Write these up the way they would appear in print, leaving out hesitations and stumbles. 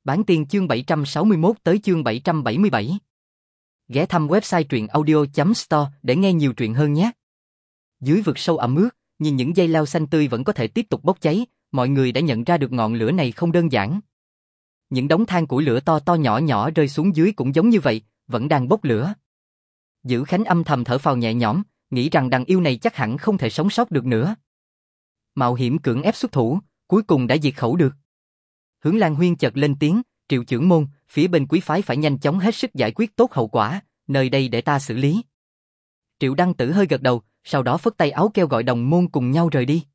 Bản tiên chương 761 tới chương 777. Ghé thăm website truyện audio.store để nghe nhiều truyện hơn nhé. Dưới vực sâu ẩm ướt, nhìn những dây leo xanh tươi vẫn có thể tiếp tục bốc cháy, mọi người đã nhận ra được ngọn lửa này không đơn giản. Những đống than củi lửa to to nhỏ nhỏ rơi xuống dưới cũng giống như vậy, vẫn đang bốc lửa. Dữ Khánh âm thầm thở phào nhẹ nhõm, nghĩ rằng đàn yêu này chắc hẳn không thể sống sót được nữa. Mạo hiểm cưỡng ép xuất thủ, cuối cùng đã diệt khẩu được. Hướng Lan Huyên chợt lên tiếng, Triệu trưởng môn, phía bên quý phái phải nhanh chóng hết sức giải quyết tốt hậu quả, nơi đây để ta xử lý. Triệu Đăng Tử hơi gật đầu, sau đó phất tay áo kêu gọi đồng môn cùng nhau rời đi.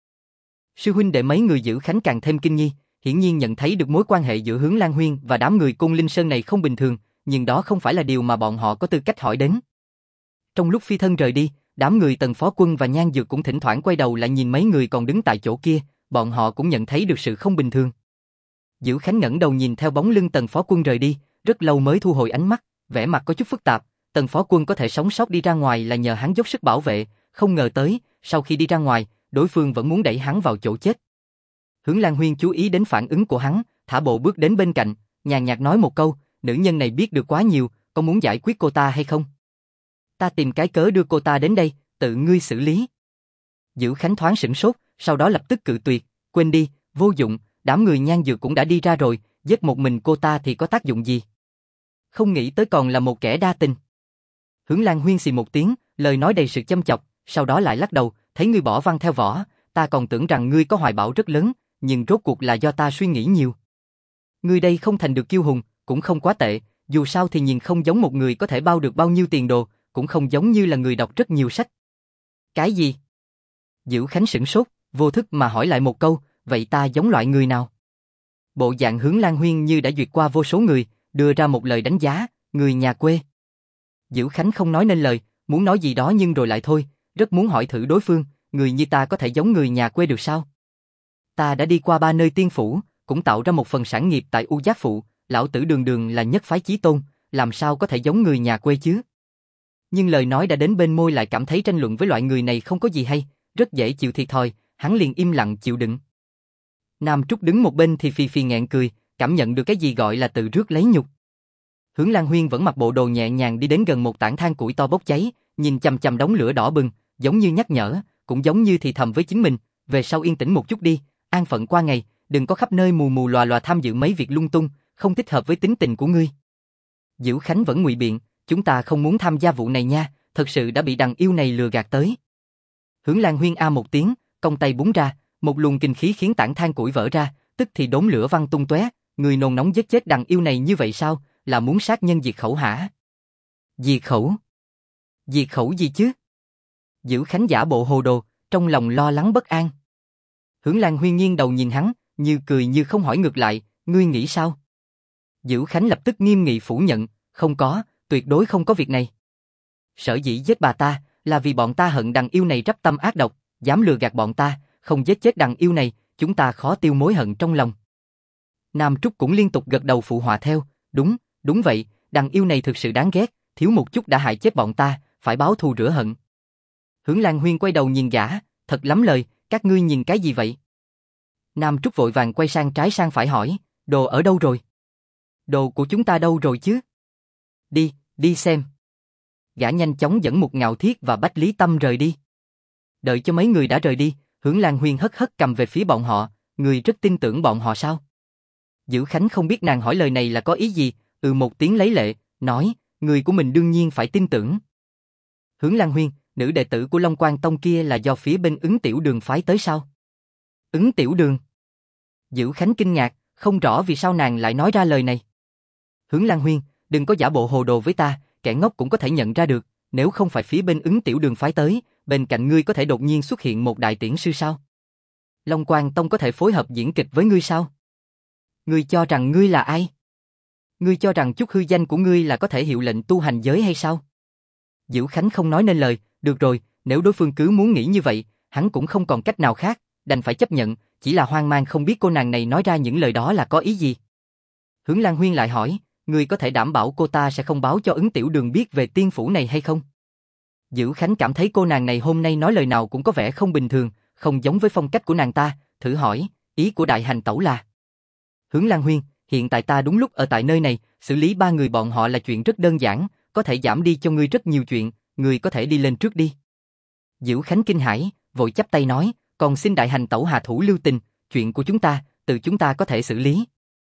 Sư huynh đệ mấy người Dữ Khánh càng thêm kinh nghi, hiển nhiên nhận thấy được mối quan hệ giữa Hướng Lan Huyên và đám người Côn Linh Sơn này không bình thường, nhưng đó không phải là điều mà bọn họ có tư cách hỏi đến. Trong lúc phi thân rời đi, đám người Tần Phó Quân và Nhan Dược cũng thỉnh thoảng quay đầu lại nhìn mấy người còn đứng tại chỗ kia, bọn họ cũng nhận thấy được sự không bình thường. Dữ Khánh ngẩng đầu nhìn theo bóng lưng Tần Phó Quân rời đi, rất lâu mới thu hồi ánh mắt, vẻ mặt có chút phức tạp. Tần Phó Quân có thể sống sót đi ra ngoài là nhờ hắn dốc sức bảo vệ, không ngờ tới, sau khi đi ra ngoài, đối phương vẫn muốn đẩy hắn vào chỗ chết. Hướng Lan Huyên chú ý đến phản ứng của hắn, thả bộ bước đến bên cạnh, nhàn nhạt nói một câu, nữ nhân này biết được quá nhiều, có muốn giải quyết cô ta hay không? Ta tìm cái cớ đưa cô ta đến đây, tự ngươi xử lý. Dữ Khánh thoáng sửng sốt, sau đó lập tức cự tuyệt, quên đi, vô dụng, đám người Nhan Dược cũng đã đi ra rồi, giết một mình cô ta thì có tác dụng gì? Không nghĩ tới còn là một kẻ đa tình. Hướng Lan Huyên xì một tiếng, lời nói đầy sự châm chọc, sau đó lại lắc đầu, thấy ngươi bỏ văn theo vỏ, ta còn tưởng rằng ngươi có hoài bão rất lớn, nhưng rốt cuộc là do ta suy nghĩ nhiều. Ngươi đây không thành được kiêu hùng, cũng không quá tệ, dù sao thì nhìn không giống một người có thể bao được bao nhiêu tiền đồ, cũng không giống như là người đọc rất nhiều sách. Cái gì? Dữ Khánh sửng sốt, vô thức mà hỏi lại một câu, vậy ta giống loại người nào? Bộ dạng Hướng Lan Huyên như đã duyệt qua vô số người, đưa ra một lời đánh giá, người nhà quê. Dữ Khánh không nói nên lời, muốn nói gì đó nhưng rồi lại thôi, rất muốn hỏi thử đối phương, người như ta có thể giống người nhà quê được sao? Ta đã đi qua 3 nơi tiên phủ, cũng tạo ra một phần sản nghiệp tại U Giác Phụ, lão tử đường đường là nhất phái chí tôn, làm sao có thể giống người nhà quê chứ? Nhưng lời nói đã đến bên môi lại cảm thấy tranh luận với loại người này không có gì hay, rất dễ chịu thiệt thòi, hắn liền im lặng chịu đựng. Nam Trúc đứng một bên thì phì phì nghẹn cười, cảm nhận được cái gì gọi là tự rước lấy nhục. Hướng Lan Huyên vẫn mặc bộ đồ nhẹ nhàng đi đến gần một tảng than củi to bốc cháy, nhìn chằm chằm đống lửa đỏ bừng, giống như nhắc nhở, cũng giống như thì thầm với chính mình, về sau yên tĩnh một chút đi, an phận qua ngày, đừng có khắp nơi mù mù lòa lòa tham dự mấy việc lung tung, không thích hợp với tính tình của ngươi. Dữ Khánh vẫn ngụy biện, chúng ta không muốn tham gia vụ này nha, thật sự đã bị đàn yêu này lừa gạt tới. Hướng Lan Huyên a một tiếng, cong tay búng ra, một luồng kinh khí khiến tảng than củi vỡ ra, tức thì đốm lửa văng tung tóe, người nôn nóng giết chết đàn yêu này như vậy sao, là muốn sát nhân diệt khẩu hả? Diệt khẩu? Diệt khẩu gì chứ? Dữ Khánh giả bộ hồ đồ, trong lòng lo lắng bất an. Hướng Lan Huyên nghiêng đầu nhìn hắn, như cười như không hỏi ngược lại, ngươi nghĩ sao? Dữ Khánh lập tức nghiêm nghị phủ nhận, không có, tuyệt đối không có việc này. Sở dĩ giết bà ta, là vì bọn ta hận đàn yêu này rắp tâm ác độc, dám lừa gạt bọn ta, không giết chết đàn yêu này, chúng ta khó tiêu mối hận trong lòng. Nam Trúc cũng liên tục gật đầu phụ họa theo, đúng, đúng vậy, đàn yêu này thực sự đáng ghét, thiếu một chút đã hại chết bọn ta, phải báo thù rửa hận. Hướng Lan Huyên quay đầu nhìn gã, thật lắm lời, các ngươi nhìn cái gì vậy? Nam Trúc vội vàng quay sang trái sang phải hỏi, đồ ở đâu rồi? Đồ của chúng ta đâu rồi chứ? Đi, đi xem. Gã nhanh chóng dẫn một Ngạo Thiết và Bách Lý Tâm rời đi. Đợi cho mấy người đã rời đi, Hướng Lan Huyên hất hất cầm về phía bọn họ, người rất tin tưởng bọn họ sao? Dữ Khánh không biết nàng hỏi lời này là có ý gì, một tiếng lấy lệ, nói, người của mình đương nhiên phải tin tưởng. Hướng Lan Huyên, nữ đệ tử của Long Quang Tông kia là do phía bên Ứng Tiểu Đường phái tới sao? Ứng Tiểu Đường? Dữ Khánh kinh ngạc, không rõ vì sao nàng lại nói ra lời này. Hướng Lan Huyên, đừng có giả bộ hồ đồ với ta, kẻ ngốc cũng có thể nhận ra được, nếu không phải phía bên Ứng Tiểu Đường phái tới, bên cạnh ngươi có thể đột nhiên xuất hiện một đại tiễn sư sao? Long Quang Tông có thể phối hợp diễn kịch với ngươi sao? Ngươi cho rằng ngươi là ai? Ngươi cho rằng chút hư danh của ngươi là có thể hiệu lệnh tu hành giới hay sao? Dữ Khánh không nói nên lời, được rồi, nếu đối phương cứ muốn nghĩ như vậy, hắn cũng không còn cách nào khác, đành phải chấp nhận, chỉ là hoang mang không biết cô nàng này nói ra những lời đó là có ý gì. Hướng Lan Huyên lại hỏi, ngươi có thể đảm bảo cô ta sẽ không báo cho Ứng Tiểu Đường biết về tiên phủ này hay không? Dữ Khánh cảm thấy cô nàng này hôm nay nói lời nào cũng có vẻ không bình thường, không giống với phong cách của nàng ta, thử hỏi, ý của đại hành tẩu là. Hướng Lan Huyên, hiện tại ta đúng lúc ở tại nơi này, xử lý ba người bọn họ là chuyện rất đơn giản, có thể giảm đi cho ngươi rất nhiều chuyện, ngươi có thể đi lên trước đi. Diễu Khánh kinh hãi, vội chắp tay nói, còn xin đại hành tẩu hạ thủ lưu tình, chuyện của chúng ta, tự chúng ta có thể xử lý.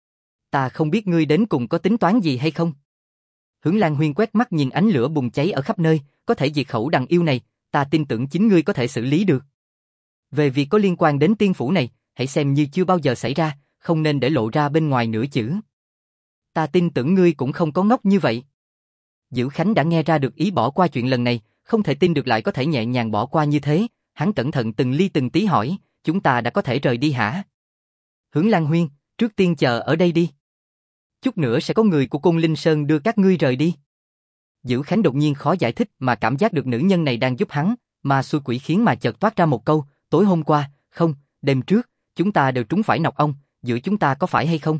Ta không biết ngươi đến cùng có tính toán gì hay không? Hướng Lan Huyên quét mắt nhìn ánh lửa bùng cháy ở khắp nơi, có thể diệt khẩu đằng yêu này, ta tin tưởng chính ngươi có thể xử lý được. Về việc có liên quan đến tiên phủ này, hãy xem như chưa bao giờ xảy ra, không nên để lộ ra bên ngoài nửa chữ. Ta tin tưởng ngươi cũng không có ngốc như vậy. Diễu Khánh đã nghe ra được ý bỏ qua chuyện lần này, không thể tin được lại có thể nhẹ nhàng bỏ qua như thế, hắn cẩn thận từng ly từng tí hỏi, chúng ta đã có thể rời đi hả? Hướng Lan Huyên, trước tiên chờ ở đây đi. Chút nữa sẽ có người của Côn Linh Sơn đưa các ngươi rời đi. Diễu Khánh đột nhiên khó giải thích mà cảm giác được nữ nhân này đang giúp hắn, mà xui quỷ khiến mà chợt toát ra một câu, tối hôm qua, không, đêm trước, chúng ta đều trúng phải nọc ong, giữa chúng ta có phải hay không?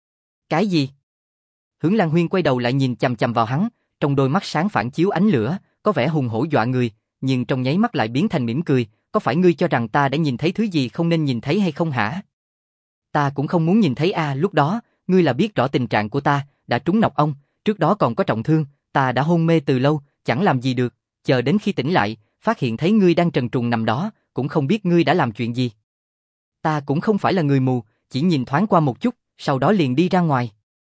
Cái gì? Hướng Lan Huyên quay đầu lại nhìn chằm chằm vào hắn, trong đôi mắt sáng phản chiếu ánh lửa, có vẻ hùng hổ dọa người, nhưng trong nháy mắt lại biến thành mỉm cười, có phải ngươi cho rằng ta đã nhìn thấy thứ gì không nên nhìn thấy hay không hả? Ta cũng không muốn nhìn thấy lúc đó, ngươi là biết rõ tình trạng của ta, đã trúng nọc ong, trước đó còn có trọng thương, ta đã hôn mê từ lâu, chẳng làm gì được, chờ đến khi tỉnh lại, phát hiện thấy ngươi đang trần truồng nằm đó, cũng không biết ngươi đã làm chuyện gì. Ta cũng không phải là người mù, chỉ nhìn thoáng qua một chút, sau đó liền đi ra ngoài.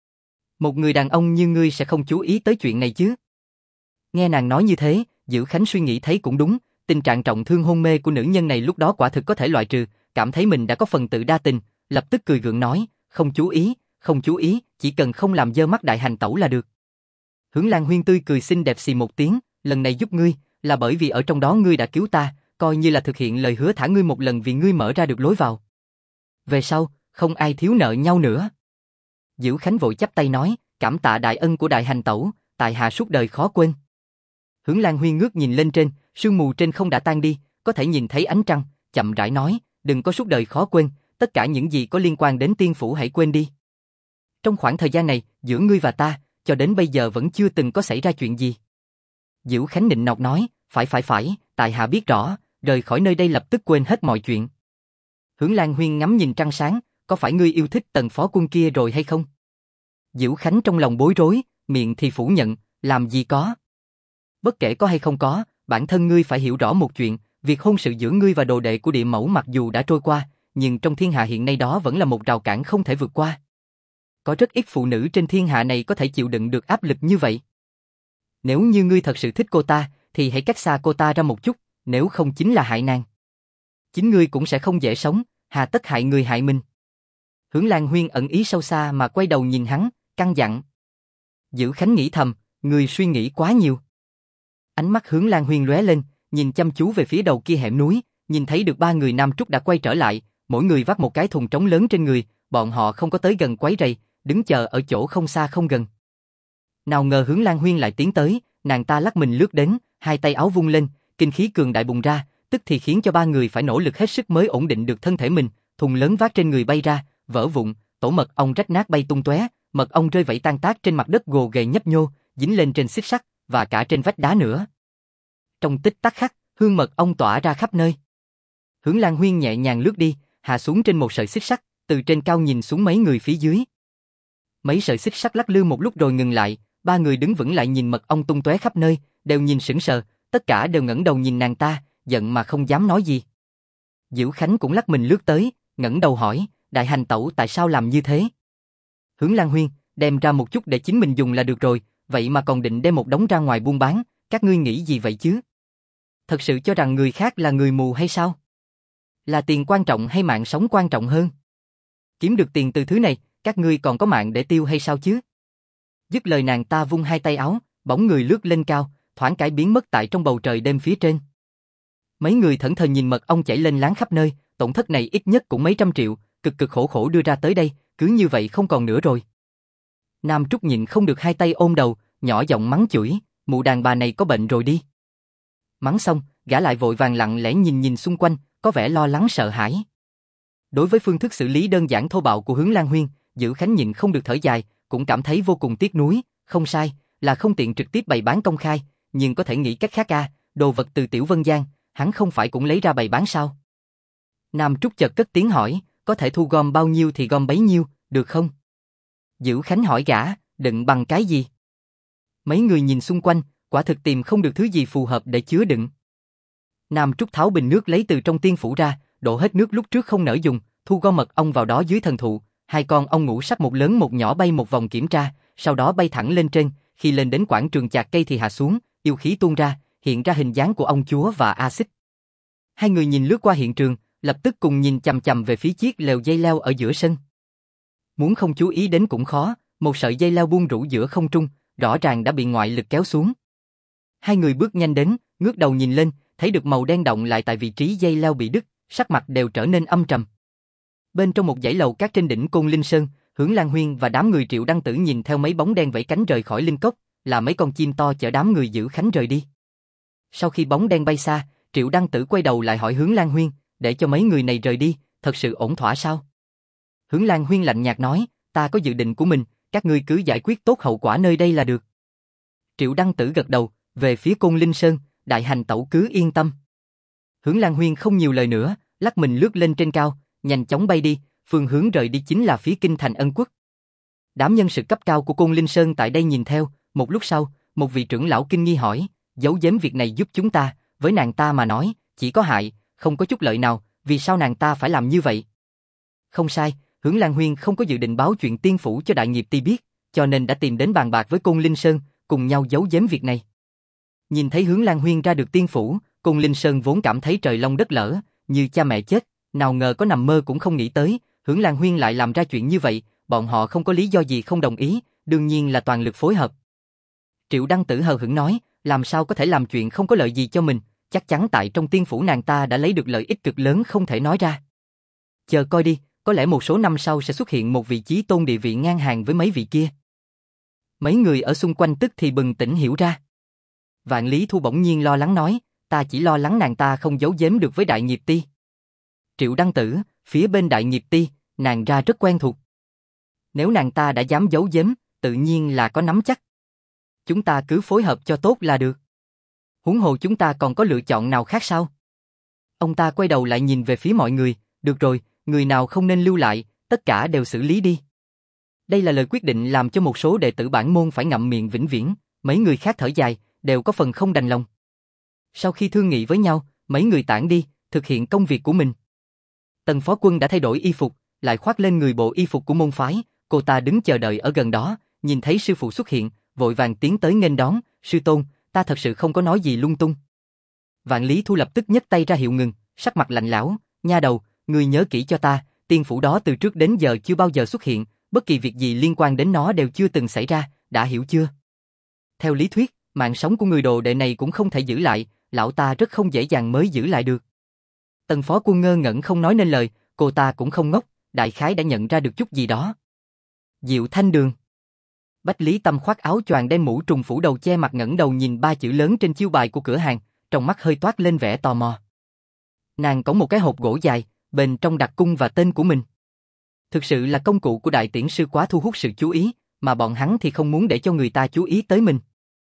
Một người đàn ông như ngươi sẽ không chú ý tới chuyện này chứ? Nghe nàng nói như thế, Diễu Khánh suy nghĩ thấy cũng đúng, tình trạng trọng thương hôn mê của nữ nhân này lúc đó quả thực có thể loại trừ, cảm thấy mình đã có phần tự đa tình, lập tức cười gượng nói, không chú ý, chỉ cần không làm dơ mắt đại hành tẩu là được. Hướng Lan Huyên tươi cười xinh đẹp xì một tiếng, lần này giúp ngươi, là bởi vì ở trong đó ngươi đã cứu ta, coi như là thực hiện lời hứa thả ngươi một lần vì ngươi mở ra được lối vào. Về sau, không ai thiếu nợ nhau nữa. Diễu Khánh vội chắp tay nói, cảm tạ đại ân của đại hành tẩu, tại hạ suốt đời khó quên. Hướng Lan Huyên ngước nhìn lên trên, sương mù trên không đã tan đi, có thể nhìn thấy ánh trăng, chậm rãi nói, đừng có suốt đời khó quên, tất cả những gì có liên quan đến tiên phủ hãy quên đi. Trong khoảng thời gian này, giữa ngươi và ta, cho đến bây giờ vẫn chưa từng có xảy ra chuyện gì. Diễu Khánh nịnh nọt nói, phải, tại hạ biết rõ, rời khỏi nơi đây lập tức quên hết mọi chuyện. Hướng Lan Huyên ngắm nhìn trăng sáng, có phải ngươi yêu thích Tần phó quân kia rồi hay không? Diễu Khánh trong lòng bối rối, miệng thì phủ nhận, làm gì có. Bất kể có hay không có, bản thân ngươi phải hiểu rõ một chuyện, việc hôn sự giữa ngươi và đồ đệ của địa mẫu mặc dù đã trôi qua, nhưng trong thiên hạ hiện nay đó vẫn là một rào cản không thể vượt qua. Có rất ít phụ nữ trên thiên hạ này có thể chịu đựng được áp lực như vậy. Nếu như ngươi thật sự thích cô ta, thì hãy cách xa cô ta ra một chút, nếu không chính là hại nàng. Chính ngươi cũng sẽ không dễ sống, hà tất hại người hại mình. Hướng Lan Huyên ẩn ý sâu xa mà quay đầu nhìn hắn, căn dặn. Diễu Khánh nghĩ thầm, ngươi suy nghĩ quá nhiều. Ánh mắt Hướng Lan Huyên lóe lên, nhìn chăm chú về phía đầu kia hẻm núi, nhìn thấy được ba người Nam Trúc đã quay trở lại, mỗi người vác một cái thùng trống lớn trên người, bọn họ không có tới gần quấy rầy, đứng chờ ở chỗ không xa không gần. Nào ngờ Hướng Lan Huyên lại tiến tới, nàng ta lắc mình lướt đến, hai tay áo vung lên, kinh khí cường đại bùng ra, tức thì khiến cho ba người phải nỗ lực hết sức mới ổn định được thân thể mình, thùng lớn vác trên người bay ra, vỡ vụn, tổ mật ong rách nát bay tung tóe, mật ong rơi vẩy tan tác trên mặt đất gồ ghề nhấp nhô, dính lên trên xích sắt và cả trên vách đá nữa. Trong tích tắc khắc, hương mật ong tỏa ra khắp nơi. Hướng Lan Huyên nhẹ nhàng lướt đi, hạ xuống trên một sợi xích sắt, từ trên cao nhìn xuống mấy người phía dưới. Mấy sợi xích sắt lắc lư một lúc rồi ngừng lại, ba người đứng vững lại nhìn mật ong tung tóe khắp nơi, đều nhìn sững sờ, tất cả đều ngẩng đầu nhìn nàng ta, giận mà không dám nói gì. Diễu Khánh cũng lắc mình lướt tới, ngẩng đầu hỏi, đại hành tẩu tại sao làm như thế? Hướng Lan Huyên, đem ra một chút để chính mình dùng là được rồi, vậy mà còn định đem một đống ra ngoài buôn bán, các ngươi nghĩ gì vậy chứ? Thật sự cho rằng người khác là người mù hay sao? Là tiền quan trọng hay mạng sống quan trọng hơn? Kiếm được tiền từ thứ này, các ngươi còn có mạng để tiêu hay sao chứ? Dứt lời nàng ta vung hai tay áo, bóng người lướt lên cao, thoáng cái biến mất tại trong bầu trời đêm phía trên. Mấy người thẫn thờ nhìn mật ong chảy lên láng khắp nơi, tổn thất này ít nhất cũng mấy trăm triệu, cực khổ khổ đưa ra tới đây, cứ như vậy không còn nữa rồi. Nam Trúc nhịn không được hai tay ôm đầu, nhỏ giọng mắng chửi, mụ đàn bà này có bệnh rồi đi. Mắng xong, gã lại vội vàng lặng lẽ nhìn xung quanh, có vẻ lo lắng sợ hãi. Đối với phương thức xử lý đơn giản thô bạo của Hướng Lan Huyên, Diễu Khánh nhịn không được thở dài, cũng cảm thấy vô cùng tiếc nuối, không sai, là không tiện trực tiếp bày bán công khai, nhưng có thể nghĩ cách khác đồ vật từ Tiểu Vân Giang, hắn không phải cũng lấy ra bày bán sao? Nam Trúc chợt cất tiếng hỏi, có thể thu gom bao nhiêu thì gom bấy nhiêu, được không? Dữ Khánh hỏi gã, đựng bằng cái gì? Mấy người nhìn xung quanh, quả thực tìm không được thứ gì phù hợp để chứa đựng. Nam Trúc tháo bình nước lấy từ trong tiên phủ ra, đổ hết nước lúc trước không nỡ dùng, thu gom mật ong vào đó dưới thần thụ, hai con ong ngũ sắc một lớn một nhỏ bay một vòng kiểm tra, sau đó bay thẳng lên trên, khi lên đến quảng trường chạc cây thì hạ xuống, yêu khí tuôn ra, hiện ra hình dáng của ông chúa và A Xích. Hai người nhìn lướt qua hiện trường, lập tức cùng nhìn chằm chằm về phía chiếc lều dây leo ở giữa sân. Muốn không chú ý đến cũng khó, một sợi dây leo buông rũ giữa không trung, rõ ràng đã bị ngoại lực kéo xuống. Hai người bước nhanh đến, ngước đầu nhìn lên, thấy được màu đen động lại tại vị trí dây leo bị đứt, sắc mặt đều trở nên âm trầm. Bên trong một dãy lầu cát trên đỉnh Côn Linh Sơn, Hướng Lan Huyên và đám người Triệu Đăng Tử nhìn theo mấy bóng đen vẫy cánh rời khỏi linh cốc, là mấy con chim to chở đám người Dữ Khánh rời đi. Sau khi bóng đen bay xa, Triệu Đăng Tử quay đầu lại hỏi Hướng Lan Huyên, để cho mấy người này rời đi, thật sự ổn thỏa sao? Hướng Lan Huyên lạnh nhạt nói, ta có dự định của mình, các ngươi cứ giải quyết tốt hậu quả nơi đây là được. Triệu Đăng Tử gật đầu, về phía Côn Linh Sơn, đại hành tẩu cứ yên tâm. Hướng Lan Huyên không nhiều lời nữa, lắc mình lướt lên trên cao, nhanh chóng bay đi, phương hướng rời đi chính là phía kinh thành Ân Quốc. Đám nhân sự cấp cao của Côn Linh Sơn tại đây nhìn theo, một lúc sau, một vị trưởng lão kinh nghi hỏi, giấu giếm việc này giúp chúng ta, với nàng ta mà nói, chỉ có hại, không có chút lợi nào, vì sao nàng ta phải làm như vậy? Không sai, Hướng Lan Huyên không có dự định báo chuyện tiên phủ cho Đại Nghiệp Ti biết, cho nên đã tìm đến bàn bạc với Côn Linh Sơn, cùng nhau giấu giếm việc này. Nhìn thấy Hướng Lan Huyên ra được tiên phủ, Côn Linh Sơn vốn cảm thấy trời long đất lở, như cha mẹ chết, nào ngờ có nằm mơ cũng không nghĩ tới, Hướng Lan Huyên lại làm ra chuyện như vậy, bọn họ không có lý do gì không đồng ý, đương nhiên là toàn lực phối hợp. Triệu Đăng Tử hờ hững nói, làm sao có thể làm chuyện không có lợi gì cho mình, chắc chắn tại trong tiên phủ nàng ta đã lấy được lợi ích cực lớn không thể nói ra. Chờ coi đi, có lẽ một số năm sau sẽ xuất hiện một vị chí tôn địa vị ngang hàng với mấy vị kia. Mấy người ở xung quanh tức thì bừng tỉnh hiểu ra. Vạn Lý Thu bỗng nhiên lo lắng nói, ta chỉ lo lắng nàng ta không giấu giếm được với Đại Nghiệp Ti. Triệu Đăng Tử, phía bên Đại Nghiệp Ti, nàng ra rất quen thuộc. Nếu nàng ta đã dám giấu giếm, tự nhiên là có nắm chắc. Chúng ta cứ phối hợp cho tốt là được. Huống hồ chúng ta còn có lựa chọn nào khác sao? Ông ta quay đầu lại nhìn về phía mọi người, được rồi, người nào không nên lưu lại, tất cả đều xử lý đi. Đây là lời quyết định làm cho một số đệ tử bản môn phải ngậm miệng vĩnh viễn, mấy người khác thở dài, đều có phần không đành lòng. Sau khi thương nghị với nhau, mấy người tản đi, thực hiện công việc của mình. Tần Phó Quân đã thay đổi y phục, lại khoác lên người bộ y phục của môn phái, cô ta đứng chờ đợi ở gần đó, nhìn thấy sư phụ xuất hiện, vội vàng tiến tới nghênh đón, sư tôn, ta thật sự không có nói gì lung tung. Vạn Lý Thu lập tức nhấc tay ra hiệu ngừng, sắc mặt lạnh lẽo, nha đầu, ngươi nhớ kỹ cho ta, tiên phủ đó từ trước đến giờ chưa bao giờ xuất hiện, bất kỳ việc gì liên quan đến nó đều chưa từng xảy ra, đã hiểu chưa? Theo lý thuyết, mạng sống của người đồ đệ này cũng không thể giữ lại, lão ta rất không dễ dàng mới giữ lại được. Tần Phó Quân ngơ ngẩn không nói nên lời, cô ta cũng không ngốc, đại khái đã nhận ra được chút gì đó. Diệu Thanh Đường. Bách Lý Tâm khoác áo choàng đen mũ trùng phủ đầu che mặt ngẩng đầu nhìn ba chữ lớn trên chiêu bài của cửa hàng, trong mắt hơi toát lên vẻ tò mò. Nàng có một cái hộp gỗ dài, bên trong đặt cung và tên của mình. Thực sự là công cụ của đại tiễn sư quá thu hút sự chú ý, mà bọn hắn thì không muốn để cho người ta chú ý tới mình.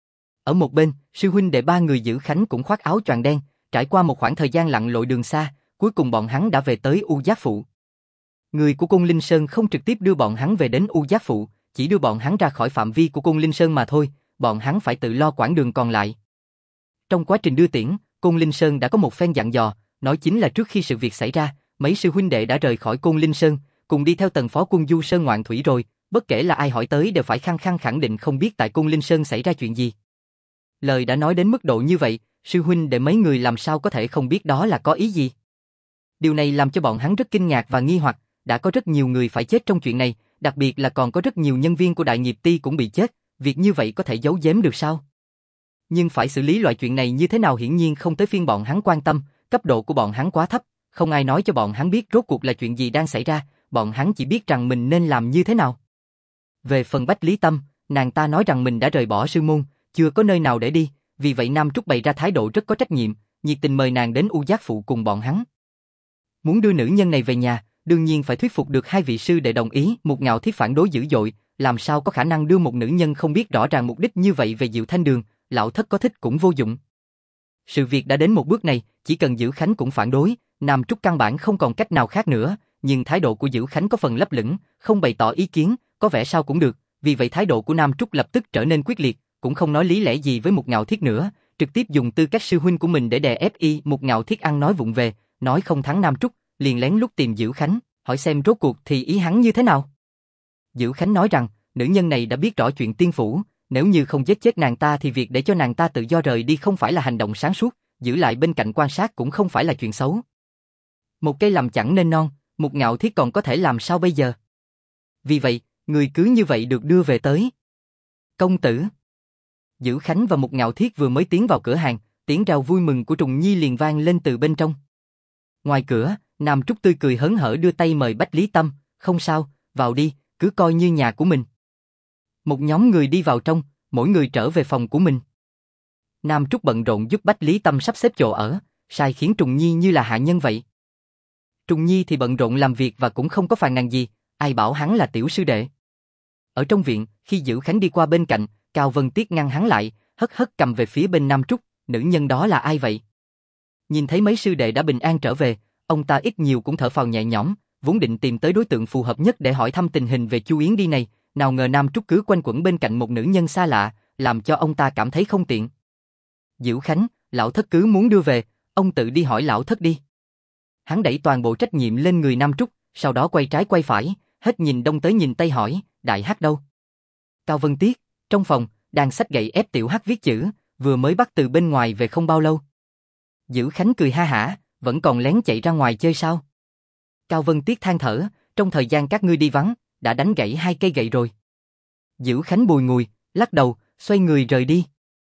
Ở một bên, sư huynh đệ ba người Dữ Khánh cũng khoác áo choàng đen, trải qua một khoảng thời gian lặn lội đường xa, cuối cùng bọn hắn đã về tới U Giác Phụ. Người của Côn Linh Sơn không trực tiếp đưa bọn hắn về đến U Giác Phụ, chỉ đưa bọn hắn ra khỏi phạm vi của Côn Linh Sơn mà thôi, bọn hắn phải tự lo quãng đường còn lại. Trong quá trình đưa tiễn, Côn Linh Sơn đã có một phen dặn dò, nói chính là trước khi sự việc xảy ra, mấy sư huynh đệ đã rời khỏi Côn Linh Sơn, cùng đi theo Tần Phó Quân du sơn ngoạn thủy rồi, bất kể là ai hỏi tới đều phải khăng khăng khẳng định không biết tại Côn Linh Sơn xảy ra chuyện gì. Lời đã nói đến mức độ như vậy, sư huynh đệ mấy người làm sao có thể không biết đó là có ý gì. Điều này làm cho bọn hắn rất kinh ngạc và nghi hoặc, đã có rất nhiều người phải chết trong chuyện này, đặc biệt là còn có rất nhiều nhân viên của Đại Nghiệp Ti cũng bị chết, việc như vậy có thể giấu giếm được sao? Nhưng phải xử lý loại chuyện này như thế nào hiển nhiên không tới phiên bọn hắn quan tâm, cấp độ của bọn hắn quá thấp, không ai nói cho bọn hắn biết rốt cuộc là chuyện gì đang xảy ra, bọn hắn chỉ biết rằng mình nên làm như thế nào. Về phần Bách Lý Tâm, nàng ta nói rằng mình đã rời bỏ sư môn, chưa có nơi nào để đi, vì vậy Nam Trúc bày ra thái độ rất có trách nhiệm, nhiệt tình mời nàng đến U Giác Phụ cùng bọn hắn. Muốn đưa nữ nhân này về nhà, đương nhiên phải thuyết phục được hai vị sư để đồng ý, Một Ngạo Thiết phản đối dữ dội, làm sao có khả năng đưa một nữ nhân không biết rõ ràng mục đích như vậy về Diệu Thanh Đường, lão thất có thích cũng vô dụng. Sự việc đã đến một bước này, chỉ cần Dữ Khánh cũng phản đối, Nam Trúc căn bản không còn cách nào khác nữa, nhưng thái độ của Dữ Khánh có phần lấp lửng, không bày tỏ ý kiến, có vẻ sao cũng được, vì vậy thái độ của Nam Trúc lập tức trở nên quyết liệt, cũng không nói lý lẽ gì với Mục Ngạo Thiết nữa, trực tiếp dùng tư cách sư huynh của mình để đè ép Mục Ngạo Thiết ăn nói vụng về, nói không thắng Nam Trúc, liền lén lút tìm Dữ Khánh, hỏi xem rốt cuộc thì ý hắn như thế nào. Dữ Khánh nói rằng, nữ nhân này đã biết rõ chuyện tiên phủ, nếu như không giết chết nàng ta thì việc để cho nàng ta tự do rời đi không phải là hành động sáng suốt, giữ lại bên cạnh quan sát cũng không phải là chuyện xấu. Một cây làm chẳng nên non, Mục Ngạo Thiết còn có thể làm sao bây giờ? Vì vậy, người cứ như vậy được đưa về tới. Công tử. Dữ Khánh và Mục Ngạo Thiết vừa mới tiến vào cửa hàng, tiếng reo vui mừng của Trùng Nhi liền vang lên từ bên trong. Ngoài cửa, Nam Trúc tươi cười hớn hở đưa tay mời Bách Lý Tâm, không sao, vào đi, cứ coi như nhà của mình. Một nhóm người đi vào trong, mỗi người trở về phòng của mình. Nam Trúc bận rộn giúp Bách Lý Tâm sắp xếp chỗ ở, sai khiến Trùng Nhi như là hạ nhân vậy. Trùng Nhi thì bận rộn làm việc và cũng không có phàn nàn gì, ai bảo hắn là tiểu sư đệ. Ở trong viện, khi Dữ Khánh đi qua bên cạnh, Cao Vân Tiết ngăn hắn lại, hất hất cầm về phía bên Nam Trúc, nữ nhân đó là ai vậy? Nhìn thấy mấy sư đệ đã bình an trở về, ông ta ít nhiều cũng thở phào nhẹ nhõm, vốn định tìm tới đối tượng phù hợp nhất để hỏi thăm tình hình về Chu Yến đi này, nào ngờ Nam Trúc cứ quanh quẩn bên cạnh một nữ nhân xa lạ, làm cho ông ta cảm thấy không tiện. Dữ Khánh, lão thất cứ muốn đưa về, ông tự đi hỏi lão thất đi. Hắn đẩy toàn bộ trách nhiệm lên người Nam Trúc, sau đó quay trái quay phải, hết nhìn đông tới nhìn tây hỏi, Đại Hắc đâu? Cao Vân Tiết, trong phòng, đang xách gậy ép Tiểu Hắc viết chữ, vừa mới bắt từ bên ngoài về không bao lâu. Dữ Khánh cười ha hả, vẫn còn lén chạy ra ngoài chơi sao? Cao Vân Tiết than thở, trong thời gian các ngươi đi vắng, đã đánh gãy 2 cây gậy rồi. Dữ Khánh bùi ngùi, lắc đầu, xoay người rời đi.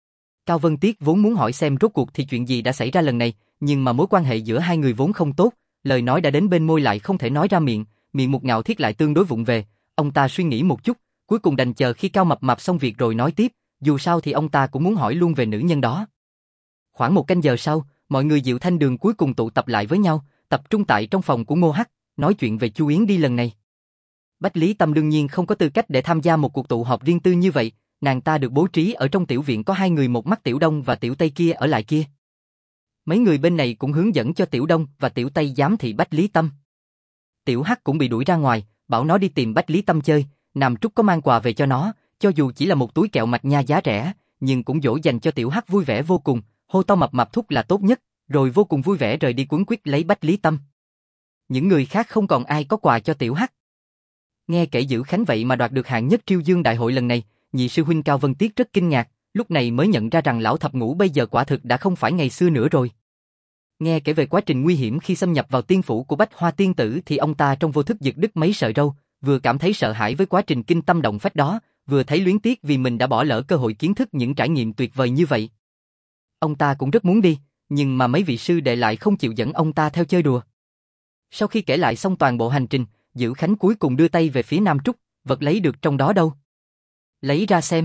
Cao Vân Tiết vốn muốn hỏi xem rốt cuộc thì chuyện gì đã xảy ra lần này, nhưng mà mối quan hệ giữa hai người vốn không tốt, lời nói đã đến bên môi lại không thể nói ra miệng, miệng Mục Ngạo Thiết lại tương đối vụng về, ông ta suy nghĩ một chút, cuối cùng đành chờ khi Cao Mập Mạp xong việc rồi nói tiếp, dù sao thì ông ta cũng muốn hỏi luôn về nữ nhân đó. Khoảng 1 canh giờ sau, mọi người Diệu Thanh Đường cuối cùng tụ tập lại với nhau, tập trung tại trong phòng của Ngô Hắc, nói chuyện về Chu Yến đi lần này. Bách Lý Tâm đương nhiên không có tư cách để tham gia một cuộc tụ họp riêng tư như vậy, nàng ta được bố trí ở trong tiểu viện có 2 người, một mắt Tiểu Đông và Tiểu Tây kia ở lại kia. Mấy người bên này cũng hướng dẫn cho Tiểu Đông và Tiểu Tây giám thị Bách Lý Tâm. Tiểu Hắc cũng bị đuổi ra ngoài, bảo nó đi tìm Bách Lý Tâm chơi, Nam Trúc có mang quà về cho nó, cho dù chỉ là một túi kẹo mạch nha giá rẻ, nhưng cũng dỗ dành cho Tiểu Hắc vui vẻ vô cùng, hô to Mập Mạp thúc là tốt nhất, rồi vô cùng vui vẻ rời đi cuống quýt lấy Bách Lý Tâm. Những người khác không còn ai có quà cho Tiểu Hắc. Nghe kể Dữ Khánh vậy mà đoạt được hạng nhất Triêu Dương đại hội lần này, nhị sư huynh Cao Vân Tiết rất kinh ngạc, lúc này mới nhận ra rằng lão thập ngũ bây giờ quả thực đã không phải ngày xưa nữa rồi. Nghe kể về quá trình nguy hiểm khi xâm nhập vào tiên phủ của Bách Hoa tiên tử thì ông ta trong vô thức giật đứt mấy sợi râu, vừa cảm thấy sợ hãi với quá trình kinh tâm động phách đó, vừa thấy luyến tiếc vì mình đã bỏ lỡ cơ hội kiến thức những trải nghiệm tuyệt vời như vậy. Ông ta cũng rất muốn đi, nhưng mà mấy vị sư đệ lại không chịu dẫn ông ta theo chơi đùa. Sau khi kể lại xong toàn bộ hành trình, Dữ Khánh cuối cùng đưa tay về phía Nam Trúc, vật lấy được trong đó đâu? Lấy ra xem.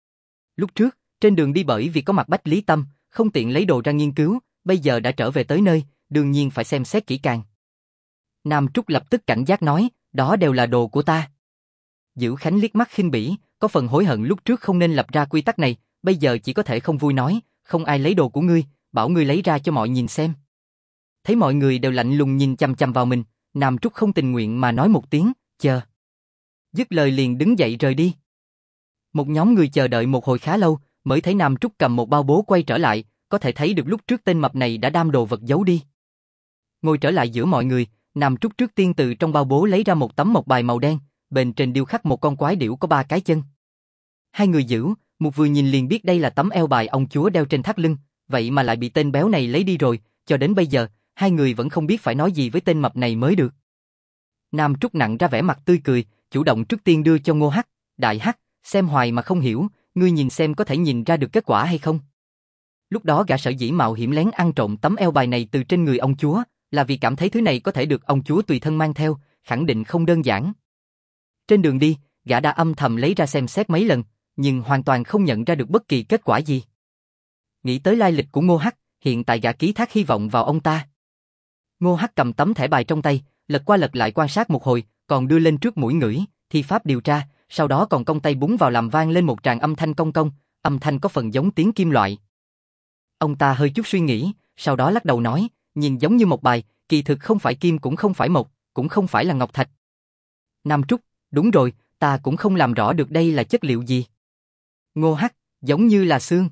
Lúc trước, trên đường đi bởi vì có mặt Bách Lý Tâm, không tiện lấy đồ ra nghiên cứu, bây giờ đã trở về tới nơi, đương nhiên phải xem xét kỹ càng. Nam Trúc lập tức cảnh giác nói, đó đều là đồ của ta. Dữ Khánh liếc mắt khinh bỉ, có phần hối hận lúc trước không nên lập ra quy tắc này, bây giờ chỉ có thể không vui nói, không ai lấy đồ của ngươi, bảo ngươi lấy ra cho mọi nhìn xem. Thấy mọi người đều lạnh lùng nhìn chằm chằm vào mình, Nam Trúc không tình nguyện mà nói một tiếng, chờ. Dứt lời liền đứng dậy rời đi. Một nhóm người chờ đợi một hồi khá lâu, mới thấy Nam Trúc cầm một bao bố quay trở lại, có thể thấy được lúc trước tên mập này đã đam đồ vật giấu đi. Ngồi trở lại giữa mọi người, Nam Trúc trước tiên từ trong bao bố lấy ra một tấm mộc bài màu đen, bên trên điêu khắc một con quái điểu có 3 cái chân. Hai người Dữ, Mục vừa nhìn liền biết đây là tấm eo bài ông chúa đeo trên thắt lưng, vậy mà lại bị tên béo này lấy đi rồi, cho đến bây giờ, hai người vẫn không biết phải nói gì với tên mập này mới được. Nam Trúc nặng ra vẻ mặt tươi cười, chủ động trước tiên đưa cho Ngô Hắc, Đại Hắc, xem hoài mà không hiểu, ngươi nhìn xem có thể nhìn ra được kết quả hay không. Lúc đó gã sở dĩ mạo hiểm lén ăn trộm tấm eo bài này từ trên người ông chúa, là vì cảm thấy thứ này có thể được ông chúa tùy thân mang theo, khẳng định không đơn giản. Trên đường đi, gã đã âm thầm lấy ra xem xét mấy lần, nhưng hoàn toàn không nhận ra được bất kỳ kết quả gì. Nghĩ tới lai lịch của Ngô Hắc, hiện tại gã ký thác hy vọng vào ông ta. Ngô Hắc cầm tấm thẻ bài trong tay, lật qua lật lại quan sát một hồi, còn đưa lên trước mũi ngửi, thi pháp điều tra, sau đó còn cong tay búng vào làm vang lên một tràng âm thanh cong cong, âm thanh có phần giống tiếng kim loại. Ông ta hơi chút suy nghĩ, sau đó lắc đầu nói, nhìn giống như một bài, kỳ thực không phải kim cũng không phải mộc, cũng không phải là ngọc thạch. Nam Trúc, đúng rồi, ta cũng không làm rõ được đây là chất liệu gì. Ngô Hắc, giống như là xương.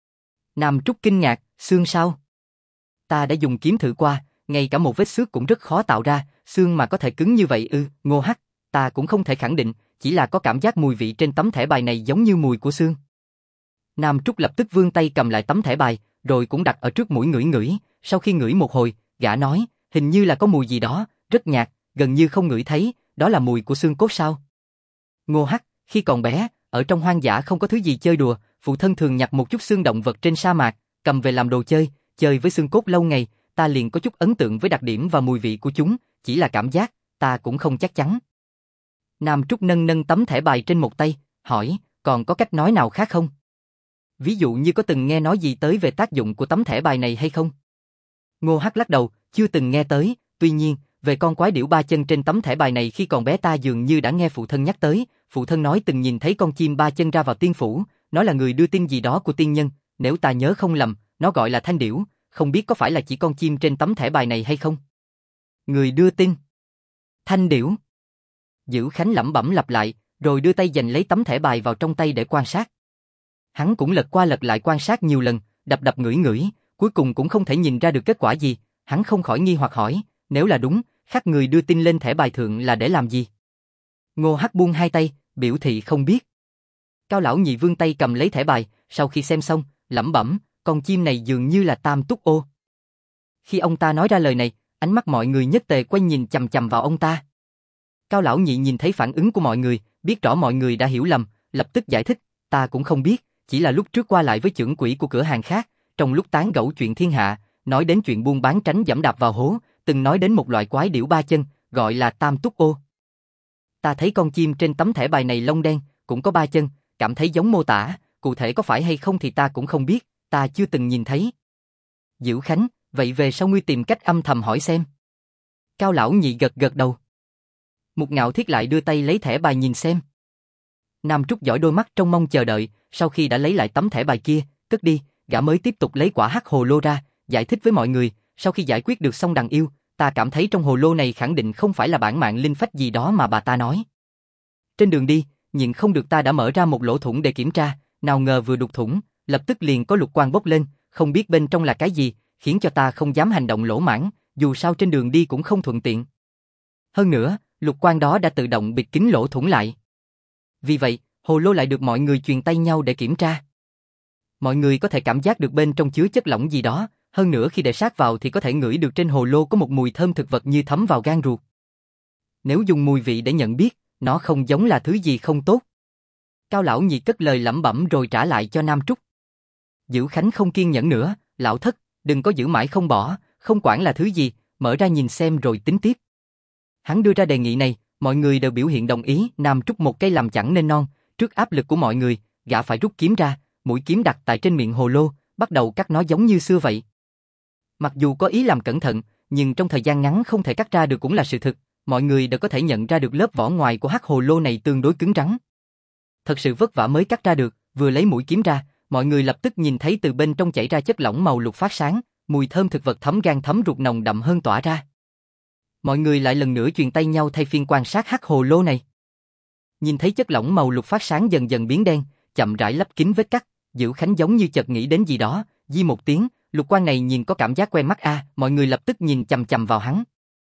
Nam Trúc kinh ngạc, xương sao? Ta đã dùng kiếm thử qua, ngay cả một vết xước cũng rất khó tạo ra, xương mà có thể cứng như vậy ư? Ngô Hắc, ta cũng không thể khẳng định, chỉ là có cảm giác mùi vị trên tấm thẻ bài này giống như mùi của xương. Nam Trúc lập tức vươn tay cầm lại tấm thẻ bài, rồi cũng đặt ở trước mũi ngửi ngửi, sau khi ngửi một hồi, gã nói, hình như là có mùi gì đó, rất nhạt, gần như không ngửi thấy, đó là mùi của xương cốt sao? Ngô Hắc, khi còn bé, ở trong hoang dã không có thứ gì chơi đùa, phụ thân thường nhặt một chút xương động vật trên sa mạc, cầm về làm đồ chơi với xương cốt lâu ngày, ta liền có chút ấn tượng với đặc điểm và mùi vị của chúng, chỉ là cảm giác, ta cũng không chắc chắn. Nam Trúc nâng nâng tấm thẻ bài trên một tay, hỏi, còn có cách nói nào khác không? Ví dụ như có từng nghe nói gì tới về tác dụng của tấm thẻ bài này hay không? Ngô Hắc lắc đầu, chưa từng nghe tới, tuy nhiên, về con quái điểu ba chân trên tấm thẻ bài này khi còn bé ta dường như đã nghe phụ thân nhắc tới, phụ thân nói từng nhìn thấy con chim ba chân ra vào tiên phủ, nói là người đưa tin gì đó của tiên nhân, nếu ta nhớ không lầm, nó gọi là thanh điểu, không biết có phải là chỉ con chim trên tấm thẻ bài này hay không? Người đưa tin. Thanh điểu. Dữ Khánh lẩm bẩm lặp lại, rồi đưa tay giành lấy tấm thẻ bài vào trong tay để quan sát. Hắn cũng lật qua lật lại quan sát nhiều lần, đập đập ngửi ngửi, cuối cùng cũng không thể nhìn ra được kết quả gì, hắn không khỏi nghi hoặc hỏi, nếu là đúng, khắc người đưa tin lên thẻ bài thượng là để làm gì? Ngô Hắc buông hai tay, biểu thị không biết. Cao lão nhị vươn tay cầm lấy thẻ bài, sau khi xem xong, lẩm bẩm, con chim này dường như là Tam Túc Ô. Khi ông ta nói ra lời này, ánh mắt mọi người nhất tề quay nhìn chằm chằm vào ông ta. Cao lão nhị nhìn thấy phản ứng của mọi người, biết rõ mọi người đã hiểu lầm, lập tức giải thích, ta cũng không biết, chỉ là lúc trước qua lại với trưởng quỹ của cửa hàng khác, trong lúc tán gẫu chuyện thiên hạ, nói đến chuyện buôn bán tránh giẫm đạp vào hố, từng nói đến một loại quái điểu ba chân, gọi là Tam Túc Ô. Ta thấy con chim trên tấm thẻ bài này lông đen, cũng có ba chân, cảm thấy giống mô tả, cụ thể có phải hay không thì ta cũng không biết, ta chưa từng nhìn thấy. Dữ Khánh, vậy về sau ngươi tìm cách âm thầm hỏi xem. Cao lão nhị gật gật đầu. Mục Ngạo Thiết lại đưa tay lấy thẻ bài nhìn xem. Nam Trúc dõi đôi mắt trong mong chờ đợi, sau khi đã lấy lại tấm thẻ bài kia, cất đi, gã mới tiếp tục lấy quả hắc hồ lô ra, giải thích với mọi người, sau khi giải quyết được xong đằng yêu, ta cảm thấy trong hồ lô này khẳng định không phải là bản mạng linh phách gì đó mà bà ta nói. Trên đường đi, nhịn không được ta đã mở ra một lỗ thủng để kiểm tra, nào ngờ vừa đục thủng, lập tức liền có lục quang bốc lên, không biết bên trong là cái gì, khiến cho ta không dám hành động lỗ mãng, dù sao trên đường đi cũng không thuận tiện. Hơn nữa, lục quang đó đã tự động bịt kín lỗ thủng lại. Vì vậy, hồ lô lại được mọi người truyền tay nhau để kiểm tra. Mọi người có thể cảm giác được bên trong chứa chất lỏng gì đó, hơn nữa khi để sát vào thì có thể ngửi được trên hồ lô có một mùi thơm thực vật như thấm vào gan ruột. Nếu dùng mùi vị để nhận biết, nó không giống là thứ gì không tốt. Cao lão nhị cất lời lẩm bẩm rồi trả lại cho Nam Trúc. Dữ Khánh không kiên nhẫn nữa, lão thất, đừng có giữ mãi không bỏ, không quản là thứ gì, mở ra nhìn xem rồi tính tiếp. Hắn đưa ra đề nghị này, mọi người đều biểu hiện đồng ý, Nam Trúc một cây làm chẳng nên non, trước áp lực của mọi người, gã phải rút kiếm ra, mũi kiếm đặt tại trên miệng hồ lô, bắt đầu cắt nó giống như xưa vậy. Mặc dù có ý làm cẩn thận, nhưng trong thời gian ngắn không thể cắt ra được cũng là sự thực, mọi người đều có thể nhận ra được lớp vỏ ngoài của hắc hồ lô này tương đối cứng rắn. Thật sự vất vả mới cắt ra được, vừa lấy mũi kiếm ra, mọi người lập tức nhìn thấy từ bên trong chảy ra chất lỏng màu lục phát sáng, mùi thơm thực vật thấm gan thấm ruột nồng đậm hơn tỏa ra. Mọi người lại lần nữa truyền tay nhau thay phiên quan sát hắc hồ lô này. Nhìn thấy chất lỏng màu lục phát sáng dần dần biến đen, chậm rãi lấp kín vết cắt, Dữ Khánh giống như chợt nghĩ đến gì đó, di một tiếng, lục quang này nhìn có cảm giác quen mắt a, mọi người lập tức nhìn chằm chằm vào hắn.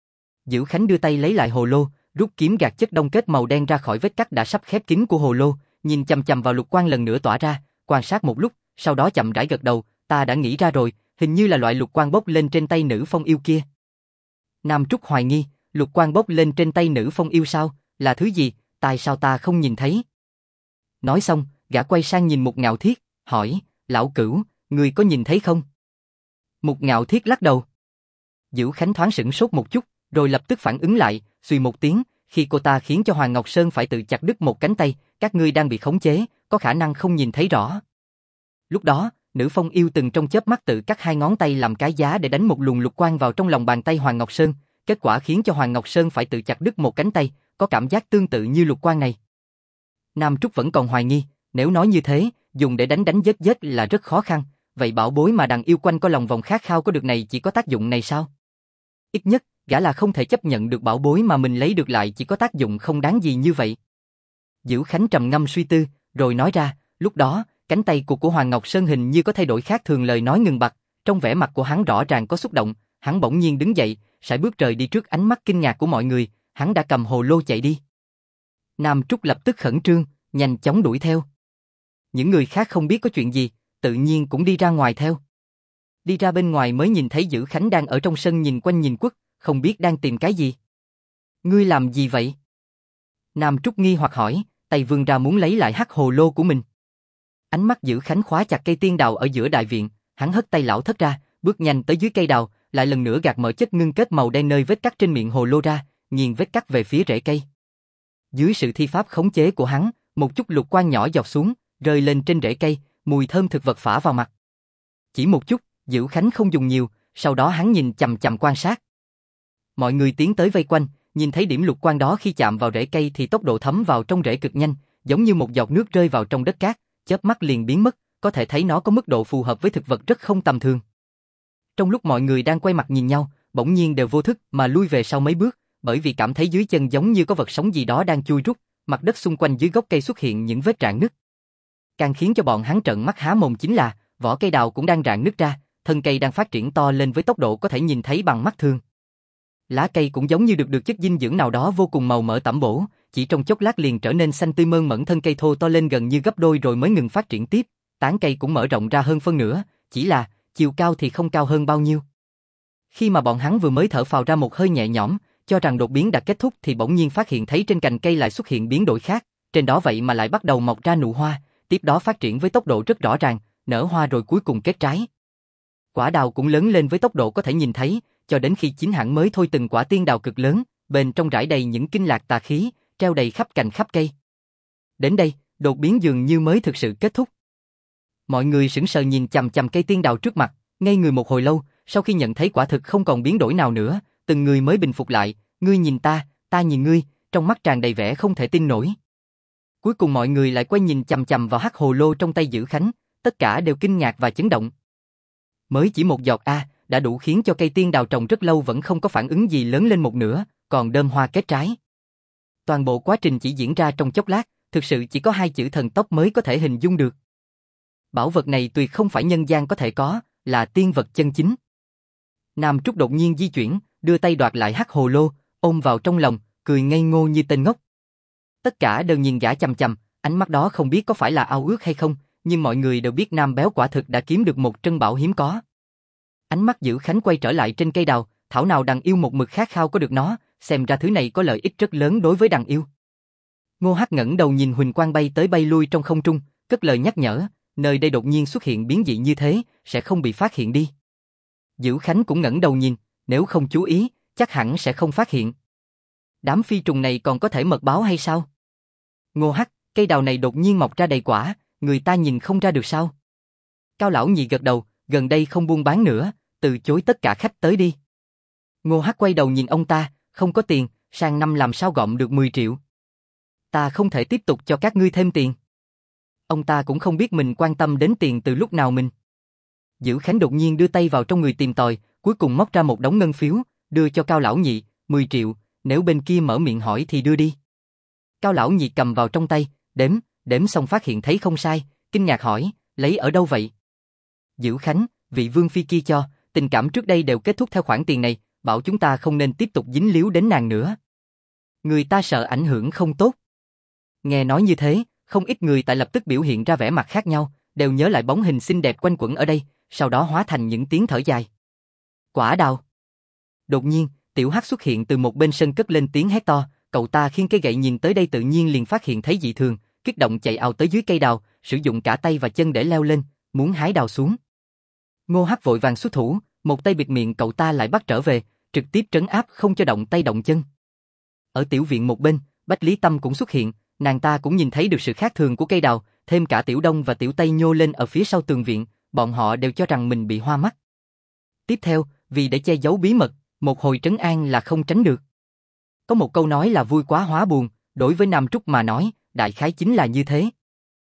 Dữ Khánh đưa tay lấy lại hồ lô, rút kiếm gạt chất đông kết màu đen ra khỏi vết cắt đã sắp khép kín của hồ lô, nhìn chằm chằm vào lục quang lần nữa tỏa ra, quan sát một lúc, sau đó chậm rãi gật đầu, ta đã nghĩ ra rồi, hình như là loại lục quang bốc lên trên tay nữ phong yêu kia. Nam Trúc hoài nghi, lục quang bốc lên trên tay nữ phong yêu sao, là thứ gì, tại sao ta không nhìn thấy? Nói xong, gã quay sang nhìn Mục Ngạo Thiết, hỏi, lão cửu, người có nhìn thấy không? Mục Ngạo Thiết lắc đầu. Dữ Khánh thoáng sửng sốt một chút, rồi lập tức phản ứng lại, suy một tiếng, khi cô ta khiến cho Hoàng Ngọc Sơn phải tự chặt đứt một cánh tay, các ngươi đang bị khống chế, có khả năng không nhìn thấy rõ. Lúc đó, nữ phong yêu từng trong chớp mắt tự cắt hai ngón tay làm cái giá để đánh một luồng lục quang vào trong lòng bàn tay Hoàng Ngọc Sơn, kết quả khiến cho Hoàng Ngọc Sơn phải tự chặt đứt một cánh tay, có cảm giác tương tự như lục quang này. Nam Trúc vẫn còn hoài nghi, nếu nói như thế, dùng để đánh giết là rất khó khăn, vậy bảo bối mà đàn yêu quanh có lòng vòng khát khao có được này chỉ có tác dụng này sao? Ít nhất, gã là không thể chấp nhận được bảo bối mà mình lấy được lại chỉ có tác dụng không đáng gì như vậy. Dữ Khánh trầm ngâm suy tư, rồi nói ra, lúc đó, cánh tay của Hoàng Ngọc Sơn hình như có thay đổi khác thường, lời nói ngừng bặt, trong vẻ mặt của hắn rõ ràng có xúc động, hắn bỗng nhiên đứng dậy, sải bước rời đi trước ánh mắt kinh ngạc của mọi người, hắn đã cầm hồ lô chạy đi. Nam Trúc lập tức khẩn trương, nhanh chóng đuổi theo. Những người khác không biết có chuyện gì, tự nhiên cũng đi ra ngoài theo. Đi ra bên ngoài mới nhìn thấy Dữ Khánh đang ở trong sân nhìn quanh nhìn quất, không biết đang tìm cái gì. Ngươi làm gì vậy? Nam Trúc nghi hoặc hỏi, tay vươn ra muốn lấy lại hắc hồ lô của mình. Ánh mắt Dữ Khánh khóa chặt cây tiên đào ở giữa đại viện, hắn hất tay lão thất ra, bước nhanh tới dưới cây đào, lại lần nữa gạt mở chất ngưng kết màu đen nơi vết cắt trên miệng hồ lô ra, nghiền vết cắt về phía rễ cây. Dưới sự thi pháp khống chế của hắn, một chút lục quang nhỏ giọt xuống, rơi lên trên rễ cây, mùi thơm thực vật phả vào mặt. Chỉ một chút, Dữ Khánh không dùng nhiều, sau đó hắn nhìn chằm chằm quan sát. Mọi người tiến tới vây quanh, nhìn thấy điểm lục quang đó khi chạm vào rễ cây thì tốc độ thấm vào trong rễ cực nhanh, giống như một giọt nước rơi vào trong đất cát, chớp mắt liền biến mất, có thể thấy nó có mức độ phù hợp với thực vật rất không tầm thường. Trong lúc mọi người đang quay mặt nhìn nhau, bỗng nhiên đều vô thức mà lui về sau mấy bước, bởi vì cảm thấy dưới chân giống như có vật sống gì đó đang chui rút, mặt đất xung quanh dưới gốc cây xuất hiện những vết rạn nứt. Càng khiến cho bọn hắn trợn mắt há mồm chính là, vỏ cây đào cũng đang rạn nứt ra, thân cây đang phát triển to lên với tốc độ có thể nhìn thấy bằng mắt thường. Lá cây cũng giống như được chất dinh dưỡng nào đó vô cùng màu mỡ tẩm bổ, chỉ trong chốc lát liền trở nên xanh tươi mơn mởn, thân cây thô to lên gần như gấp đôi rồi mới ngừng phát triển tiếp, tán cây cũng mở rộng ra hơn phân nửa, chỉ là chiều cao thì không cao hơn bao nhiêu. Khi mà bọn hắn vừa mới thở phào ra một hơi nhẹ nhõm, cho rằng đột biến đã kết thúc thì bỗng nhiên phát hiện thấy trên cành cây lại xuất hiện biến đổi khác, trên đó vậy mà lại bắt đầu mọc ra nụ hoa, tiếp đó phát triển với tốc độ rất rõ ràng, nở hoa rồi cuối cùng kết trái. Quả đào cũng lớn lên với tốc độ có thể nhìn thấy, cho đến khi chín hẳn mới thôi từng quả tiên đào cực lớn, bên trong rải đầy những kinh lạc tà khí, treo đầy khắp cành khắp cây. Đến đây, đột biến dường như mới thực sự kết thúc. Mọi người sững sờ nhìn chằm chằm cây tiên đào trước mặt, ngây người một hồi lâu, sau khi nhận thấy quả thực không còn biến đổi nào nữa, từng người mới bình phục lại, ngươi nhìn ta, ta nhìn ngươi, trong mắt tràn đầy vẻ không thể tin nổi. Cuối cùng mọi người lại quay nhìn chằm chằm vào hắc hồ lô trong tay Dữ Khánh, tất cả đều kinh ngạc và chấn động. Mới chỉ một giọt đã đủ khiến cho cây tiên đào trồng rất lâu vẫn không có phản ứng gì lớn lên một nửa, còn đơm hoa kết trái. Toàn bộ quá trình chỉ diễn ra trong chốc lát, thực sự chỉ có hai chữ thần tốc mới có thể hình dung được. Bảo vật này tuyệt không phải nhân gian có thể có, là tiên vật chân chính. Nam Trúc đột nhiên di chuyển, đưa tay đoạt lại hắc hồ lô, ôm vào trong lòng, cười ngây ngô như tên ngốc. Tất cả đều nhìn gã chằm chằm, ánh mắt đó không biết có phải là ao ước hay không, nhưng mọi người đều biết Nam Béo quả thực đã kiếm được một trân bảo hiếm có. Ánh mắt Dữ Khánh quay trở lại trên cây đào, thảo nào đằng yêu một mực khát khao có được nó, xem ra thứ này có lợi ích rất lớn đối với đằng yêu. Ngô Hắc ngẩng đầu nhìn huỳnh quang bay tới bay lui trong không trung, cất lời nhắc nhở, nơi đây đột nhiên xuất hiện biến dị như thế, sẽ không bị phát hiện đi. Dữ Khánh cũng ngẩng đầu nhìn, nếu không chú ý, chắc hẳn sẽ không phát hiện. Đám phi trùng này còn có thể mật báo hay sao? Ngô Hắc, cây đào này đột nhiên mọc ra đầy quả, người ta nhìn không ra được sao? Cao lão nhị gật đầu, gần đây không buôn bán nữa, từ chối tất cả khách tới đi. Ngô Hắc quay đầu nhìn ông ta, không có tiền, sang năm làm sao gọm được 10 triệu. Ta không thể tiếp tục cho các ngươi thêm tiền. Ông ta cũng không biết mình quan tâm đến tiền từ lúc nào mình. Dữ Khánh đột nhiên đưa tay vào trong người tìm tòi, cuối cùng móc ra một đống ngân phiếu, đưa cho Cao lão nhị, 10 triệu, nếu bên kia mở miệng hỏi thì đưa đi. Cao lão nhị cầm vào trong tay, đếm xong phát hiện thấy không sai, kinh ngạc hỏi, lấy ở đâu vậy? Dữ Khánh, vị vương phi kia cho, tình cảm trước đây đều kết thúc theo khoản tiền này, bảo chúng ta không nên tiếp tục dính líu đến nàng nữa. Người ta sợ ảnh hưởng không tốt. Nghe nói như thế, không ít người tại lập tức biểu hiện ra vẻ mặt khác nhau, đều nhớ lại bóng hình xinh đẹp quanh quẩn ở đây, sau đó hóa thành những tiếng thở dài. Quả đào. Đột nhiên, Tiểu Hắc xuất hiện từ một bên sân cất lên tiếng hét to, cậu ta khiêng cây gậy nhìn tới đây tự nhiên liền phát hiện thấy dị thường, kích động chạy ào tới dưới cây đào, sử dụng cả tay và chân để leo lên, muốn hái đào xuống. Ngô Hắc vội vàng xuất thủ, một tay bịt miệng cậu ta lại bắt trở về, trực tiếp trấn áp không cho động tay động chân. Ở tiểu viện một bên, Bách Lý Tâm cũng xuất hiện, nàng ta cũng nhìn thấy được sự khác thường của cây đào, thêm cả Tiểu Đông và Tiểu Tây nhô lên ở phía sau tường viện, bọn họ đều cho rằng mình bị hoa mắt. Tiếp theo, vì để che giấu bí mật, một hồi trấn an là không tránh được. Có một câu nói là vui quá hóa buồn, đối với Nam Trúc mà nói, đại khái chính là như thế.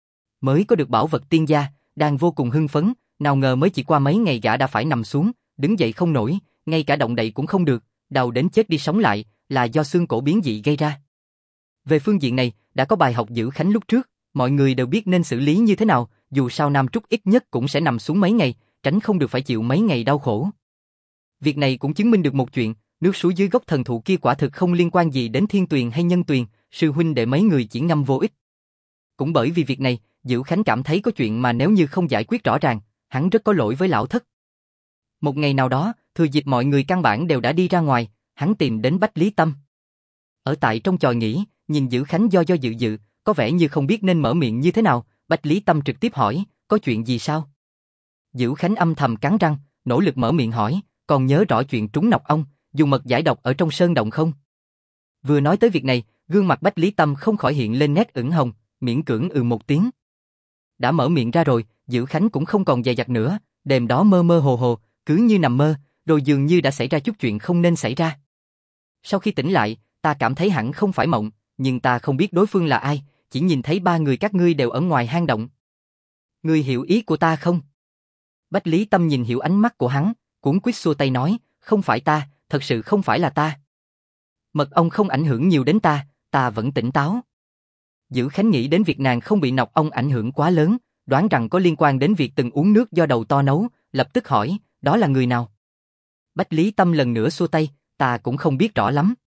Mới có được bảo vật tiên gia, đang vô cùng hưng phấn, nào ngờ mới chỉ qua mấy ngày gã đã phải nằm xuống, đứng dậy không nổi, ngay cả động đậy cũng không được, đau đến chết đi sống lại, là do xương cổ biến dị gây ra. Về phương diện này, đã có bài học Dữ Khánh lúc trước, mọi người đều biết nên xử lý như thế nào, dù sao Nam Trúc ít nhất cũng sẽ nằm xuống mấy ngày, tránh không được phải chịu mấy ngày đau khổ. Việc này cũng chứng minh được một chuyện, nước suối dưới gốc thần thụ kia quả thực không liên quan gì đến Thiên Tuyền hay Nhân Tuyền, sư huynh đệ mấy người chỉ ngâm vô ích. Cũng bởi vì việc này, Dữ Khánh cảm thấy có chuyện mà nếu như không giải quyết rõ ràng, hắn rất có lỗi với lão thất. Một ngày nào đó, thừa dịp mọi người căn bản đều đã đi ra ngoài, hắn tìm đến Bách Lý Tâm. Ở tại trong chòi nghỉ, nhìn Dữ Khánh do dự, có vẻ như không biết nên mở miệng như thế nào, Bách Lý Tâm trực tiếp hỏi, có chuyện gì sao? Dữ Khánh âm thầm cắn răng, nỗ lực mở miệng hỏi, còn nhớ rõ chuyện trúng nọc ong, dùng mật giải độc ở trong sơn động không? Vừa nói tới việc này, gương mặt Bách Lý Tâm không khỏi hiện lên nét ửng hồng, miễn cưỡng một tiếng. Đã mở miệng ra rồi, Dữ Khánh cũng không còn dè dặt nữa, đêm đó mơ mơ hồ hồ, cứ như nằm mơ, rồi dường như đã xảy ra chút chuyện không nên xảy ra. Sau khi tỉnh lại, ta cảm thấy hẳn không phải mộng, nhưng ta không biết đối phương là ai, chỉ nhìn thấy ba người các ngươi đều ở ngoài hang động. Ngươi hiểu ý của ta không? Bách Lý Tâm nhìn hiểu ánh mắt của hắn, cuống quýt xua tay nói, không phải ta, thật sự không phải là ta. Mật ong không ảnh hưởng nhiều đến ta vẫn tỉnh táo. Dữ Khánh nghĩ đến việc nàng không bị nọc ong ảnh hưởng quá lớn, đoán rằng có liên quan đến việc từng uống nước do đầu to nấu, lập tức hỏi, đó là người nào? Bách Lý Tâm lần nữa xua tay, ta cũng không biết rõ lắm.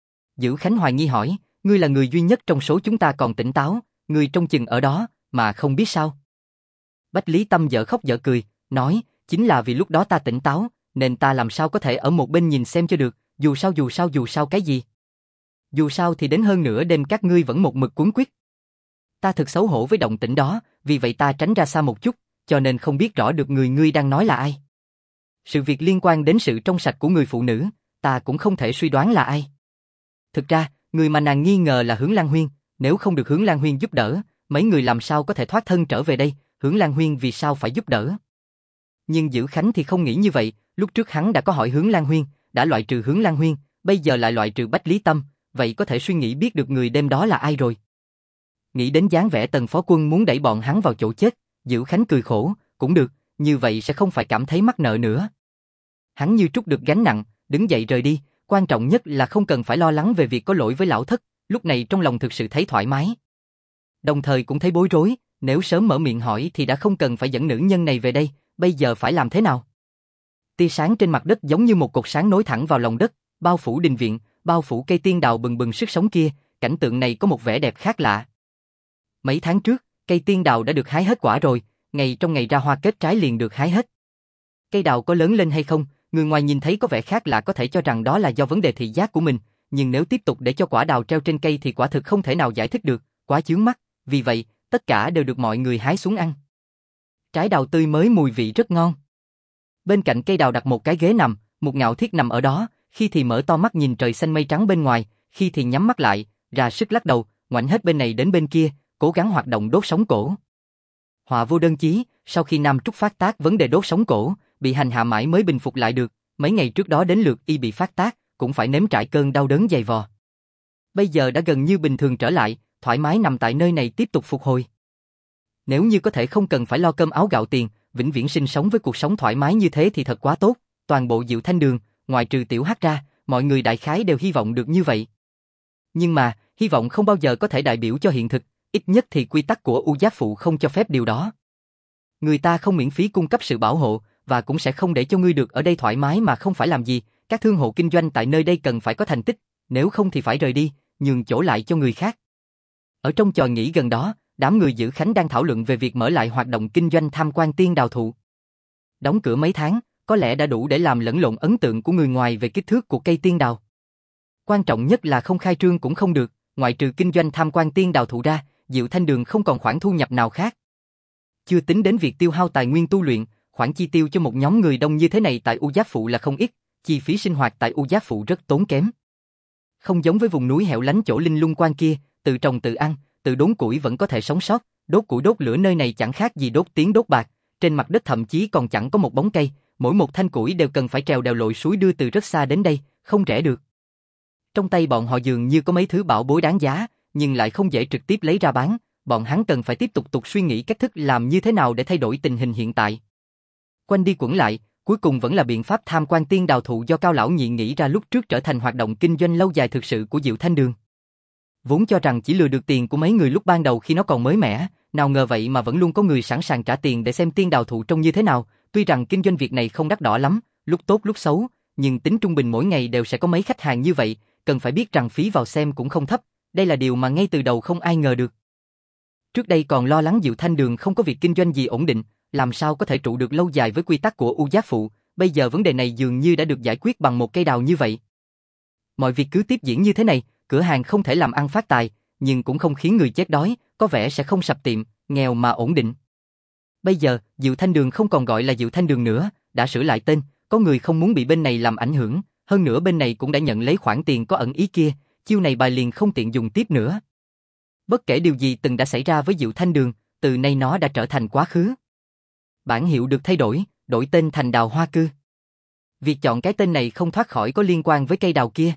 Dữ Khánh hoài nghi hỏi, ngươi là người duy nhất trong số chúng ta còn tỉnh táo, ngươi trông chừng ở đó, mà không biết sao? Bách Lý Tâm dở khóc dở cười, nói, chính là vì lúc đó ta tỉnh táo, nên ta làm sao có thể ở một bên nhìn xem cho được, dù sao cái gì? Dù sao thì đến hơn nửa đêm các ngươi vẫn một mực cuống quýt. Ta thực xấu hổ với động tĩnh đó, vì vậy ta tránh ra xa một chút, cho nên không biết rõ được người ngươi đang nói là ai. Sự việc liên quan đến sự trong sạch của người phụ nữ, ta cũng không thể suy đoán là ai. Thực ra, người mà nàng nghi ngờ là Hướng Lan Huyên, nếu không được Hướng Lan Huyên giúp đỡ, mấy người làm sao có thể thoát thân trở về đây, Hướng Lan Huyên vì sao phải giúp đỡ? Nhưng Dữ Khánh thì không nghĩ như vậy, lúc trước hắn đã có hỏi Hướng Lan Huyên, đã loại trừ Hướng Lan Huyên, bây giờ lại loại trừ Bách Lý Tâm, vậy có thể suy nghĩ biết được người đêm đó là ai rồi. Nghĩ đến dáng vẻ Tần phó quân muốn đẩy bọn hắn vào chỗ chết, Dữ Khánh cười khổ, cũng được, như vậy sẽ không phải cảm thấy mắc nợ nữa. Hắn như trút được gánh nặng, đứng dậy rời đi, quan trọng nhất là không cần phải lo lắng về việc có lỗi với lão thất, lúc này trong lòng thực sự thấy thoải mái. Đồng thời cũng thấy bối rối, nếu sớm mở miệng hỏi thì đã không cần phải dẫn nữ nhân này về đây, bây giờ phải làm thế nào? Tia sáng trên mặt đất giống như một cột sáng nối thẳng vào lòng đất, bao phủ đình viện, bao phủ cây tiên đào bừng bừng sức sống kia, cảnh tượng này có một vẻ đẹp khác lạ. Mấy tháng trước, cây tiên đào đã được hái hết quả rồi, trong ngày ra hoa kết trái liền được hái hết. Cây đào có lớn lên hay không, người ngoài nhìn thấy có vẻ khác lạ có thể cho rằng đó là do vấn đề thị giác của mình, nhưng nếu tiếp tục để cho quả đào treo trên cây thì quả thực không thể nào giải thích được, quá chướng mắt, vì vậy, tất cả đều được mọi người hái xuống ăn. Trái đào tươi mới mùi vị rất ngon. Bên cạnh cây đào đặt một cái ghế nằm, một ngạo thiết nằm ở đó, khi thì mở to mắt nhìn trời xanh mây trắng bên ngoài, khi thì nhắm mắt lại, ra sức lắc đầu, ngoảnh hết bên này đến bên kia, cố gắng hoạt động đốt sống cổ. Họa vô đơn chí, sau khi Nam Trúc phát tác vấn đề đốt sống cổ, bị hành hạ mãi mới bình phục lại được, mấy ngày trước đó đến lượt y bị phát tác, cũng phải nếm trải cơn đau đớn dày vò. Bây giờ đã gần như bình thường trở lại, thoải mái nằm tại nơi này tiếp tục phục hồi. Nếu như có thể không cần phải lo cơm áo gạo tiền, vĩnh viễn sinh sống với cuộc sống thoải mái như thế thì thật quá tốt, toàn bộ Diệu Thanh Đường, ngoài trừ Tiểu Hắc ra, mọi người đại khái đều hy vọng được như vậy. Nhưng mà, hy vọng không bao giờ có thể đại biểu cho hiện thực, ít nhất thì quy tắc của U Giáp Phụ không cho phép điều đó. Người ta không miễn phí cung cấp sự bảo hộ, và cũng sẽ không để cho ngươi được ở đây thoải mái mà không phải làm gì, các thương hộ kinh doanh tại nơi đây cần phải có thành tích, nếu không thì phải rời đi, nhường chỗ lại cho người khác. Ở trong chòi nghỉ gần đó, đám người Dữ Khánh đang thảo luận về việc mở lại hoạt động kinh doanh tham quan tiên đào thụ. Đóng cửa mấy tháng, có lẽ đã đủ để làm lẫn lộn ấn tượng của người ngoài về kích thước của cây tiên đào. Quan trọng nhất là không khai trương cũng không được, ngoại trừ kinh doanh tham quan tiên đào thụ ra, Diệu Thanh Đường không còn khoản thu nhập nào khác. Chưa tính đến việc tiêu hao tài nguyên tu luyện, khoản chi tiêu cho một nhóm người đông như thế này tại U Giáp Phụ là không ít, chi phí sinh hoạt tại U Giáp Phụ rất tốn kém. Không giống với vùng núi hẻo lánh chỗ linh lung quan kia, tự trồng tự ăn, tự đốn củi vẫn có thể sống sót, đốt củi đốt lửa nơi này chẳng khác gì đốt tiếng đốt bạc, trên mặt đất thậm chí còn chẳng có một bóng cây, mỗi một thanh củi đều cần phải trèo đèo lội suối đưa từ rất xa đến đây, không rẻ được. Trong tay bọn họ dường như có mấy thứ bảo bối đáng giá, nhưng lại không dễ trực tiếp lấy ra bán, bọn hắn cần phải tiếp tục suy nghĩ cách thức làm như thế nào để thay đổi tình hình hiện tại. Quanh đi quẩn lại, cuối cùng vẫn là biện pháp tham quan tiên đào thụ do Cao lão nhị nghĩ ra lúc trước trở thành hoạt động kinh doanh lâu dài thực sự của Diệu Thanh Đường. Vốn cho rằng chỉ lừa được tiền của mấy người lúc ban đầu khi nó còn mới mẻ, nào ngờ vậy mà vẫn luôn có người sẵn sàng trả tiền để xem tiên đào thụ trông như thế nào. Tuy rằng kinh doanh việc này không đắt đỏ lắm, lúc tốt lúc xấu, nhưng tính trung bình mỗi ngày đều sẽ có mấy khách hàng như vậy, cần phải biết rằng phí vào xem cũng không thấp, đây là điều mà ngay từ đầu không ai ngờ được. Trước đây còn lo lắng Diệu Thanh Đường không có việc kinh doanh gì ổn định, làm sao có thể trụ được lâu dài với quy tắc của U Giác Phụ, bây giờ vấn đề này dường như đã được giải quyết bằng một cây đào như vậy. Mọi việc cứ tiếp diễn như thế này, cửa hàng không thể làm ăn phát tài, nhưng cũng không khiến người chết đói, có vẻ sẽ không sập tiệm, nghèo mà ổn định. Bây giờ, Diệu Thanh Đường không còn gọi là Diệu Thanh Đường nữa, đã sửa lại tên, có người không muốn bị bên này làm ảnh hưởng, hơn nữa bên này cũng đã nhận lấy khoản tiền có ẩn ý kia, chiêu này bài liền không tiện dùng tiếp nữa. Bất kể điều gì từng đã xảy ra với Diệu Thanh Đường, từ nay nó đã trở thành quá khứ. Bản hiệu được thay đổi, đổi tên thành Đào Hoa Cư. Việc chọn cái tên này không thoát khỏi có liên quan với cây đào kia.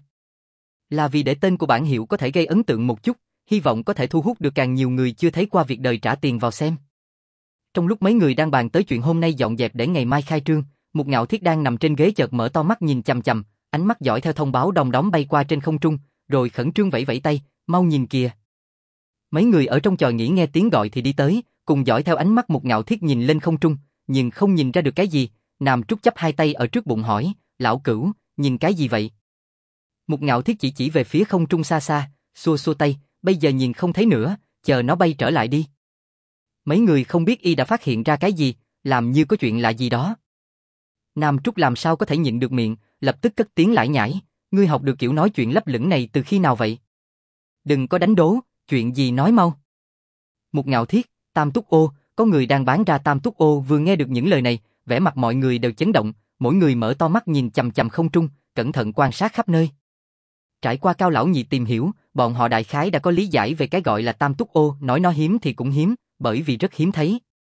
Là vì để tên của bản hiệu có thể gây ấn tượng một chút, hy vọng có thể thu hút được càng nhiều người chưa thấy qua việc đời trả tiền vào xem. Trong lúc mấy người đang bàn tới chuyện hôm nay dọn dẹp để ngày mai khai trương, Mục Ngạo Thiết đang nằm trên ghế chợt mở to mắt nhìn chằm chằm, ánh mắt dõi theo thông báo đom đóm bay qua trên không trung, rồi khẩn trương vẫy vẫy tay, mau nhìn kìa. Mấy người ở trong chòi nghỉ nghe tiếng gọi thì đi tới, cùng dõi theo ánh mắt Mục Ngạo Thiết nhìn lên không trung, nhưng không nhìn ra được cái gì. Nam Trúc chắp hai tay ở trước bụng hỏi, lão Cửu, nhìn cái gì vậy? Mục Ngạo Thiết chỉ về phía không trung xa xa, xua xua tay, bây giờ nhìn không thấy nữa, chờ nó bay trở lại đi. Mấy người không biết y đã phát hiện ra cái gì, làm như có chuyện lạ gì đó. Nam Trúc làm sao có thể nhịn được miệng, lập tức cất tiếng lải nhải, ngươi học được kiểu nói chuyện lấp lửng này từ khi nào vậy? Đừng có đánh đố, chuyện gì nói mau. Mục Ngạo Thiết, Tam Túc Ô, có người đang bán ra Tam Túc Ô vừa nghe được những lời này, vẻ mặt mọi người đều chấn động, mỗi người mở to mắt nhìn chằm chằm không trung, cẩn thận quan sát khắp nơi. Trải qua Cao Lão Nhị tìm hiểu, bọn họ đại khái đã có lý giải về cái gọi là Tam Túc Ô, nói nó hiếm thì cũng hiếm, bởi vì rất hiếm thấy.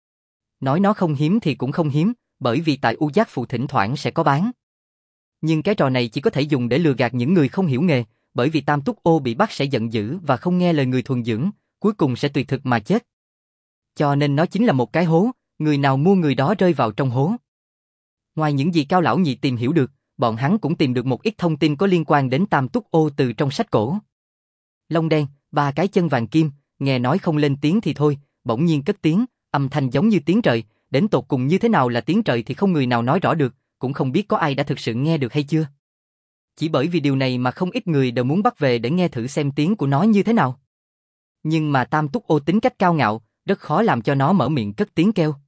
Nói nó không hiếm thì cũng không hiếm, bởi vì tại U Giác Phụ thỉnh thoảng sẽ có bán. Nhưng cái trò này chỉ có thể dùng để lừa gạt những người không hiểu nghề, bởi vì Tam Túc Ô bị bắt sẽ giận dữ và không nghe lời người thuần dưỡng, cuối cùng sẽ tuyệt thực mà chết. Cho nên nó chính là một cái hố, người nào mua người đó rơi vào trong hố. Ngoài những gì Cao Lão Nhị tìm hiểu được, bọn hắn cũng tìm được một ít thông tin có liên quan đến Tam Túc Ô từ trong sách cổ. Lông đen, ba cái chân vàng kim, nghe nói không lên tiếng thì thôi, bỗng nhiên cất tiếng, âm thanh giống như tiếng trời, đến tột cùng như thế nào là tiếng trời thì không người nào nói rõ được, cũng không biết có ai đã thực sự nghe được hay chưa. Chỉ bởi vì điều này mà không ít người đều muốn bắt về để nghe thử xem tiếng của nó như thế nào. Nhưng mà Tam Túc Ô tính cách cao ngạo, rất khó làm cho nó mở miệng cất tiếng kêu.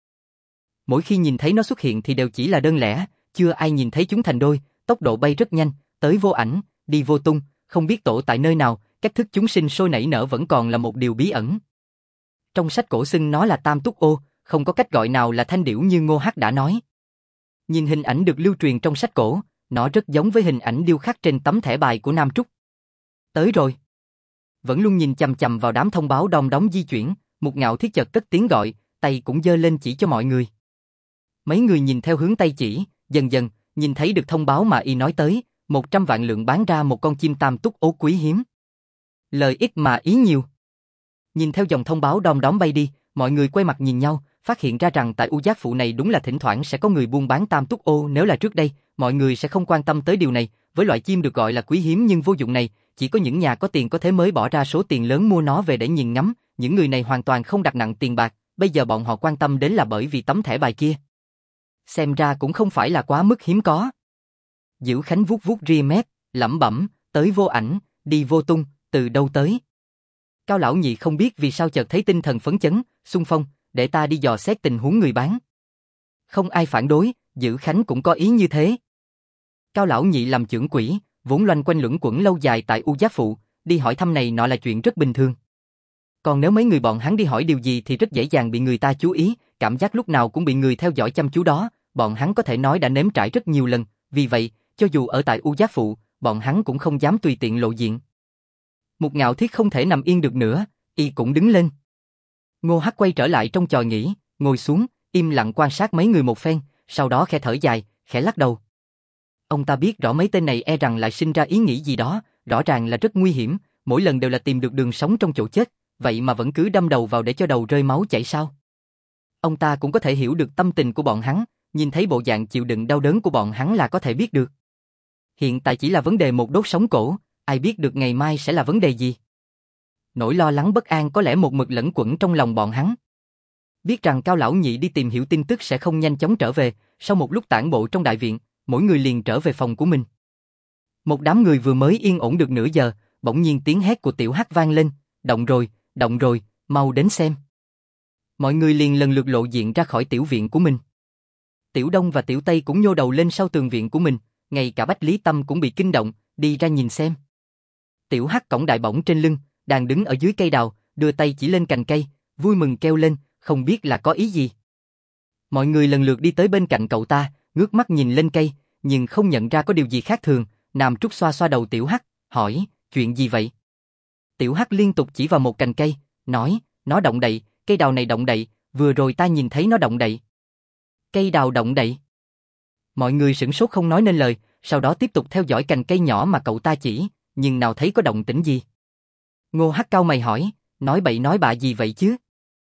Mỗi khi nhìn thấy nó xuất hiện thì đều chỉ là đơn lẻ, chưa ai nhìn thấy chúng thành đôi, tốc độ bay rất nhanh, tới vô ảnh, đi vô tung, không biết tổ tại nơi nào, cách thức chúng sinh sôi nảy nở vẫn còn là một điều bí ẩn. Trong sách cổ xưng nó là Tam Túc Ô, không có cách gọi nào là thanh điểu như Ngô Hắc đã nói. Nhìn hình ảnh được lưu truyền trong sách cổ, nó rất giống với hình ảnh điêu khắc trên tấm thẻ bài của Nam Trúc. Tới rồi. Vẫn luôn nhìn chằm chằm vào đám thông báo đom đóm di chuyển, Mục Ngạo Thiết chợt cất tiếng gọi, tay cũng giơ lên chỉ cho mọi người. Mấy người nhìn theo hướng tay chỉ, dần dần, nhìn thấy được thông báo mà y nói tới, 100 vạn lượng bán ra một con chim Tam Túc Ô quý hiếm. Lời ít mà ý nhiều. Nhìn theo dòng thông báo đom đóm bay đi, mọi người quay mặt nhìn nhau, phát hiện ra rằng tại U Giác Phụ này đúng là thỉnh thoảng sẽ có người buôn bán Tam Túc Ô, nếu là trước đây, mọi người sẽ không quan tâm tới điều này, với loại chim được gọi là quý hiếm nhưng vô dụng này, chỉ có những nhà có tiền có thế mới bỏ ra số tiền lớn mua nó về để nhìn ngắm, những người này hoàn toàn không đặt nặng tiền bạc, bây giờ bọn họ quan tâm đến là bởi vì tấm thẻ bài kia. Xem ra cũng không phải là quá mức hiếm có. Dữ Khánh vuốt vuốt ria mép, lẩm bẩm, tới vô ảnh, đi vô tung, từ đâu tới? Cao Lão Nhị không biết vì sao chợt thấy tinh thần phấn chấn, xung phong, để ta đi dò xét tình huống người bán. Không ai phản đối, Dữ Khánh cũng có ý như thế. Cao Lão Nhị làm chưởng quỷ, vốn loanh quanh luẩn quẩn lâu dài tại U Giác Phụ, đi hỏi thăm này nọ là chuyện rất bình thường. Còn nếu mấy người bọn hắn đi hỏi điều gì thì rất dễ dàng bị người ta chú ý, cảm giác lúc nào cũng bị người theo dõi chăm chú đó, bọn hắn có thể nói đã nếm trải rất nhiều lần, vì vậy, cho dù ở tại U Giác Phụ, bọn hắn cũng không dám tùy tiện lộ diện. Mục Ngạo Thiết không thể nằm yên được nữa, y cũng đứng lên. Ngô Hắc quay trở lại trong chòi nghỉ, ngồi xuống, im lặng quan sát mấy người một phen, sau đó khẽ thở dài, khẽ lắc đầu. Ông ta biết rõ mấy tên này e rằng lại sinh ra ý nghĩ gì đó, rõ ràng là rất nguy hiểm, mỗi lần đều là tìm được đường sống trong chỗ chết, vậy mà vẫn cứ đâm đầu vào để cho đầu rơi máu chảy sao. Ông ta cũng có thể hiểu được tâm tình của bọn hắn, nhìn thấy bộ dạng chịu đựng đau đớn của bọn hắn là có thể biết được. Hiện tại chỉ là vấn đề một đốt sống cổ, ai biết được ngày mai sẽ là vấn đề gì. nỗi lo lắng bất an có lẽ một mực lẫn quẩn trong lòng bọn hắn. Biết rằng Cao lão nhị đi tìm hiểu tin tức sẽ không nhanh chóng trở về, sau một lúc tản bộ trong đại viện, mỗi người liền trở về phòng của mình. Một đám người vừa mới yên ổn được nửa giờ, bỗng nhiên tiếng hét của Tiểu Hắc vang lên, động rồi, mau đến xem. Mọi người liền lần lượt lộ diện ra khỏi tiểu viện của mình. Tiểu Đông và Tiểu Tây cũng nhô đầu lên sau tường viện của mình, ngay cả Bách Lý Tâm cũng bị kinh động, đi ra nhìn xem. Tiểu Hắc cõng đại bổng trên lưng, đang đứng ở dưới cây đào, đưa tay chỉ lên cành cây, vui mừng kêu lên, không biết là có ý gì. Mọi người lần lượt đi tới bên cạnh cậu ta, ngước mắt nhìn lên cây, nhưng không nhận ra có điều gì khác thường. Nam Trúc xoa xoa đầu Tiểu Hắc, hỏi, chuyện gì vậy? Tiểu Hắc liên tục chỉ vào một cành cây, nói, nó động đậy, cây đào này động đậy, vừa rồi ta nhìn thấy nó động đậy. Cây đào động đậy. Mọi người sửng sốt không nói nên lời, sau đó tiếp tục theo dõi cành cây nhỏ mà cậu ta chỉ, nhưng nào thấy có động tĩnh gì. Ngô Hắc cau mày hỏi, nói bậy nói bạ gì vậy chứ?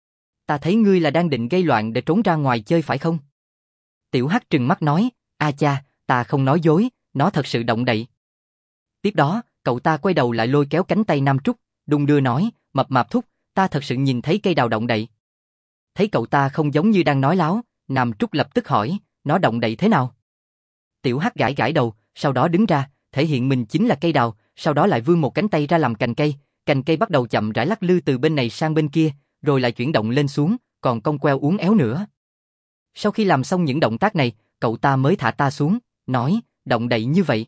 Ta thấy ngươi là đang định gây loạn để trốn ra ngoài chơi phải không? Tiểu Hắc trừng mắt nói, a cha, ta không nói dối, nó thật sự động đậy. Tiếp đó, cậu ta quay đầu lại lôi kéo cánh tay Nam Trúc, đung đưa nói, mập mạp thúc, ta thật sự nhìn thấy cây đào động đậy. Thấy cậu ta không giống như đang nói láo, Nam Trúc lập tức hỏi, nó động đậy thế nào? Tiểu Hắc gãi gãi đầu, sau đó đứng ra, thể hiện mình chính là cây đào, sau đó lại vươn một cánh tay ra làm cành cây bắt đầu chậm rãi lắc lư từ bên này sang bên kia, rồi lại chuyển động lên xuống, còn cong queo uốn éo nữa. Sau khi làm xong những động tác này, cậu ta mới thả ta xuống, nói, động đậy như vậy.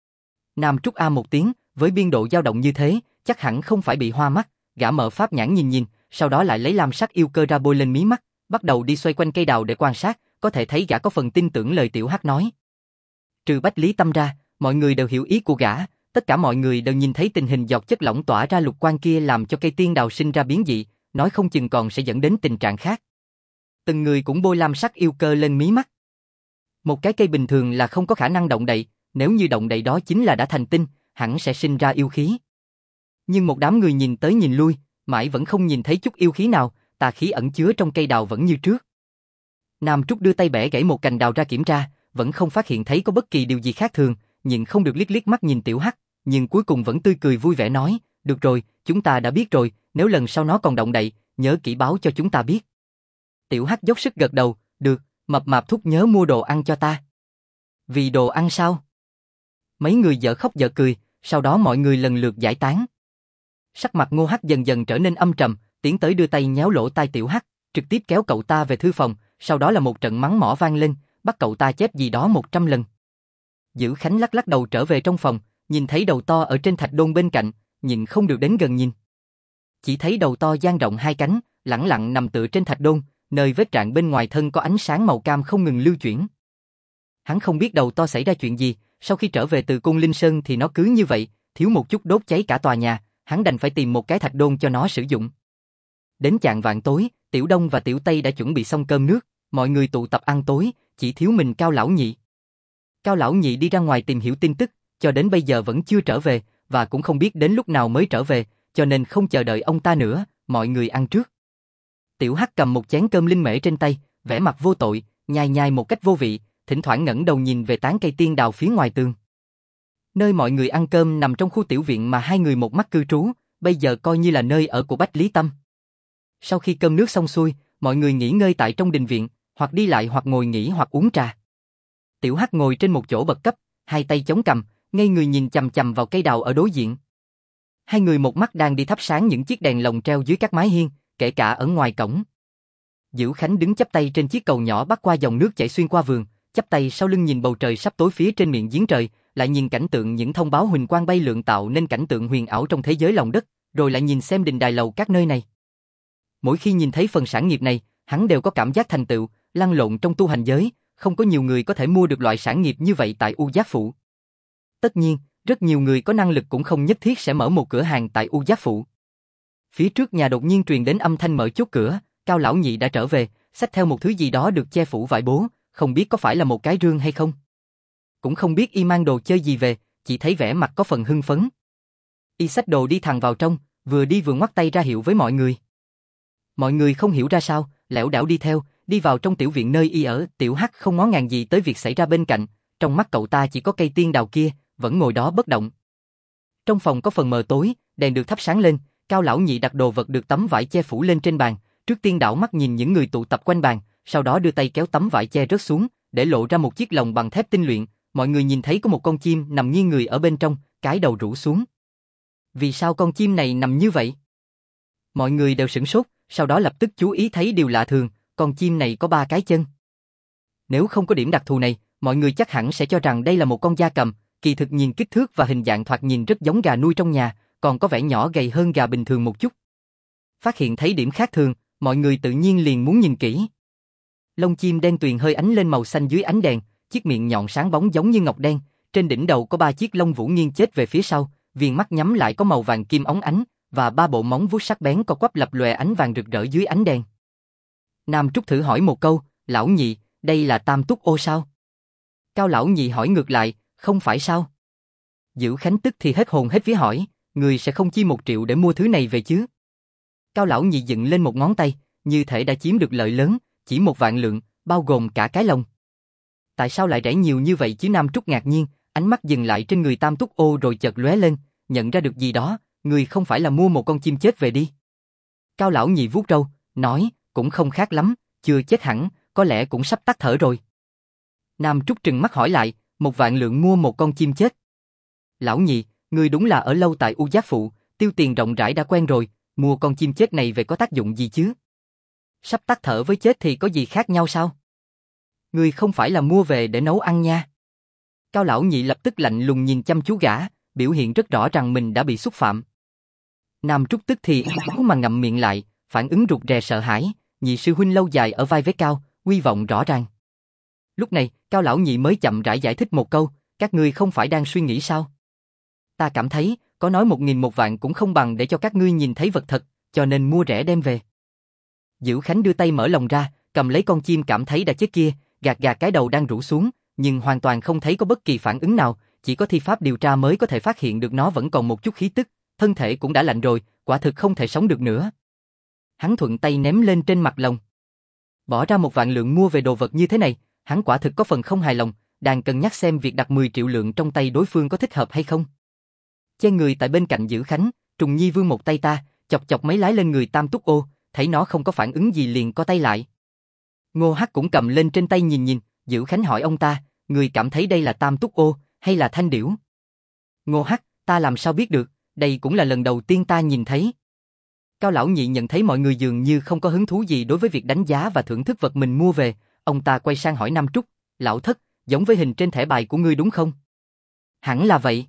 Nam Trúc a một tiếng, với biên độ dao động như thế, chắc hẳn không phải bị hoa mắt, gã mở pháp nhãn nhìn, sau đó lại lấy lam sắc yêu cơ ra bôi lên mí mắt, bắt đầu đi xoay quanh cây đào để quan sát, có thể thấy gã có phần tin tưởng lời Tiểu Hắc nói. Trừ Bách Lý Tâm ra, mọi người đều hiểu ý của gã, tất cả mọi người đều nhìn thấy tình hình giọt chất lỏng tỏa ra lục quang kia làm cho cây tiên đào sinh ra biến dị, nói không chừng còn sẽ dẫn đến tình trạng khác. Từng người cũng bôi lam sắc yêu cơ lên mí mắt. Một cái cây bình thường là không có khả năng động đậy, nếu như động đậy đó chính là đã thành tinh, hẳn sẽ sinh ra yêu khí. Nhưng một đám người nhìn tới nhìn lui, mãi vẫn không nhìn thấy chút yêu khí nào, tà khí ẩn chứa trong cây đào vẫn như trước. Nam Trúc đưa tay bẻ gãy một cành đào ra kiểm tra, vẫn không phát hiện thấy có bất kỳ điều gì khác thường, nhưng không được liếc liếc mắt nhìn Tiểu Hắc, nhưng cuối cùng vẫn tươi cười vui vẻ nói, được rồi, chúng ta đã biết rồi, nếu lần sau nó còn động đậy, nhớ kỹ báo cho chúng ta biết. Tiểu Hắc dốc sức gật đầu, được, mập mạp thúc nhớ mua đồ ăn cho ta. Vì đồ ăn sao? Mấy người dở khóc dở cười, sau đó mọi người lần lượt giải tán. Sắc mặt Ngô Hắc dần dần trở nên âm trầm, tiến tới đưa tay nhéo lỗ tai Tiểu Hắc, trực tiếp kéo cậu ta về thư phòng, sau đó là một trận mắng mỏ vang lên, bắt cậu ta chép gì đó 100 lần. Dữ Khánh lắc lắc đầu trở về trong phòng, nhìn thấy đầu to ở trên thạch đôn bên cạnh, nhìn không được đến gần nhìn. Chỉ thấy đầu to dang rộng hai cánh, lẳng lặng nằm tựa trên thạch đôn, nơi vết rạn bên ngoài thân có ánh sáng màu cam không ngừng lưu chuyển. Hắn không biết đầu to xảy ra chuyện gì, sau khi trở về từ Côn Linh Sơn thì nó cứ như vậy, thiếu một chút đốt cháy cả tòa nhà, hắn đành phải tìm một cái thạch đôn cho nó sử dụng. Đến chạng vạng tối, Tiểu Đông và Tiểu Tây đã chuẩn bị xong cơm nước, mọi người tụ tập ăn tối, chỉ thiếu mình Cao lão nhị. Cao lão nhị đi ra ngoài tìm hiểu tin tức, cho đến bây giờ vẫn chưa trở về, và cũng không biết đến lúc nào mới trở về, cho nên không chờ đợi ông ta nữa, mọi người ăn trước. Tiểu Hắc cầm một chén cơm linh mễ trên tay, vẻ mặt vô tội, nhai nhai một cách vô vị, thỉnh thoảng ngẩng đầu nhìn về tán cây tiên đào phía ngoài tường. Nơi mọi người ăn cơm nằm trong khu tiểu viện mà hai người một mắt cư trú, bây giờ coi như là nơi ở của Bách Lý Tâm. Sau khi cơm nước xong xuôi, mọi người nghỉ ngơi tại trong đình viện, hoặc đi lại hoặc ngồi nghỉ hoặc uống trà. Tiểu Hắc ngồi trên một chỗ bậc cấp, hai tay chống cằm, ngây người nhìn chằm chằm vào cây đào ở đối diện. Hai người một mắt đang đi thắp sáng những chiếc đèn lồng treo dưới các mái hiên, kể cả ở ngoài cổng. Dữ Khánh đứng chắp tay trên chiếc cầu nhỏ bắc qua dòng nước chảy xuyên qua vườn, chắp tay sau lưng nhìn bầu trời sắp tối phía trên miệng giếng trời, lại nhìn cảnh tượng những thông báo huỳnh quang bay lượn tạo nên cảnh tượng huyền ảo trong thế giới lòng đất, rồi lại nhìn xem đình đài lầu các nơi này. Mỗi khi nhìn thấy phần sản nghiệp này, hắn đều có cảm giác thành tựu, lăn lộn trong tu hành giới, không có nhiều người có thể mua được loại sản nghiệp như vậy tại U Giác Phủ. Tất nhiên, rất nhiều người có năng lực cũng không nhất thiết sẽ mở một cửa hàng tại U Giác Phủ. Phía trước nhà đột nhiên truyền đến âm thanh mở chốt cửa, Cao lão nhị đã trở về, xách theo một thứ gì đó được che phủ vải bố, không biết có phải là một cái rương hay không. Cũng không biết y mang đồ chơi gì về, chỉ thấy vẻ mặt có phần hưng phấn. Y xách đồ đi thẳng vào trong, vừa đi vừa ngoắc tay ra hiệu với mọi người. Mọi người không hiểu ra sao, lẻo đẻo đi theo, đi vào trong tiểu viện nơi y ở. Tiểu Hắc không ngó ngàng gì tới việc xảy ra bên cạnh, trong mắt cậu ta chỉ có cây tiên đào kia, vẫn ngồi đó bất động. Trong phòng có phần mờ tối, đèn được thắp sáng lên, Cao lão nhị đặt đồ vật được tấm vải che phủ lên trên bàn, trước tiên đảo mắt nhìn những người tụ tập quanh bàn, sau đó đưa tay kéo tấm vải che rớt xuống, để lộ ra một chiếc lồng bằng thép tinh luyện. Mọi người nhìn thấy có một con chim nằm nghiêng người ở bên trong, cái đầu rũ xuống. Vì sao con chim này nằm như vậy? Mọi người đều sửng sốt, sau đó lập tức chú ý thấy điều lạ thường, con chim này có 3 cái chân. Nếu không có điểm đặc thù này, mọi người chắc hẳn sẽ cho rằng đây là một con gia cầm, kỳ thực nhìn kích thước và hình dạng thoạt nhìn rất giống gà nuôi trong nhà, còn có vẻ nhỏ gầy hơn gà bình thường một chút. Phát hiện thấy điểm khác thường, mọi người tự nhiên liền muốn nhìn kỹ. Lông chim đen tuyền hơi ánh lên màu xanh dưới ánh đèn, chiếc miệng nhọn sáng bóng giống như ngọc đen, trên đỉnh đầu có 3 chiếc lông vũ nghiêng chết về phía sau, viền mắt nhắm lại có màu vàng kim óng ánh, và 3 bộ móng vuốt sắc bén co quắp lập lòe ánh vàng rực rỡ dưới ánh đèn. Nam Trúc thử hỏi một câu, lão nhị, đây là tam túc ô sao? Cao lão nhị hỏi ngược lại, không phải sao? Dữ Khánh tức thì hết hồn hết vía hỏi, người sẽ không chi 1 triệu để mua thứ này về chứ? Cao lão nhị dựng lên một ngón tay, như thể đã chiếm được lợi lớn, chỉ 1 vạn lượng, bao gồm cả cái lồng. Tại sao lại rẻ nhiều như vậy chứ? Nam Trúc ngạc nhiên, ánh mắt dừng lại trên người tam túc ô rồi chợt lóe lên, nhận ra được gì đó, người không phải là mua một con chim chết về đi. Cao lão nhị vuốt râu, nói, cũng không khác lắm, chưa chết hẳn, có lẽ cũng sắp tắt thở rồi. Nam Trúc trừng mắt hỏi lại, 1 vạn lượng mua một con chim chết. Lão nhị, người đúng là ở lâu tại U Giác Phụ, tiêu tiền rộng rãi đã quen rồi, mua con chim chết này về có tác dụng gì chứ? Sắp tắt thở với chết thì có gì khác nhau sao? Người không phải là mua về để nấu ăn nha. Cao lão nhị lập tức lạnh lùng nhìn chăm chú gã, biểu hiện rất rõ rằng mình đã bị xúc phạm. Nam Trúc tức thì mà ngậm miệng lại, phản ứng rụt rè sợ hãi, nhị sư huynh lâu dài ở vai vế cao, uy vọng rõ ràng. Lúc này, Cao lão nhị mới chậm rãi giải thích một câu, các ngươi không phải đang suy nghĩ sao? Ta cảm thấy, có nói 1.000 1 vạn cũng không bằng để cho các ngươi nhìn thấy vật thật, cho nên mua rẻ đem về. Dữ Khánh đưa tay mở lồng ra, cầm lấy con chim cảm thấy đã chết kia, gạt gạt cái đầu đang rũ xuống, nhưng hoàn toàn không thấy có bất kỳ phản ứng nào, chỉ có thi pháp điều tra mới có thể phát hiện được nó vẫn còn một chút khí tức, thân thể cũng đã lạnh rồi, quả thực không thể sống được nữa. Hắn thuận tay ném lên trên mặt lồng. Bỏ ra 1 vạn lượng mua về đồ vật như thế này, hắn quả thực có phần không hài lòng, đang cân nhắc xem việc đặt 10 triệu lượng trong tay đối phương có thích hợp hay không. Chen người tại bên cạnh Dữ Khánh, Trùng Nhi vươn một tay ta, chọc chọc mấy lái lên người tam túc ô, thấy nó không có phản ứng gì liền co tay lại. Ngô Hắc cũng cầm lên trên tay nhìn nhìn, Dữ Khánh hỏi ông ta, người cảm thấy đây là tam túc ô, hay là thanh điểu? Ngô Hắc, ta làm sao biết được, đây cũng là lần đầu tiên ta nhìn thấy. Cao lão nhị nhận thấy mọi người dường như không có hứng thú gì đối với việc đánh giá và thưởng thức vật mình mua về, ông ta quay sang hỏi Nam Trúc, lão thất, giống với hình trên thẻ bài của ngươi đúng không? Hẳn là vậy.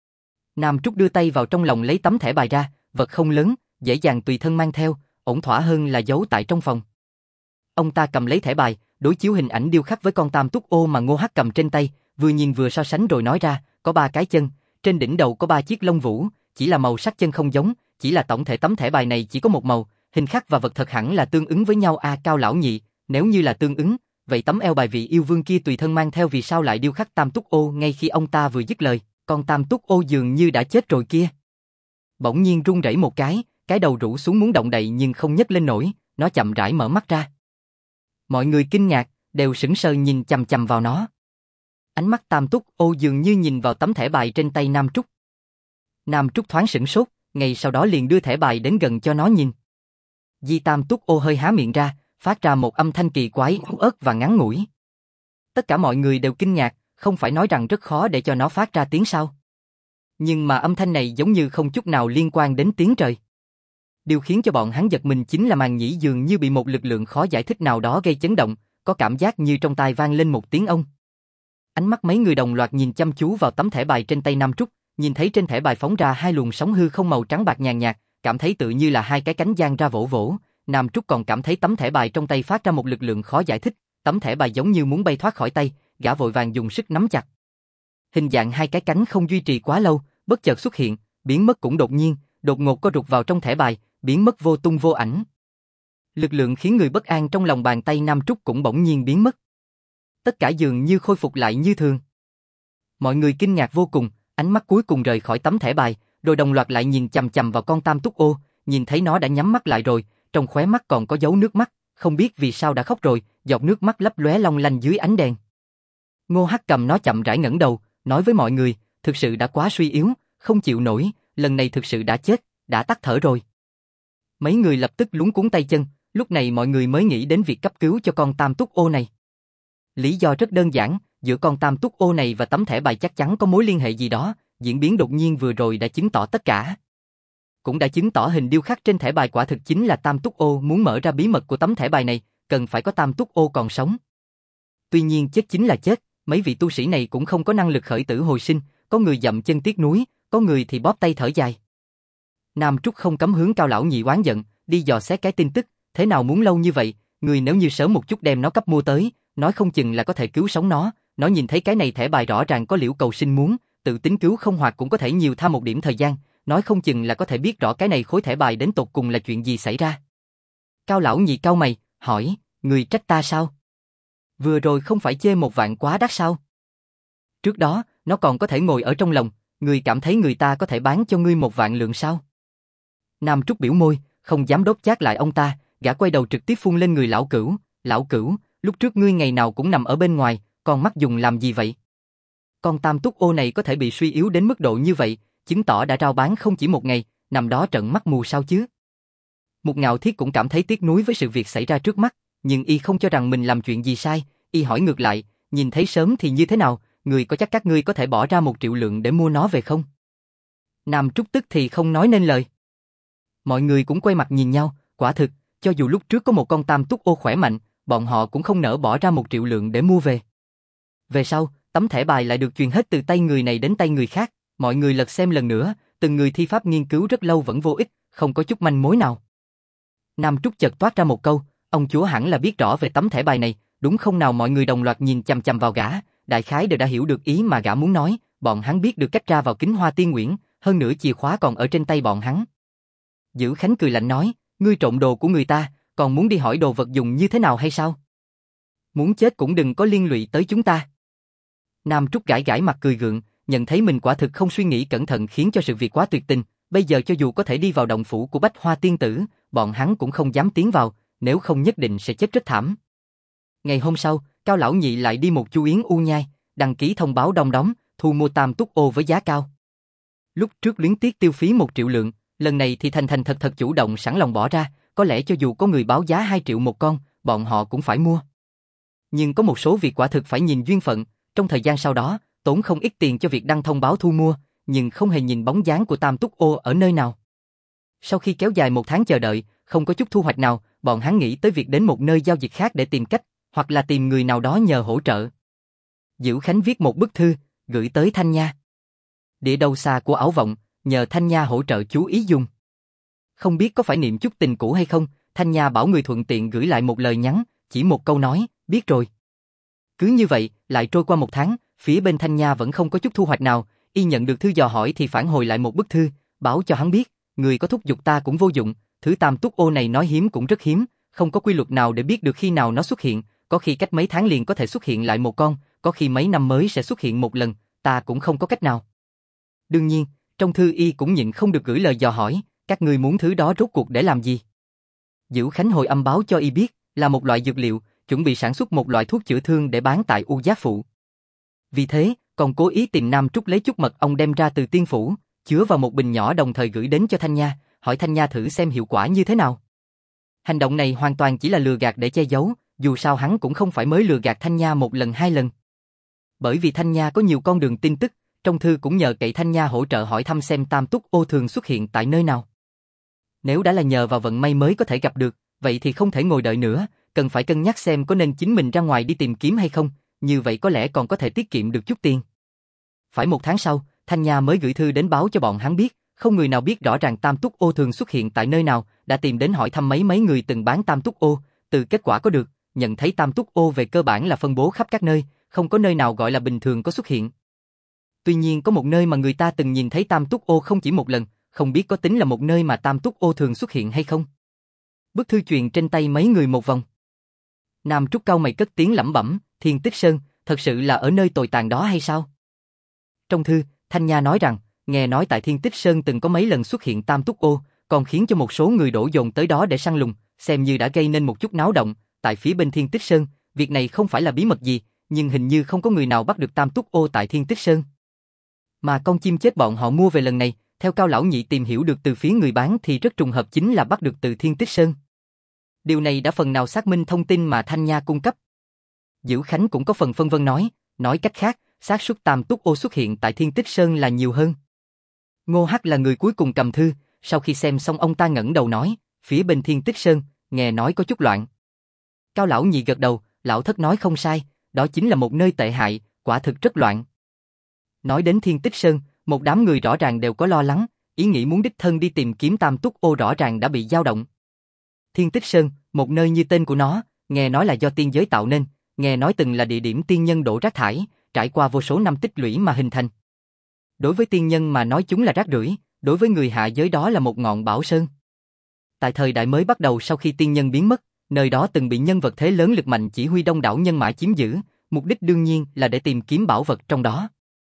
Nam Trúc đưa tay vào trong lòng lấy tấm thẻ bài ra, vật không lớn, dễ dàng tùy thân mang theo, ổn thỏa hơn là giấu tại trong phòng. Ông ta cầm lấy thẻ bài, đối chiếu hình ảnh điêu khắc với con tam túc ô mà Ngô Hắc cầm trên tay, vừa nhìn vừa so sánh rồi nói ra, có 3 cái chân, trên đỉnh đầu có 3 chiếc lông vũ, chỉ là màu sắc chân không giống, chỉ là tổng thể tấm thẻ bài này chỉ có một màu, hình khắc và vật thật hẳn là tương ứng với nhau a. Cao lão nhị, nếu như là tương ứng, vậy tấm eo bài vị yêu vương kia tùy thân mang theo vì sao lại điêu khắc tam túc ô ngay khi ông ta vừa dứt lời, con tam túc ô dường như đã chết rồi kia. Bỗng nhiên run rẩy một cái đầu rũ xuống muốn động đậy nhưng không nhấc lên nổi, nó chậm rãi mở mắt ra. Mọi người kinh ngạc, đều sững sờ nhìn chằm chằm vào nó. Ánh mắt tam túc ô dường như nhìn vào tấm thẻ bài trên tay Nam Trúc. Nam Trúc thoáng sửng sốt, ngay sau đó liền đưa thẻ bài đến gần cho nó nhìn. Di tam túc ô hơi há miệng ra, phát ra một âm thanh kỳ quái, yếu ớt và ngắn ngủi. Tất cả mọi người đều kinh ngạc, không phải nói rằng rất khó để cho nó phát ra tiếng sao? Nhưng mà âm thanh này giống như không chút nào liên quan đến tiếng trời. Điều khiến cho bọn hắn giật mình chính là màng nhĩ dường như bị một lực lượng khó giải thích nào đó gây chấn động, có cảm giác như trong tai vang lên một tiếng ông. Ánh mắt mấy người đồng loạt nhìn chăm chú vào tấm thẻ bài trên tay Nam Trúc, nhìn thấy trên thẻ bài phóng ra 2 luồng sóng hư không màu trắng bạc nhàn nhạt, cảm thấy tự như là 2 cái cánh giang ra vỗ vỗ. Nam Trúc còn cảm thấy tấm thẻ bài trong tay phát ra một lực lượng khó giải thích, tấm thẻ bài giống như muốn bay thoát khỏi tay, gã vội vàng dùng sức nắm chặt. Hình dạng 2 cái cánh không duy trì quá lâu, bất chợt xuất hiện, biến mất cũng đột nhiên, đột ngột co rụt vào trong thẻ bài, biến mất vô tung vô ảnh. Lực lượng khiến người bất an trong lòng bàn tay Nam Trúc cũng bỗng nhiên biến mất. Tất cả dường như khôi phục lại như thường. Mọi người kinh ngạc vô cùng, ánh mắt cuối cùng rời khỏi tấm thẻ bài, rồi đồng loạt lại nhìn chằm chằm vào con tam túc ô, nhìn thấy nó đã nhắm mắt lại rồi, trong khóe mắt còn có dấu nước mắt, không biết vì sao đã khóc rồi, giọt nước mắt lấp lóe long lanh dưới ánh đèn. Ngô Hắc cầm nó chậm rãi ngẩng đầu, nói với mọi người, thực sự đã quá suy yếu, không chịu nổi, lần này thực sự đã chết, đã tắt thở rồi. Mấy người lập tức luống cuống tay chân, lúc này mọi người mới nghĩ đến việc cấp cứu cho con tam túc ô này. Lý do rất đơn giản, giữa con tam túc ô này và tấm thẻ bài chắc chắn có mối liên hệ gì đó, diễn biến đột nhiên vừa rồi đã chứng tỏ tất cả. Cũng đã chứng tỏ hình điêu khắc trên thẻ bài quả thực chính là tam túc ô. Muốn mở ra bí mật của tấm thẻ bài này, cần phải có tam túc ô còn sống. Tuy nhiên chết chính là chết, mấy vị tu sĩ này cũng không có năng lực khởi tử hồi sinh, có người dậm chân tiếc núi, có người thì bóp tay thở dài. Nam Trúc không cấm hướng Cao lão nhị oán giận, đi dò xét cái tin tức, thế nào muốn lâu như vậy, người nếu như sớm một chút đem nó cấp mua tới, nói không chừng là có thể cứu sống nó nhìn thấy cái này thẻ bài rõ ràng có liễu cầu sinh muốn, tự tính cứu không hoặc cũng có thể nhiều tham một điểm thời gian, nói không chừng là có thể biết rõ cái này khối thẻ bài đến tột cùng là chuyện gì xảy ra. Cao lão nhị cau mày, hỏi, người trách ta sao? Vừa rồi không phải chê 1 vạn quá đắt sao? Trước đó, nó còn có thể ngồi ở trong lòng, người cảm thấy người ta có thể bán cho ngươi 1 vạn lượng sao? Nam Trúc biểu môi, không dám đốt chát lại ông ta, gã quay đầu trực tiếp phun lên người lão cửu, lúc trước ngươi ngày nào cũng nằm ở bên ngoài, con mắt dùng làm gì vậy? Con tam túc ô này có thể bị suy yếu đến mức độ như vậy, chứng tỏ đã rao bán không chỉ 1 ngày, nằm đó trợn mắt mù sao chứ? Một Ngạo Thiết cũng cảm thấy tiếc nuối với sự việc xảy ra trước mắt, nhưng y không cho rằng mình làm chuyện gì sai, y hỏi ngược lại, nhìn thấy sớm thì như thế nào, người có chắc các ngươi có thể bỏ ra 1 triệu lượng để mua nó về không? Nam Trúc tức thì không nói nên lời. Mọi người cũng quay mặt nhìn nhau, quả thực, cho dù lúc trước có một con tam túc ô khỏe mạnh, bọn họ cũng không nỡ bỏ ra 1 triệu lượng để mua về. Về sau, tấm thẻ bài lại được truyền hết từ tay người này đến tay người khác, mọi người lật xem lần nữa, từng người thi pháp nghiên cứu rất lâu vẫn vô ích, không có chút manh mối nào. Nam Trúc chợt toát ra một câu, ông chúa hẳn là biết rõ về tấm thẻ bài này, đúng không nào? Mọi người đồng loạt nhìn chằm chằm vào gã, đại khái đều đã hiểu được ý mà gã muốn nói, bọn hắn biết được cách ra vào Kính Hoa Tiên Nguyễn, hơn nữa chìa khóa còn ở trên tay bọn hắn. Dữ Khánh cười lạnh nói, ngươi trộm đồ của người ta, còn muốn đi hỏi đồ vật dùng như thế nào hay sao? Muốn chết cũng đừng có liên lụy tới chúng ta. Nam Trúc gãi gãi mặt cười gượng, nhận thấy mình quả thực không suy nghĩ cẩn thận khiến cho sự việc quá tuyệt tình, bây giờ cho dù có thể đi vào động phủ của Bách Hoa Tiên Tử, bọn hắn cũng không dám tiến vào, nếu không nhất định sẽ chết rất thảm. Ngày hôm sau, Cao lão nhị lại đi một chu yến u nhai, đăng ký thông báo đông đóm, thu mua tam túc ô với giá cao. Lúc trước luyến tiếc tiêu phí 1 triệu lượng, lần này thì thành thành thật thật chủ động sẵn lòng bỏ ra, có lẽ cho dù có người báo giá 2 triệu một con, bọn họ cũng phải mua. Nhưng có một số việc quả thực phải nhìn duyên phận, trong thời gian sau đó, tốn không ít tiền cho việc đăng thông báo thu mua, nhưng không hề nhìn bóng dáng của tam túc ô ở nơi nào. Sau khi kéo dài 1 tháng chờ đợi, không có chút thu hoạch nào, bọn hắn nghĩ tới việc đến một nơi giao dịch khác để tìm cách, hoặc là tìm người nào đó nhờ hỗ trợ. Dữ Khánh viết một bức thư, gửi tới Thanh Nha. Địa đầu xa của Ảo Vọng, nhờ Thanh Nha hỗ trợ chú ý dùng. Không biết có phải niệm chút tình cũ hay không, Thanh Nha bảo người thuận tiện gửi lại một lời nhắn, chỉ một câu nói, biết rồi. Cứ như vậy, lại trôi qua 1 tháng, phía bên Thanh Nha vẫn không có chút thu hoạch nào, y nhận được thư dò hỏi thì phản hồi lại một bức thư, báo cho hắn biết, người có thúc giục ta cũng vô dụng, thứ tam túc ô này nói hiếm cũng rất hiếm, không có quy luật nào để biết được khi nào nó xuất hiện, có khi cách mấy tháng liền có thể xuất hiện lại một con, có khi mấy năm mới sẽ xuất hiện một lần, ta cũng không có cách nào. Đương nhiên, trong thư y cũng nhịn không được gửi lời dò hỏi, các ngươi muốn thứ đó rốt cuộc để làm gì? Dữ Khánh hồi âm báo cho y biết, là một loại dược liệu, chuẩn bị sản xuất một loại thuốc chữa thương để bán tại U Giác Phụ. Vì thế, còn cố ý tìm Nam Trúc lấy chút mật ong đem ra từ tiên phủ, chứa vào một bình nhỏ đồng thời gửi đến cho Thanh Nha, hỏi Thanh Nha thử xem hiệu quả như thế nào. Hành động này hoàn toàn chỉ là lừa gạt để che giấu, dù sao hắn cũng không phải mới lừa gạt Thanh Nha 1 lần 2 lần. Bởi vì Thanh Nha có nhiều con đường tin tức, trong thư cũng nhờ cậy Thanh Nha hỗ trợ hỏi thăm xem tam túc ô thường xuất hiện tại nơi nào. Nếu đã là nhờ vào vận may mới có thể gặp được, vậy thì không thể ngồi đợi nữa, cần phải cân nhắc xem có nên chính mình ra ngoài đi tìm kiếm hay không, như vậy có lẽ còn có thể tiết kiệm được chút tiền. Phải 1 tháng sau, Thanh Nha mới gửi thư đến báo cho bọn hắn biết, không người nào biết rõ ràng tam túc ô thường xuất hiện tại nơi nào, đã tìm đến hỏi thăm mấy người từng bán tam túc ô, từ kết quả có được, nhận thấy tam túc ô về cơ bản là phân bố khắp các nơi, không có nơi nào gọi là bình thường có xuất hiện. Tuy nhiên có một nơi mà người ta từng nhìn thấy tam túc ô không chỉ 1 lần, không biết có tính là một nơi mà tam túc ô thường xuất hiện hay không. Bức thư truyền trên tay mấy người một vòng. Nam Trúc cau mày cất tiếng lẩm bẩm, Thiên Tích Sơn, thật sự là ở nơi tồi tàn đó hay sao? Trong thư, Thanh Nha nói rằng, nghe nói tại Thiên Tích Sơn từng có mấy lần xuất hiện tam túc ô, còn khiến cho một số người đổ dồn tới đó để săn lùng, xem như đã gây nên một chút náo động. Tại phía bên Thiên Tích Sơn, việc này không phải là bí mật gì, nhưng hình như không có người nào bắt được tam túc ô tại Thiên Tích Sơn. Mà con chim chết bọn họ mua về lần này, Theo Cao lão nhị tìm hiểu được từ phía người bán thì rất trùng hợp chính là bắt được từ Thiên Tích Sơn. Điều này đã phần nào xác minh thông tin mà Thanh Nha cung cấp. Dữ Khánh cũng có phần phân vân nói cách khác, xác suất Tam Túc Ô xuất hiện tại Thiên Tích Sơn là nhiều hơn. Ngô Hắc là người cuối cùng cầm thư, sau khi xem xong ông ta ngẩng đầu nói, phía bên Thiên Tích Sơn, nghe nói có chút loạn. Cao lão nhị gật đầu, lão thất nói không sai, đó chính là một nơi tệ hại, quả thực rất loạn. Nói đến Thiên Tích Sơn, một đám người rõ ràng đều có lo lắng, ý nghĩ muốn đích thân đi tìm kiếm Tam Túc Ô rõ ràng đã bị dao động. Thiên Tích Sơn, một nơi như tên của nó, nghe nói là do tiên giới tạo nên, nghe nói từng là địa điểm tiên nhân đổ rác thải, trải qua vô số năm tích lũy mà hình thành. Đối với tiên nhân mà nói chúng là rác rưởi, đối với người hạ giới đó là một ngọn bảo sơn. Tại thời đại mới bắt đầu sau khi tiên nhân biến mất, nơi đó từng bị nhân vật thế lớn lực mạnh chỉ huy đông đảo nhân mã chiếm giữ, mục đích đương nhiên là để tìm kiếm bảo vật trong đó.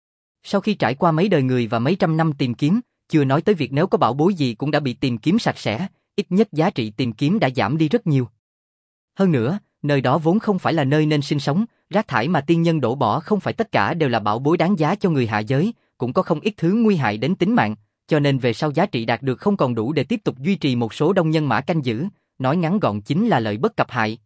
Sau khi trải qua mấy đời người và mấy trăm năm tìm kiếm, chưa nói tới việc nếu có bảo bối gì cũng đã bị tìm kiếm sạch sẽ, ít nhất giá trị tìm kiếm đã giảm đi rất nhiều. Hơn nữa, nơi đó vốn không phải là nơi nên sinh sống, rác thải mà tiên nhân đổ bỏ không phải tất cả đều là bảo bối đáng giá cho người hạ giới, cũng có không ít thứ nguy hại đến tính mạng, cho nên về sau giá trị đạt được không còn đủ để tiếp tục duy trì một số đông nhân mã canh giữ, nói ngắn gọn chính là lợi bất cập hại.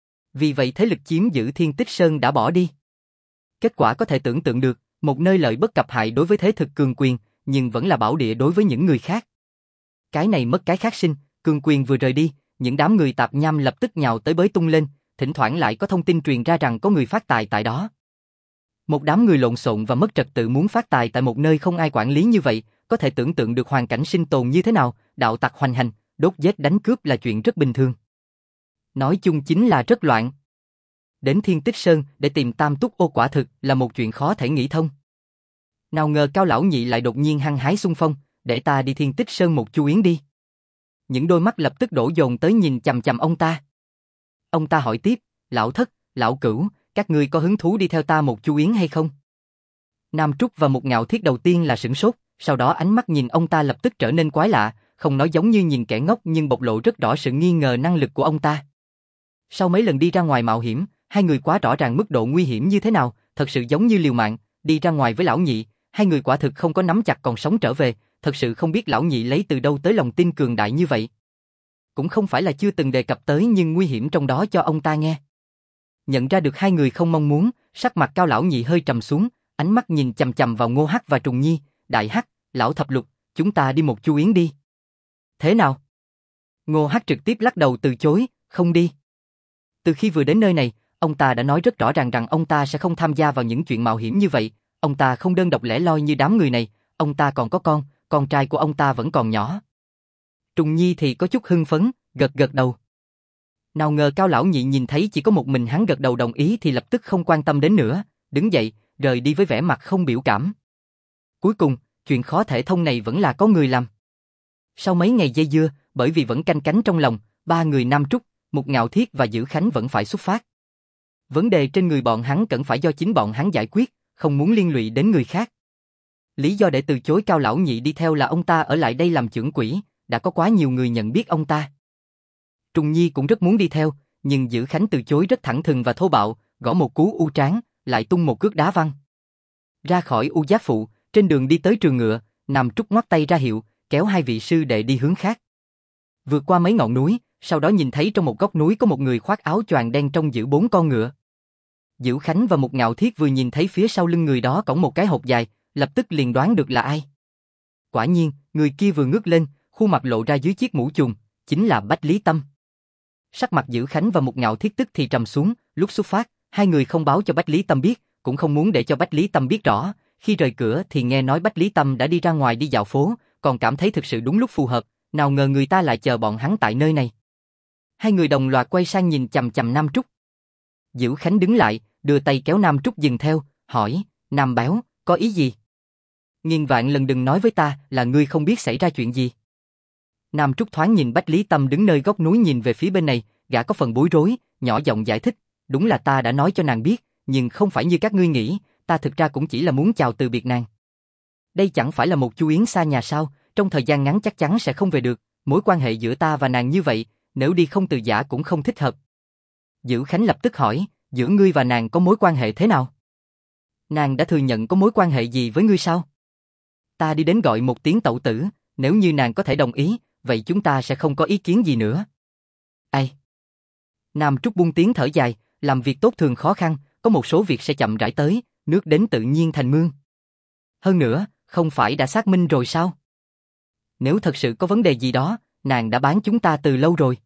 Vì vậy thế lực chiếm giữ Thiên Tích Sơn đã bỏ đi. Kết quả có thể tưởng tượng được, một nơi lợi bất cập hại đối với thế thực cường quyền, nhưng vẫn là bảo địa đối với những người khác. Cái này mất cái khác sinh, cường quyền vừa rời đi, những đám người tạp nham lập tức nhào tới bới tung lên, thỉnh thoảng lại có thông tin truyền ra rằng có người phát tài tại đó. Một đám người lộn xộn và mất trật tự muốn phát tài tại một nơi không ai quản lý như vậy, có thể tưởng tượng được hoàn cảnh sinh tồn như thế nào, đạo tặc hoành hành, đốt giết đánh cướp là chuyện rất bình thường. Nói chung chính là rất loạn. Đến Thiên Tích Sơn để tìm Tam Túc Ô quả thực là một chuyện khó thể nghĩ thông. Nào ngờ Cao lão nhị lại đột nhiên hăng hái xung phong, để ta đi Thiên Tích Sơn một chu yến đi. Những đôi mắt lập tức đổ dồn tới nhìn chằm chằm ông ta. Ông ta hỏi tiếp, lão thất, lão cửu, các ngươi có hứng thú đi theo ta một chu yến hay không? Nam Trúc và Một Ngạo Thiết đầu tiên là sửng sốt, sau đó ánh mắt nhìn ông ta lập tức trở nên quái lạ, không nói giống như nhìn kẻ ngốc nhưng bộc lộ rất rõ sự nghi ngờ năng lực của ông ta. Sau mấy lần đi ra ngoài mạo hiểm, hai người quá rõ ràng mức độ nguy hiểm như thế nào, thật sự giống như liều mạng, đi ra ngoài với lão nhị, hai người quả thực không có nắm chặt còn sống trở về, thật sự không biết lão nhị lấy từ đâu tới lòng tin cường đại như vậy. Cũng không phải là chưa từng đề cập tới nhưng nguy hiểm trong đó cho ông ta nghe. Nhận ra được hai người không mong muốn, sắc mặt Cao lão nhị hơi trầm xuống, ánh mắt nhìn chằm chằm vào Ngô Hắc và Trùng Nhi, Đại Hắc, lão thập lục, chúng ta đi một chu yến đi. Thế nào? Ngô Hắc trực tiếp lắc đầu từ chối, không đi. Từ khi vừa đến nơi này, ông ta đã nói rất rõ ràng rằng ông ta sẽ không tham gia vào những chuyện mạo hiểm như vậy, ông ta không đơn độc lẻ loi như đám người này, ông ta còn có con trai của ông ta vẫn còn nhỏ. Trùng Nhi thì có chút hưng phấn, gật gật đầu. Nào ngờ Cao lão nhị nhìn thấy chỉ có một mình hắn gật đầu đồng ý thì lập tức không quan tâm đến nữa, đứng dậy, rời đi với vẻ mặt không biểu cảm. Cuối cùng, chuyện khó thể thông này vẫn là có người làm. Sau mấy ngày dây dưa, bởi vì vẫn canh cánh trong lòng, ba người Nam Trúc, Một Ngạo Thiết và Dữ Khánh vẫn phải xuất phát. Vấn đề trên người bọn hắn cần phải do chính bọn hắn giải quyết, không muốn liên lụy đến người khác. Lý do để từ chối Cao lão nhị đi theo là ông ta ở lại đây làm chưởng quỹ, đã có quá nhiều người nhận biết ông ta. Trùng Nhi cũng rất muốn đi theo, nhưng Dữ Khánh từ chối rất thẳng thừng và thô bạo, gõ một cú u trán, lại tung một cước đá văng. Ra khỏi u giác phụ, trên đường đi tới trường ngựa, Nam Trúc ngoắc tay ra hiệu, kéo hai vị sư đệ đi hướng khác. Vượt qua mấy ngọn núi, sau đó nhìn thấy trong một góc núi có một người khoác áo choàng đen trông giữ 4 con ngựa. Dữ Khánh và Một Ngạo Thiết vừa nhìn thấy phía sau lưng người đó cõng một cái hộp dài, lập tức liền đoán được là ai. Quả nhiên, người kia vừa ngước lên, khuôn mặt lộ ra dưới chiếc mũ trùm, chính là Bách Lý Tâm. Sắc mặt Dữ Khánh và Một Ngạo Thiết tức thì trầm xuống, lúc xuất phát, hai người không báo cho Bách Lý Tâm biết, cũng không muốn để cho Bách Lý Tâm biết rõ, khi rời cửa thì nghe nói Bách Lý Tâm đã đi ra ngoài đi dạo phố, còn cảm thấy thực sự đúng lúc phù hợp, nào ngờ người ta lại chờ bọn hắn tại nơi này. Hai người đồng loạt quay sang nhìn chằm chằm Nam Trúc. Dữ Khánh đứng lại, đưa tay kéo Nam Trúc dừng theo, hỏi, Nam Béo, có ý gì? Nghìn vạn lần đừng nói với ta là ngươi không biết xảy ra chuyện gì. Nam Trúc thoáng nhìn Bách Lý Tâm đứng nơi góc núi nhìn về phía bên này, gã có phần bối rối, nhỏ giọng giải thích, đúng là ta đã nói cho nàng biết, nhưng không phải như các ngươi nghĩ, ta thực ra cũng chỉ là muốn chào từ biệt nàng. Đây chẳng phải là một chu yến xa nhà sao, trong thời gian ngắn chắc chắn sẽ không về được, mối quan hệ giữa ta và nàng như vậy, nếu đi không từ giã cũng không thích hợp. Dữ Khánh lập tức hỏi, giữa ngươi và nàng có mối quan hệ thế nào? Nàng đã thừa nhận có mối quan hệ gì với ngươi sao? Ta đi đến gọi một tiếng tẩu tử, nếu như nàng có thể đồng ý, vậy chúng ta sẽ không có ý kiến gì nữa. Ai? Nam Trúc buông tiếng thở dài, làm việc tốt thường khó khăn, có một số việc sẽ chậm rãi tới, nước đến tự nhiên thành mương. Hơn nữa, không phải đã xác minh rồi sao? Nếu thật sự có vấn đề gì đó, nàng đã bán chúng ta từ lâu rồi.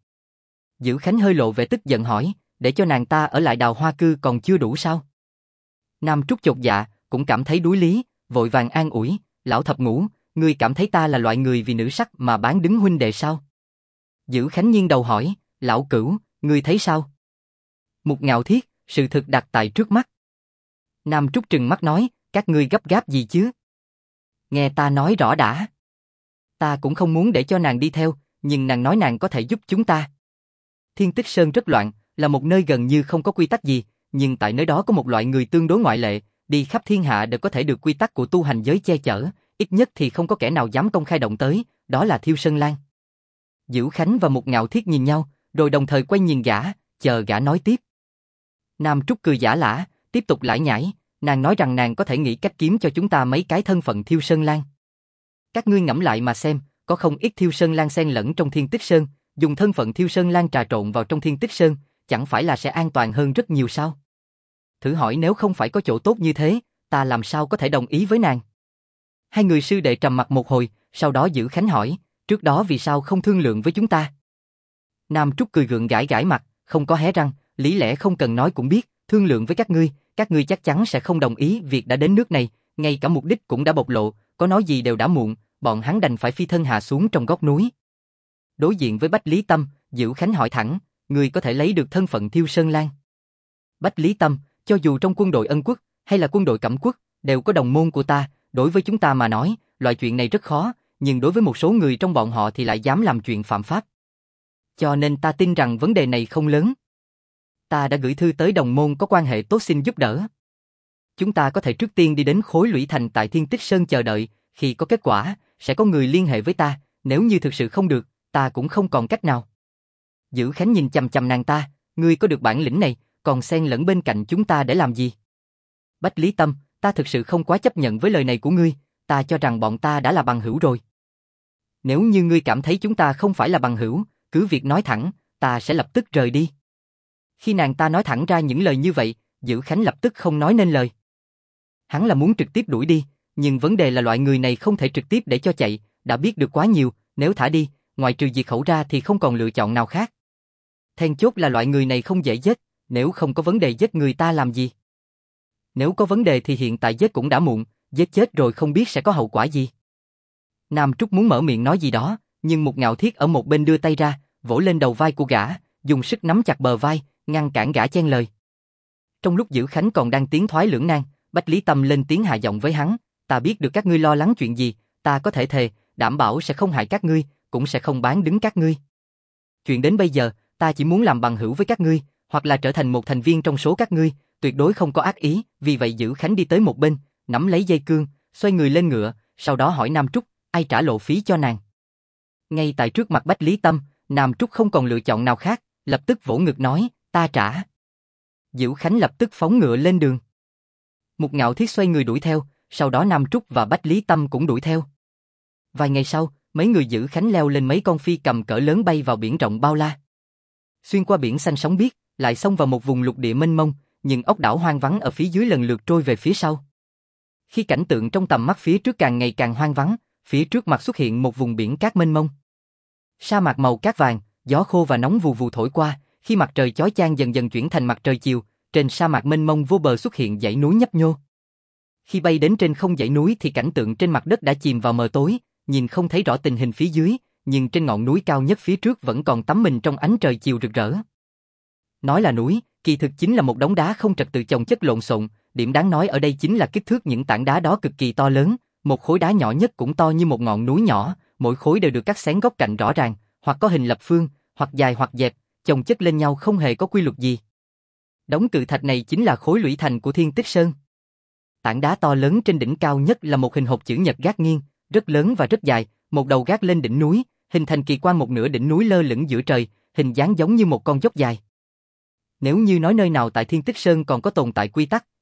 Dữ Khánh hơi lộ vẻ tức giận hỏi, để cho nàng ta ở lại Đào Hoa Cư còn chưa đủ sao? Nam Trúc chột dạ, cũng cảm thấy đuối lý, vội vàng an ủi, lão thập ngũ, ngươi cảm thấy ta là loại người vì nữ sắc mà bán đứng huynh đệ sao? Dữ Khánh nghiêng đầu hỏi, lão Cửu, ngươi thấy sao? Mục Ngạo Thiết, sự thực đặt tại trước mắt. Nam Trúc trừng mắt nói, các ngươi gấp gáp gì chứ? Nghe ta nói rõ đã. Ta cũng không muốn để cho nàng đi theo, nhưng nàng nói nàng có thể giúp chúng ta. Thiên Tích Sơn rất loạn, là một nơi gần như không có quy tắc gì, nhưng tại nơi đó có một loại người tương đối ngoại lệ, đi khắp thiên hạ đều có thể được quy tắc của tu hành giới che chở, ít nhất thì không có kẻ nào dám công khai động tới, đó là Thiêu Sơn Lan. Dữ Khánh và Mục Ngạo Thiết nhìn nhau, rồi đồng thời quay nhìn gã, chờ gã nói tiếp. Nam Trúc cười giả lả, tiếp tục lải nhải, nàng nói rằng nàng có thể nghĩ cách kiếm cho chúng ta mấy cái thân phận Thiêu Sơn Lan. Các ngươi ngẫm lại mà xem, có không ít Thiêu Sơn Lan xen lẫn trong Thiên Tích Sơn, dùng thân phận Thiêu Sơn Lan trà trộn vào trong Thiên Tích Sơn, chẳng phải là sẽ an toàn hơn rất nhiều sao? Thử hỏi nếu không phải có chỗ tốt như thế, ta làm sao có thể đồng ý với nàng? Hai người sư đệ trầm mặc một hồi, sau đó Dữ Khánh hỏi, trước đó vì sao không thương lượng với chúng ta? Nam Trúc cười gượng gãi gãi mặt, không có hé răng, lý lẽ không cần nói cũng biết, thương lượng với các ngươi chắc chắn sẽ không đồng ý việc đã đến nước này, ngay cả mục đích cũng đã bộc lộ, có nói gì đều đã muộn, bọn hắn đành phải phi thân hạ xuống trong góc núi. Đối diện với Bách Lý Tâm, Dữ Khánh hỏi thẳng, ngươi có thể lấy được thân phận Thiêu Sơn Lan? Bách Lý Tâm, cho dù trong quân đội Ân Quốc hay là quân đội Cẩm Quốc, đều có đồng môn của ta, đối với chúng ta mà nói, loại chuyện này rất khó, nhưng đối với một số người trong bọn họ thì lại dám làm chuyện phạm pháp. Cho nên ta tin rằng vấn đề này không lớn. Ta đã gửi thư tới đồng môn có quan hệ tốt xin giúp đỡ. Chúng ta có thể trước tiên đi đến Khối Lũy Thành tại Thiên Tích Sơn chờ đợi, khi có kết quả, sẽ có người liên hệ với ta, nếu như thực sự không được, ta cũng không còn cách nào. Dữ Khánh nhìn chằm chằm nàng ta, ngươi có được bản lĩnh này, còn xen lẫn bên cạnh chúng ta để làm gì? Bách Lý Tâm, ta thực sự không quá chấp nhận với lời này của ngươi, ta cho rằng bọn ta đã là bằng hữu rồi. Nếu như ngươi cảm thấy chúng ta không phải là bằng hữu, cứ việc nói thẳng, ta sẽ lập tức rời đi. Khi nàng ta nói thẳng ra những lời như vậy, Dữ Khánh lập tức không nói nên lời. Hắn là muốn trực tiếp đuổi đi, nhưng vấn đề là loại người này không thể trực tiếp để cho chạy, đã biết được quá nhiều, nếu thả đi, ngoại trừ diệt khẩu ra thì không còn lựa chọn nào khác. Then chốt là loại người này không dễ giết, nếu không có vấn đề giết người ta làm gì? Nếu có vấn đề thì hiện tại giết cũng đã muộn, giết chết rồi không biết sẽ có hậu quả gì. Nam Trúc muốn mở miệng nói gì đó, nhưng Mục Ngạo Thiết ở một bên đưa tay ra, vỗ lên đầu vai của gã, dùng sức nắm chặt bờ vai, ngăn cản gã chen lời. Trong lúc Dữ Khánh còn đang tiến thoái lưỡng nan, Bách Lý Tâm lên tiếng hạ giọng với hắn, ta biết được các ngươi lo lắng chuyện gì, ta có thể thề, đảm bảo sẽ không hại các ngươi, cũng sẽ không bán đứng các ngươi. Chuyện đến bây giờ, ta chỉ muốn làm bằng hữu với các ngươi, hoặc là trở thành một thành viên trong số các ngươi, tuyệt đối không có ác ý, vì vậy Dữ Khánh đi tới một bên, nắm lấy dây cương, xoay người lên ngựa, sau đó hỏi Nam Trúc, ai trả lộ phí cho nàng? Ngay tại trước mặt Bách Lý Tâm, Nam Trúc không còn lựa chọn nào khác, lập tức vỗ ngực nói, ta trả. Dữ Khánh lập tức phóng ngựa lên đường. Mục Ngạo Thiết xoay người đuổi theo, sau đó Nam Trúc và Bách Lý Tâm cũng đuổi theo. Vài ngày sau, mấy người Dữ Khánh leo lên mấy con phi cầm cỡ lớn bay vào biển rộng bao la. Xuyên qua biển xanh sóng biếc, lại xông vào một vùng lục địa mênh mông, nhưng ốc đảo hoang vắng ở phía dưới lần lượt trôi về phía sau. Khi cảnh tượng trong tầm mắt phía trước càng ngày càng hoang vắng, phía trước mặt xuất hiện một vùng biển cát mênh mông. Sa mạc màu cát vàng, gió khô và nóng vù vù thổi qua, khi mặt trời chói chang dần dần chuyển thành mặt trời chiều, trên sa mạc mênh mông vô bờ xuất hiện dãy núi nhấp nhô. Khi bay đến trên không dãy núi thì cảnh tượng trên mặt đất đã chìm vào mờ tối, nhìn không thấy rõ tình hình phía dưới, nhưng trên ngọn núi cao nhất phía trước vẫn còn tắm mình trong ánh trời chiều rực rỡ. Nói là núi, kỳ thực chính là một đống đá không trật tự chồng chất lộn xộn, điểm đáng nói ở đây chính là kích thước những tảng đá đó cực kỳ to lớn, một khối đá nhỏ nhất cũng to như một ngọn núi nhỏ, mỗi khối đều được cắt xén góc cạnh rõ ràng, hoặc có hình lập phương, hoặc dài hoặc dẹp, chồng chất lên nhau không hề có quy luật gì. Đống cự thạch này chính là Khối Lũy Thành của Thiên Tích Sơn. Tảng đá to lớn trên đỉnh cao nhất là một hình hộp chữ nhật gác nghiêng, rất lớn và rất dài, một đầu gác lên đỉnh núi, hình thành kỳ quan một nửa đỉnh núi lơ lửng giữa trời, hình dáng giống như một con dốc dài. Nếu như nói nơi nào tại Thiên Tích Sơn còn có tồn tại quy tắc,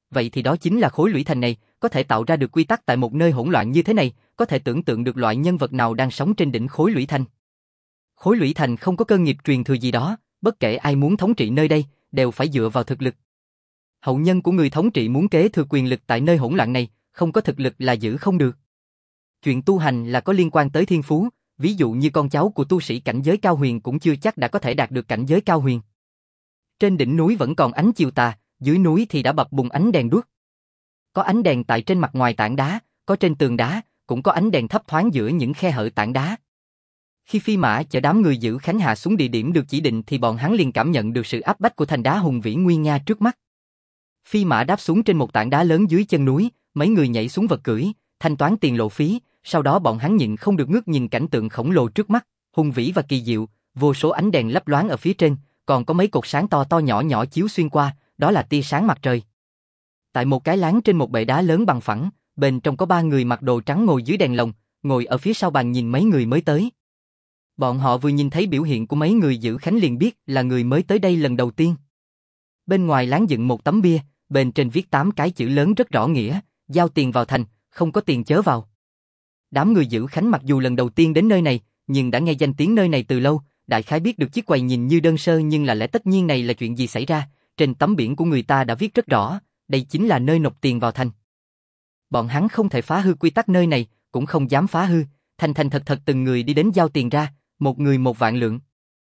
vậy thì đó chính là khối lũy thành này, có thể tạo ra được quy tắc tại một nơi hỗn loạn như thế này, có thể tưởng tượng được loại nhân vật nào đang sống trên đỉnh khối lũy thành. Khối lũy thành không có cơ nghiệp truyền thừa gì đó, bất kể ai muốn thống trị nơi đây, đều phải dựa vào thực lực. Hậu nhân của người thống trị muốn kế thừa quyền lực tại nơi hỗn loạn này, không có thực lực là giữ không được. Chuyện tu hành là có liên quan tới thiên phú, ví dụ như con cháu của tu sĩ cảnh giới cao huyền cũng chưa chắc đã có thể đạt được cảnh giới cao huyền. Trên đỉnh núi vẫn còn ánh chiều tà, dưới núi thì đã bập bùng ánh đèn đuốc. Có ánh đèn tại trên mặt ngoài tảng đá, có trên tường đá, cũng có ánh đèn thấp thoáng giữa những khe hở tảng đá. Khi phi mã chở đám người giữ khánh hạ xuống địa điểm được chỉ định thì bọn hắn liền cảm nhận được sự áp bách của thành đá hùng vĩ nguy nga trước mắt. Phi mã đáp xuống trên một tảng đá lớn dưới chân núi, mấy người nhảy xuống vật cưỡi, thanh toán tiền lộ phí, sau đó bọn hắn nhịn không được ngước nhìn cảnh tượng khổng lồ trước mắt, hùng vĩ và kỳ diệu, vô số ánh đèn lấp loáng ở phía trên, còn có mấy cột sáng to to nhỏ nhỏ chiếu xuyên qua, đó là tia sáng mặt trời. Tại một cái láng trên một bệ đá lớn bằng phẳng, bên trong có 3 người mặc đồ trắng ngồi dưới đèn lồng, ngồi ở phía sau bàn nhìn mấy người mới tới. Bọn họ vừa nhìn thấy biểu hiện của mấy người giữ khánh liền biết là người mới tới đây lần đầu tiên. Bên ngoài láng dựng một tấm bia, bên trên viết 8 cái chữ lớn rất rõ nghĩa, giao tiền vào thành, không có tiền chớ vào. Đám người giữ khánh mặc dù lần đầu tiên đến nơi này, nhưng đã nghe danh tiếng nơi này từ lâu, đại khái biết được chiếc quầy nhìn như đơn sơ nhưng là lẽ tất nhiên này là chuyện gì xảy ra, trên tấm biển của người ta đã viết rất rõ, đây chính là nơi nộp tiền vào thành. Bọn hắn không thể phá hư quy tắc nơi này, cũng không dám phá hư, thành thật từng người đi đến giao tiền ra, một người 1 vạn lượng.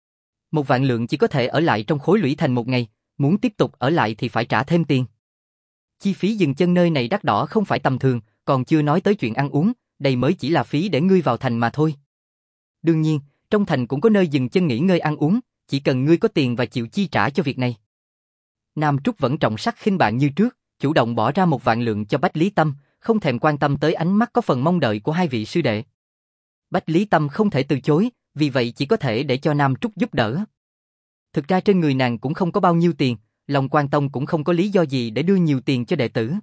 1 vạn lượng chỉ có thể ở lại trong khối lũy thành 1 ngày, muốn tiếp tục ở lại thì phải trả thêm tiền. Chi phí dừng chân nơi này đắt đỏ không phải tầm thường, còn chưa nói tới chuyện ăn uống, đây mới chỉ là phí để ngươi vào thành mà thôi. Đương nhiên, trong thành cũng có nơi dừng chân nghỉ ngơi ăn uống, chỉ cần ngươi có tiền và chịu chi trả cho việc này. Nam Trúc vẫn trọng sắc khinh bạn như trước, chủ động bỏ ra 1 vạn lượng cho Bách Lý Tâm, không thèm quan tâm tới ánh mắt có phần mong đợi của 2 vị sư đệ. Bách Lý Tâm không thể từ chối, vì vậy chỉ có thể để cho Nam Trúc giúp đỡ. Thực ra trên người nàng cũng không có bao nhiêu tiền, lòng Quan Tông cũng không có lý do gì để đưa nhiều tiền cho đệ tử.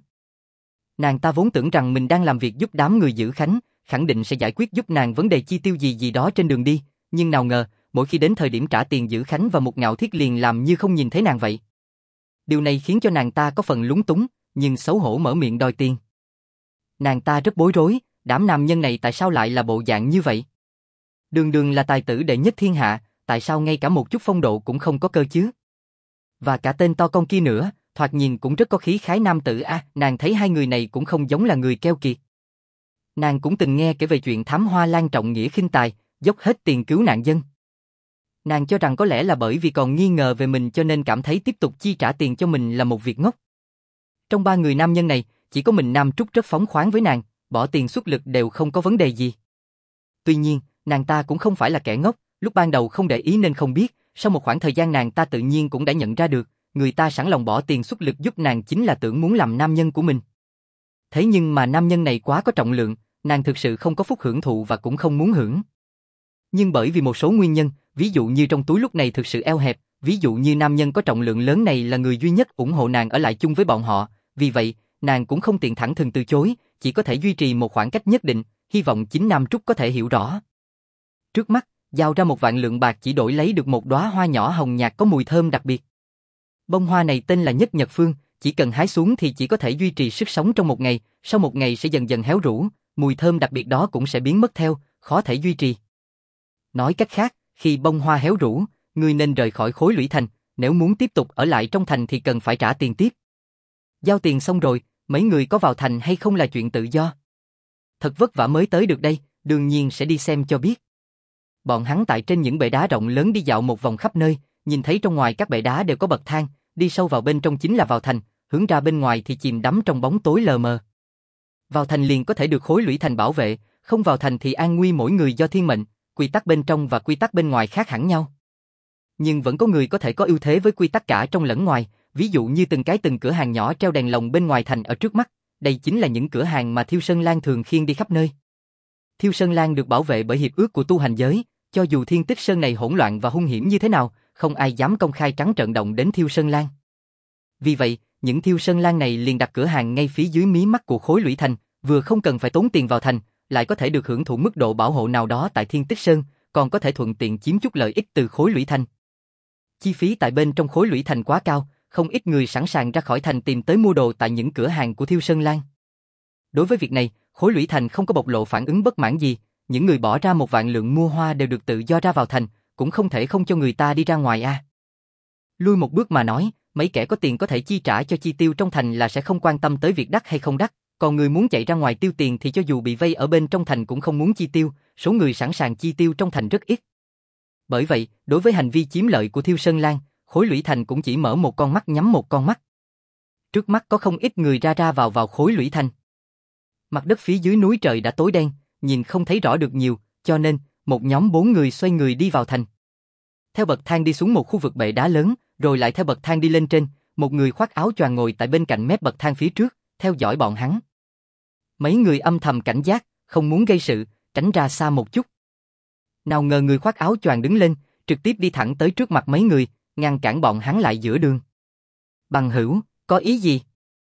Nàng ta vốn tưởng rằng mình đang làm việc giúp đám người giữ khánh, khẳng định sẽ giải quyết giúp nàng vấn đề chi tiêu gì đó trên đường đi, nhưng nào ngờ, mỗi khi đến thời điểm trả tiền giữ khánh và Mục Ngạo Thiết liền làm như không nhìn thấy nàng vậy. Điều này khiến cho nàng ta có phần lúng túng, nhưng xấu hổ mở miệng đòi tiền. Nàng ta rất bối rối, đám nam nhân này tại sao lại là bộ dạng như vậy? Đường đường là tài tử đệ nhất thiên hạ, tại sao ngay cả một chút phong độ cũng không có cơ chứ? Và cả tên to con kia nữa, thoạt nhìn cũng rất có khí khái nam tử a, nàng thấy 2 người này cũng không giống là người keo kiệt. Nàng cũng từng nghe kể về chuyện thám hoa lan trọng nghĩa khinh tài, dốc hết tiền cứu nạn dân. Nàng cho rằng có lẽ là bởi vì còn nghi ngờ về mình cho nên cảm thấy tiếp tục chi trả tiền cho mình là một việc ngốc. Trong 3 người nam nhân này, chỉ có mình Nam Trúc rất phóng khoáng với nàng, bỏ tiền xuất lực đều không có vấn đề gì. Tuy nhiên, nàng ta cũng không phải là kẻ ngốc, lúc ban đầu không để ý nên không biết, sau một khoảng thời gian nàng ta tự nhiên cũng đã nhận ra được, người ta sẵn lòng bỏ tiền xuất lực giúp nàng chính là tưởng muốn làm nam nhân của mình. Thế nhưng mà nam nhân này quá có trọng lượng, nàng thực sự không có phúc hưởng thụ và cũng không muốn hưởng. Nhưng bởi vì một số nguyên nhân, ví dụ như trong túi lúc này thực sự eo hẹp, ví dụ như nam nhân có trọng lượng lớn này là người duy nhất ủng hộ nàng ở lại chung với bọn họ, vì vậy, nàng cũng không tiện thẳng thừng từ chối, chỉ có thể duy trì một khoảng cách nhất định, hy vọng chính Nam Trúc có thể hiểu rõ. Trước mắt, giao ra 1 vạn lượng bạc chỉ đổi lấy được một đóa hoa nhỏ hồng nhạt có mùi thơm đặc biệt. Bông hoa này tên là Nhất Nhật Phương, chỉ cần hái xuống thì chỉ có thể duy trì sức sống trong 1 ngày, sau 1 ngày sẽ dần dần héo rũ, mùi thơm đặc biệt đó cũng sẽ biến mất theo, khó thể duy trì. Nói cách khác, khi bông hoa héo rũ, ngươi nên rời khỏi khối lũy thành, nếu muốn tiếp tục ở lại trong thành thì cần phải trả tiền tiếp. Giao tiền xong rồi, mấy người có vào thành hay không là chuyện tự do. Thật vất vả mới tới được đây, đương nhiên sẽ đi xem cho biết. Bọn hắn tại trên những bệ đá rộng lớn đi dạo một vòng khắp nơi, nhìn thấy trong ngoài các bệ đá đều có bậc thang, đi sâu vào bên trong chính là vào thành, hướng ra bên ngoài thì chìm đắm trong bóng tối lờ mờ. Vào thành liền có thể được khối lũy thành bảo vệ, không vào thành thì an nguy mỗi người do thiên mệnh, quy tắc bên trong và quy tắc bên ngoài khác hẳn nhau. Nhưng vẫn có người có thể có ưu thế với quy tắc cả trong lẫn ngoài, ví dụ như từng cửa hàng nhỏ treo đèn lồng bên ngoài thành ở trước mắt, đây chính là những cửa hàng mà Thiêu Sơn Lan thường khiêng đi khắp nơi. Thiêu Sơn Lan được bảo vệ bởi hiệp ước của tu hành giới, cho dù Thiên Tích Sơn này hỗn loạn và hung hiểm như thế nào, không ai dám công khai trắng trợn động đến Thiêu Sơn Lan. Vì vậy, những Thiêu Sơn Lan này liền đặt cửa hàng ngay phía dưới mí mắt của khối lũy thành, vừa không cần phải tốn tiền vào thành, lại có thể được hưởng thụ mức độ bảo hộ nào đó tại Thiên Tích Sơn, còn có thể thuận tiện chiếm chút lợi ích từ khối lũy thành. Chi phí tại bên trong khối lũy thành quá cao, không ít người sẵn sàng ra khỏi thành tìm tới mua đồ tại những cửa hàng của Thiêu Sơn Lan. Đối với việc này, Khối Lũy Thành không có bộc lộ phản ứng bất mãn gì, những người bỏ ra 1 vạn lượng mua hoa đều được tự do ra vào thành, cũng không thể không cho người ta đi ra ngoài a. Lui một bước mà nói, mấy kẻ có tiền có thể chi trả cho chi tiêu trong thành là sẽ không quan tâm tới việc đắt hay không đắt, còn người muốn chạy ra ngoài tiêu tiền thì cho dù bị vây ở bên trong thành cũng không muốn chi tiêu, số người sẵn sàng chi tiêu trong thành rất ít. Bởi vậy, đối với hành vi chiếm lợi của Thiêu Sơn Lan, Khối Lũy Thành cũng chỉ mở một con mắt nhắm một con mắt. Trước mắt có không ít người ra ra vào Khối Lũy Thành. Mặt đất phía dưới núi trời đã tối đen, nhìn không thấy rõ được nhiều, cho nên một nhóm 4 người xoay người đi vào thành. Theo bậc thang đi xuống một khu vực bệ đá lớn, rồi lại theo bậc thang đi lên trên, một người khoác áo choàng ngồi tại bên cạnh mép bậc thang phía trước, theo dõi bọn hắn. Mấy người âm thầm cảnh giác, không muốn gây sự, tránh ra xa một chút. Nào ngờ người khoác áo choàng đứng lên, trực tiếp đi thẳng tới trước mặt mấy người, ngăn cản bọn hắn lại giữa đường. Bằng hữu, có ý gì?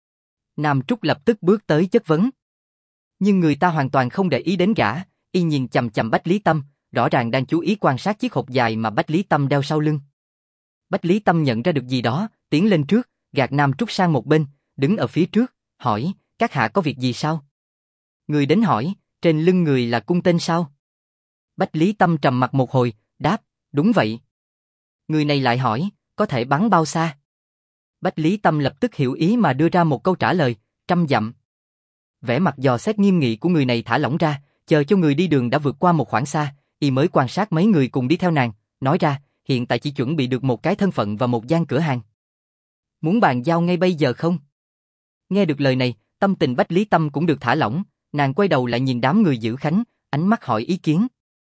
Nam Trúc lập tức bước tới chất vấn. Nhưng người ta hoàn toàn không để ý đến gã, y nhìn chằm chằm Bách Lý Tâm, rõ ràng đang chú ý quan sát chiếc hộp dài mà Bách Lý Tâm đeo sau lưng. Bách Lý Tâm nhận ra được gì đó, tiến lên trước, gạt Nam Trúc sang một bên, đứng ở phía trước, hỏi, các hạ có việc gì sao? Người đến hỏi, trên lưng người là cung tên sao? Bách Lý Tâm trầm mặt một hồi, đáp, đúng vậy. Người này lại hỏi, có thể bắn bao xa? Bách Lý Tâm lập tức hiểu ý mà đưa ra một câu trả lời, 100 dặm. Vẻ mặt dò xét nghiêm nghị của người này thả lỏng ra, chờ cho người đi đường đã vượt qua một khoảng xa, y mới quan sát mấy người cùng đi theo nàng, nói ra, hiện tại chỉ chuẩn bị được một cái thân phận và một gian cửa hàng. Muốn bàn giao ngay bây giờ không? Nghe được lời này, tâm tình Bách Lý Tâm cũng được thả lỏng, nàng quay đầu lại nhìn đám người giữ khánh, ánh mắt hỏi ý kiến.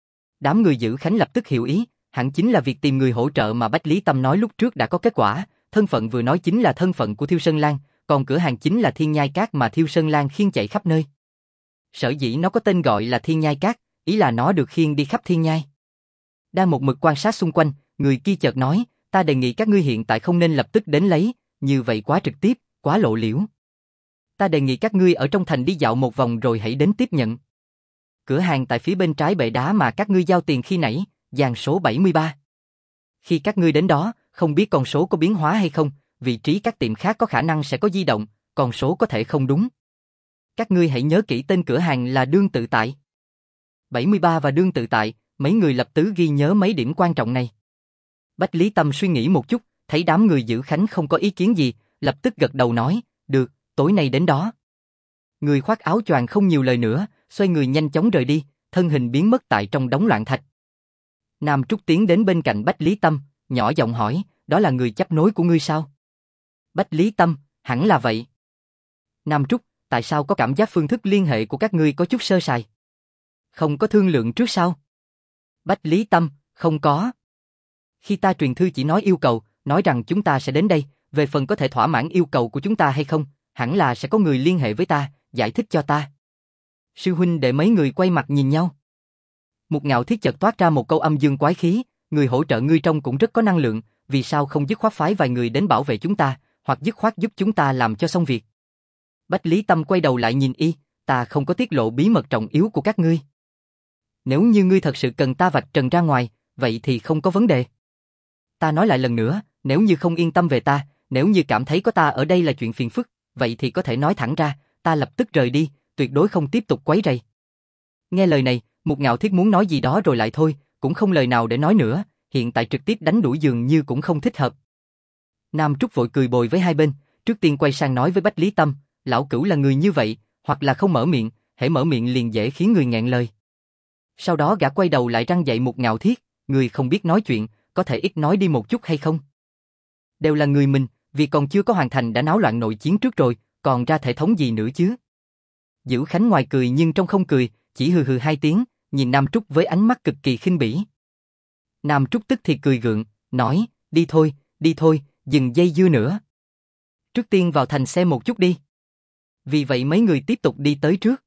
Đám người giữ khánh lập tức hiểu ý, hẳn chính là việc tìm người hỗ trợ mà Bách Lý Tâm nói lúc trước đã có kết quả, thân phận vừa nói chính là thân phận của Thiêu Sơn Lan, còn cửa hàng chính là Thiên Nhai Các mà Thiêu Sơn Lan khiêng chạy khắp nơi. Sở dĩ nó có tên gọi là Thiên Nhai Các, ý là nó được khiêng đi khắp thiên nhai. Đang một mực quan sát xung quanh, người kia chợt nói, ta đề nghị các ngươi hiện tại không nên lập tức đến lấy, như vậy quá trực tiếp, quá lộ liễu. Ta đề nghị các ngươi ở trong thành đi dạo một vòng rồi hãy đến tiếp nhận. Cửa hàng tại phía bên trái bệ đá mà các ngươi giao tiền khi nãy, dàn số 73. Khi các ngươi đến đó, không biết con số có biến hóa hay không, vị trí các tiệm khác có khả năng sẽ có di động, con số có thể không đúng. Các ngươi hãy nhớ kỹ tên cửa hàng là Đương Tự Tại. 73 và Đương Tự Tại, mấy người lập tức ghi nhớ mấy điểm quan trọng này. Bách Lý Tâm suy nghĩ một chút, thấy đám người giữ khánh không có ý kiến gì, lập tức gật đầu nói, được, tối nay đến đó. Người khoác áo choàng không nhiều lời nữa, xoay người nhanh chóng rời đi, thân hình biến mất tại trong đống loạn thạch. Nam Trúc tiến đến bên cạnh Bách Lý Tâm, nhỏ giọng hỏi, đó là người chấp nối của ngươi sao? Bách Lý Tâm, hẳn là vậy. Nam Trúc, tại sao có cảm giác phương thức liên hệ của các ngươi có chút sơ sài? Không có thương lượng trước sao? Bách Lý Tâm, không có. Khi ta truyền thư chỉ nói yêu cầu, nói rằng chúng ta sẽ đến đây, về phần có thể thỏa mãn yêu cầu của chúng ta hay không, hẳn là sẽ có người liên hệ với ta, giải thích cho ta. Sư huynh để mấy người quay mặt nhìn nhau. Một Ngạo Thiết chợt toát ra một câu âm dương quái khí, người hỗ trợ ngươi trông cũng rất có năng lượng, vì sao không dứt khoát phái vài người đến bảo vệ chúng ta, hoặc dứt khoát giúp chúng ta làm cho xong việc. Bách Lý Tâm quay đầu lại nhìn y, ta không có tiết lộ bí mật trọng yếu của các ngươi. Nếu như ngươi thật sự cần ta vạch trần ra ngoài, vậy thì không có vấn đề. Ta nói lại lần nữa, nếu như không yên tâm về ta, nếu như cảm thấy có ta ở đây là chuyện phiền phức, vậy thì có thể nói thẳng ra, ta lập tức rời đi, tuyệt đối không tiếp tục quấy rầy. Nghe lời này, Một Ngạo Thiết muốn nói gì đó rồi lại thôi, cũng không lời nào để nói nữa, hiện tại trực tiếp đánh đuổi dường như cũng không thích hợp. Nam Trúc vội cười bồi với hai bên, trước tiên quay sang nói với Bách Lý Tâm, lão cửu là người như vậy, hoặc là không mở miệng, hễ mở miệng liền dễ khiến người nghẹn lời. Sau đó gã quay đầu lại răn dạy Một Ngạo Thiết, người không biết nói chuyện, có thể ít nói đi một chút hay không? Đều là người mình, vì còn chưa có hoàn thành đã náo loạn nội chiến trước rồi, còn ra thể thống gì nữa chứ? Dữ Khánh ngoài cười nhưng trong không cười, chỉ hừ hừ hai tiếng, nhìn Nam Trúc với ánh mắt cực kỳ khinh bỉ. Nam Trúc tức thì cười gượng, nói, đi thôi, dừng dây dưa nữa. Trước tiên vào thành xem một chút đi. Vì vậy mấy người tiếp tục đi tới trước.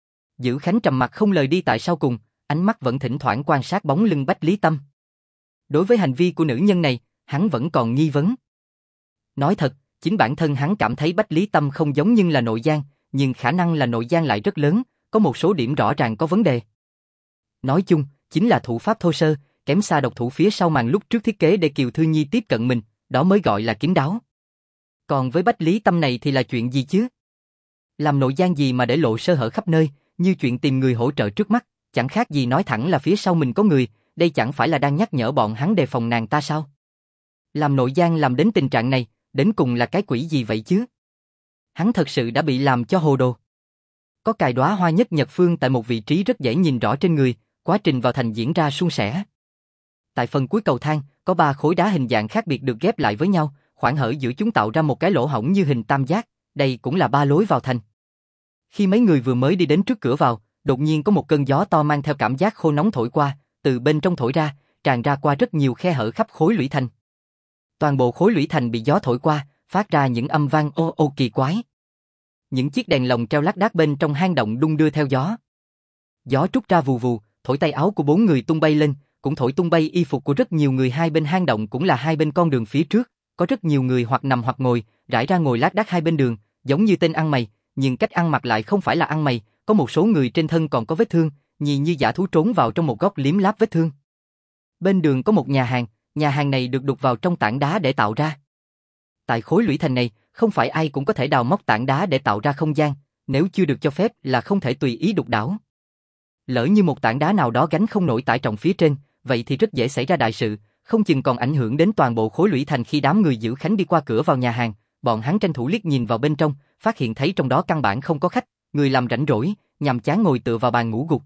Dữ Khánh trầm mặt không lời đi tại sau cùng, ánh mắt vẫn thỉnh thoảng quan sát bóng lưng Bách Lý Tâm. Đối với hành vi của nữ nhân này, hắn vẫn còn nghi vấn. Nói thật, chính bản thân hắn cảm thấy Bách Lý Tâm không giống như là nội gián, nhưng khả năng là nội gián lại rất lớn, có một số điểm rõ ràng có vấn đề. Nói chung, chính là thủ pháp thô sơ, kém xa độc thủ phía sau màn lúc trước thiết kế để Kiều Thư Nhi tiếp cận mình, đó mới gọi là kín đáo. Còn với Bách Lý Tâm này thì là chuyện gì chứ? Làm nội gian gì mà để lộ sơ hở khắp nơi, như chuyện tìm người hỗ trợ trước mắt, chẳng khác gì nói thẳng là phía sau mình có người, đây chẳng phải là đang nhắc nhở bọn hắn đề phòng nàng ta sao? Làm nội gian làm đến tình trạng này, đến cùng là cái quỷ gì vậy chứ? Hắn thật sự đã bị làm cho hồ đồ. Có cài đóa hoa nhất nhật phương tại một vị trí rất dễ nhìn rõ trên người, quá trình vào thành diễn ra suôn sẻ. Tại phần cuối cầu thang, có 3 khối đá hình dạng khác biệt được ghép lại với nhau, khoảng hở giữa chúng tạo ra một cái lỗ hổng như hình tam giác, đây cũng là 3 lối vào thành. Khi mấy người vừa mới đi đến trước cửa vào, đột nhiên có một cơn gió to mang theo cảm giác khô nóng thổi qua, từ bên trong thổi ra, tràn ra qua rất nhiều khe hở khắp khối lũy thành. Toàn bộ khối lũy thành bị gió thổi qua, phát ra những âm vang ô ô kỳ quái. Những chiếc đèn lồng treo lác đác bên trong hang động đung đưa theo gió. Gió trút ra vù vù, thổi tay áo của 4 người tung bay lên, cũng thổi tung bay y phục của rất nhiều người. Hai bên hang động cũng là hai bên con đường phía trước, có rất nhiều người hoặc nằm hoặc ngồi, rải ra ngồi lác đác hai bên đường, giống như tên ăn mày, nhưng cách ăn mặc lại không phải là ăn mày, có một số người trên thân còn có vết thương, nhìn như dã thú trốn vào trong một góc liếm láp vết thương. Bên đường có một nhà hàng này được đục vào trong tảng đá để tạo ra. Tại khối lũy thành này, không phải ai cũng có thể đào móc tảng đá để tạo ra không gian, nếu chưa được cho phép là không thể tùy ý đục đảo. Lỡ như một tảng đá nào đó gánh không nổi tải trọng phía trên, vậy thì rất dễ xảy ra đại sự, không chừng còn ảnh hưởng đến toàn bộ khối lũy thành. Khi đám người giữ khánh đi qua cửa vào nhà hàng, bọn hắn tranh thủ liếc nhìn vào bên trong, phát hiện thấy trong đó căn bản không có khách, người làm rảnh rỗi, nhàm chán ngồi tựa vào bàn ngủ gục.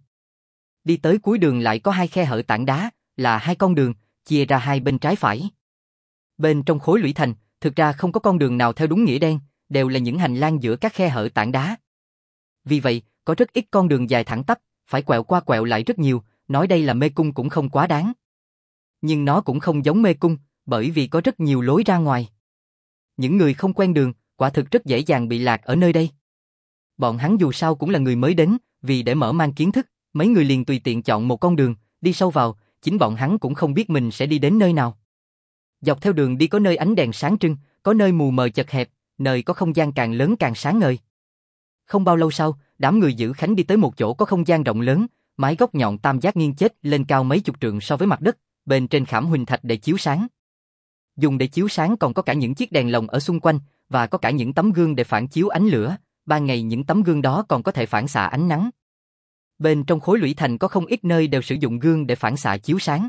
Đi tới cuối đường lại có 2 khe hở tảng đá, là 2 con đường, chia ra hai bên trái phải. Bên trong khối lũy thành, thực ra không có con đường nào theo đúng nghĩa đen, đều là những hành lang giữa các khe hở tảng đá. Vì vậy, có rất ít con đường dài thẳng tắp, phải quẹo qua quẹo lại rất nhiều, nói đây là mê cung cũng không quá đáng. Nhưng nó cũng không giống mê cung, bởi vì có rất nhiều lối ra ngoài. Những người không quen đường, quả thực rất dễ dàng bị lạc ở nơi đây. Bọn hắn dù sao cũng là người mới đến, vì để mở mang kiến thức, mấy người liền tùy tiện chọn một con đường, đi sâu vào, chính bọn hắn cũng không biết mình sẽ đi đến nơi nào. Dọc theo đường đi có nơi ánh đèn sáng trưng, có nơi mù mờ chật hẹp, nơi có không gian càng lớn càng sáng ngời. Không bao lâu sau, đám người giữ khánh đi tới một chỗ có không gian rộng lớn, mái góc nhọn tam giác nghiêng chết lên cao mấy chục trượng so với mặt đất, bên trên khảm huỳnh thạch để chiếu sáng. Dùng để chiếu sáng còn có cả những chiếc đèn lồng ở xung quanh, và có cả những tấm gương để phản chiếu ánh lửa, ban ngày những tấm gương đó còn có thể phản xạ ánh nắng. Bên trong khối lũy thành có không ít nơi đều sử dụng gương để phản xạ chiếu sáng.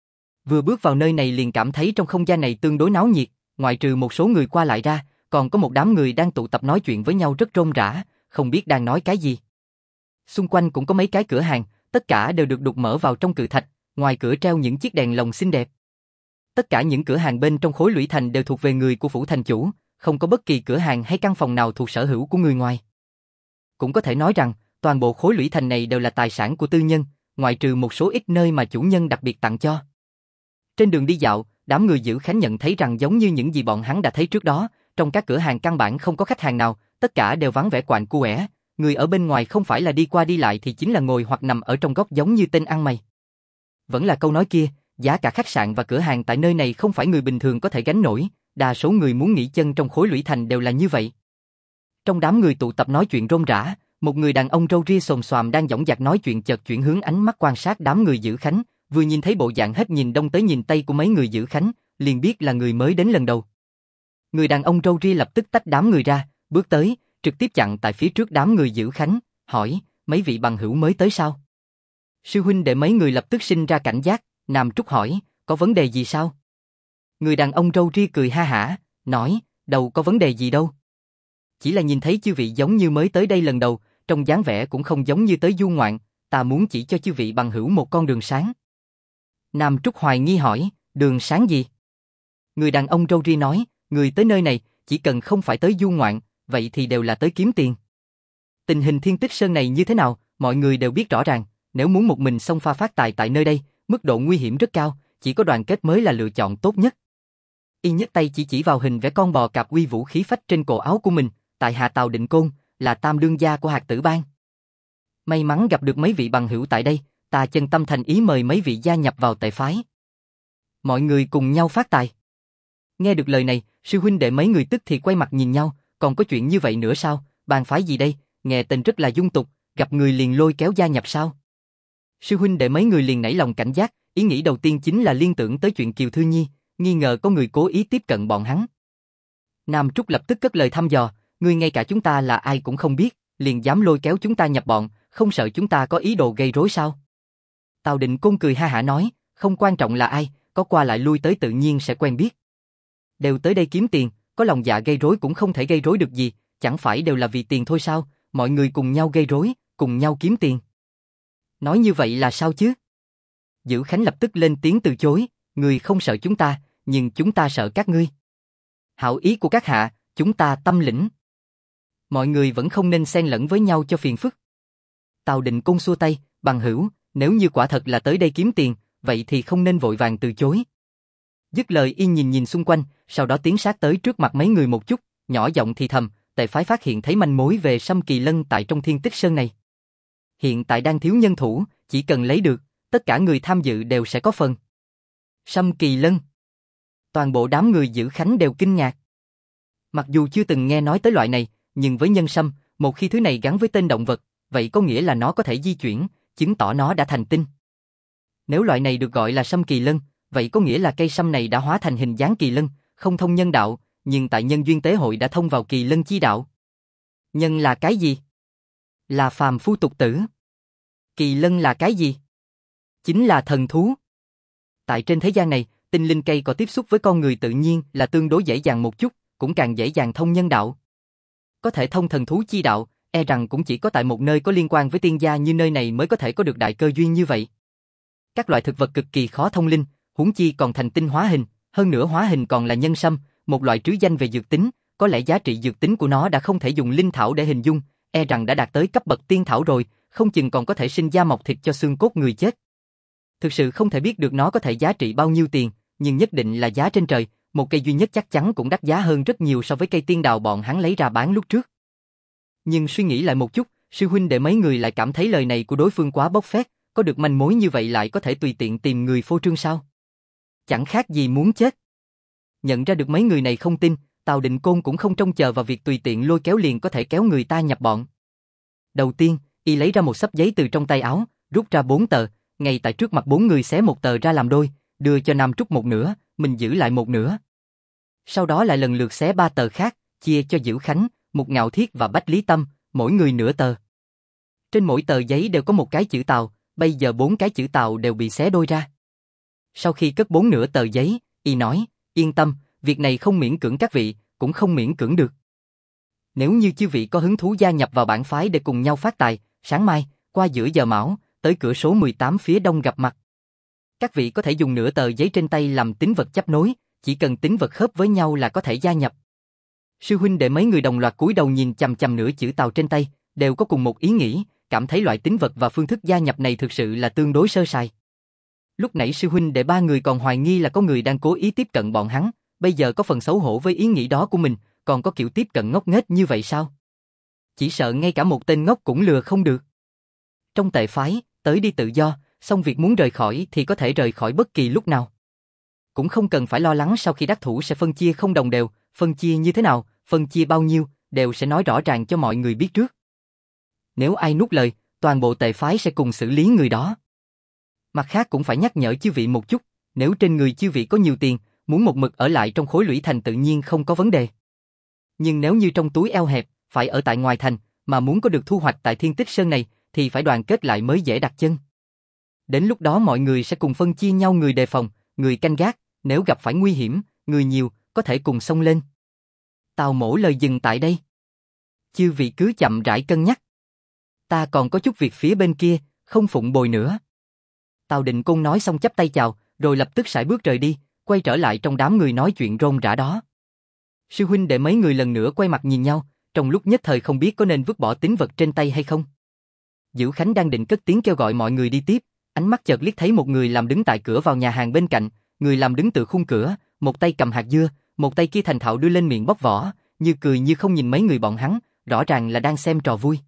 Vừa bước vào nơi này liền cảm thấy trong không gian này tương đối náo nhiệt, ngoại trừ một số người qua lại ra, còn có một đám người đang tụ tập nói chuyện với nhau rất rôm rả, không biết đang nói cái gì. Xung quanh cũng có mấy cái cửa hàng, tất cả đều được đục mở vào trong cự thạch, ngoài cửa treo những chiếc đèn lồng xinh đẹp. Tất cả những cửa hàng bên trong khối lũy thành đều thuộc về người của phủ thành chủ, không có bất kỳ cửa hàng hay căn phòng nào thuộc sở hữu của người ngoài. Cũng có thể nói rằng, toàn bộ khối lũy thành này đều là tài sản của tư nhân, ngoại trừ một số ít nơi mà chủ nhân đặc biệt tặng cho. Trên đường đi dạo, đám người giữ khánh nhận thấy rằng giống như những gì bọn hắn đã thấy trước đó, trong các cửa hàng căn bản không có khách hàng nào, tất cả đều vắng vẻ quạnh quẻ, người ở bên ngoài không phải là đi qua đi lại thì chính là ngồi hoặc nằm ở trong góc giống như tên ăn mày. Vẫn là câu nói kia, giá cả khách sạn và cửa hàng tại nơi này không phải người bình thường có thể gánh nổi, đa số người muốn nghỉ chân trong khối lũy thành đều là như vậy. Trong đám người tụ tập nói chuyện rôm rả, một người đàn ông râu ria xồm xoàm đang dõng dạc nói chuyện chợt chuyển hướng ánh mắt quan sát đám người giữ khánh, vừa nhìn thấy bộ dạng hết nhìn đông tới nhìn tây của mấy người giữ khánh, liền biết là người mới đến lần đầu. Người đàn ông râu ria lập tức tách đám người ra, bước tới, trực tiếp chặn tại phía trước đám người giữ khánh, hỏi, mấy vị bằng hữu mới tới sao? Sư huynh đệ mấy người lập tức sinh ra cảnh giác, Nam Trúc hỏi, có vấn đề gì sao? Người đàn ông râu ria cười ha hả, nói, đâu có vấn đề gì đâu. Chỉ là nhìn thấy chư vị giống như mới tới đây lần đầu, trong dáng vẻ cũng không giống như tới du ngoạn, ta muốn chỉ cho chư vị bằng hữu một con đường sáng. Nam Trúc hoài nghi hỏi, đường sáng gì? Người đàn ông râu ria nói, người tới nơi này, chỉ cần không phải tới du ngoạn, vậy thì đều là tới kiếm tiền. Tình hình Thiên Tích Sơn này như thế nào, mọi người đều biết rõ ràng, nếu muốn một mình xông pha phát tài tại nơi đây, mức độ nguy hiểm rất cao, chỉ có đoàn kết mới là lựa chọn tốt nhất. Y nhấc tay chỉ vào hình vẽ con bò cạp uy vũ khí phách trên cổ áo của mình, tại hạ Tào Định Côn, là tam đương gia của Hạt Tử Bang. May mắn gặp được mấy vị bằng hữu tại đây, ta chân tâm thành ý mời mấy vị gia nhập vào tệ phái. Mọi người cùng nhau phát tài. Nghe được lời này, sư huynh đệ mấy người tức thì quay mặt nhìn nhau, còn có chuyện như vậy nữa sao, bang phái gì đây, nghe tên rất là dung tục, gặp người liền lôi kéo gia nhập sao? Sư huynh đệ mấy người liền nảy lòng cảnh giác, ý nghĩ đầu tiên chính là liên tưởng tới chuyện Kiều Thư Nhi, nghi ngờ có người cố ý tiếp cận bọn hắn. Nam Trúc lập tức cất lời thăm dò, ngươi ngay cả chúng ta là ai cũng không biết, liền dám lôi kéo chúng ta nhập bọn, không sợ chúng ta có ý đồ gây rối sao? Tào Định Côn cười ha hả nói, không quan trọng là ai, có qua lại lui tới tự nhiên sẽ quen biết. Đều tới đây kiếm tiền, có lòng dạ gây rối cũng không thể gây rối được gì, chẳng phải đều là vì tiền thôi sao, mọi người cùng nhau gây rối, cùng nhau kiếm tiền. Nói như vậy là sao chứ? Dữ Khánh lập tức lên tiếng từ chối, người không sợ chúng ta, nhưng chúng ta sợ các ngươi. Hảo ý của các hạ, chúng ta tâm lĩnh. Mọi người vẫn không nên xen lẫn với nhau cho phiền phức. Tào Định Côn xua tay, bằng hữu, nếu như quả thật là tới đây kiếm tiền, vậy thì không nên vội vàng từ chối. Dứt lời y nhìn nhìn xung quanh, sau đó tiến sát tới trước mặt mấy người một chút, nhỏ giọng thì thầm, tề phái phát hiện thấy manh mối về Sâm Kỳ Lân tại trong Thiên Tích Sơn này. Hiện tại đang thiếu nhân thủ, chỉ cần lấy được, tất cả người tham dự đều sẽ có phần. Sâm Kỳ Lân. Toàn bộ đám người Dữ Khánh đều kinh ngạc. Mặc dù chưa từng nghe nói tới loại này, nhưng với nhân sâm, một khi thứ này gắn với tên động vật, vậy có nghĩa là nó có thể di chuyển, chứng tỏ nó đã thành tinh. Nếu loại này được gọi là Sâm Kỳ Lân, vậy có nghĩa là cây sâm này đã hóa thành hình dáng kỳ lân, không thông nhân đạo, nhưng tại nhân duyên tế hội đã thông vào kỳ lân chi đạo. Nhân là cái gì? Là phàm phu tục tử. Kỳ lân là cái gì? Chính là thần thú. Tại trên thế gian này, tinh linh cây có tiếp xúc với con người tự nhiên là tương đối dễ dàng một chút, cũng càng dễ dàng thông nhân đạo. Có thể thông thần thú chi đạo, e rằng cũng chỉ có tại một nơi có liên quan với tiên gia như nơi này mới có thể có được đại cơ duyên như vậy. Các loại thực vật cực kỳ khó thông linh, huống chi còn thành tinh hóa hình, hơn nữa hóa hình còn là nhân sâm, một loại trứ danh về dược tính, có lẽ giá trị dược tính của nó đã không thể dùng linh thảo để hình dung, e rằng đã đạt tới cấp bậc tiên thảo rồi, không chừng còn có thể sinh da mọc thịt cho xương cốt người chết. Thực sự không thể biết được nó có thể giá trị bao nhiêu tiền, nhưng nhất định là giá trên trời, một cây duy nhất chắc chắn cũng đắt giá hơn rất nhiều so với cây tiên đào bọn hắn lấy ra bán lúc trước. Nhưng suy nghĩ lại một chút, sư huynh đệ mấy người lại cảm thấy lời này của đối phương quá bốc phét, có được manh mối như vậy lại có thể tùy tiện tìm người phô trương sao? Chẳng khác gì muốn chết. Nhận ra được mấy người này không tin, Tào Định Côn cũng không trông chờ vào việc tùy tiện lôi kéo liền có thể kéo người ta nhập bọn. Đầu tiên, y lấy ra một xấp giấy từ trong tay áo, rút ra 4 tờ, ngay tại trước mặt 4 người xé một tờ ra làm đôi, đưa cho Nam Trúc một nửa, mình giữ lại một nửa. Sau đó lại lần lượt xé 3 tờ khác, chia cho Dữ Khánh, Mục Ngạo Thiết và Bách Lý Tâm, mỗi người nửa tờ. Trên mỗi tờ giấy đều có một cái chữ Tào, bây giờ 4 cái chữ Tào đều bị xé đôi ra. Sau khi cất 4 nửa tờ giấy, y nói, yên tâm, việc này không miễn cưỡng các vị, cũng không miễn cưỡng được. Nếu như chư vị có hứng thú gia nhập vào bản phái để cùng nhau phát tài, sáng mai, qua giữa giờ mão, tới cửa số 18 phía đông gặp mặt. Các vị có thể dùng nửa tờ giấy trên tay làm tín vật chấp nối, chỉ cần tín vật khớp với nhau là có thể gia nhập. Sư huynh đệ mấy người đồng loạt cúi đầu nhìn chằm chằm nửa chữ Tào trên tay, đều có cùng một ý nghĩ, cảm thấy loại tín vật và phương thức gia nhập này thực sự là tương đối sơ sài. Lúc nãy sư huynh đệ 3 người còn hoài nghi là có người đang cố ý tiếp cận bọn hắn, bây giờ có phần xấu hổ với ý nghĩ đó của mình, còn có kiểu tiếp cận ngốc nghếch như vậy sao? Chỉ sợ ngay cả một tên ngốc cũng lừa không được. Trong tệ phái, tới đi tự do, xong việc muốn rời khỏi thì có thể rời khỏi bất kỳ lúc nào. Cũng không cần phải lo lắng sau khi đắc thủ sẽ phân chia không đồng đều, phân chia như thế nào, phân chia bao nhiêu, đều sẽ nói rõ ràng cho mọi người biết trước. Nếu ai nuốt lời, toàn bộ tệ phái sẽ cùng xử lý người đó. Mặt khác cũng phải nhắc nhở chư vị một chút, nếu trên người chư vị có nhiều tiền, muốn một mực ở lại trong khối lũy thành tự nhiên không có vấn đề. Nhưng nếu như trong túi eo hẹp, phải ở tại ngoài thành, mà muốn có được thu hoạch tại Thiên Tích Sơn này, thì phải đoàn kết lại mới dễ đặt chân. Đến lúc đó mọi người sẽ cùng phân chia nhau người đề phòng, người canh gác, nếu gặp phải nguy hiểm, người nhiều, có thể cùng xông lên. Tào Mỗ lời dừng tại đây. Chư vị cứ chậm rãi cân nhắc. Ta còn có chút việc phía bên kia, không phụng bồi nữa. Tào Định Côn nói xong chắp tay chào, rồi lập tức sải bước rời đi, quay trở lại trong đám người nói chuyện rôm rả đó. Sư huynh đệ mấy người lần nữa quay mặt nhìn nhau, trong lúc nhất thời không biết có nên vứt bỏ tín vật trên tay hay không. Dữ Khánh đang định cất tiếng kêu gọi mọi người đi tiếp, ánh mắt chợt liếc thấy một người làm đứng tại cửa vào nhà hàng bên cạnh, người làm đứng từ khung cửa, một tay cầm hạt dưa, một tay kia thành thạo đưa lên miệng bóc vỏ, như cười như không nhìn mấy người bọn hắn, rõ ràng là đang xem trò vui.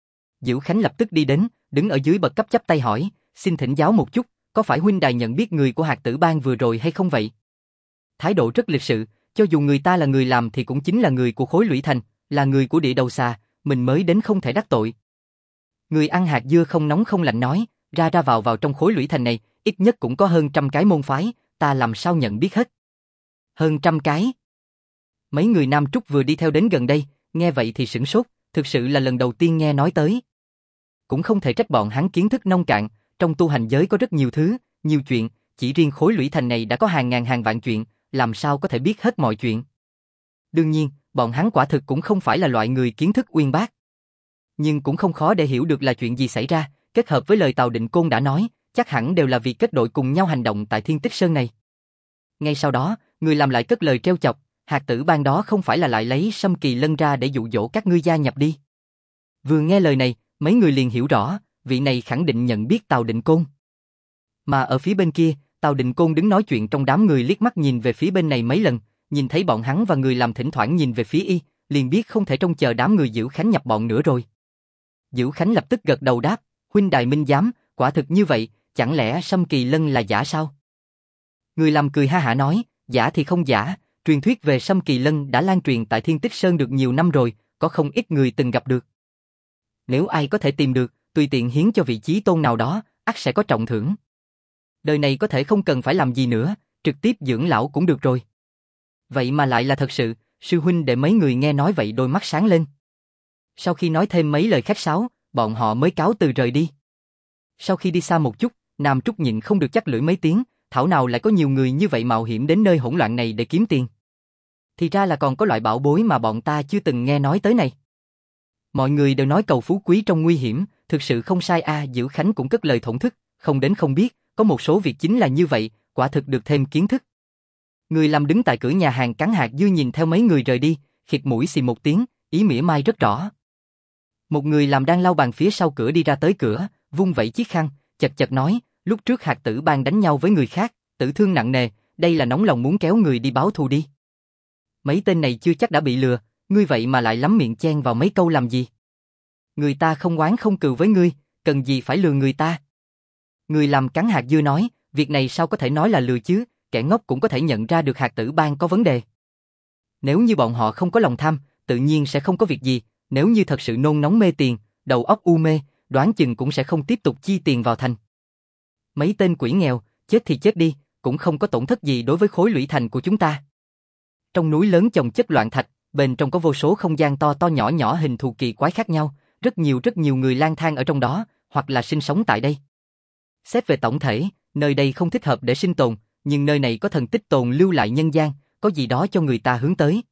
Dữ Khánh lập tức đi đến, đứng ở dưới bậc cấp chắp tay hỏi, xin thỉnh giáo một chút, có phải huynh đài nhận biết người của Hạt Tử Bang vừa rồi hay không vậy? Thái độ rất lịch sự, cho dù người ta là người làm thì cũng chính là người của khối lũy thành, là người của địa đầu xà, mình mới đến không thể đắc tội. Người ăn hạt dưa không nóng không lạnh nói, ra ra vào trong khối lũy thành này, ít nhất cũng có hơn 100 cái môn phái, ta làm sao nhận biết hết. Hơn 100 cái. Mấy người Nam Trúc vừa đi theo đến gần đây, nghe vậy thì sửng sốt, thực sự là lần đầu tiên nghe nói tới. Cũng không thể trách bọn hắn kiến thức nông cạn, trong tu hành giới có rất nhiều thứ, nhiều chuyện, chỉ riêng khối lũy thành này đã có hàng ngàn hàng vạn chuyện, làm sao có thể biết hết mọi chuyện. Đương nhiên, bọn hắn quả thực cũng không phải là loại người kiến thức uyên bác. Nhưng cũng không khó để hiểu được là chuyện gì xảy ra, kết hợp với lời Tào Định Côn đã nói, chắc hẳn đều là vì kết đội cùng nhau hành động tại Thiên Tích Sơn này. Ngay sau đó, người làm lại cất lời trêu chọc, hạt tử ban đó không phải là lại lấy Sâm Kỳ Lân ra để dụ dỗ các ngươi gia nhập đi. Vừa nghe lời này, mấy người liền hiểu rõ, vị này khẳng định nhận biết Tào Định Côn. Mà ở phía bên kia, Tào Định Côn đứng nói chuyện trong đám người liếc mắt nhìn về phía bên này mấy lần, nhìn thấy bọn hắn và người làm thỉnh thoảng nhìn về phía y, liền biết không thể trông chờ đám người Dữ Khánh nhập bọn nữa rồi. Dữ Khánh lập tức gật đầu đáp, huynh đài minh giám, quả thực như vậy, chẳng lẽ Sâm Kỳ Lân là giả sao? Người làm cười ha hả nói, giả thì không giả, truyền thuyết về Sâm Kỳ Lân đã lan truyền tại Thiên Tích Sơn được nhiều năm rồi, có không ít người từng gặp được. Nếu ai có thể tìm được, tùy tiện hiến cho vị chí tôn nào đó, ắt sẽ có trọng thưởng. Đời này có thể không cần phải làm gì nữa, trực tiếp dưỡng lão cũng được rồi. Vậy mà lại là thật sự, sư huynh để mấy người nghe nói vậy đôi mắt sáng lên. Sau khi nói thêm mấy lời khách sáo, bọn họ mới cáo từ rời đi. Sau khi đi xa một chút, Nam Trúc nhịn không được chắc lưỡi mấy tiếng, thảo nào lại có nhiều người như vậy mạo hiểm đến nơi hỗn loạn này để kiếm tiền. Thì ra là còn có loại bảo bối mà bọn ta chưa từng nghe nói tới này. Mọi người đều nói cầu phú quý trong nguy hiểm, thực sự không sai a. Dữ Khánh cũng cất lời thổn thức, không đến không biết, có một số việc chính là như vậy, quả thực được thêm kiến thức. Người làm đứng tại cửa nhà hàng cắn hạt dưa nhìn theo mấy người rời đi, khịt mũi xì một tiếng, ý mỉa mai rất rõ. Một người làm đang lau bàn phía sau cửa đi ra tới cửa, vung vẩy chiếc khăn, chật chật nói, lúc trước hạt tử bang đánh nhau với người khác, tử thương nặng nề, đây là nóng lòng muốn kéo người đi báo thù đi. Mấy tên này chưa chắc đã bị lừa, ngươi vậy mà lại lắm miệng chen vào mấy câu làm gì? Người ta không oán không cừu với ngươi, cần gì phải lừa người ta? Người làm cắn hạt dưa nói, việc này sao có thể nói là lừa chứ, kẻ ngốc cũng có thể nhận ra được hạt tử bang có vấn đề. Nếu như bọn họ không có lòng tham, tự nhiên sẽ không có việc gì, nếu như thật sự nôn nóng mê tiền, đầu óc u mê, đoán chừng cũng sẽ không tiếp tục chi tiền vào thành. Mấy tên quỷ nghèo, chết thì chết đi, cũng không có tổn thất gì đối với khối lũy thành của chúng ta. Trong núi lớn chồng chất loạn thạch, bên trong có vô số không gian to to nhỏ nhỏ hình thù kỳ quái khác nhau, rất nhiều người lang thang ở trong đó, hoặc là sinh sống tại đây. Xét về tổng thể, nơi đây không thích hợp để sinh tồn, nhưng nơi này có thần tích tồn lưu lại nhân gian, có gì đó cho người ta hướng tới.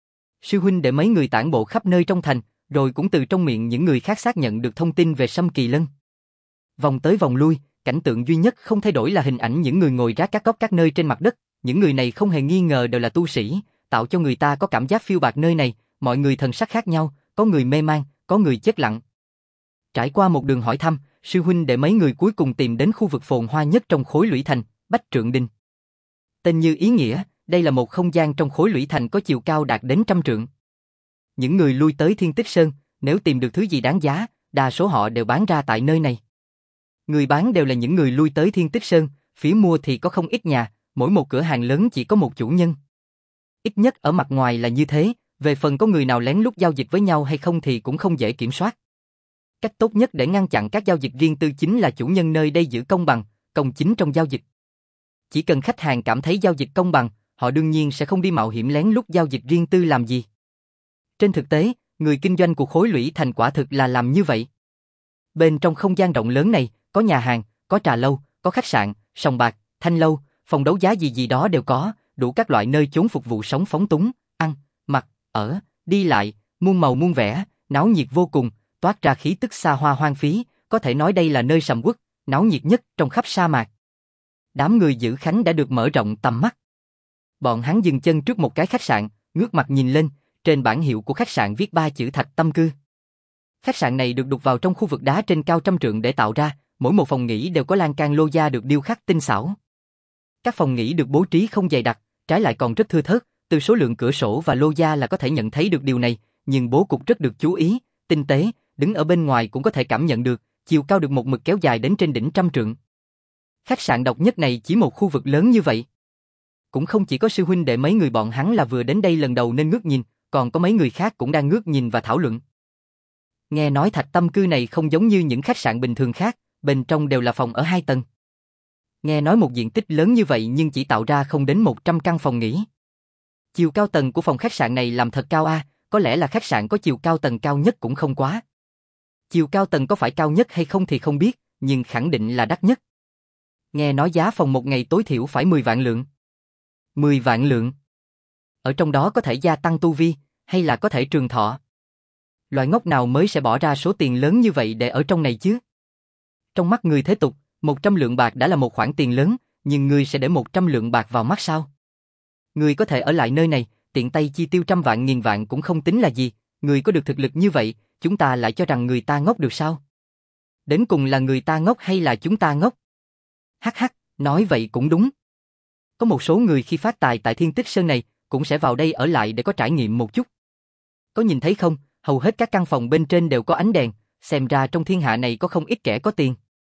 Sư huynh để mấy người tản bộ khắp nơi trong thành, rồi cũng từ trong miệng những người khác xác nhận được thông tin về Sâm Kỳ Lân. Vòng tới vòng lui, cảnh tượng duy nhất không thay đổi là hình ảnh những người ngồi rác các góc các nơi trên mặt đất, những người này không hề nghi ngờ đều là tu sĩ, tạo cho người ta có cảm giác phiêu bạt nơi này, mọi người thần sắc khác nhau, có người mê man, có người chết lặng. Trải qua một đường hỏi thăm, sư huynh để mấy người cuối cùng tìm đến khu vực phồn hoa nhất trong khối lũy thành, Bách Trượng Đình. Tên như ý nghĩa, đây là một không gian trong khối lũy thành có chiều cao đạt đến 100 trượng. Những người lui tới Thiên Tích Sơn, nếu tìm được thứ gì đáng giá, đa số họ đều bán ra tại nơi này. Người bán đều là những người lui tới Thiên Tích Sơn, phía mua thì có không ít nhà, mỗi một cửa hàng lớn chỉ có một chủ nhân. Ít nhất ở mặt ngoài là như thế, về phần có người nào lén lút giao dịch với nhau hay không thì cũng không dễ kiểm soát. Cách tốt nhất để ngăn chặn các giao dịch riêng tư chính là chủ nhân nơi đây giữ công bằng, công chính trong giao dịch. Chỉ cần khách hàng cảm thấy giao dịch công bằng, họ đương nhiên sẽ không đi mạo hiểm lén lút giao dịch riêng tư làm gì. Trên thực tế, người kinh doanh của khối lũy thành quả thực là làm như vậy. Bên trong không gian rộng lớn này, có nhà hàng, có trà lâu, có khách sạn, sòng bạc, thanh lâu, phòng đấu giá gì đó đều có, đủ các loại nơi chốn phục vụ sống phóng túng, ăn, mặc, ở, đi lại, muôn màu muôn vẻ, náo nhiệt vô cùng, toát ra khí tức xa hoa hoang phí, có thể nói đây là nơi sầm uất, náo nhiệt nhất trong khắp sa mạc. Đám người Dữ Khánh đã được mở rộng tầm mắt. Bọn hắn dừng chân trước một cái khách sạn, ngước mặt nhìn lên, trên bảng hiệu của khách sạn viết 3 chữ Thạch Tâm Cư. Khách sạn này được đục vào trong khu vực đá trên cao 100 trượng để tạo ra, mỗi một phòng nghỉ đều có lan can lô gia được điêu khắc tinh xảo. Các phòng nghỉ được bố trí không dày đặc, trái lại còn rất thưa thớt, từ số lượng cửa sổ và lô gia là có thể nhận thấy được điều này, nhưng bố cục rất được chú ý, tinh tế, đứng ở bên ngoài cũng có thể cảm nhận được, chiều cao được một mực kéo dài đến trên đỉnh 100 trượng. Khách sạn độc nhất này chỉ một khu vực lớn như vậy. Cũng không chỉ có sư huynh đệ mấy người bọn hắn là vừa đến đây lần đầu nên ngước nhìn, còn có mấy người khác cũng đang ngước nhìn và thảo luận. Nghe nói Thạch Tâm Cư này không giống như những khách sạn bình thường khác, bên trong đều là phòng ở 2 tầng. Nghe nói một diện tích lớn như vậy nhưng chỉ tạo ra không đến 100 căn phòng nghỉ. Chiều cao tầng của phòng khách sạn này làm thật cao a, có lẽ là khách sạn có chiều cao tầng cao nhất cũng không quá. Chiều cao tầng có phải cao nhất hay không thì không biết, nhưng khẳng định là đắt nhất. Nghe nói giá phòng một ngày tối thiểu phải 10 vạn lượng. 10 vạn lượng. Ở trong đó có thể gia tăng tu vi, hay là có thể trường thọ. Loại ngốc nào mới sẽ bỏ ra số tiền lớn như vậy để ở trong này chứ? Trong mắt người thế tục, 100 lượng bạc đã là một khoản tiền lớn, nhưng người sẽ để 100 lượng bạc vào mắt sao? Người có thể ở lại nơi này, tiện tay chi tiêu trăm vạn nghìn vạn cũng không tính là gì, người có được thực lực như vậy, chúng ta lại cho rằng người ta ngốc được sao? Đến cùng là người ta ngốc hay là chúng ta ngốc? Hắc hắc, nói vậy cũng đúng. Có một số người khi phát tài tại Thiên Tích Sơn này, cũng sẽ vào đây ở lại để có trải nghiệm một chút. Có nhìn thấy không, hầu hết các căn phòng bên trên đều có ánh đèn, xem ra trong thiên hạ này có không ít kẻ có tiền.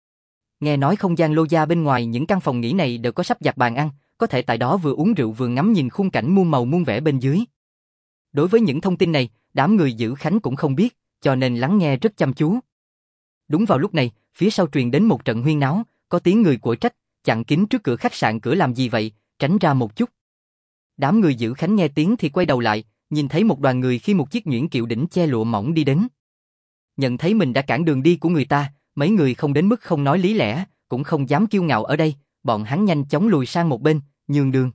Nghe nói không gian Lô Gia bên ngoài những căn phòng nghỉ này đều có sắp đặt bàn ăn, có thể tại đó vừa uống rượu vừa ngắm nhìn khung cảnh muôn màu muôn vẻ bên dưới. Đối với những thông tin này, đám người giữ Khánh cũng không biết, cho nên lắng nghe rất chăm chú. Đúng vào lúc này, phía sau truyền đến một trận huyên náo, có tiếng người của trách, chặn kín trước cửa khách sạn cửa làm gì vậy, tránh ra một chút. Đám người giữ Khánh nghe tiếng thì quay đầu lại, nhìn thấy một đoàn người khi một chiếc nhuyễn kiệu đỉnh che lụa mỏng đi đến. Nhận thấy mình đã cản đường đi của người ta, mấy người không đến mức không nói lý lẽ, cũng không dám kiêu ngạo ở đây, bọn hắn nhanh chóng lùi sang một bên, nhường đường.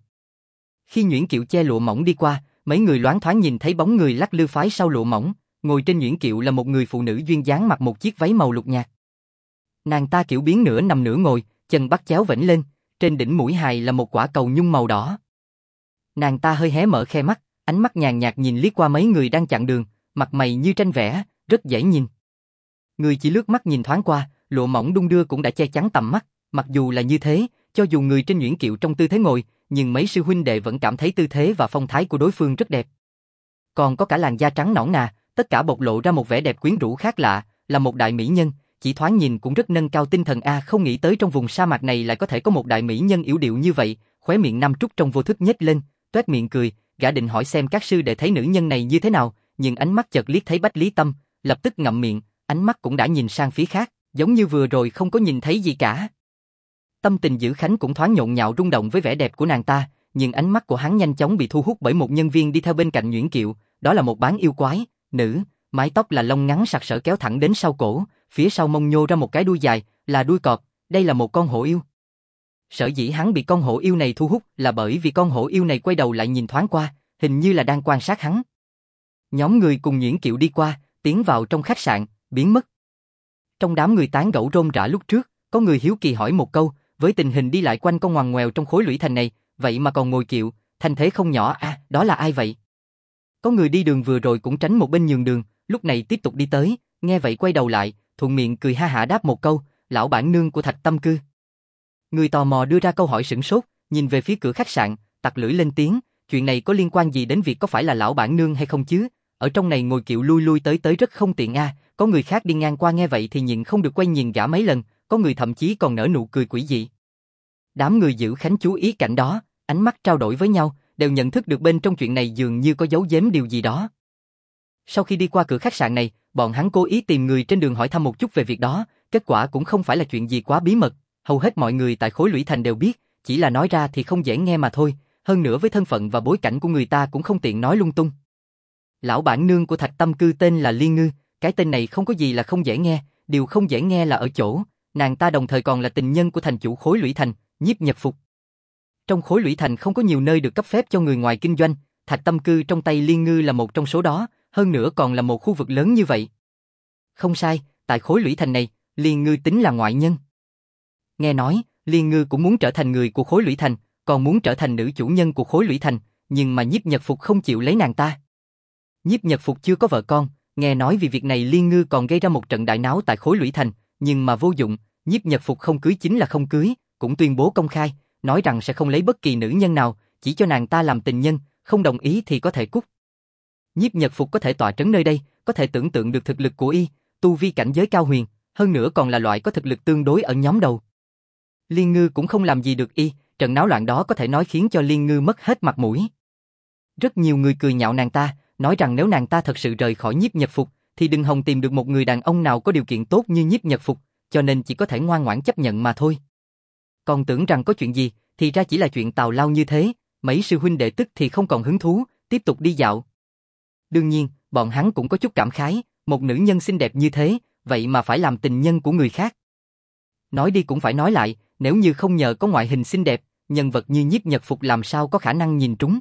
Khi nhuyễn kiệu che lụa mỏng đi qua, mấy người loáng thoáng nhìn thấy bóng người lắc lư phái sau lụa mỏng, ngồi trên nhuyễn kiệu là một người phụ nữ duyên dáng mặc một chiếc váy màu lục nhạt. Nàng ta kiểu biến nửa nằm nửa ngồi, chân bắt chéo vểnh lên, trên đỉnh mũi hài là một quả cầu nhung màu đỏ. Nàng ta hơi hé mở khe mắt, ánh mắt nhàn nhạt nhìn liếc qua mấy người đang chặn đường, mặt mày như tranh vẽ, rất dễ nhìn. Người chỉ lướt mắt nhìn thoáng qua, lụa mỏng đung đưa cũng đã che chắn tầm mắt, mặc dù là như thế, cho dù người trên nhuyễn kiệu trong tư thế ngồi, nhưng mấy sư huynh đệ vẫn cảm thấy tư thế và phong thái của đối phương rất đẹp. Còn có cả làn da trắng nõn nà, tất cả bộc lộ ra một vẻ đẹp quyến rũ khác lạ, là một đại mỹ nhân, chỉ thoáng nhìn cũng rất nâng cao tinh thần a, không nghĩ tới trong vùng sa mạc này lại có thể có một đại mỹ nhân yểu điệu như vậy, khóe miệng Nam Trúc trong vô thức nhếch lên, toét miệng cười, gã định hỏi xem các sư đệ thấy nữ nhân này như thế nào, nhưng ánh mắt chợt liếc thấy Bách Lý Tâm, lập tức ngậm miệng, ánh mắt cũng đã nhìn sang phía khác, giống như vừa rồi không có nhìn thấy gì cả. Tâm tình Giữ Khánh cũng thoáng nhộn nhạo rung động với vẻ đẹp của nàng ta, nhưng ánh mắt của hắn nhanh chóng bị thu hút bởi một nhân viên đi theo bên cạnh nhuyễn kiệu, đó là một bán yêu quái, nữ, mái tóc là lông ngắn sặc sỡ kéo thẳng đến sau cổ, phía sau mông nhô ra một cái đuôi dài, là đuôi cọp, đây là một con hổ yêu. Sở dĩ hắn bị con hổ yêu này thu hút là bởi vì con hổ yêu này quay đầu lại nhìn thoáng qua, hình như là đang quan sát hắn. Nhóm người cùng nhuyễn kiệu đi qua, tiến vào trong khách sạn, biến mất. Trong đám người tán gẫu rôm rả lúc trước, có người hiếu kỳ hỏi một câu, với tình hình đi lại quanh con ngoằn ngoèo trong khối lũy thành này, vậy mà còn ngồi kiệu, thành thế không nhỏ à, đó là ai vậy? Có người đi đường vừa rồi cũng tránh một bên nhường đường, lúc này tiếp tục đi tới, nghe vậy quay đầu lại, thuận miệng cười ha hả đáp một câu, lão bản nương của Thạch Tâm Cư. Người tò mò đưa ra câu hỏi sửng sốt, nhìn về phía cửa khách sạn, tặc lưỡi lên tiếng, chuyện này có liên quan gì đến việc có phải là lão bản nương hay không chứ? Ở trong này ngồi kiệu lui lui tới tới rất không tiện a. Có người khác đi ngang qua nghe vậy thì nhịn không được quay nhìn gã mấy lần, có người thậm chí còn nở nụ cười quỷ dị. Đám người Giữ Khánh chú ý cảnh đó, ánh mắt trao đổi với nhau, đều nhận thức được bên trong chuyện này dường như có giấu giếm điều gì đó. Sau khi đi qua cửa khách sạn này, bọn hắn cố ý tìm người trên đường hỏi thăm một chút về việc đó, kết quả cũng không phải là chuyện gì quá bí mật, hầu hết mọi người tại khối lũy thành đều biết, chỉ là nói ra thì không dễ nghe mà thôi, hơn nữa với thân phận và bối cảnh của người ta cũng không tiện nói lung tung. Lão bản nương của Thạch Tâm Cư tên là Liên Ngư, cái tên này không có gì là không dễ nghe, điều không dễ nghe là ở chỗ, nàng ta đồng thời còn là tình nhân của thành chủ khối lũy thành, Nhiếp Nhật Phục. Trong khối lũy thành không có nhiều nơi được cấp phép cho người ngoài kinh doanh, Thạch Tâm Cư trong tay Liên Ngư là một trong số đó, hơn nữa còn là một khu vực lớn như vậy. Không sai, tại khối lũy thành này, Liên Ngư tính là ngoại nhân. Nghe nói, Liên Ngư cũng muốn trở thành người của khối lũy thành, còn muốn trở thành nữ chủ nhân của khối lũy thành, nhưng mà Nhiếp Nhật Phục không chịu lấy nàng ta. Nhiếp Nhật Phục chưa có vợ con, nghe nói vì việc này Liên Ngư còn gây ra một trận đại náo tại khối lũy thành, nhưng mà vô dụng, Nhiếp Nhật Phục không cưới chính là không cưới, cũng tuyên bố công khai, nói rằng sẽ không lấy bất kỳ nữ nhân nào, chỉ cho nàng ta làm tình nhân, không đồng ý thì có thể cút. Nhiếp Nhật Phục có thể tọa trấn nơi đây, có thể tưởng tượng được thực lực của y, tu vi cảnh giới cao huyền, hơn nữa còn là loại có thực lực tương đối ở nhóm đầu. Liên Ngư cũng không làm gì được y, trận náo loạn đó có thể nói khiến cho Liên Ngư mất hết mặt mũi. Rất nhiều người cười nhạo nàng ta, nói rằng nếu nàng ta thật sự rời khỏi Nhiếp Nhật Phục, thì đừng hòng tìm được một người đàn ông nào có điều kiện tốt như Nhiếp Nhật Phục, cho nên chỉ có thể ngoan ngoãn chấp nhận mà thôi. Còn tưởng rằng có chuyện gì, thì ra chỉ là chuyện tào lao như thế, mấy sư huynh đệ tức thì không còn hứng thú, tiếp tục đi dạo. Đương nhiên, bọn hắn cũng có chút cảm khái, một nữ nhân xinh đẹp như thế, vậy mà phải làm tình nhân của người khác. Nói đi cũng phải nói lại, nếu như không nhờ có ngoại hình xinh đẹp, nhân vật như Nhiếp Nhật Phục làm sao có khả năng nhìn trúng.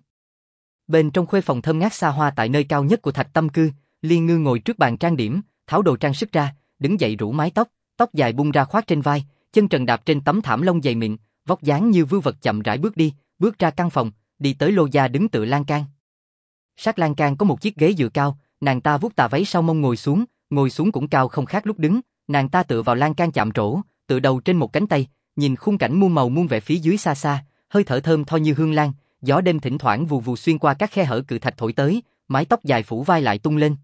Bên trong khuê phòng thơm ngát xa hoa tại nơi cao nhất của Thạch Tâm Cư, Liên Ngư ngồi trước bàn trang điểm, tháo đồ trang sức ra, đứng dậy rủ mái tóc, tóc dài bung ra khoác trên vai, chân trần đạp trên tấm thảm lông dày mịn, vóc dáng như vưu vật chậm rãi bước ra căn phòng, đi tới lô gia đứng tựa lan can. Sát lan can có một chiếc ghế dựa cao, nàng ta vuốt tà váy sau mông ngồi xuống cũng cao không khác lúc đứng, nàng ta tựa vào lan can chạm trổ, tựa đầu trên một cánh tay, nhìn khung cảnh muôn màu muôn vẻ phía dưới xa xa, hơi thở thơm tho như hương lan, gió đêm thỉnh thoảng vù vù xuyên qua các khe hở cự thạch thổi tới, mái tóc dài phủ vai lại tung lên.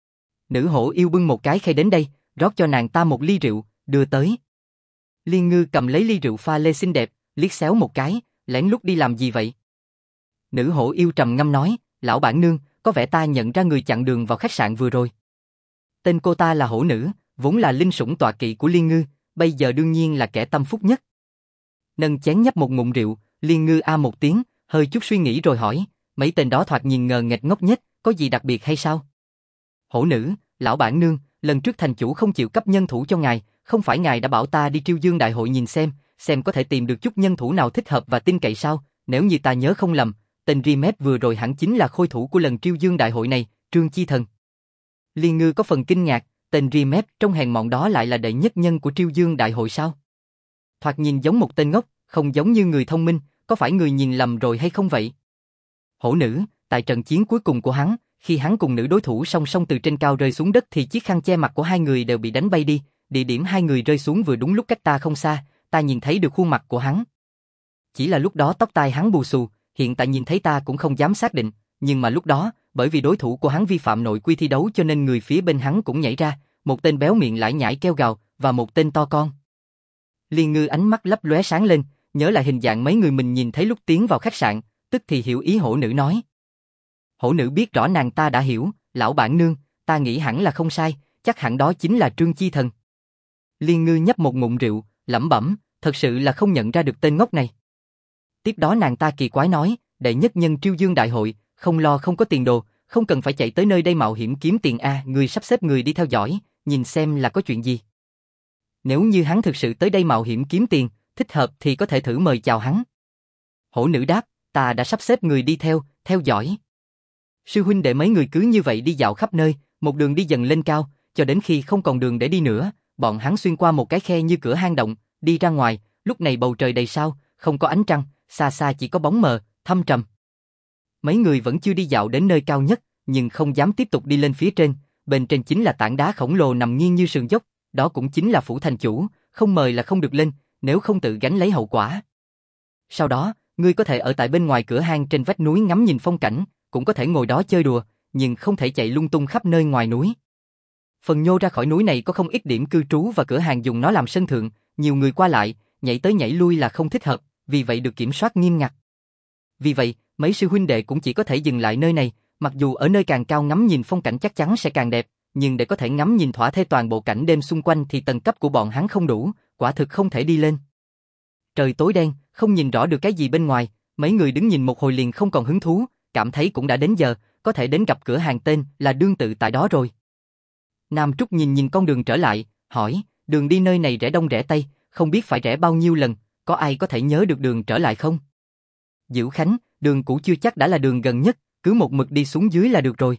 Nữ hổ yêu bưng một cái khay đến đây, rót cho nàng ta một ly rượu, đưa tới. Liên Ngư cầm lấy ly rượu pha lê xinh đẹp, liếc xéo một cái, lén lút đi làm gì vậy? Nữ hổ yêu trầm ngâm nói, lão bản nương, có vẻ ta nhận ra người chặn đường vào khách sạn vừa rồi. Tên cô ta là hổ nữ, vốn là linh sủng tọa kỵ của Liên Ngư, bây giờ đương nhiên là kẻ tâm phúc nhất. Nâng chén nhấp một ngụm rượu, Liên Ngư a một tiếng, hơi chút suy nghĩ rồi hỏi, mấy tên đó thoạt nhìn ngờ nghệch ngốc nhếch, có gì đặc biệt hay sao? Hổ nữ, lão bản nương, lần trước thành chủ không chịu cấp nhân thủ cho ngài, không phải ngài đã bảo ta đi Triêu Dương đại hội nhìn xem có thể tìm được chút nhân thủ nào thích hợp và tin cậy sao? Nếu như ta nhớ không lầm, tên Rimet vừa rồi hẳn chính là khôi thủ của lần Triêu Dương đại hội này, Trương Chi Thần. Liên Ngư có phần kinh ngạc, tên Rimet trong hèn mọn đó lại là đệ nhất nhân của Triêu Dương đại hội sao? Thoạt nhìn giống một tên ngốc, không giống như người thông minh, có phải người nhìn lầm rồi hay không vậy? Hổ nữ, tại trận chiến cuối cùng của hắn, khi hắn cùng nữ đối thủ song song từ trên cao rơi xuống đất thì chiếc khăn che mặt của hai người đều bị đánh bay đi, địa điểm hai người rơi xuống vừa đúng lúc cách ta không xa, ta nhìn thấy được khuôn mặt của hắn. Chỉ là lúc đó tóc tai hắn bù xù, hiện tại nhìn thấy ta cũng không dám xác định, nhưng mà lúc đó, bởi vì đối thủ của hắn vi phạm nội quy thi đấu cho nên người phía bên hắn cũng nhảy ra, một tên béo miệng lải nhải kêu gào, và một tên to con. Liên Ngư ánh mắt lấp lóe sáng lên, nhớ lại hình dạng mấy người mình nhìn thấy lúc tiến vào khách sạn, tức thì hiểu ý hổ nữ nói. Hổ nữ biết rõ nàng ta đã hiểu, lão bản nương, ta nghĩ hẳn là không sai, chắc hẳn đó chính là Trương Chi Thần. Liên Ngư nhấp một ngụm rượu, lẩm bẩm, thật sự là không nhận ra được tên ngốc này. Tiếp đó nàng ta kỳ quái nói, đệ nhất nhân Triêu Dương đại hội, không lo không có tiền đồ, không cần phải chạy tới nơi đây mạo hiểm kiếm tiền a, người sắp xếp người đi theo dõi, nhìn xem là có chuyện gì. Nếu như hắn thực sự tới đây mạo hiểm kiếm tiền, thích hợp thì có thể thử mời chào hắn. Hổ nữ đáp, ta đã sắp xếp người đi theo dõi. Sư huynh đệ mấy người cứ như vậy đi dạo khắp nơi, một đường đi dần lên cao, cho đến khi không còn đường để đi nữa, bọn hắn xuyên qua một cái khe như cửa hang động, đi ra ngoài, lúc này bầu trời đầy sao, không có ánh trăng, xa xa chỉ có bóng mờ, thâm trầm. Mấy người vẫn chưa đi dạo đến nơi cao nhất, nhưng không dám tiếp tục đi lên phía trên, bên trên chính là tảng đá khổng lồ nằm nghiêng như sườn dốc, đó cũng chính là phủ thành chủ, không mời là không được lên, nếu không tự gánh lấy hậu quả. Sau đó, ngươi có thể ở tại bên ngoài cửa hang trên vách núi ngắm nhìn phong cảnh, cũng có thể ngồi đó chơi đùa, nhưng không thể chạy lung tung khắp nơi ngoài núi. Phần nhô ra khỏi núi này có không ít điểm cư trú và cửa hàng dùng nó làm sân thượng, nhiều người qua lại, nhảy tới nhảy lui là không thích hợp, vì vậy được kiểm soát nghiêm ngặt. Vì vậy, mấy sư huynh đệ cũng chỉ có thể dừng lại nơi này, mặc dù ở nơi càng cao ngắm nhìn phong cảnh chắc chắn sẽ càng đẹp, nhưng để có thể ngắm nhìn thỏa thê toàn bộ cảnh đêm xung quanh thì tầng cấp của bọn hắn không đủ, quả thực không thể đi lên. Trời tối đen, không nhìn rõ được cái gì bên ngoài, mấy người đứng nhìn một hồi liền không còn hứng thú, cảm thấy cũng đã đến giờ, có thể đến gặp cửa hàng tên là Đương Tự tại đó rồi. Nam Trúc nhìn con đường trở lại, hỏi, đường đi nơi này rẽ đông rẽ tây, không biết phải rẽ bao nhiêu lần, có ai có thể nhớ được đường trở lại không? Dữ Khánh, đường cũ chưa chắc đã là đường gần nhất, cứ một mực đi xuống dưới là được rồi.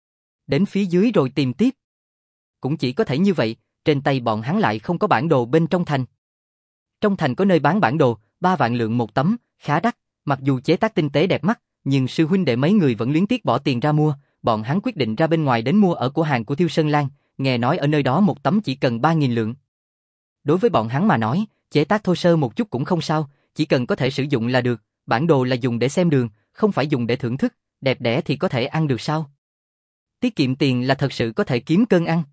Đến phía dưới rồi tìm tiếp. Cũng chỉ có thể như vậy, trên tay bọn hắn lại không có bản đồ bên trong thành. Trong thành có nơi bán bản đồ, 3 vạn lượng một tấm, khá đắt, mặc dù chế tác tinh tế đẹp mắt, nhưng sư huynh đệ mấy người vẫn luyến tiếc bỏ tiền ra mua, bọn hắn quyết định ra bên ngoài đến mua ở cửa hàng của Thiêu Sơn Lan, nghe nói ở nơi đó một tấm chỉ cần 3.000 lượng. Đối với bọn hắn mà nói, chế tác thô sơ một chút cũng không sao, chỉ cần có thể sử dụng là được, bản đồ là dùng để xem đường, không phải dùng để thưởng thức, đẹp đẽ thì có thể ăn được sao? Tiết kiệm tiền là thật sự có thể kiếm cơm ăn.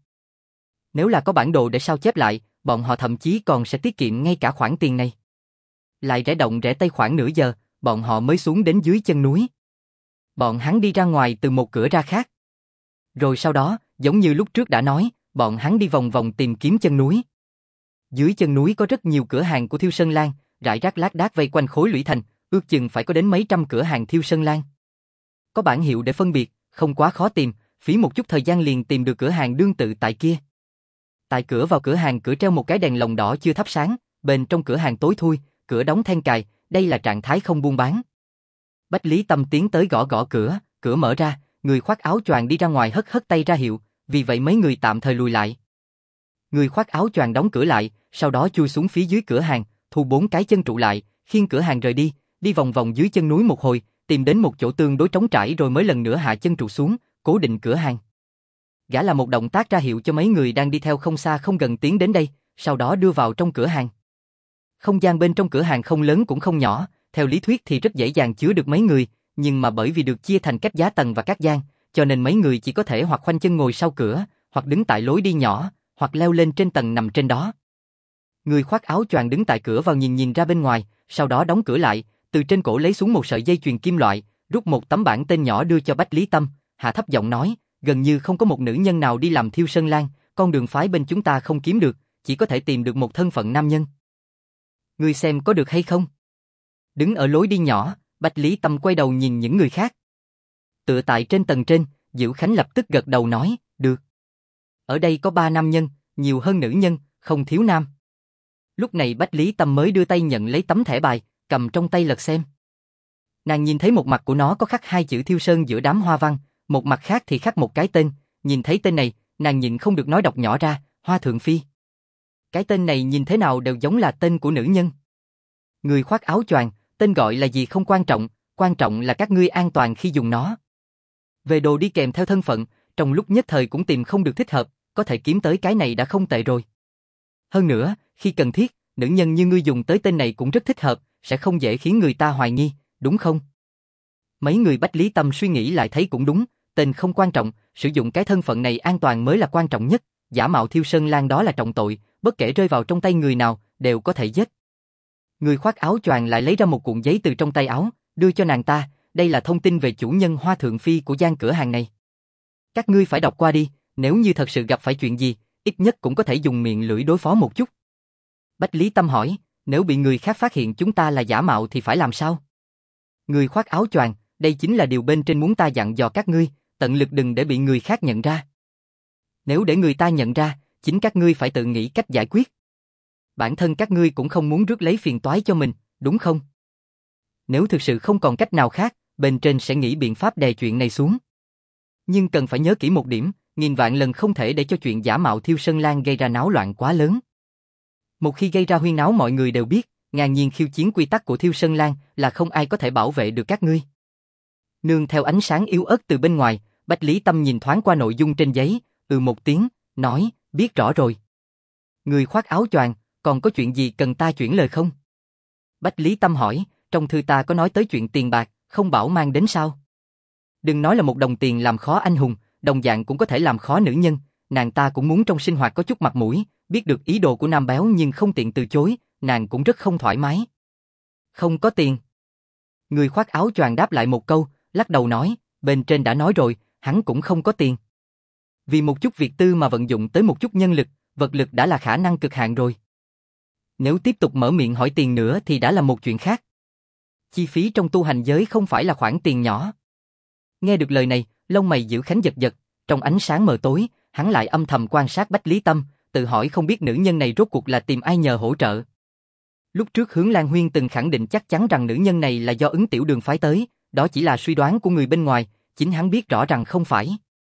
Nếu là có bản đồ để sao chép lại, bọn họ thậm chí còn sẽ tiết kiệm ngay cả khoản tiền này. Lại rẽ động rẽ tây khoảng nửa giờ, bọn họ mới xuống đến dưới chân núi. Bọn hắn đi ra ngoài từ một cửa ra khác. Rồi sau đó, giống như lúc trước đã nói, bọn hắn đi vòng vòng tìm kiếm chân núi. Dưới chân núi có rất nhiều cửa hàng của Thiêu Sơn Lan, rải rác lác đác vây quanh khối lũy thành, ước chừng phải có đến mấy trăm cửa hàng Thiêu Sơn Lan. Có bảng hiệu để phân biệt, không quá khó tìm, phí một chút thời gian liền tìm được cửa hàng đương tự tại kia. Tại cửa vào cửa hàng cửa treo một cái đèn lồng đỏ chưa thắp sáng, bên trong cửa hàng tối thui, cửa đóng then cài, đây là trạng thái không buôn bán. Bách Lý Tâm tiến tới gõ gõ cửa, cửa mở ra, người khoác áo choàng đi ra ngoài hất hất tay ra hiệu, vì vậy mấy người tạm thời lùi lại. Người khoác áo choàng đóng cửa lại, sau đó chui xuống phía dưới cửa hàng, thu 4 cái chân trụ lại, khiêng cửa hàng rời đi, đi vòng vòng dưới chân núi một hồi, tìm đến một chỗ tương đối trống trải rồi mới lần nữa hạ chân trụ xuống, cố định cửa hàng. Gã là một động tác ra hiệu cho mấy người đang đi theo không xa không gần tiến đến đây, sau đó đưa vào trong cửa hàng. Không gian bên trong cửa hàng không lớn cũng không nhỏ, theo lý thuyết thì rất dễ dàng chứa được mấy người, nhưng mà bởi vì được chia thành các giá tầng và các gian, cho nên mấy người chỉ có thể hoặc khoanh chân ngồi sau cửa, hoặc đứng tại lối đi nhỏ, hoặc leo lên trên tầng nằm trên đó. Người khoác áo choàng đứng tại cửa vào nhìn ra bên ngoài, sau đó đóng cửa lại, từ trên cổ lấy xuống một sợi dây chuyền kim loại, rút một tấm bảng tên nhỏ đưa cho Bách Lý Tâm, hạ thấp giọng nói, gần như không có một nữ nhân nào đi làm Thiêu Sơn Lan, con đường phái bên chúng ta không kiếm được, chỉ có thể tìm được một thân phận nam nhân. Ngươi xem có được hay không? Đứng ở lối đi nhỏ, Bách Lý Tâm quay đầu nhìn những người khác. Tựa tại trên tầng trên, Diệu Khánh lập tức gật đầu nói, được. Ở đây có 3 nam nhân, nhiều hơn nữ nhân, không thiếu nam. Lúc này Bách Lý Tâm mới đưa tay nhận lấy tấm thẻ bài, cầm trong tay lật xem. Nàng nhìn thấy một mặt của nó có khắc 2 chữ Thiêu Sơn giữa đám hoa văn, một mặt khác thì khắc một cái tên, nhìn thấy tên này, nàng nhịn không được nói đọc nhỏ ra, Hoa Thượng Phi. Cái tên này nhìn thế nào đều giống là tên của nữ nhân. Người khoác áo choàng, tên gọi là gì không quan trọng là các ngươi an toàn khi dùng nó. Về đồ đi kèm theo thân phận, trong lúc nhất thời cũng tìm không được thích hợp, có thể kiếm tới cái này đã không tệ rồi. Hơn nữa, khi cần thiết, nữ nhân như ngươi dùng tới tên này cũng rất thích hợp, sẽ không dễ khiến người ta hoài nghi, đúng không? Mấy người Bách Lý Tâm suy nghĩ lại thấy cũng đúng, tên không quan trọng, sử dụng cái thân phận này an toàn mới là quan trọng nhất, giả mạo Thiêu Sơn Lan đó là trọng tội, bất kể rơi vào trong tay người nào, đều có thể giết. Người khoác áo choàng lại lấy ra một cuộn giấy từ trong tay áo, đưa cho nàng ta, đây là thông tin về chủ nhân Hoa Thượng Phi của gian cửa hàng này. Các ngươi phải đọc qua đi, nếu như thật sự gặp phải chuyện gì, ít nhất cũng có thể dùng miệng lưỡi đối phó một chút. Bách Lý Tâm hỏi, nếu bị người khác phát hiện chúng ta là giả mạo thì phải làm sao? Người khoác áo choàng, đây chính là điều bên trên muốn ta dặn dò các ngươi, tận lực đừng để bị người khác nhận ra. Nếu để người ta nhận ra, chính các ngươi phải tự nghĩ cách giải quyết. Bản thân các ngươi cũng không muốn rước lấy phiền toái cho mình, đúng không? Nếu thực sự không còn cách nào khác, bên trên sẽ nghĩ biện pháp đè chuyện này xuống. Nhưng cần phải nhớ kỹ một điểm, nghìn vạn lần không thể để cho chuyện giả mạo Thiêu Sơn Lan gây ra náo loạn quá lớn. Một khi gây ra huyên náo mọi người đều biết, ngang nhiên khiêu chiến quy tắc của Thiêu Sơn Lan là không ai có thể bảo vệ được các ngươi. Nương theo ánh sáng yếu ớt từ bên ngoài, Bách Lý Tâm nhìn thoáng qua nội dung trên giấy, một tiếng, nói, biết rõ rồi. Người khoác áo choàng, còn có chuyện gì cần ta chuyển lời không? Bách Lý Tâm hỏi, trong thư ta có nói tới chuyện tiền bạc, không bảo mang đến sao? Đừng nói là một đồng tiền làm khó anh hùng, đồng dạng cũng có thể làm khó nữ nhân, nàng ta cũng muốn trong sinh hoạt có chút mặt mũi, biết được ý đồ của nam béo nhưng không tiện từ chối, nàng cũng rất không thoải mái. Không có tiền. Người khoác áo choàng đáp lại một câu, lắc đầu nói, bên trên đã nói rồi, hắn cũng không có tiền. Vì một chút việc tư mà vận dụng tới một chút nhân lực, vật lực đã là khả năng cực hạn rồi. Nếu tiếp tục mở miệng hỏi tiền nữa thì đã là một chuyện khác. Chi phí trong tu hành giới không phải là khoản tiền nhỏ. Nghe được lời này, lông mày Diệu Khánh giật giật, trong ánh sáng mờ tối, hắn lại âm thầm quan sát Bách Lý Tâm, tự hỏi không biết nữ nhân này rốt cuộc là tìm ai nhờ hỗ trợ. Lúc trước Hướng Lan Huyên từng khẳng định chắc chắn rằng nữ nhân này là do Ứng Tiểu Đường phái tới, đó chỉ là suy đoán của người bên ngoài, chính hắn biết rõ rằng không phải.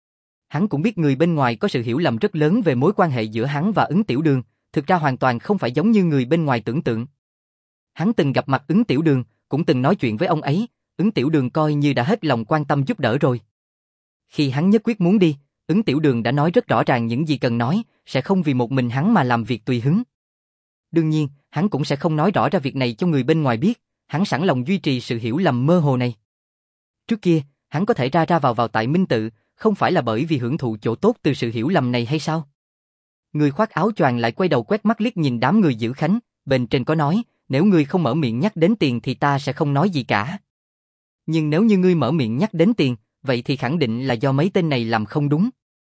Hắn cũng biết người bên ngoài có sự hiểu lầm rất lớn về mối quan hệ giữa hắn và Ứng Tiểu Đường, thực ra hoàn toàn không phải giống như người bên ngoài tưởng tượng. Hắn từng gặp mặt Ứng Tiểu Đường, cũng từng nói chuyện với ông ấy, Ứng Tiểu Đường coi như đã hết lòng quan tâm giúp đỡ rồi. Khi hắn nhất quyết muốn đi, Ứng Tiểu Đường đã nói rất rõ ràng những gì cần nói, sẽ không vì một mình hắn mà làm việc tùy hứng. Đương nhiên, hắn cũng sẽ không nói rõ ra việc này cho người bên ngoài biết, hắn sẵn lòng duy trì sự hiểu lầm mơ hồ này. Trước kia, hắn có thể ra ra vào tại Minh Tự, không phải là bởi vì hưởng thụ chỗ tốt từ sự hiểu lầm này hay sao? Người khoác áo choàng lại quay đầu quét mắt liếc nhìn đám người Giữ Khánh, bên trên có nói, nếu ngươi không mở miệng nhắc đến tiền thì ta sẽ không nói gì cả. Nhưng nếu như ngươi mở miệng nhắc đến tiền, vậy thì khẳng định là do mấy tên này làm không đúng.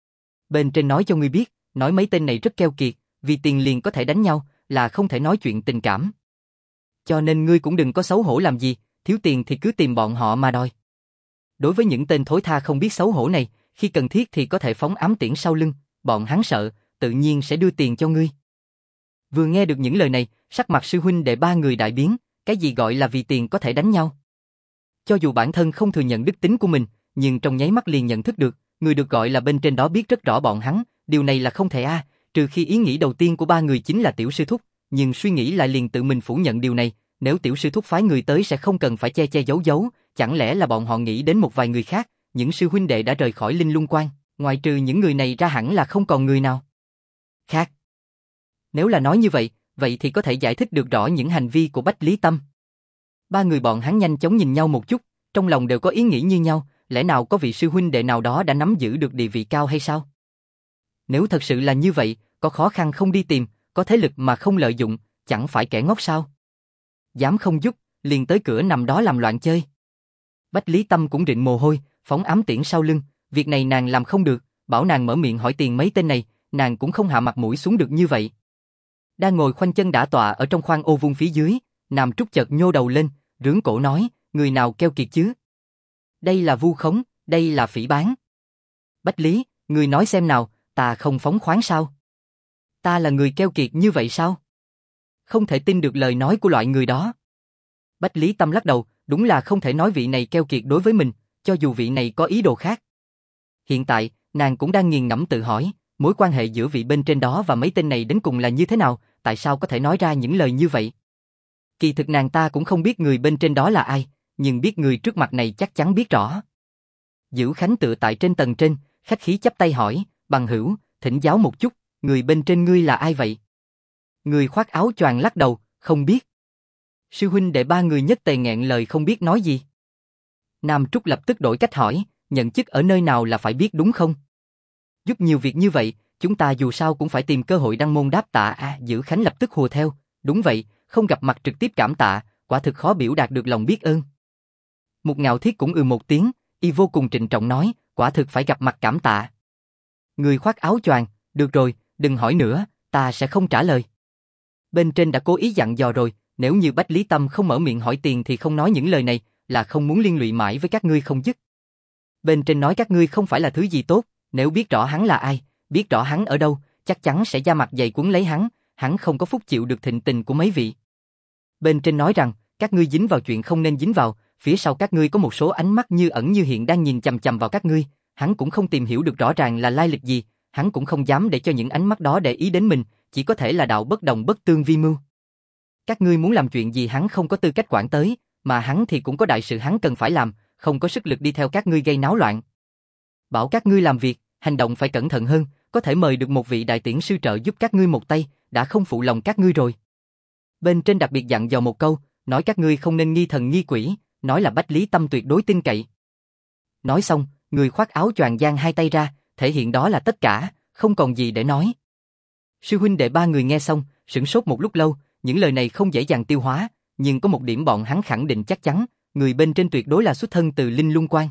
Bên trên nói cho ngươi biết, nói mấy tên này rất keo kiệt, vì tiền liền có thể đánh nhau, là không thể nói chuyện tình cảm. Cho nên ngươi cũng đừng có xấu hổ làm gì, thiếu tiền thì cứ tìm bọn họ mà đòi. Đối với những tên thối tha không biết xấu hổ này, khi cần thiết thì có thể phóng ám tiễn sau lưng, bọn hắn sợ, tự nhiên sẽ đưa tiền cho ngươi. Vừa nghe được những lời này, sắc mặt sư huynh đệ ba người đại biến, cái gì gọi là vì tiền có thể đánh nhau. Cho dù bản thân không thừa nhận đức tính của mình, nhưng trong nháy mắt liền nhận thức được, người được gọi là bên trên đó biết rất rõ bọn hắn, điều này là không thể trừ khi ý nghĩ đầu tiên của ba người chính là tiểu sư thúc, nhưng suy nghĩ lại liền tự mình phủ nhận điều này, nếu tiểu sư thúc phái người tới sẽ không cần phải che che giấu giấu, chẳng lẽ là bọn họ nghĩ đến một vài người khác, những sư huynh đệ đã rời khỏi Linh Lung Quan, ngoại trừ những người này ra hẳn là không còn người nào khác. Nếu là nói như vậy, vậy thì có thể giải thích được rõ những hành vi của Bách Lý Tâm. Ba người bọn hắn nhanh chóng nhìn nhau một chút, trong lòng đều có ý nghĩ như nhau, lẽ nào có vị sư huynh đệ nào đó đã nắm giữ được địa vị cao hay sao? Nếu thật sự là như vậy, có khó khăn không đi tìm, có thế lực mà không lợi dụng, chẳng phải kẻ ngốc sao? Dám không giúp, liền tới cửa nằm đó làm loạn chơi. Bách Lý Tâm cũng rịn mồ hôi, phóng ám tiễn sau lưng, việc này nàng làm không được, bảo nàng mở miệng hỏi tiền mấy tên này, nàng cũng không hạ mặt mũi xuống được như vậy. Đang ngồi khoanh chân đả tọa ở trong khoang ô vuông phía dưới, Nam Trúc chợt nhô đầu lên, rướng cổ nói, người nào keo kiệt chứ? Đây là vu khống, đây là phỉ báng. Bách Lý, người nói xem nào, ta không phóng khoáng sao? Ta là người keo kiệt như vậy sao? Không thể tin được lời nói của loại người đó. Bách Lý Tâm lắc đầu, đúng là không thể nói vị này keo kiệt đối với mình, cho dù vị này có ý đồ khác. Hiện tại, nàng cũng đang nghiền ngẫm tự hỏi, mối quan hệ giữa vị bên trên đó và mấy tên này đến cùng là như thế nào, tại sao có thể nói ra những lời như vậy? Kỳ thực nàng ta cũng không biết người bên trên đó là ai, nhưng biết người trước mặt này chắc chắn biết rõ. Dữ Khánh tựa tại trên tầng trên, khách khí chắp tay hỏi, bằng hữu, thỉnh giáo một chút, người bên trên ngươi là ai vậy? Người khoác áo choàng lắc đầu, không biết. Sư huynh đệ ba người nhất tề nghẹn lời không biết nói gì. Nam Trúc lập tức đổi cách hỏi, nhận chức ở nơi nào là phải biết đúng không? Giúp nhiều việc như vậy, chúng ta dù sao cũng phải tìm cơ hội đăng môn đáp tạ. Dữ Khánh lập tức hùa theo, đúng vậy, không gặp mặt trực tiếp cảm tạ, quả thực khó biểu đạt được lòng biết ơn. Mục Ngạo Thiết cũng một tiếng, y vô cùng trịnh trọng nói, quả thực phải gặp mặt cảm tạ. Người khoác áo choàng, được rồi, đừng hỏi nữa, ta sẽ không trả lời. Bên trên đã cố ý dặn dò rồi, nếu như Bách Lý Tâm không mở miệng hỏi tiền thì không nói những lời này, là không muốn liên lụy mãi với các ngươi không dứt. Bên trên nói các ngươi không phải là thứ gì tốt, nếu biết rõ hắn là ai, biết rõ hắn ở đâu, chắc chắn sẽ da mặt dày quấn lấy hắn không có phúc chịu được thịnh tình của mấy vị. Bên trên nói rằng, các ngươi dính vào chuyện không nên dính vào, phía sau các ngươi có một số ánh mắt như ẩn như hiện đang nhìn chằm chằm vào các ngươi, hắn cũng không tìm hiểu được rõ ràng là lai lịch gì, hắn cũng không dám để cho những ánh mắt đó để ý đến mình, chỉ có thể là đạo bất đồng bất tương vi mưu. Các ngươi muốn làm chuyện gì hắn không có tư cách quản tới, mà hắn thì cũng có đại sự hắn cần phải làm, không có sức lực đi theo các ngươi gây náo loạn. Bảo các ngươi làm việc, hành động phải cẩn thận hơn, có thể mời được một vị đại tiễn sư trợ giúp các ngươi một tay, đã không phụ lòng các ngươi rồi. Bên trên đặc biệt dặn dò một câu, nói các ngươi không nên nghi thần nghi quỷ, nói là Bách Lý Tâm tuyệt đối tin cậy. Nói xong, người khoác áo choàng giang hai tay ra, thể hiện đó là tất cả, không còn gì để nói. Sư huynh đệ ba người nghe xong, sửng sốt một lúc lâu, những lời này không dễ dàng tiêu hóa, nhưng có một điểm bọn hắn khẳng định chắc chắn, người bên trên tuyệt đối là xuất thân từ Linh Lung Quan.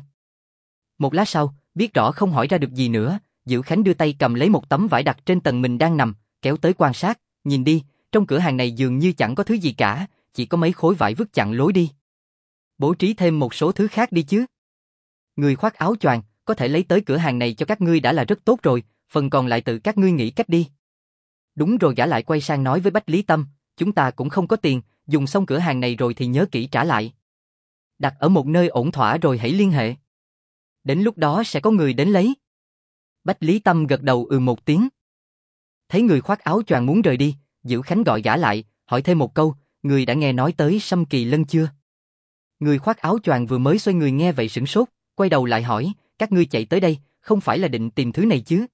Một lát sau, biết rõ không hỏi ra được gì nữa, Dữ Khánh đưa tay cầm lấy một tấm vải đặt trên tầng mình đang nằm, kéo tới quan sát, nhìn đi, trong cửa hàng này dường như chẳng có thứ gì cả, chỉ có mấy khối vải vứt chặn lối đi. Bố trí thêm một số thứ khác đi chứ. Người khoác áo choàng, có thể lấy tới cửa hàng này cho các ngươi đã là rất tốt rồi, phần còn lại tự các ngươi nghĩ cách đi. Đúng rồi, gã lại quay sang nói với Bách Lý Tâm, chúng ta cũng không có tiền, dùng xong cửa hàng này rồi thì nhớ kỹ trả lại. Đặt ở một nơi ổn thỏa rồi hãy liên hệ. Đến lúc đó sẽ có người đến lấy. Bách Lý Tâm gật đầu một tiếng. Thấy người khoác áo choàng muốn rời đi, Dữ Khánh gọi gã lại, hỏi thêm một câu, người đã nghe nói tới Sâm Kỳ Lân chưa? Người khoác áo choàng vừa mới xoay người nghe vậy sửng sốt, quay đầu lại hỏi, các ngươi chạy tới đây, không phải là định tìm thứ này chứ?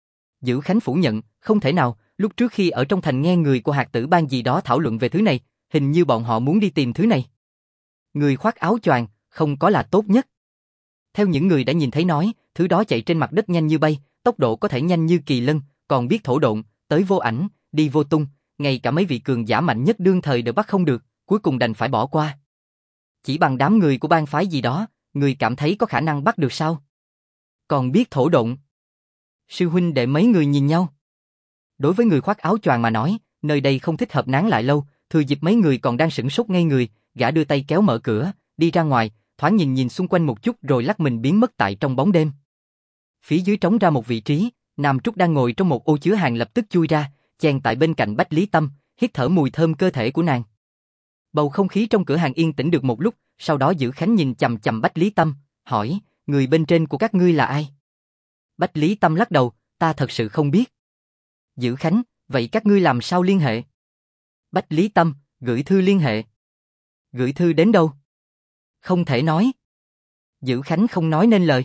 Dữ Khánh phủ nhận, không thể nào, lúc trước khi ở trong thành nghe người của Hạt Tử Bang gì đó thảo luận về thứ này, hình như bọn họ muốn đi tìm thứ này. Người khoác áo choàng, không có là tốt nhất. Theo những người đã nhìn thấy nói, thứ đó chạy trên mặt đất nhanh như bay, tốc độ có thể nhanh như kỳ lân, còn biết thổ độn, tới vô ảnh, đi vô tung, ngay cả mấy vị cường giả mạnh nhất đương thời đều bắt không được, cuối cùng đành phải bỏ qua. Chỉ bằng đám người của bang phái gì đó, người cảm thấy có khả năng bắt được sao? Còn biết thổ độn. Sư huynh đệ mấy người nhìn nhau. Đối với người khoác áo choàng mà nói, nơi đây không thích hợp nán lại lâu, thừa dịp mấy người còn đang sửng sốt ngây người, gã đưa tay kéo mở cửa, đi ra ngoài, thoáng nhìn nhìn xung quanh một chút rồi lắc mình biến mất tại trong bóng đêm. Phía dưới trống ra một vị trí, Nam Trúc đang ngồi trong một ô chứa hàng lập tức chui ra, chen tại bên cạnh Bách Lý Tâm, hít thở mùi thơm cơ thể của nàng. Bầu không khí trong cửa hàng yên tĩnh được một lúc, sau đó Dữ Khánh nhìn chằm chằm Bách Lý Tâm, hỏi, người bên trên của các ngươi là ai? Bách Lý Tâm lắc đầu, ta thật sự không biết. Dữ Khánh, vậy các ngươi làm sao liên hệ? Bách Lý Tâm, gửi thư liên hệ. Gửi thư đến đâu? Không thể nói. Dữ Khánh không nói nên lời.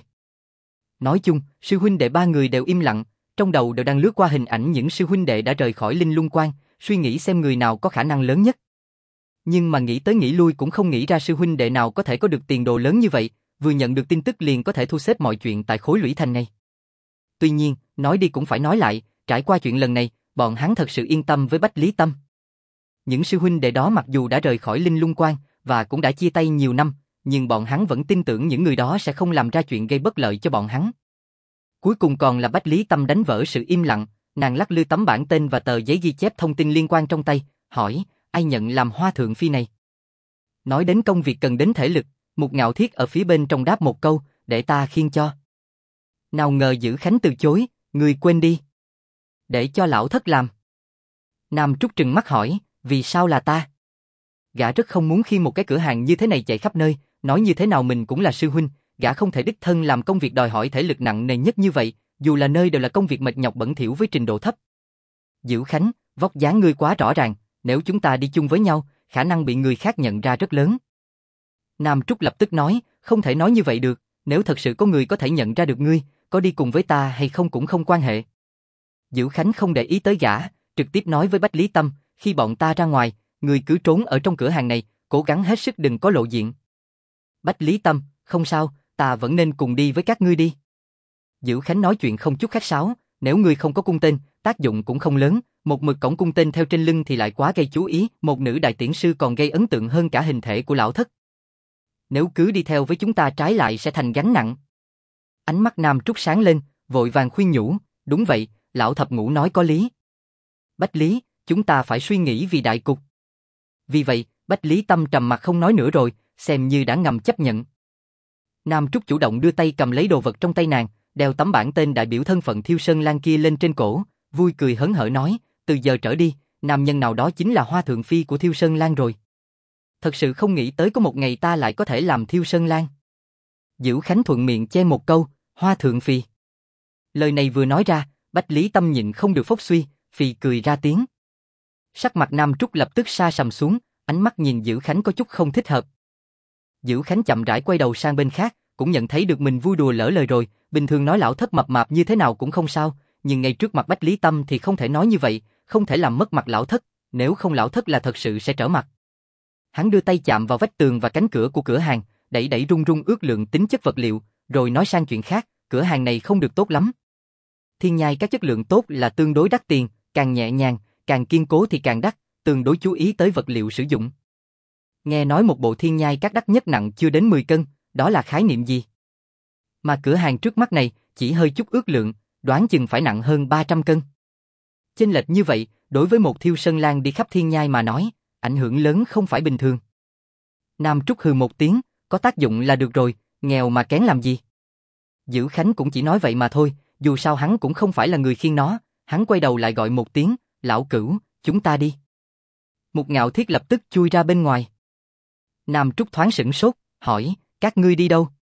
Nói chung, sư huynh đệ ba người đều im lặng, trong đầu đều đang lướt qua hình ảnh những sư huynh đệ đã rời khỏi Linh Lung Quan, suy nghĩ xem người nào có khả năng lớn nhất. Nhưng mà nghĩ tới nghĩ lui cũng không nghĩ ra sư huynh đệ nào có thể có được tiền đồ lớn như vậy, vừa nhận được tin tức liền có thể thu xếp mọi chuyện tại khối lũy thành này. Tuy nhiên, nói đi cũng phải nói lại, trải qua chuyện lần này, bọn hắn thật sự yên tâm với Bách Lý Tâm. Những sư huynh đệ đó mặc dù đã rời khỏi Linh Lung Quan và cũng đã chia tay nhiều năm, nhưng bọn hắn vẫn tin tưởng những người đó sẽ không làm ra chuyện gây bất lợi cho bọn hắn. Cuối cùng còn là Bách Lý Tâm đánh vỡ sự im lặng, nàng lắc lư tấm bản tên và tờ giấy ghi chép thông tin liên quan trong tay, hỏi, ai nhận làm Hoa Thượng Phi này? Nói đến công việc cần đến thể lực, Mục Ngạo Thiết ở phía bên trong đáp một câu, để ta khiêng cho. Nào ngờ Dữ Khánh từ chối, người quên đi. Để cho lão thất làm. Nam Trúc trừng mắt hỏi, vì sao là ta? Gã rất không muốn khi một cái cửa hàng như thế này chạy khắp nơi, nói như thế nào mình cũng là sư huynh, gã không thể đích thân làm công việc đòi hỏi thể lực nặng nề nhất như vậy, dù là nơi đều là công việc mệt nhọc bẩn thỉu với trình độ thấp. Dữ Khánh, vóc dáng ngươi quá rõ ràng, nếu chúng ta đi chung với nhau, khả năng bị người khác nhận ra rất lớn. Nam Trúc lập tức nói, không thể nói như vậy được, nếu thật sự có người có thể nhận ra được ngươi, có đi cùng với ta hay không cũng không quan hệ. Dữ Khánh không để ý tới gã, trực tiếp nói với Bách Lý Tâm, khi bọn ta ra ngoài, ngươi cứ trốn ở trong cửa hàng này, cố gắng hết sức đừng có lộ diện. Bách Lý Tâm, không sao, ta vẫn nên cùng đi với các ngươi đi. Dữ Khánh nói chuyện không chút khách sáo, nếu ngươi không có cung tên, tác dụng cũng không lớn, một mực cổng cung tên theo trên lưng thì lại quá gây chú ý, một nữ đại tiễn sư còn gây ấn tượng hơn cả hình thể của lão thất. Nếu cứ đi theo với chúng ta trái lại sẽ thành gánh nặng. Ánh mắt Nam Trúc sáng lên, vội vàng khuyên nhủ, đúng vậy, lão thập ngũ nói có lý. Bách Lý, chúng ta phải suy nghĩ vì đại cục. Vì vậy, Bách Lý Tâm trầm mặt không nói nữa rồi, xem như đã ngầm chấp nhận. Nam Trúc chủ động đưa tay cầm lấy đồ vật trong tay nàng, đeo tấm bản tên đại biểu thân phận Thiêu Sơn Lan kia lên trên cổ, vui cười hớn hở nói, từ giờ trở đi, nam nhân nào đó chính là Hoa Thượng Phi của Thiêu Sơn Lan rồi. Thật sự không nghĩ tới có một ngày ta lại có thể làm Thiêu Sơn Lan. Dữ Khánh thuận miệng che một câu, Hoa Thượng Phi. Lời này vừa nói ra, Bách Lý Tâm nhịn không được phốc suy, phì cười ra tiếng. Sắc mặt Nam Trúc lập tức sa sầm xuống, ánh mắt nhìn Dữ Khánh có chút không thích hợp. Dữ Khánh chậm rãi quay đầu sang bên khác, cũng nhận thấy được mình vui đùa lỡ lời rồi, bình thường nói lão thất mập mạp như thế nào cũng không sao, nhưng ngay trước mặt Bách Lý Tâm thì không thể nói như vậy, không thể làm mất mặt lão thất, nếu không lão thất là thật sự sẽ trở mặt. Hắn đưa tay chạm vào vách tường và cánh cửa của cửa hàng, đẩy đẩy rung rung ước lượng tính chất vật liệu, rồi nói sang chuyện khác, cửa hàng này không được tốt lắm. Thiên nhai các chất lượng tốt là tương đối đắt tiền, càng nhẹ nhàng, càng kiên cố thì càng đắt, tương đối chú ý tới vật liệu sử dụng. Nghe nói một bộ thiên nhai các đắt nhất nặng chưa đến 10 cân, đó là khái niệm gì? Mà cửa hàng trước mắt này chỉ hơi chút ước lượng, đoán chừng phải nặng hơn 300 cân. Chênh lệch như vậy, đối với một Thiêu Sơn Lan đi khắp thiên nhai mà nói, ảnh hưởng lớn không phải bình thường. Nam Trúc hừ một tiếng, có tác dụng là được rồi, nghèo mà kén làm gì? Dữ Khánh cũng chỉ nói vậy mà thôi, dù sao hắn cũng không phải là người khiêng nó, hắn quay đầu lại gọi một tiếng, lão cửu, chúng ta đi. Mục Ngạo Thiết lập tức chui ra bên ngoài. Nam Trúc thoáng sửng sốt, hỏi, các ngươi đi đâu?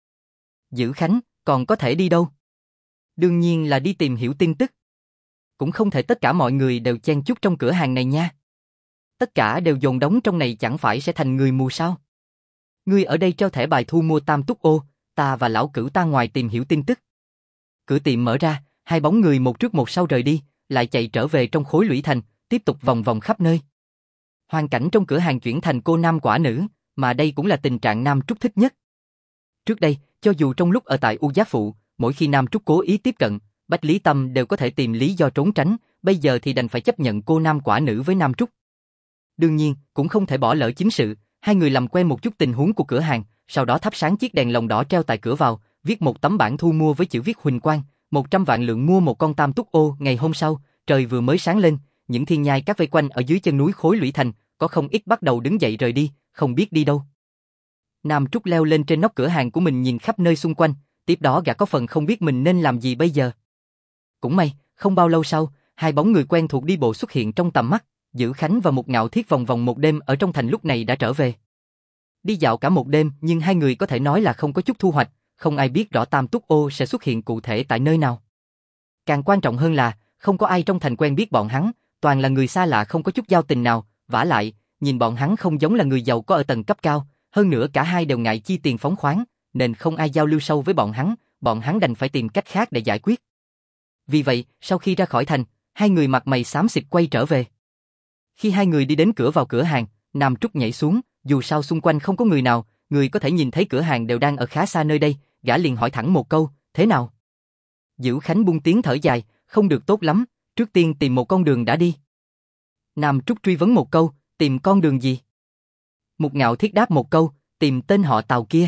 Dữ Khánh, còn có thể đi đâu? Đương nhiên là đi tìm hiểu tin tức. Cũng không thể tất cả mọi người đều chen chúc trong cửa hàng này nha. Tất cả đều dồn đống trong này chẳng phải sẽ thành người mù sao? Ngươi ở đây treo thẻ bài thu mua tam túc ô, ta và lão cửu ta ngoài tìm hiểu tin tức. Cửa tiệm mở ra, hai bóng người một trước một sau rời đi, lại chạy trở về trong khối lũy thành, tiếp tục vòng vòng khắp nơi. Hoàn cảnh trong cửa hàng chuyển thành cô nam quả nữ, mà đây cũng là tình trạng Nam Trúc thích nhất. Trước đây, cho dù trong lúc ở tại U Giác Phụ, mỗi khi Nam Trúc cố ý tiếp cận, Bách Lý Tâm đều có thể tìm lý do trốn tránh, bây giờ thì đành phải chấp nhận cô nam quả nữ với Nam Trúc. Đương nhiên, cũng không thể bỏ lỡ chính sự, hai người làm quen một chút tình huống của cửa hàng, sau đó thắp sáng chiếc đèn lồng đỏ treo tại cửa vào, viết một tấm bản thu mua với chữ viết huỳnh quang, 100 vạn lượng mua một con tam túc ô. Ngày hôm sau, trời vừa mới sáng lên, những thiên nhai các vây quanh ở dưới chân núi khối lũy thành, có không ít bắt đầu đứng dậy rời đi, không biết đi đâu. Nam Trúc leo lên trên nóc cửa hàng của mình nhìn khắp nơi xung quanh, tiếp đó gã có phần không biết mình nên làm gì bây giờ. Cũng may, không bao lâu sau, hai bóng người quen thuộc đi bộ xuất hiện trong tầm mắt, Dữ Khánh và Mục Ngạo Thiết vòng vòng một đêm ở trong thành lúc này đã trở về. Đi dạo cả một đêm nhưng hai người có thể nói là không có chút thu hoạch, không ai biết rõ Tam Túc Ô sẽ xuất hiện cụ thể tại nơi nào. Càng quan trọng hơn là, không có ai trong thành quen biết bọn hắn, toàn là người xa lạ không có chút giao tình nào, vả lại, nhìn bọn hắn không giống là người giàu có ở tầng cấp cao, hơn nữa cả hai đều ngại chi tiền phóng khoáng, nên không ai giao lưu sâu với bọn hắn đành phải tìm cách khác để giải quyết. Vì vậy, sau khi ra khỏi thành, hai người mặt mày xám xịt quay trở về. Khi hai người đi đến cửa vào cửa hàng, Nam Trúc nhảy xuống, dù sao xung quanh không có người nào, người có thể nhìn thấy cửa hàng đều đang ở khá xa nơi đây, gã liền hỏi thẳng một câu, thế nào? Dữ Khánh buông tiếng thở dài, không được tốt lắm, trước tiên tìm một con đường đã đi. Nam Trúc truy vấn một câu, tìm con đường gì? Mục Ngạo Thiết đáp một câu, tìm tên họ Tào kia.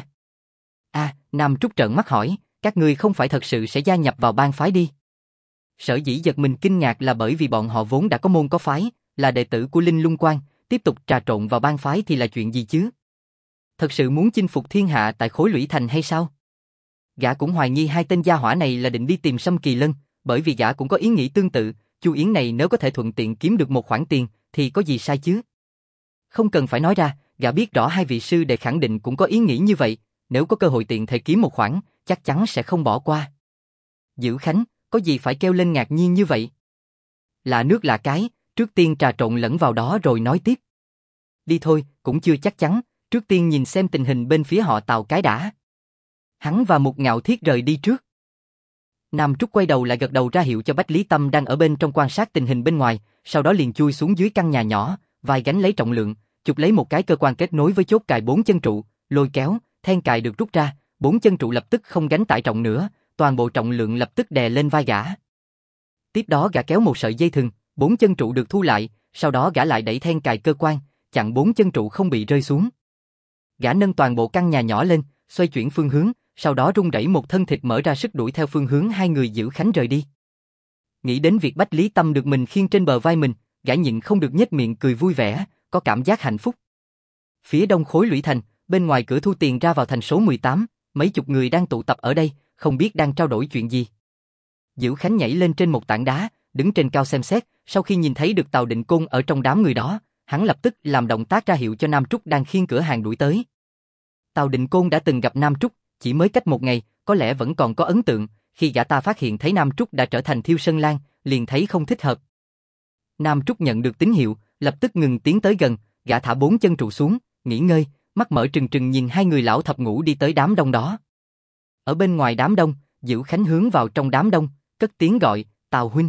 Nam Trúc trợn mắt hỏi, các ngươi không phải thật sự sẽ gia nhập vào bang phái đi? Sở dĩ giật mình kinh ngạc là bởi vì bọn họ vốn đã có môn có phái, là đệ tử của Linh Lung Quan, tiếp tục trà trộn vào bang phái thì là chuyện gì chứ? Thật sự muốn chinh phục thiên hạ tại Khối Lũy Thành hay sao? Gã cũng hoài nghi hai tên gia hỏa này là định đi tìm Sâm Kỳ Lân, bởi vì gã cũng có ý nghĩ tương tự, Chu Yến này nếu có thể thuận tiện kiếm được một khoản tiền, thì có gì sai chứ? Không cần phải nói ra, gã biết rõ hai vị sư đệ khẳng định cũng có ý nghĩ như vậy, nếu có cơ hội tiện thể kiếm một khoản, chắc chắn sẽ không bỏ qua. Dữ Khánh, có gì phải kêu lên ngạc nhiên như vậy? Lạ nước lạ cái, trước tiên trà trộn lẫn vào đó rồi nói tiếp. Đi thôi, cũng chưa chắc chắn, trước tiên nhìn xem tình hình bên phía họ Tào cái đã. Hắn và Mục Ngạo Thiết rời đi trước. Nam Trúc quay đầu lại gật đầu ra hiệu cho Bách Lý Tâm đang ở bên trong quan sát tình hình bên ngoài, sau đó liền chui xuống dưới căn nhà nhỏ, vai gánh lấy trọng lượng, chụp lấy một cái cơ quan kết nối với chốt cài 4 chân trụ, lôi kéo, then cài được rút ra, 4 chân trụ lập tức không gánh tải trọng nữa, toàn bộ trọng lượng lập tức đè lên vai gã. Tiếp đó gã kéo một sợi dây thừng, 4 chân trụ được thu lại, sau đó gã lại đẩy then cài cơ quan, chặn 4 chân trụ không bị rơi xuống. Gã nâng toàn bộ căn nhà nhỏ lên, xoay chuyển phương hướng, sau đó rung đẩy một thân thịt mở ra sức đuổi theo phương hướng hai người Dữ Khánh rời đi. Nghĩ đến việc Bách Lý Tâm được mình khiêng trên bờ vai mình, gã nhịn không được nhếch miệng cười vui vẻ, có cảm giác hạnh phúc. Phía đông Khối Lũy Thành, bên ngoài cửa thu tiền ra vào thành số 18, mấy chục người đang tụ tập ở đây, không biết đang trao đổi chuyện gì. Dữ Khánh nhảy lên trên một tảng đá, đứng trên cao xem xét, sau khi nhìn thấy được Tào Định Côn ở trong đám người đó, hắn lập tức làm động tác ra hiệu cho Nam Trúc đang khiêng cửa hàng đuổi tới. Tào Định Côn đã từng gặp Nam Trúc, chỉ mới cách một ngày, có lẽ vẫn còn có ấn tượng, khi gã ta phát hiện thấy Nam Trúc đã trở thành Thiêu Sơn Lang, liền thấy không thích hợp. Nam Trúc nhận được tín hiệu, lập tức ngừng tiến tới gần, gã thả 4 chân trụ xuống, nghỉ ngơi, mắt mở trừng trừng nhìn hai người lão thập ngũ đi tới đám đông đó. Ở bên ngoài đám đông, Dữ Khánh hướng vào trong đám đông, cất tiếng gọi, Tào huynh.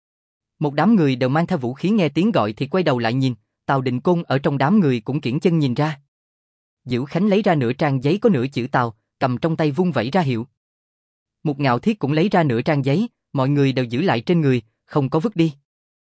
Một đám người đều mang theo vũ khí nghe tiếng gọi thì quay đầu lại nhìn, Tào Định Côn ở trong đám người cũng kiễng chân nhìn ra. Dữ Khánh lấy ra nửa trang giấy có nửa chữ Tào, cầm trong tay vung vẩy ra hiệu. Mục Ngạo Thiết cũng lấy ra nửa trang giấy, mọi người đều giữ lại trên người, không có vứt đi.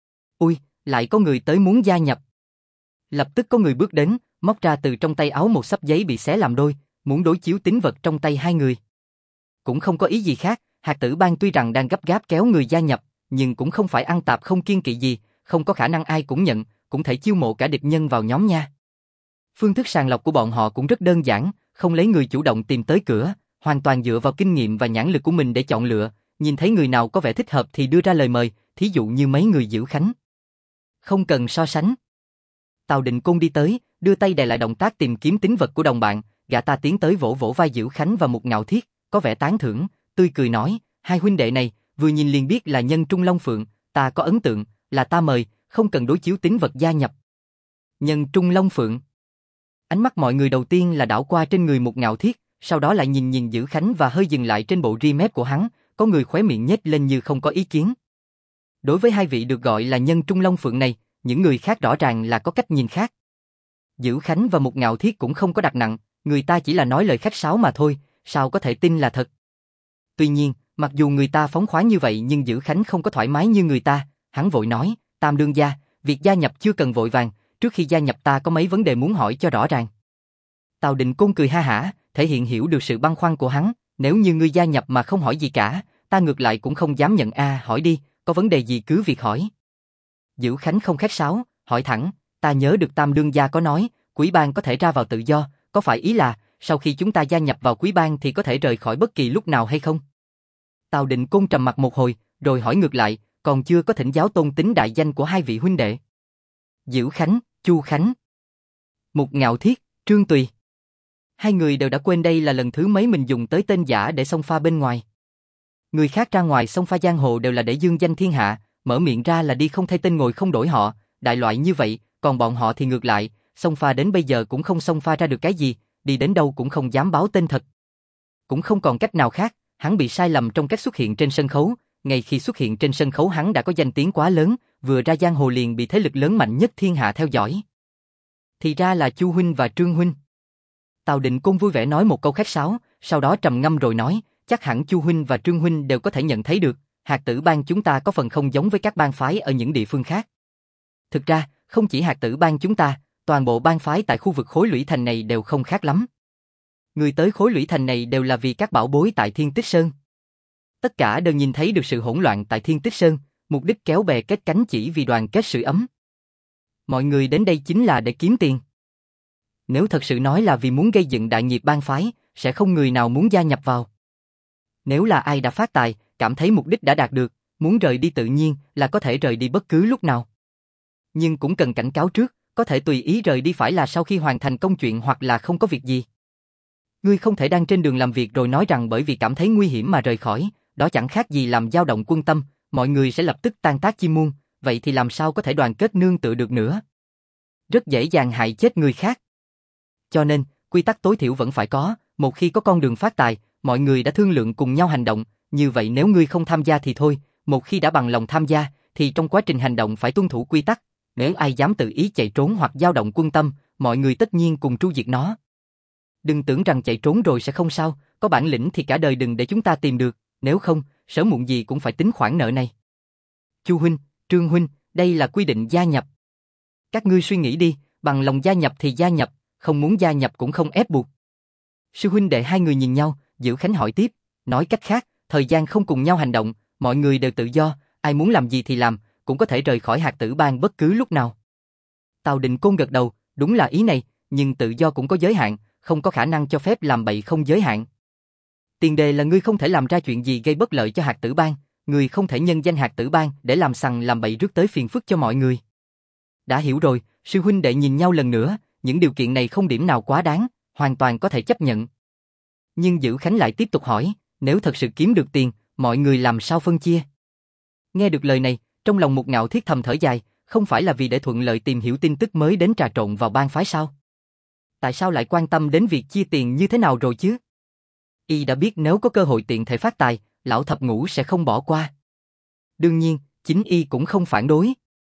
Ui, lại có người tới muốn gia nhập. Lập tức có người bước đến, móc ra từ trong tay áo một xấp giấy bị xé làm đôi, muốn đối chiếu tín vật trong tay hai người. Cũng không có ý gì khác, Hạt Tử Bang tuy rằng đang gấp gáp kéo người gia nhập, nhưng cũng không phải ăn tạp không kiêng kỵ gì, không có khả năng ai cũng nhận, cũng thể chiêu mộ cả địch nhân vào nhóm nha. Phương thức sàng lọc của bọn họ cũng rất đơn giản, không lấy người chủ động tìm tới cửa, hoàn toàn dựa vào kinh nghiệm và nhãn lực của mình để chọn lựa, nhìn thấy người nào có vẻ thích hợp thì đưa ra lời mời, thí dụ như mấy người Dữ Khánh. Không cần so sánh. Tào Định Côn đi tới, đưa tay đè lại động tác tìm kiếm tín vật của đồng bạn, gã ta tiến tới vỗ vỗ vai Dữ Khánh và Mục Ngạo Thiết, có vẻ tán thưởng, tươi cười nói, hai huynh đệ này, vừa nhìn liền biết là nhân Trung Long Phượng, ta có ấn tượng, là ta mời, không cần đối chiếu tín vật gia nhập. Nhân Trung Long Phượng. Ánh mắt mọi người đầu tiên là đảo qua trên người Mục Ngạo Thiết, sau đó lại nhìn nhìn Dữ Khánh và hơi dừng lại trên bộ ri mép của hắn, có người khóe miệng nhếch lên như không có ý kiến. Đối với hai vị được gọi là nhân Trung Long Phượng này, những người khác rõ ràng là có cách nhìn khác. Dữ Khánh và Mục Ngạo Thiết cũng không có đặt nặng, người ta chỉ là nói lời khách sáo mà thôi, sao có thể tin là thật. Tuy nhiên, mặc dù người ta phóng khoáng như vậy nhưng Dữ Khánh không có thoải mái như người ta, hắn vội nói, Tam đương gia, việc gia nhập chưa cần vội vàng, trước khi gia nhập ta có mấy vấn đề muốn hỏi cho rõ ràng. Tào Định Côn cười ha hả, thể hiện hiểu được sự băn khoăn của hắn, nếu như ngươi gia nhập mà không hỏi gì cả, ta ngược lại cũng không dám nhận hỏi đi, có vấn đề gì cứ việc hỏi. Dữ Khánh không khách sáo, hỏi thẳng, ta nhớ được Tam đương gia có nói, Quý bang có thể ra vào tự do, có phải ý là sau khi chúng ta gia nhập vào quý bang thì có thể rời khỏi bất kỳ lúc nào hay không? Tào Định Côn trầm mặc một hồi, rồi hỏi ngược lại, còn chưa có thỉnh giáo tôn tính đại danh của hai vị huynh đệ. Diễu Khánh, Chu Khánh. Mục Ngạo Thiết, Trương Tùy. Hai người đều đã quên đây là lần thứ mấy mình dùng tới tên giả để xông pha bên ngoài. Người khác ra ngoài xông pha giang hồ đều là để dương danh thiên hạ, mở miệng ra là đi không thay tên ngồi không đổi họ, đại loại như vậy, còn bọn họ thì ngược lại, xông pha đến bây giờ cũng không xông pha ra được cái gì, đi đến đâu cũng không dám báo tên thật. Cũng không còn cách nào khác, hắn bị sai lầm trong cách xuất hiện trên sân khấu, ngay khi xuất hiện trên sân khấu hắn đã có danh tiếng quá lớn, vừa ra giang hồ liền bị thế lực lớn mạnh nhất thiên hạ theo dõi. Thì ra là Chu huynh và Trương huynh. Tào Định Côn vui vẻ nói một câu khách sáo, sau đó trầm ngâm rồi nói, chắc hẳn Chu huynh và Trương huynh đều có thể nhận thấy được, Hạt Tử Bang chúng ta có phần không giống với các bang phái ở những địa phương khác. Thực ra, không chỉ Hạt Tử Bang chúng ta, toàn bộ bang phái tại khu vực Khối Lũy Thành này đều không khác lắm. Người tới Khối Lũy Thành này đều là vì các bảo bối tại Thiên Tích Sơn. Tất cả đều nhìn thấy được sự hỗn loạn tại Thiên Tích Sơn, mục đích kéo bè kết cánh chỉ vì đoàn kết sự ấm. Mọi người đến đây chính là để kiếm tiền. Nếu thật sự nói là vì muốn gây dựng đại nghiệp bang phái, sẽ không người nào muốn gia nhập vào. Nếu là ai đã phát tài, cảm thấy mục đích đã đạt được, muốn rời đi tự nhiên là có thể rời đi bất cứ lúc nào. Nhưng cũng cần cảnh cáo trước, có thể tùy ý rời đi phải là sau khi hoàn thành công chuyện hoặc là không có việc gì. Ngươi không thể đang trên đường làm việc rồi nói rằng bởi vì cảm thấy nguy hiểm mà rời khỏi, đó chẳng khác gì làm dao động quân tâm, mọi người sẽ lập tức tan tác chim muôn, vậy thì làm sao có thể đoàn kết nương tựa được nữa. Rất dễ dàng hại chết người khác. Cho nên, quy tắc tối thiểu vẫn phải có, một khi có con đường phát tài, mọi người đã thương lượng cùng nhau hành động, như vậy nếu ngươi không tham gia thì thôi, một khi đã bằng lòng tham gia, thì trong quá trình hành động phải tuân thủ quy tắc, nếu ai dám tự ý chạy trốn hoặc dao động quân tâm, mọi người tất nhiên cùng tru diệt nó. Đừng tưởng rằng chạy trốn rồi sẽ không sao, có bản lĩnh thì cả đời đừng để chúng ta tìm được, nếu không, sớm muộn gì cũng phải tính khoản nợ này. Chu huynh, Trương huynh, đây là quy định gia nhập. Các ngươi suy nghĩ đi, bằng lòng gia nhập thì gia nhập, không muốn gia nhập cũng không ép buộc. Sư huynh đệ hai người nhìn nhau, Diễu Khánh hỏi tiếp, nói cách khác, thời gian không cùng nhau hành động, mọi người đều tự do, ai muốn làm gì thì làm, cũng có thể rời khỏi Hạt Tử Bang bất cứ lúc nào. Tào Định Côn gật đầu, đúng là ý này, nhưng tự do cũng có giới hạn, không có khả năng cho phép làm bậy không giới hạn. Tiền đề là ngươi không thể làm ra chuyện gì gây bất lợi cho Hạt Tử Bang, ngươi không thể nhân danh Hạt Tử Bang để làm sằng làm bậy rước tới phiền phức cho mọi người. Đã hiểu rồi, sư huynh đệ nhìn nhau lần nữa, những điều kiện này không điểm nào quá đáng, hoàn toàn có thể chấp nhận. Nhưng Diễu Khánh lại tiếp tục hỏi, nếu thật sự kiếm được tiền, mọi người làm sao phân chia? Nghe được lời này, trong lòng Mục Ngạo Thiết thầm thở dài, không phải là vì để thuận lợi tìm hiểu tin tức mới đến trà trộn vào bang phái sao? Tại sao lại quan tâm đến việc chia tiền như thế nào rồi chứ? Y đã biết nếu có cơ hội tiện thể phát tài, lão thập ngũ sẽ không bỏ qua. Đương nhiên, chính Y cũng không phản đối.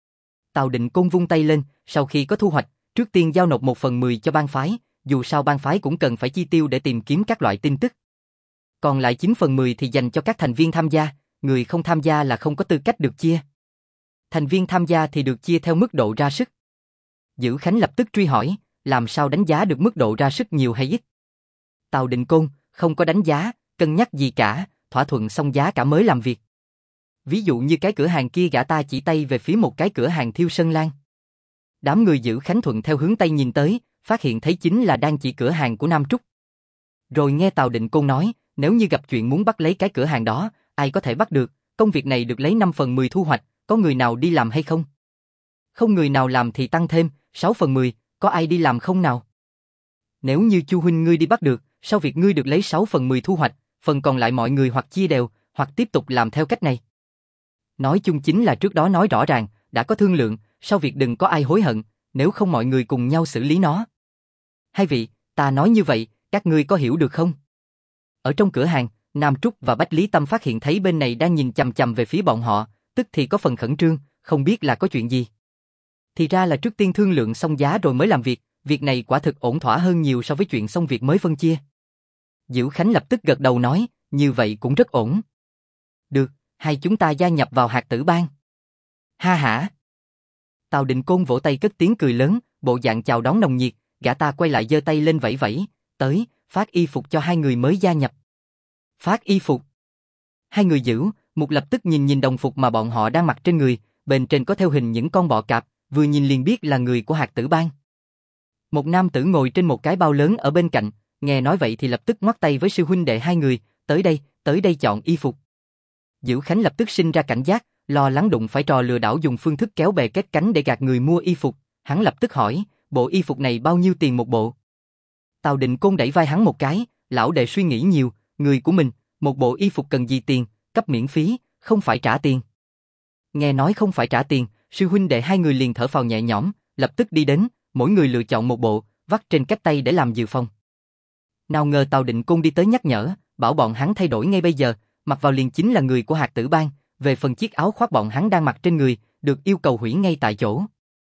Tào Định Côn vung tay lên, sau khi có thu hoạch, trước tiên giao nộp 1/10 cho bang phái, dù sao bang phái cũng cần phải chi tiêu để tìm kiếm các loại tin tức. Còn lại 9/10 thì dành cho các thành viên tham gia, người không tham gia là không có tư cách được chia. Thành viên tham gia thì được chia theo mức độ ra sức. Diễu Khánh lập tức truy hỏi, làm sao đánh giá được mức độ ra sức nhiều hay ít? Tào Định Côn, không có đánh giá, cân nhắc gì cả, thỏa thuận xong giá cả mới làm việc. Ví dụ như cái cửa hàng kia gã ta chỉ tay về phía một cái cửa hàng Thiêu Sơn Lan. Đám người Diễu Khánh thuận theo hướng Tây nhìn tới, phát hiện thấy chính là đang chỉ cửa hàng của Nam Trúc. Rồi nghe Tào Định Côn nói, nếu như gặp chuyện muốn bắt lấy cái cửa hàng đó, ai có thể bắt được, công việc này được lấy 5/10 thu hoạch, có người nào đi làm hay không? Không người nào làm thì tăng thêm, 6/10, có ai đi làm không nào? Nếu như Chu huynh ngươi đi bắt được, sau việc ngươi được lấy 6/10 thu hoạch, phần còn lại mọi người hoặc chia đều, hoặc tiếp tục làm theo cách này. Nói chung chính là trước đó nói rõ ràng, đã có thương lượng, sau việc đừng có ai hối hận, nếu không mọi người cùng nhau xử lý nó. Hai vị, ta nói như vậy, các ngươi có hiểu được không? Ở trong cửa hàng, Nam Trúc và Bách Lý Tâm phát hiện thấy bên này đang nhìn chằm chằm về phía bọn họ, tức thì có phần khẩn trương, không biết là có chuyện gì. Thì ra là trước tiên thương lượng xong giá rồi mới làm việc này quả thực ổn thỏa hơn nhiều so với chuyện xong việc mới phân chia. Diễu Khánh lập tức gật đầu nói, như vậy cũng rất ổn. Được, hai chúng ta gia nhập vào Hạt Tử Bang. Ha hả. Tào Định Côn vỗ tay cất tiếng cười lớn, bộ dạng chào đón nồng nhiệt, gã ta quay lại giơ tay lên vẫy vẫy, tới, phát y phục cho hai người mới gia nhập. Phát y phục. Hai người Diễu, Mục lập tức nhìn đồng phục mà bọn họ đang mặc trên người, bên trên có theo hình những con bọ cạp, vừa nhìn liền biết là người của Hạt Tử Bang. Một nam tử ngồi trên một cái bao lớn ở bên cạnh, nghe nói vậy thì lập tức ngoắc tay với sư huynh đệ hai người, tới đây chọn y phục. Diệu Khánh lập tức sinh ra cảnh giác, lo lắng đụng phải trò lừa đảo dùng phương thức kéo bè kết cánh để gạt người mua y phục, hắn lập tức hỏi, bộ y phục này bao nhiêu tiền một bộ? Tào Định Côn đẩy vai hắn một cái, lão đệ suy nghĩ nhiều, người của mình, một bộ y phục cần gì tiền, cấp miễn phí, không phải trả tiền. Nghe nói không phải trả tiền, sư huynh đệ hai người liền thở phào nhẹ nhõm, lập tức đi đến, mỗi người lựa chọn một bộ, vắt trên cánh tay để làm dự phòng. Nào ngờ Tào Định Côn đi tới nhắc nhở, bảo bọn hắn thay đổi ngay bây giờ, mặc vào liền chính là người của Hạt Tử Bang, về phần chiếc áo khoác bọn hắn đang mặc trên người, được yêu cầu hủy ngay tại chỗ.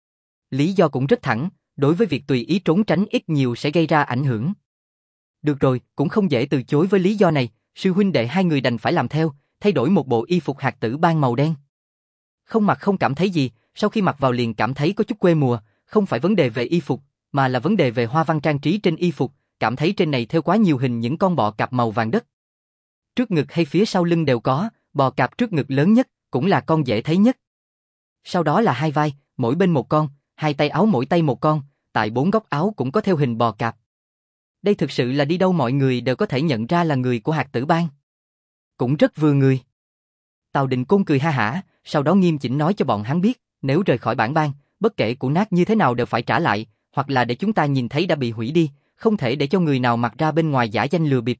Lý do cũng rất thẳng, đối với việc tùy ý trốn tránh ít nhiều sẽ gây ra ảnh hưởng. Được rồi, cũng không dễ từ chối với lý do này, sư huynh đệ hai người đành phải làm theo, thay đổi một bộ y phục Hạt Tử Bang màu đen. Không mặc không cảm thấy gì, sau khi mặc vào liền cảm thấy có chút quê mùa, không phải vấn đề về y phục, mà là vấn đề về hoa văn trang trí trên y phục, cảm thấy trên này thêu quá nhiều hình những con bọ cạp màu vàng đất. Trước ngực hay phía sau lưng đều có, bò cạp trước ngực lớn nhất, cũng là con dễ thấy nhất. Sau đó là hai vai, mỗi bên một con, hai tay áo mỗi tay một con, tại bốn góc áo cũng có thêu hình bò cạp. Đây thực sự là đi đâu mọi người đều có thể nhận ra là người của Hạt Tử Bang. Cũng rất vừa người. Tào Định Côn cười ha hả, sau đó nghiêm chỉnh nói cho bọn hắn biết, nếu rời khỏi bản bang, bất kể cũ nát như thế nào đều phải trả lại, hoặc là để chúng ta nhìn thấy đã bị hủy đi, không thể để cho người nào mặc ra bên ngoài giả danh lừa bịp.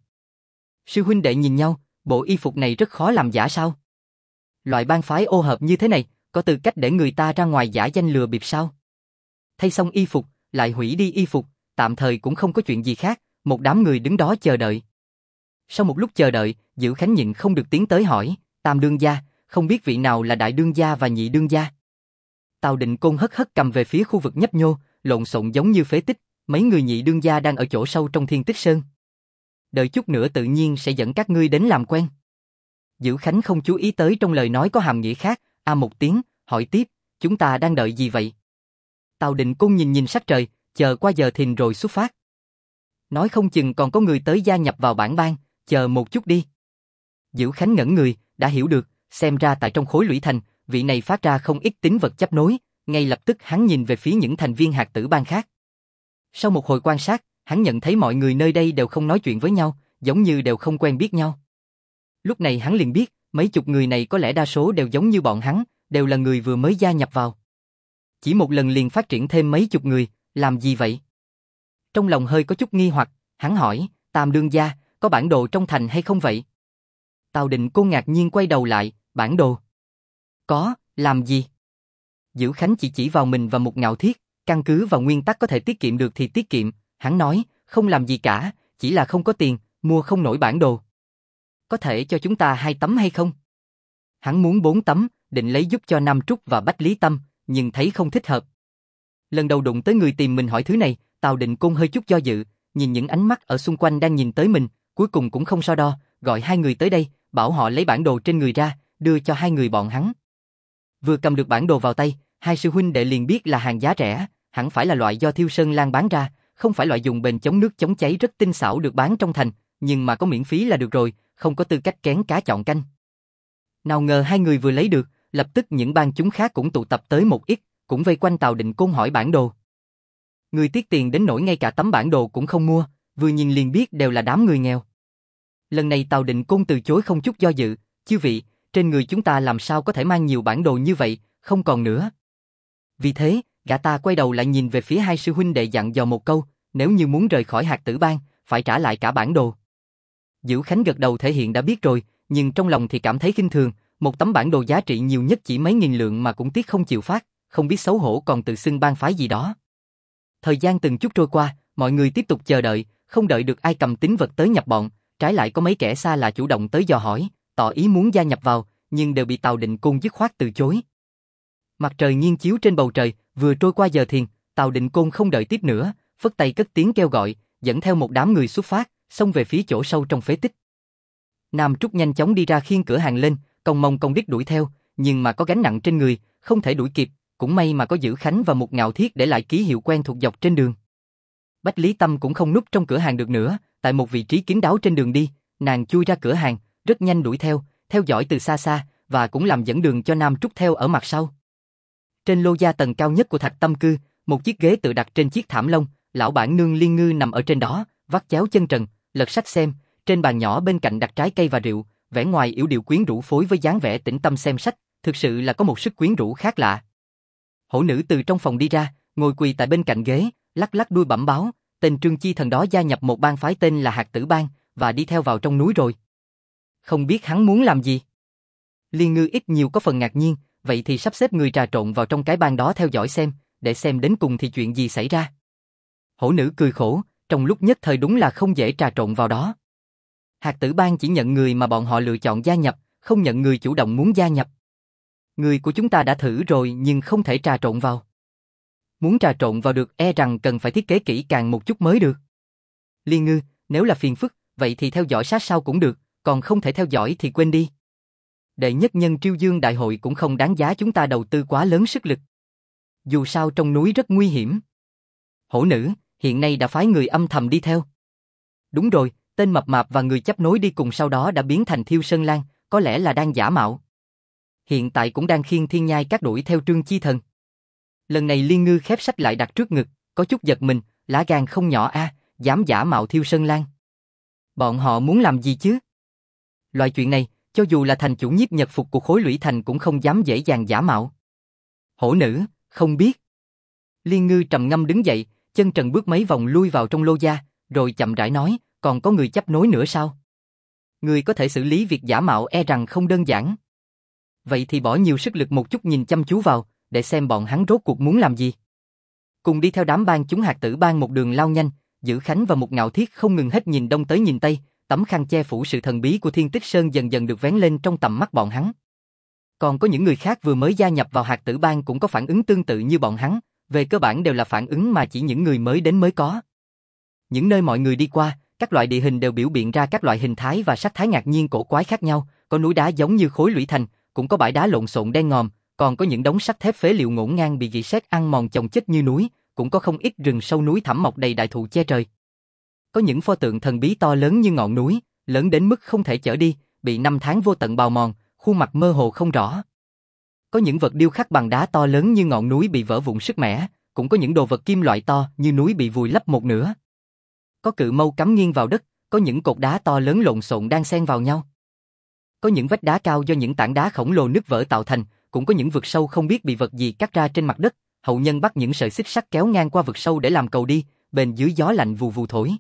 Sư huynh đệ nhìn nhau, bộ y phục này rất khó làm giả sao? Loại bang phái ô hợp như thế này, có tư cách để người ta ra ngoài giả danh lừa bịp sao? Thay xong y phục, lại hủy đi y phục, tạm thời cũng không có chuyện gì khác, một đám người đứng đó chờ đợi. Sau một lúc chờ đợi, Diệu Khánh nhịn không được tiến tới hỏi, Tam đương gia, không biết vị nào là đại đương gia và nhị đương gia? Tào Định Côn hất hất cầm về phía khu vực nhấp nhô, lộn xộn giống như phế tích, mấy người nhị đương gia đang ở chỗ sâu trong Thiên Tích Sơn. Đợi chút nữa tự nhiên sẽ dẫn các ngươi đến làm quen. Diệu Khánh không chú ý tới trong lời nói có hàm nghĩa khác, một tiếng, hỏi tiếp, chúng ta đang đợi gì vậy? Tào Định Côn nhìn nhìn sắc trời, chờ qua giờ thìn rồi xuất phát. Nói không chừng còn có người tới gia nhập vào bản bang, chờ một chút đi. Diệu Khánh ngẩn người, đã hiểu được, xem ra tại trong khối lũy thành, vị này phát ra không ít tín vật chấp nối, ngay lập tức hắn nhìn về phía những thành viên Hạt Tử Bang khác. Sau một hồi quan sát, hắn nhận thấy mọi người nơi đây đều không nói chuyện với nhau, giống như đều không quen biết nhau. Lúc này hắn liền biết, mấy chục người này có lẽ đa số đều giống như bọn hắn, đều là người vừa mới gia nhập vào. Chỉ một lần liền phát triển thêm mấy chục người, làm gì vậy? Trong lòng hơi có chút nghi hoặc, hắn hỏi, Tam đương gia, có bản đồ trong thành hay không vậy? Tào Định Côn ngạc nhiên quay đầu lại, bản đồ? Có, làm gì? Diệu Khánh chỉ vào mình và Mục Ngạo Thiết, căn cứ vào nguyên tắc có thể tiết kiệm được thì tiết kiệm, hắn nói, không làm gì cả, chỉ là không có tiền, mua không nổi bản đồ. Có thể cho chúng ta 2 tấm hay không? Hắn muốn 4 tấm, định lấy giúp cho Nam Trúc và Bách Lý Tâm, nhưng thấy không thích hợp. Lần đầu đụng tới người tìm mình hỏi thứ này, Tào Định Côn hơi chút do dự, nhìn những ánh mắt ở xung quanh đang nhìn tới mình, cuối cùng cũng không so đo, gọi hai người tới đây, bảo họ lấy bản đồ trên người ra, đưa cho hai người bọn hắn. Vừa cầm được bản đồ vào tay, hai sư huynh đệ liền biết là hàng giá rẻ, hẳn phải là loại do Thiêu Sơn Lan bán ra, không phải loại dùng bền chống nước chống cháy rất tinh xảo được bán trong thành, nhưng mà có miễn phí là được rồi, không có tư cách kén cá chọn canh. Nào ngờ hai người vừa lấy được, lập tức những bang chúng khác cũng tụ tập tới một ít, cũng vây quanh Tào Định Côn hỏi bản đồ. Người tiếc tiền đến nỗi ngay cả tấm bản đồ cũng không mua, vừa nhìn liền biết đều là đám người nghèo. Lần này Tào Định Côn từ chối không chút do dự, chư vị, trên người chúng ta làm sao có thể mang nhiều bản đồ như vậy, không còn nữa. Vì thế, gã ta quay đầu lại nhìn về phía hai sư huynh đệ dặn dò một câu, nếu như muốn rời khỏi Hạt Tử Bang, phải trả lại cả bản đồ. Diệu Khánh gật đầu thể hiện đã biết rồi, nhưng trong lòng thì cảm thấy khinh thường, một tấm bản đồ giá trị nhiều nhất chỉ mấy nghìn lượng mà cũng tiếc không chịu phát, không biết xấu hổ còn tự xưng bang phái gì đó. Thời gian từng chút trôi qua, mọi người tiếp tục chờ đợi, không đợi được ai cầm tín vật tới nhập bọn, trái lại có mấy kẻ xa lạ chủ động tới dò hỏi, tỏ ý muốn gia nhập vào, nhưng đều bị Tào Định Côn dứt khoát từ chối. Mặt trời nghiêng chiếu trên bầu trời, vừa trôi qua giờ thiền, Tào Định Côn không đợi tiếp nữa, phất tay cất tiếng kêu gọi, dẫn theo một đám người xuất phát, xông về phía chỗ sâu trong phế tích. Nam Trúc nhanh chóng đi ra khiêng cửa hàng lên, cong mông cong đít đuổi theo, nhưng mà có gánh nặng trên người, không thể đuổi kịp, cũng may mà có Dữ Khánh và Mục Ngạo Thiết để lại ký hiệu quen thuộc dọc trên đường. Bách Lý Tâm cũng không núp trong cửa hàng được nữa, tại một vị trí kín đáo trên đường đi, nàng chui ra cửa hàng, rất nhanh đuổi theo, theo dõi từ xa xa, và cũng làm dẫn đường cho Nam Trúc theo ở mặt sau. Trên lô gia tầng cao nhất của Thạch Tâm Cư, một chiếc ghế tự đặt trên chiếc thảm lông, lão bản nương Liên Ngư nằm ở trên đó, vắt chéo chân trần, lật sách xem, trên bàn nhỏ bên cạnh đặt trái cây và rượu, vẻ ngoài yểu điệu quyến rũ phối với dáng vẻ tĩnh tâm xem sách, thực sự là có một sức quyến rũ khác lạ. Hổ nữ từ trong phòng đi ra, ngồi quỳ tại bên cạnh ghế, lắc lắc đuôi bẩm báo, tên Trương Chi Thần đó gia nhập một bang phái tên là Hạt Tử Bang và đi theo vào trong núi rồi. Không biết hắn muốn làm gì? Liên Ngư ít nhiều có phần ngạc nhiên, vậy thì sắp xếp người trà trộn vào trong cái bang đó theo dõi xem, để xem đến cùng thì chuyện gì xảy ra. Hổ nữ cười khổ, trong lúc nhất thời đúng là không dễ trà trộn vào đó. Hạt Tử Bang chỉ nhận người mà bọn họ lựa chọn gia nhập, không nhận người chủ động muốn gia nhập. Người của chúng ta đã thử rồi nhưng không thể trà trộn vào. Muốn trà trộn vào được e rằng cần phải thiết kế kỹ càng một chút mới được. Liên Ngư, nếu là phiền phức, vậy thì theo dõi sát sao cũng được, còn không thể theo dõi thì quên đi. Đệ nhất nhân Triêu Dương Đại hội cũng không đáng giá chúng ta đầu tư quá lớn sức lực. Dù sao trong núi rất nguy hiểm. Hổ nữ, hiện nay đã phái người âm thầm đi theo. Đúng rồi, tên mập mạp và người chấp nối đi cùng sau đó đã biến thành Thiêu Sơn Lang, có lẽ là đang giả mạo. Hiện tại cũng đang khiêng thiên nhai các đuổi theo Trương Chi Thần. Lần này Liên Ngư khép sách lại đặt trước ngực, có chút giật mình, lá gan không nhỏ a, dám giả mạo Thiêu Sơn Lang. Bọn họ muốn làm gì chứ? Loại chuyện này, cho dù là thành chủ Nhiếp Nhật Phục của khối Lũy Thành cũng không dám dễ dàng giả mạo. Hổ nữ, không biết. Liên Ngư trầm ngâm đứng dậy, chân trần bước mấy vòng lui vào trong lô gia, rồi chậm rãi nói, còn có người chấp nối nữa sao? Người có thể xử lý việc giả mạo e rằng không đơn giản. Vậy thì bỏ nhiều sức lực một chút nhìn chăm chú vào, để xem bọn hắn rốt cuộc muốn làm gì. Cùng đi theo đám bang chúng Hạt Tử Bang một đường lao nhanh, Giữ Khánh và một Ngạo Thiết không ngừng hết nhìn đông tới nhìn tây, tấm khăn che phủ sự thần bí của Thiên Tích Sơn dần dần được vén lên trong tầm mắt bọn hắn. Còn có những người khác vừa mới gia nhập vào Hạt Tử Bang cũng có phản ứng tương tự như bọn hắn, về cơ bản đều là phản ứng mà chỉ những người mới đến mới có. Những nơi mọi người đi qua, các loại địa hình đều biểu hiện ra các loại hình thái và sắc thái ngạc nhiên cổ quái khác nhau, có núi đá giống như khối lũy thành, cũng có bãi đá lộn xộn đen ngòm, còn có những đống sắt thép phế liệu ngổn ngang bị rỉ sét ăn mòn chồng chất như núi, cũng có không ít rừng sâu núi thẳm mọc đầy đại thụ che trời. Có những pho tượng thần bí to lớn như ngọn núi, lớn đến mức không thể chở đi, bị năm tháng vô tận bào mòn, khuôn mặt mơ hồ không rõ. Có những vật điêu khắc bằng đá to lớn như ngọn núi bị vỡ vụn sứt mẻ, cũng có những đồ vật kim loại to như núi bị vùi lấp một nửa. Có cự mâu cắm nghiêng vào đất, có những cột đá to lớn lộn xộn đang xen vào nhau. Có những vách đá cao do những tảng đá khổng lồ nứt vỡ tạo thành, cũng có những vực sâu không biết bị vật gì cắt ra trên mặt đất, hậu nhân bắt những sợi xích sắt kéo ngang qua vực sâu để làm cầu đi, bền dưới gió lạnh vù vù thổi.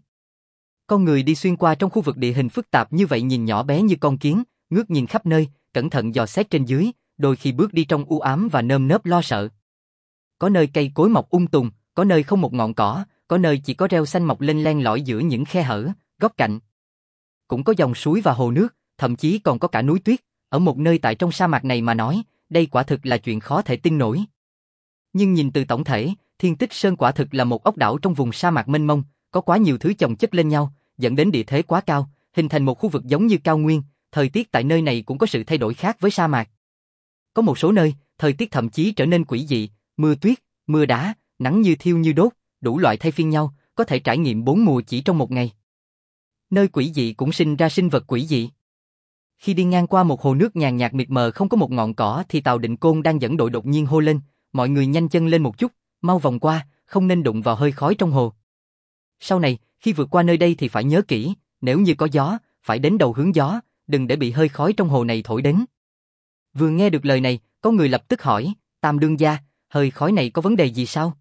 Con người đi xuyên qua trong khu vực địa hình phức tạp như vậy nhìn nhỏ bé như con kiến, ngước nhìn khắp nơi, cẩn thận dò xét trên dưới, đôi khi bước đi trong u ám và nơm nớp lo sợ. Có nơi cây cối mọc tùng, có nơi không một ngọn cỏ, có nơi chỉ có rêu xanh mọc lên len lỏi giữa những khe hở, góc cạnh. Cũng có dòng suối và hồ nước, thậm chí còn có cả núi tuyết, ở một nơi tại trong sa mạc này mà nói, đây quả thực là chuyện khó thể tin nổi. Nhưng nhìn từ tổng thể, Thiên Tích Sơn quả thực là một ốc đảo trong vùng sa mạc mênh mông, có quá nhiều thứ chồng chất lên nhau, dẫn đến địa thế quá cao, hình thành một khu vực giống như cao nguyên, thời tiết tại nơi này cũng có sự thay đổi khác với sa mạc. Có một số nơi, thời tiết thậm chí trở nên quỷ dị, mưa tuyết, mưa đá, nắng như thiêu như đốt, đủ loại thay phiên nhau, có thể trải nghiệm 4 mùa chỉ trong một ngày. Nơi quỷ dị cũng sinh ra sinh vật quỷ dị. Khi đi ngang qua một hồ nước nhàn nhạt mịt mờ không có một ngọn cỏ thì Tào Định Côn đang dẫn đội đột nhiên hô lên, mọi người nhanh chân lên một chút, mau vòng qua, không nên đụng vào hơi khói trong hồ. Sau này, khi vượt qua nơi đây thì phải nhớ kỹ, nếu như có gió, phải đến đầu hướng gió, đừng để bị hơi khói trong hồ này thổi đến. Vừa nghe được lời này, có người lập tức hỏi, Tam đương gia, hơi khói này có vấn đề gì sao?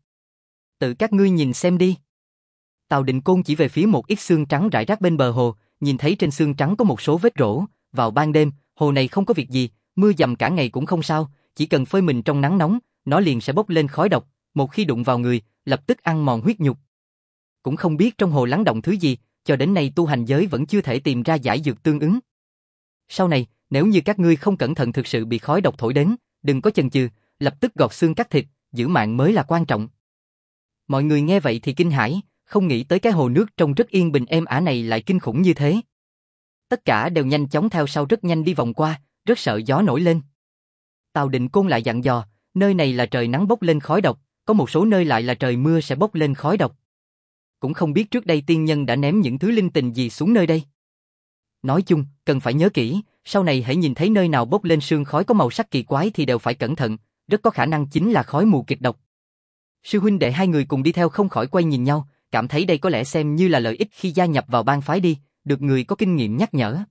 Tự các ngươi nhìn xem đi. Tào Định Côn chỉ về phía một ít xương trắng rải rác bên bờ hồ, nhìn thấy trên xương trắng có một số vết rỗ, vào ban đêm, hồ này không có việc gì, mưa dầm cả ngày cũng không sao, chỉ cần phơi mình trong nắng nóng, nó liền sẽ bốc lên khói độc, một khi đụng vào người, lập tức ăn mòn huyết nhục. Cũng không biết trong hồ lắng động thứ gì, cho đến nay tu hành giới vẫn chưa thể tìm ra giải dược tương ứng. Sau này, nếu như các ngươi không cẩn thận thực sự bị khói độc thổi đến, đừng có chần chừ, lập tức gọt xương cắt thịt, giữ mạng mới là quan trọng. Mọi người nghe vậy thì kinh hãi, không nghĩ tới cái hồ nước trông rất yên bình êm ả này lại kinh khủng như thế. Tất cả đều nhanh chóng theo sau rất nhanh đi vòng qua, rất sợ gió nổi lên. Tào Định Côn lại dặn dò, nơi này là trời nắng bốc lên khói độc, có một số nơi lại là trời mưa sẽ bốc lên khói độc. Cũng không biết trước đây tiên nhân đã ném những thứ linh tinh gì xuống nơi đây. Nói chung, cần phải nhớ kỹ, sau này hãy nhìn thấy nơi nào bốc lên sương khói có màu sắc kỳ quái thì đều phải cẩn thận, rất có khả năng chính là khói mù kịch độc. Sư huynh đệ hai người cùng đi theo không khỏi quay nhìn nhau, cảm thấy đây có lẽ xem như là lợi ích khi gia nhập vào bang phái đi, được người có kinh nghiệm nhắc nhở.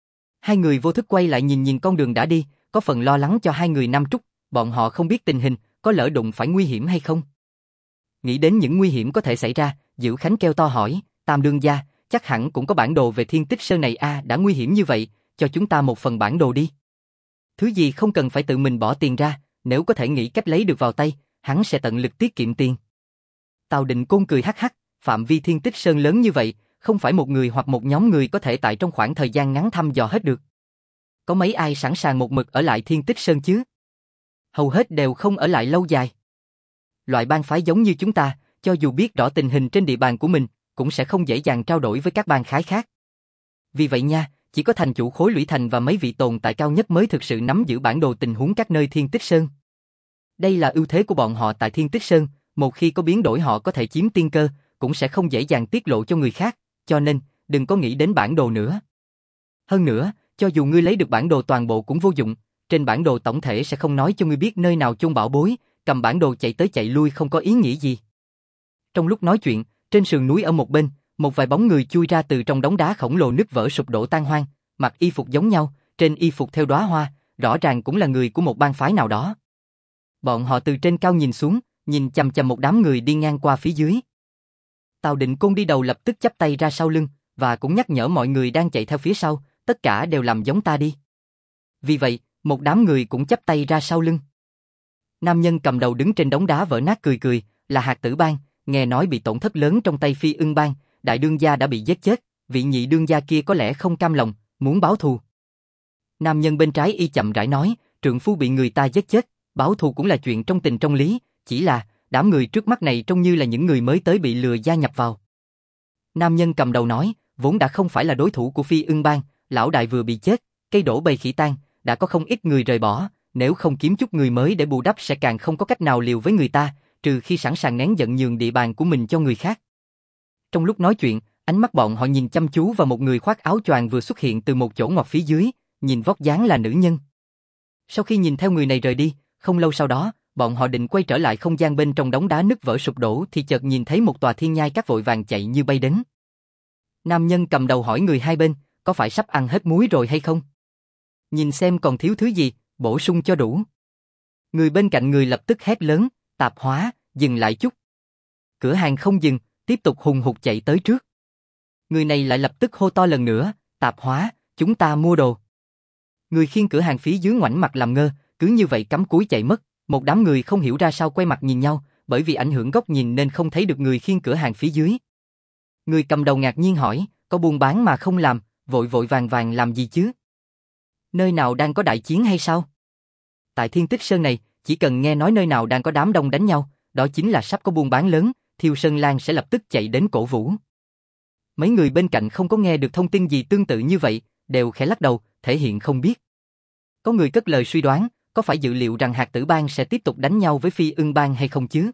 Hai người vô thức quay lại nhìn nhìn con đường đã đi, có phần lo lắng cho hai người Nam Trúc, bọn họ không biết tình hình, có lỡ đụng phải nguy hiểm hay không. Nghĩ đến những nguy hiểm có thể xảy ra, Diệu Khánh kêu to hỏi, Tam đương gia, chắc hẳn cũng có bản đồ về Thiên Tích Sơn này đã nguy hiểm như vậy, cho chúng ta một phần bản đồ đi. Thứ gì không cần phải tự mình bỏ tiền ra, nếu có thể nghĩ cách lấy được vào tay, hắn sẽ tận lực tiết kiệm tiền. Tào Định Côn cười hắc hắc, phạm vi Thiên Tích Sơn lớn như vậy, không phải một người hoặc một nhóm người có thể tại trong khoảng thời gian ngắn thăm dò hết được. Có mấy ai sẵn sàng một mực ở lại Thiên Tích Sơn chứ? Hầu hết đều không ở lại lâu dài. Loại bang phái giống như chúng ta, cho dù biết rõ tình hình trên địa bàn của mình, cũng sẽ không dễ dàng trao đổi với các bang phái khác. Vì vậy nha, chỉ có thành chủ khối lũy thành và mấy vị tồn tại cao nhất mới thực sự nắm giữ bản đồ tình huống các nơi Thiên Tích Sơn. Đây là ưu thế của bọn họ tại Thiên Tích Sơn, một khi có biến đổi họ có thể chiếm tiên cơ, cũng sẽ không dễ dàng tiết lộ cho người khác, cho nên, đừng có nghĩ đến bản đồ nữa. Hơn nữa, cho dù ngươi lấy được bản đồ toàn bộ cũng vô dụng, trên bản đồ tổng thể sẽ không nói cho ngươi biết nơi nào chôn bảo bối, cầm bản đồ chạy tới chạy lui không có ý nghĩa gì. Trong lúc nói chuyện, trên sườn núi ở một bên, một vài bóng người chui ra từ trong đống đá khổng lồ nứt vỡ sụp đổ tan hoang, mặc y phục giống nhau, trên y phục theo đóa hoa, rõ ràng cũng là người của một bang phái nào đó. Bọn họ từ trên cao nhìn xuống, nhìn chằm chằm một đám người đi ngang qua phía dưới. Tào Định Côn đi đầu lập tức chắp tay ra sau lưng, và cũng nhắc nhở mọi người đang chạy theo phía sau, tất cả đều làm giống ta đi. Vì vậy, một đám người cũng chắp tay ra sau lưng. Nam nhân cầm đầu đứng trên đống đá vỡ nát cười cười, là Hạt Tử Bang, nghe nói bị tổn thất lớn trong tay Phi Ưng Bang, đại đương gia đã bị giết chết, vị nhị đương gia kia có lẽ không cam lòng, muốn báo thù. Nam nhân bên trái y chậm rãi nói, trượng phu bị người ta giết chết, báo thù cũng là chuyện trong tình trong lý, chỉ là đám người trước mắt này trông như là những người mới tới bị lừa gia nhập vào. Nam nhân cầm đầu nói, vốn đã không phải là đối thủ của Phi Ưng Bang, lão đại vừa bị chết, cây đổ bầy khỉ tan, đã có không ít người rời bỏ, nếu không kiếm chút người mới để bù đắp sẽ càng không có cách nào liều với người ta, trừ khi sẵn sàng nén giận nhường địa bàn của mình cho người khác. Trong lúc nói chuyện, ánh mắt bọn họ nhìn chăm chú vào một người khoác áo choàng vừa xuất hiện từ một chỗ ngoặt phía dưới, nhìn vóc dáng là nữ nhân. Sau khi nhìn theo người này rời đi, không lâu sau đó, bọn họ định quay trở lại không gian bên trong đống đá nứt vỡ sụp đổ thì chợt nhìn thấy một tòa thiên nhai các vội vàng chạy như bay đến. Nam nhân cầm đầu hỏi người hai bên, có phải sắp ăn hết muối rồi hay không? Nhìn xem còn thiếu thứ gì, bổ sung cho đủ. Người bên cạnh người lập tức hét lớn, tạp hóa, dừng lại chút. Cửa hàng không dừng, tiếp tục hùng hục chạy tới trước. Người này lại lập tức hô to lần nữa, tạp hóa, chúng ta mua đồ. Người khiêng cửa hàng phía dưới ngoảnh mặt làm ngơ, cứ như vậy cắm cúi chạy mất. Một đám người không hiểu ra sao quay mặt nhìn nhau, bởi vì ảnh hưởng góc nhìn nên không thấy được người khiêng cửa hàng phía dưới. Người cầm đầu ngạc nhiên hỏi, có buôn bán mà không làm, vội vội vàng vàng làm gì chứ? Nơi nào đang có đại chiến hay sao? Tại Thiên Tích Sơn này, chỉ cần nghe nói nơi nào đang có đám đông đánh nhau, đó chính là sắp có buôn bán lớn, Thiêu Sơn Lan sẽ lập tức chạy đến cổ vũ. Mấy người bên cạnh không có nghe được thông tin gì tương tự như vậy, đều khẽ lắc đầu, thể hiện không biết. Có người cất lời suy đoán, có phải dự liệu rằng Hạt Tử Bang sẽ tiếp tục đánh nhau với Phi Ưng Bang hay không chứ?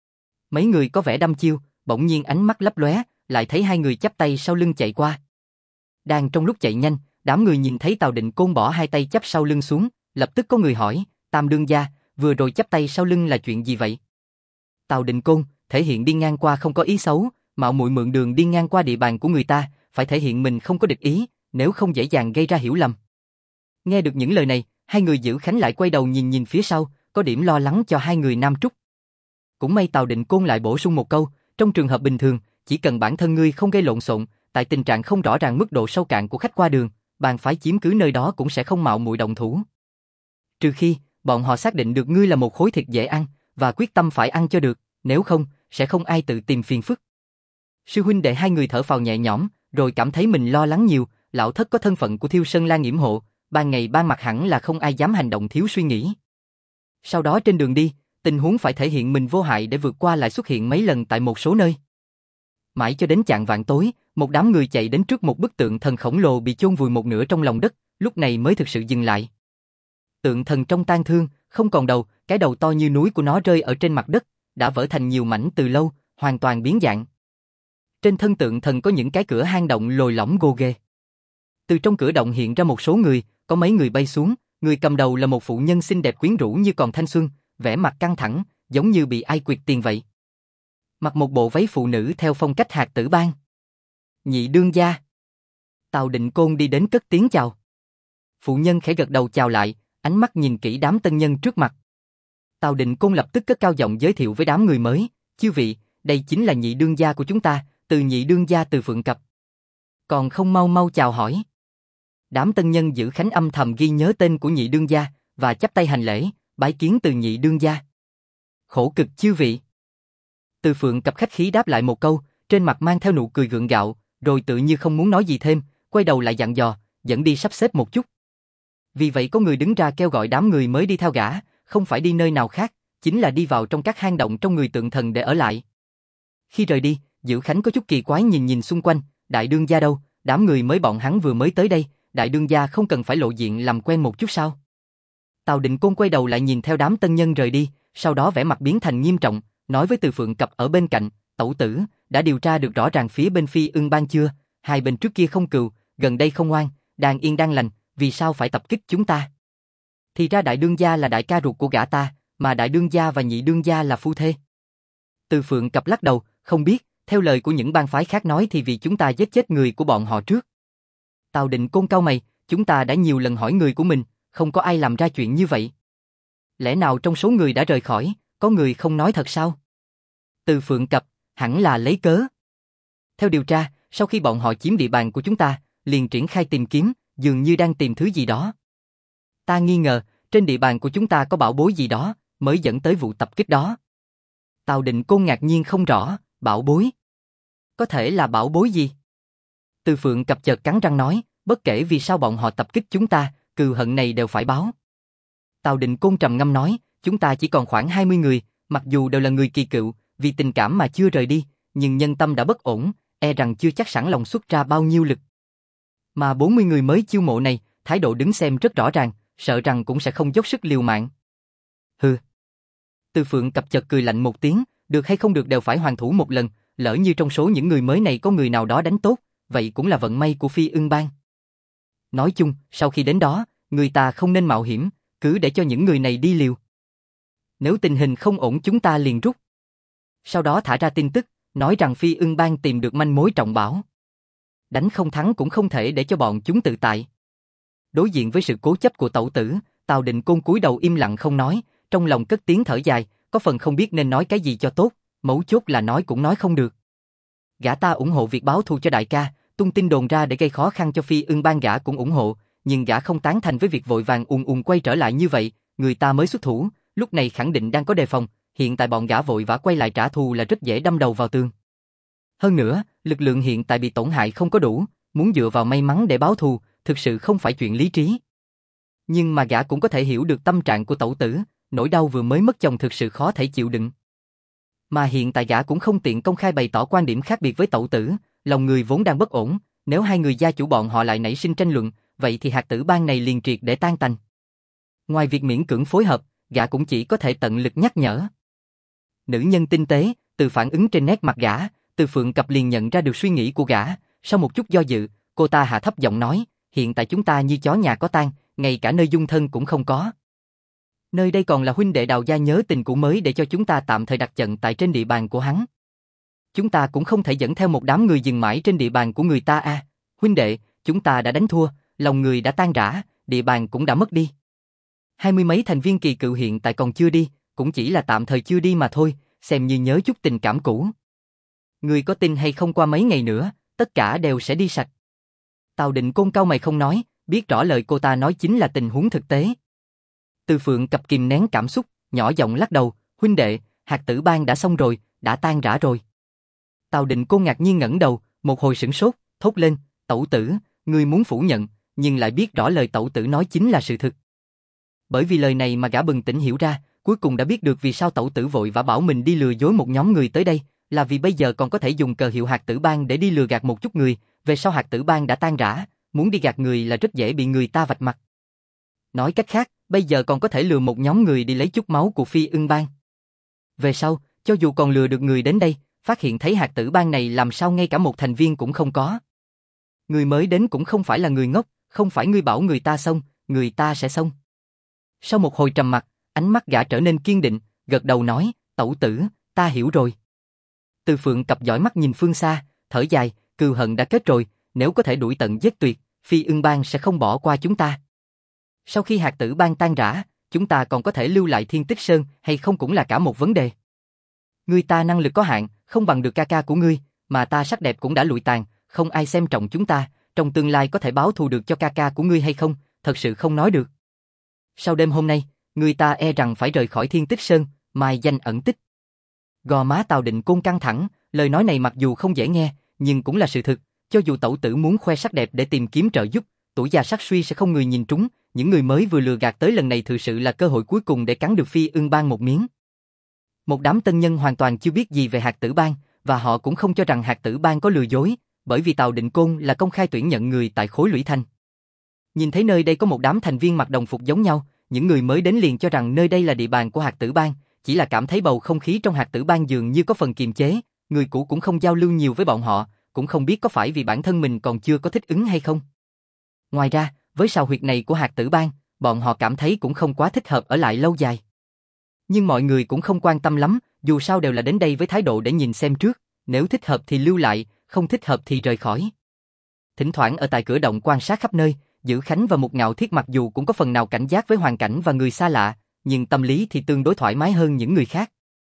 Mấy người có vẻ đăm chiêu, bỗng nhiên ánh mắt lấp lóe, lại thấy hai người chắp tay sau lưng chạy qua. Đang trong lúc chạy nhanh, đám người nhìn thấy Tào Định Côn bỏ hai tay chắp sau lưng xuống, lập tức có người hỏi, Tam đương gia, vừa rồi chắp tay sau lưng là chuyện gì vậy? Tào Định Côn, thể hiện đi ngang qua không có ý xấu, mạo muội mượn đường đi ngang qua địa bàn của người ta, phải thể hiện mình không có địch ý, nếu không dễ dàng gây ra hiểu lầm. Nghe được những lời này, hai người Giữ Khánh lại quay đầu nhìn nhìn phía sau, có điểm lo lắng cho hai người Nam Trúc. Cũng may Tào Định Côn lại bổ sung một câu, trong trường hợp bình thường, chỉ cần bản thân ngươi không gây lộn xộn, tại tình trạng không rõ ràng mức độ sâu cạn của khách qua đường, bang phái chiếm cứ nơi đó cũng sẽ không mạo muội động thủ. Trừ khi, bọn họ xác định được ngươi là một khối thịt dễ ăn, và quyết tâm phải ăn cho được, nếu không, sẽ không ai tự tìm phiền phức. Sư huynh đệ hai người thở phào nhẹ nhõm, rồi cảm thấy mình lo lắng nhiều, lão thất có thân phận của Thiêu Sơn Lan yểm hộ, ban ngày ban mặt hẳn là không ai dám hành động thiếu suy nghĩ. Sau đó trên đường đi, tình huống phải thể hiện mình vô hại để vượt qua lại xuất hiện mấy lần tại một số nơi. Mãi cho đến chạng vạng tối, một đám người chạy đến trước một bức tượng thần khổng lồ bị chôn vùi một nửa trong lòng đất, lúc này mới thực sự dừng lại. Tượng thần trong tang thương, không còn đầu, cái đầu to như núi của nó rơi ở trên mặt đất, đã vỡ thành nhiều mảnh từ lâu, hoàn toàn biến dạng. Trên thân tượng thần có những cái cửa hang động lồi lõm gồ ghề. Từ trong cửa động hiện ra một số người, có mấy người bay xuống, người cầm đầu là một phụ nhân xinh đẹp quyến rũ như còn thanh xuân, vẻ mặt căng thẳng, giống như bị ai quyệt tiền vậy. Mặc một bộ váy phụ nữ theo phong cách Hạt Tử Bang. Nhị đương gia. Tào Định Côn đi đến cất tiếng chào. Phụ nhân khẽ gật đầu chào lại, ánh mắt nhìn kỹ đám tân nhân trước mặt. Tào Định Côn lập tức cất cao giọng giới thiệu với đám người mới, chư vị, đây chính là nhị đương gia của chúng ta, Từ nhị đương gia Từ Phượng Cập. Còn không mau mau chào hỏi. Đám tân nhân giữ khánh âm thầm ghi nhớ tên của nhị đương gia, và chắp tay hành lễ, bái kiến Từ nhị đương gia. Khổ cực chư vị. Từ Phượng Cập khách khí đáp lại một câu, trên mặt mang theo nụ cười gượng gạo, rồi tự như không muốn nói gì thêm, quay đầu lại dặn dò, dẫn đi sắp xếp một chút. Vì vậy có người đứng ra kêu gọi đám người mới đi theo gã, không phải đi nơi nào khác, chính là đi vào trong các hang động trong người tượng thần để ở lại. Khi rời đi, Dữ Khánh có chút kỳ quái nhìn xung quanh, đại đương gia đâu, đám người mới bọn hắn vừa mới tới đây, đại đương gia không cần phải lộ diện làm quen một chút sao? Tào Định Côn quay đầu lại nhìn theo đám tân nhân rời đi, sau đó vẻ mặt biến thành nghiêm trọng, nói với Từ Phượng Cập ở bên cạnh, tẩu tử, đã điều tra được rõ ràng phía bên Phi Ưng Bang chưa? Hai bên trước kia không cừu, gần đây không oan, đang yên đang lành, vì sao phải tập kích chúng ta? Thì ra đại đương gia là đại ca ruột của gã ta, mà đại đương gia và nhị đương gia là phu thê. Từ Phượng Cập lắc đầu, không biết, theo lời của những bang phái khác nói thì vì chúng ta giết chết người của bọn họ trước. Tào Định Côn cau mày, chúng ta đã nhiều lần hỏi người của mình, không có ai làm ra chuyện như vậy. Lẽ nào trong số người đã rời khỏi, có người không nói thật sao? Từ Phượng Cập, hẳn là lấy cớ. Theo điều tra, sau khi bọn họ chiếm địa bàn của chúng ta, liền triển khai tìm kiếm, dường như đang tìm thứ gì đó. Ta nghi ngờ, trên địa bàn của chúng ta có bảo bối gì đó, mới dẫn tới vụ tập kích đó. Tào Định Côn ngạc nhiên không rõ, bảo bối. Có thể là bảo bối gì? Từ Phượng Cập chợt cắn răng nói, bất kể vì sao bọn họ tập kích chúng ta, cừu hận này đều phải báo. Tào Định Côn trầm ngâm nói, chúng ta chỉ còn khoảng 20 người, mặc dù đều là người kỳ cựu, vì tình cảm mà chưa rời đi, nhưng nhân tâm đã bất ổn, e rằng chưa chắc sẵn lòng xuất ra bao nhiêu lực. Mà 40 người mới chiêu mộ này, thái độ đứng xem rất rõ ràng, sợ rằng cũng sẽ không dốc sức liều mạng. Hừ. Từ Phượng Cập chợt cười lạnh một tiếng, được hay không được đều phải hoàn thủ một lần, lỡ như trong số những người mới này có người nào đó đánh tốt, vậy cũng là vận may của Phi Ưng Bang. Nói chung, sau khi đến đó, người ta không nên mạo hiểm, cứ để cho những người này đi liều. Nếu tình hình không ổn chúng ta liền rút. Sau đó thả ra tin tức, nói rằng Phi Ưng Bang tìm được manh mối trọng bảo. Đánh không thắng cũng không thể để cho bọn chúng tự tại. Đối diện với sự cố chấp của tẩu tử, Tào Định Côn cúi đầu im lặng không nói, trong lòng cất tiếng thở dài, có phần không biết nên nói cái gì cho tốt, mấu chốt là nói cũng nói không được. Gã ta ủng hộ việc báo thù cho đại ca, tung tin đồn ra để gây khó khăn cho Phi Ưng Bang gã cũng ủng hộ, nhưng gã không tán thành với việc vội vàng quay trở lại như vậy, người ta mới xuất thủ, lúc này khẳng định đang có đề phòng, hiện tại bọn gã vội vã quay lại trả thù là rất dễ đâm đầu vào tường. Hơn nữa, lực lượng hiện tại bị tổn hại không có đủ, muốn dựa vào may mắn để báo thù, thực sự không phải chuyện lý trí. Nhưng mà gã cũng có thể hiểu được tâm trạng của tẩu tử, nỗi đau vừa mới mất chồng thực sự khó thể chịu đựng. Mà hiện tại gã cũng không tiện công khai bày tỏ quan điểm khác biệt với tẩu tử, lòng người vốn đang bất ổn, nếu hai người gia chủ bọn họ lại nảy sinh tranh luận, vậy thì Hạt Tử Bang này liền triệt để tan tành. Ngoài việc miễn cưỡng phối hợp, gã cũng chỉ có thể tận lực nhắc nhở. Nữ nhân tinh tế, từ phản ứng trên nét mặt gã, Từ Phượng Cập liền nhận ra được suy nghĩ của gã, sau một chút do dự, cô ta hạ thấp giọng nói, hiện tại chúng ta như chó nhà có tang, ngay cả nơi dung thân cũng không có. Nơi đây còn là huynh đệ Đào gia nhớ tình cũ mới để cho chúng ta tạm thời đặt trận tại trên địa bàn của hắn. Chúng ta cũng không thể dẫn theo một đám người dừng mãi trên địa bàn của người ta a. Huynh đệ, chúng ta đã đánh thua, lòng người đã tan rã, địa bàn cũng đã mất đi. 20 mấy thành viên kỳ cựu hiện tại còn chưa đi, cũng chỉ là tạm thời chưa đi mà thôi, xem như nhớ chút tình cảm cũ. Người có tin hay không qua mấy ngày nữa, tất cả đều sẽ đi sạch. Tào Định Côn cau mày không nói, biết rõ lời cô ta nói chính là tình huống thực tế. Từ Phượng Cập kìm nén cảm xúc, nhỏ giọng lắc đầu, huynh đệ, Hạt Tử Bang đã xong rồi, đã tan rã rồi. Tào Định Côn ngạc nhiên ngẩng đầu, một hồi sửng sốt, thốt lên, tẩu tử, ngươi muốn phủ nhận, nhưng lại biết rõ lời tẩu tử nói chính là sự thực. Bởi vì lời này mà gã bừng tỉnh hiểu ra, cuối cùng đã biết được vì sao tẩu tử vội vã bảo mình đi lừa dối một nhóm người tới đây, là vì bây giờ còn có thể dùng cờ hiệu Hạt Tử Bang để đi lừa gạt một chút người, về sau Hạt Tử Bang đã tan rã, muốn đi gạt người là rất dễ bị người ta vạch mặt. Nói cách khác, bây giờ còn có thể lừa một nhóm người đi lấy chút máu của Phi Ưng Bang. Về sau, cho dù còn lừa được người đến đây, phát hiện thấy Hạt Tử Bang này làm sao ngay cả một thành viên cũng không có. Người mới đến cũng không phải là người ngốc, không phải ngươi bảo người ta xông, người ta sẽ xông. Sau một hồi trầm mặc, ánh mắt gã trở nên kiên định, gật đầu nói, tẩu tử, ta hiểu rồi. Từ Phượng Cập dõi mắt nhìn phương xa, thở dài, cừu hận đã kết rồi, nếu có thể đuổi tận giết tuyệt, Phi Ưng Bang sẽ không bỏ qua chúng ta. Sau khi Hạt Tử Bang tan rã, chúng ta còn có thể lưu lại Thiên Tích Sơn hay không cũng là cả một vấn đề. Ngươi ta năng lực có hạn, không bằng được ca ca của ngươi, mà ta sắc đẹp cũng đã lụi tàn, không ai xem trọng chúng ta, trong tương lai có thể báo thù được cho ca ca của ngươi hay không, thật sự không nói được. Sau đêm hôm nay, ngươi ta e rằng phải rời khỏi Thiên Tích Sơn, mai danh ẩn tích. Gò má Tào Định Côn căng thẳng, lời nói này mặc dù không dễ nghe, nhưng cũng là sự thực, cho dù tẩu tử muốn khoe sắc đẹp để tìm kiếm trợ giúp, tuổi già sắc suy sẽ không người nhìn trúng, những người mới vừa lừa gạt tới lần này thực sự là cơ hội cuối cùng để cắn được Phi Ưng Bang một miếng. Một đám tân nhân hoàn toàn chưa biết gì về Hạt Tử Bang, và họ cũng không cho rằng Hạt Tử Bang có lừa dối, bởi vì Tào Định Côn là công khai tuyển nhận người tại khối Lũy Thành. Nhìn thấy nơi đây có một đám thành viên mặc đồng phục giống nhau, những người mới đến liền cho rằng nơi đây là địa bàn của Hạt Tử Bang, chỉ là cảm thấy bầu không khí trong Hạt Tử Bang dường như có phần kiềm chế, người cũ cũng không giao lưu nhiều với bọn họ, cũng không biết có phải vì bản thân mình còn chưa có thích ứng hay không. Ngoài ra, với sào huyệt này của Hạt Tử Bang, bọn họ cảm thấy cũng không quá thích hợp ở lại lâu dài. Nhưng mọi người cũng không quan tâm lắm, dù sao đều là đến đây với thái độ để nhìn xem trước, nếu thích hợp thì lưu lại, không thích hợp thì rời khỏi. Thỉnh thoảng ở tại cửa động quan sát khắp nơi, Dữ Khánh và Mục Ngạo Thiết mặc dù cũng có phần nào cảnh giác với hoàn cảnh và người xa lạ, nhưng tâm lý thì tương đối thoải mái hơn những người khác.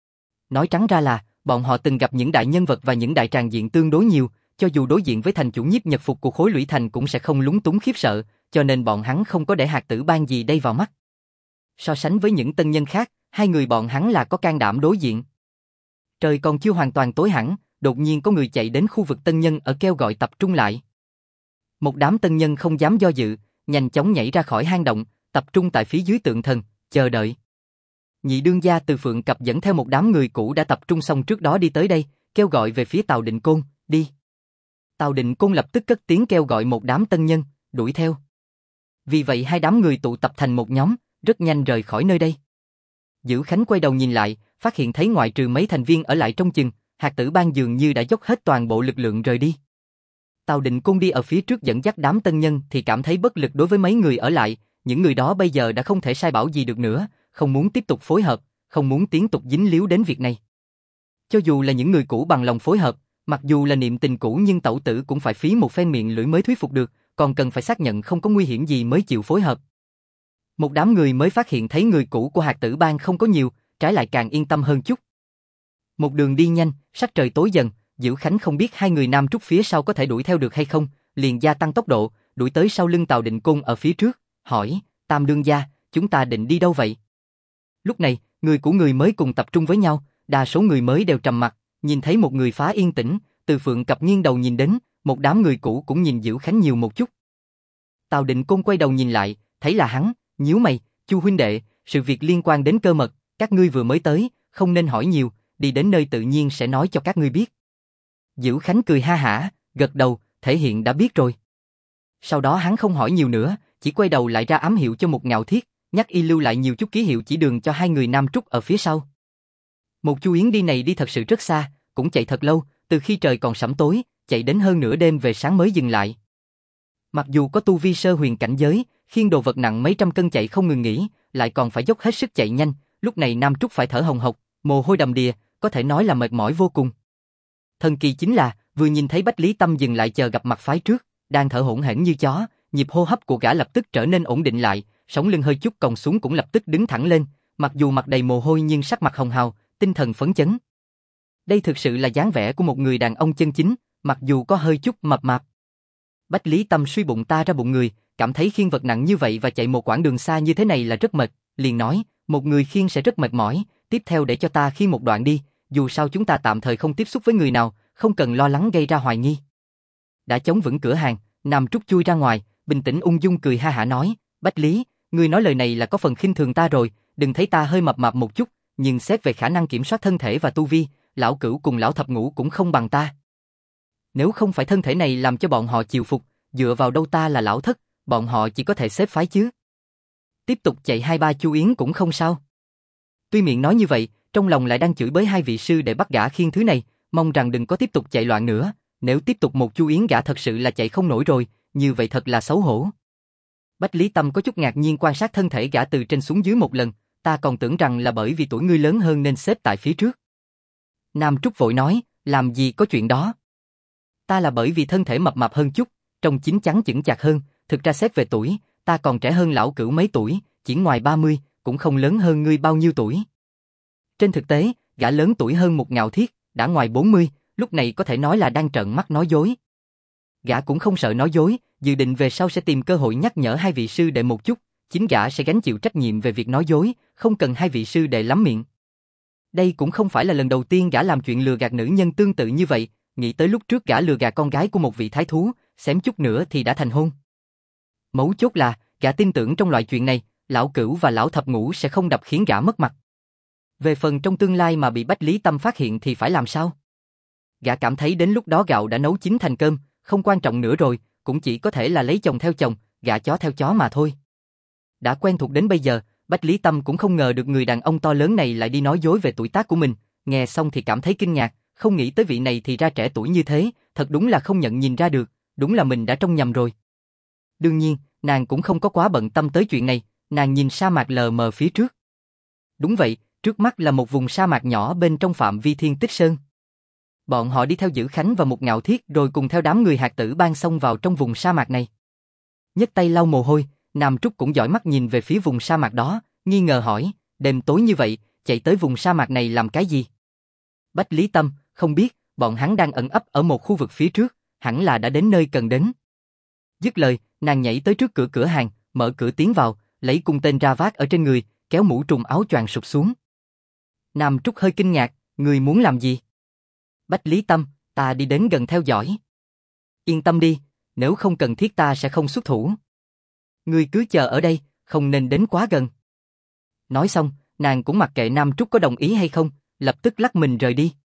Nói trắng ra là, bọn họ từng gặp những đại nhân vật và những đại tràng diện tương đối nhiều, cho dù đối diện với thành chủ nhiếp nhật phục của khối Lũy Thành cũng sẽ không lúng túng khiếp sợ, cho nên bọn hắn không có để Hạt Tử Bang gì đây vào mắt. So sánh với những tân nhân khác, hai người bọn hắn là có can đảm đối diện. Trời còn chưa hoàn toàn tối hẳn, đột nhiên có người chạy đến khu vực tân nhân ở kêu gọi tập trung lại. Một đám tân nhân không dám do dự, nhanh chóng nhảy ra khỏi hang động, tập trung tại phía dưới tượng thần, chờ đợi. Nhị đương gia Từ Phượng Cập dẫn theo một đám người cũ đã tập trung xong trước đó đi tới đây, kêu gọi về phía Tào Định Côn, đi. Tào Định Côn lập tức cất tiếng kêu gọi một đám tân nhân, đuổi theo. Vì vậy hai đám người tụ tập thành một nhóm, rất nhanh rời khỏi nơi đây. Dữ Khánh quay đầu nhìn lại, phát hiện thấy ngoại trừ mấy thành viên ở lại trong chừng, Hạt Tử Bang dường như đã dốc hết toàn bộ lực lượng rời đi. Tào Định Côn đi ở phía trước dẫn dắt đám tân nhân thì cảm thấy bất lực đối với mấy người ở lại, những người đó bây giờ đã không thể sai bảo gì được nữa, không muốn tiếp tục phối hợp, không muốn tiếp tục dính líu đến việc này. Cho dù là những người cũ bằng lòng phối hợp, mặc dù là niệm tình cũ nhưng tẩu tử cũng phải phí một phen miệng lưỡi mới thuyết phục được, còn cần phải xác nhận không có nguy hiểm gì mới chịu phối hợp. Một đám người mới phát hiện thấy người cũ của Hạt Tử Bang không có nhiều, trái lại càng yên tâm hơn chút. Một đường đi nhanh, sắc trời tối dần, Dữ Khánh không biết hai người Nam Trúc phía sau có thể đuổi theo được hay không, liền gia tăng tốc độ, đuổi tới sau lưng Tào Định Côn ở phía trước, hỏi, Tam đương gia, chúng ta định đi đâu vậy? Lúc này, người của người mới cùng tập trung với nhau, đa số người mới đều trầm mặc, nhìn thấy một người phá yên tĩnh, Từ Phượng Cập nghiêng đầu nhìn đến, một đám người cũ cũng nhìn Dữ Khánh nhiều một chút. Tào Định Côn quay đầu nhìn lại, thấy là hắn, nhíu mày, Chu huynh đệ, sự việc liên quan đến cơ mật, các ngươi vừa mới tới, không nên hỏi nhiều, đi đến nơi tự nhiên sẽ nói cho các ngươi biết. Dữ Khánh cười ha hả, gật đầu, thể hiện đã biết rồi. Sau đó hắn không hỏi nhiều nữa, chỉ quay đầu lại ra ám hiệu cho Mục Ngạo Thiết, nhắc y lưu lại nhiều chút ký hiệu chỉ đường cho hai người Nam Trúc ở phía sau. Một Chu Yến đi này đi thật sự rất xa, cũng chạy thật lâu, từ khi trời còn sẫm tối, chạy đến hơn nửa đêm về sáng mới dừng lại. Mặc dù có tu vi sơ huyền cảnh giới, khiêng đồ vật nặng mấy trăm cân chạy không ngừng nghỉ, lại còn phải dốc hết sức chạy nhanh, lúc này Nam Trúc phải thở hồng hộc, mồ hôi đầm đìa, có thể nói là mệt mỏi vô cùng. Thần kỳ chính là, vừa nhìn thấy Bách Lý Tâm dừng lại chờ gặp mặt phái trước, đang thở hổn hển như chó, nhịp hô hấp của gã lập tức trở nên ổn định lại, sống lưng hơi chút còng xuống cũng lập tức đứng thẳng lên, mặc dù mặt đầy mồ hôi nhưng sắc mặt hồng hào, tinh thần phấn chấn. Đây thực sự là dáng vẻ của một người đàn ông chân chính, mặc dù có hơi chút mập mạp. Bách Lý Tâm suy bụng ta ra bụng người, cảm thấy khiêng vật nặng như vậy và chạy một quãng đường xa như thế này là rất mệt, liền nói, một người khiêng sẽ rất mệt mỏi, tiếp theo để cho ta khiêng một đoạn đi, dù sao chúng ta tạm thời không tiếp xúc với người nào, không cần lo lắng gây ra hoài nghi. Đã chống vững cửa hàng, Nam Trúc chui ra ngoài, bình tĩnh ung dung cười ha hả nói, Bách Lý, ngươi nói lời này là có phần khinh thường ta rồi, đừng thấy ta hơi mập mạp một chút, nhưng xét về khả năng kiểm soát thân thể và tu vi, lão cửu cùng lão thập ngũ cũng không bằng ta. Nếu không phải thân thể này làm cho bọn họ chịu phục, dựa vào đâu ta là lão thất, bọn họ chỉ có thể xếp phái chứ. Tiếp tục chạy 2-3 Chu Yến cũng không sao. Tuy miệng nói như vậy, trong lòng lại đang chửi bới hai vị sư để bắt gã khiêng thứ này, mong rằng đừng có tiếp tục chạy loạn nữa, nếu tiếp tục một Chu Yến gã thật sự là chạy không nổi rồi, như vậy thật là xấu hổ. Bách Lý Tâm có chút ngạc nhiên quan sát thân thể gã từ trên xuống dưới một lần, ta còn tưởng rằng là bởi vì tuổi ngươi lớn hơn nên xếp tại phía trước. Nam Trúc vội nói, làm gì có chuyện đó. Ta là bởi vì thân thể mập mạp hơn chút, trông chín chắn chững chạc hơn, thực ra xét về tuổi, ta còn trẻ hơn lão Cửu mấy tuổi, chỉ ngoài 30, cũng không lớn hơn ngươi bao nhiêu tuổi. Trên thực tế, gã lớn tuổi hơn một Ngạo Thiết, đã ngoài 40, lúc này có thể nói là đang trợn mắt nói dối. Gã cũng không sợ nói dối, dự định về sau sẽ tìm cơ hội nhắc nhở hai vị sư đệ một chút, chính gã sẽ gánh chịu trách nhiệm về việc nói dối, không cần hai vị sư đệ lắm miệng. Đây cũng không phải là lần đầu tiên gã làm chuyện lừa gạt nữ nhân tương tự như vậy, nghĩ tới lúc trước gã lừa gạt con gái của một vị thái thú, xém chút nữa thì đã thành hôn. Mấu chốt là, gã tin tưởng trong loại chuyện này, lão Cửu và lão Thập Ngũ sẽ không đập khiến gã mất mặt. Về phần trong tương lai mà bị Bách Lý Tâm phát hiện thì phải làm sao? Gã cảm thấy đến lúc đó gạo đã nấu chín thành cơm, không quan trọng nữa rồi, cũng chỉ có thể là lấy chồng theo chồng, gả chó theo chó mà thôi. Đã quen thuộc đến bây giờ, Bách Lý Tâm cũng không ngờ được người đàn ông to lớn này lại đi nói dối về tuổi tác của mình, nghe xong thì cảm thấy kinh ngạc, không nghĩ tới vị này thì ra trẻ tuổi như thế, thật đúng là không nhận nhìn ra được, đúng là mình đã trông nhầm rồi. Đương nhiên, nàng cũng không có quá bận tâm tới chuyện này, nàng nhìn sa mạc lờ mờ phía trước. Đúng vậy, trước mắt là một vùng sa mạc nhỏ bên trong phạm vi Thiên Tích Sơn. Bọn họ đi theo Dữ Khánh và một Ngạo Thiết rồi cùng theo đám người Hạt Tử Bang xông vào trong vùng sa mạc này. Nhấc tay lau mồ hôi, Nam Trúc cũng dõi mắt nhìn về phía vùng sa mạc đó, nghi ngờ hỏi, đêm tối như vậy, chạy tới vùng sa mạc này làm cái gì? Bách Lý Tâm, không biết, bọn hắn đang ẩn ấp ở một khu vực phía trước, hẳn là đã đến nơi cần đến. Dứt lời, nàng nhảy tới trước cửa hàng, mở cửa tiến vào, lấy cung tên ra vác ở trên người, kéo mũ trùm áo choàng sụp xuống. Nam Trúc hơi kinh ngạc, người muốn làm gì? Bách Lý Tâm, ta đi đến gần theo dõi. Yên tâm đi, nếu không cần thiết ta sẽ không xuất thủ. Ngươi cứ chờ ở đây, không nên đến quá gần. Nói xong, nàng cũng mặc kệ Nam Trúc có đồng ý hay không, lập tức lắc mình rời đi.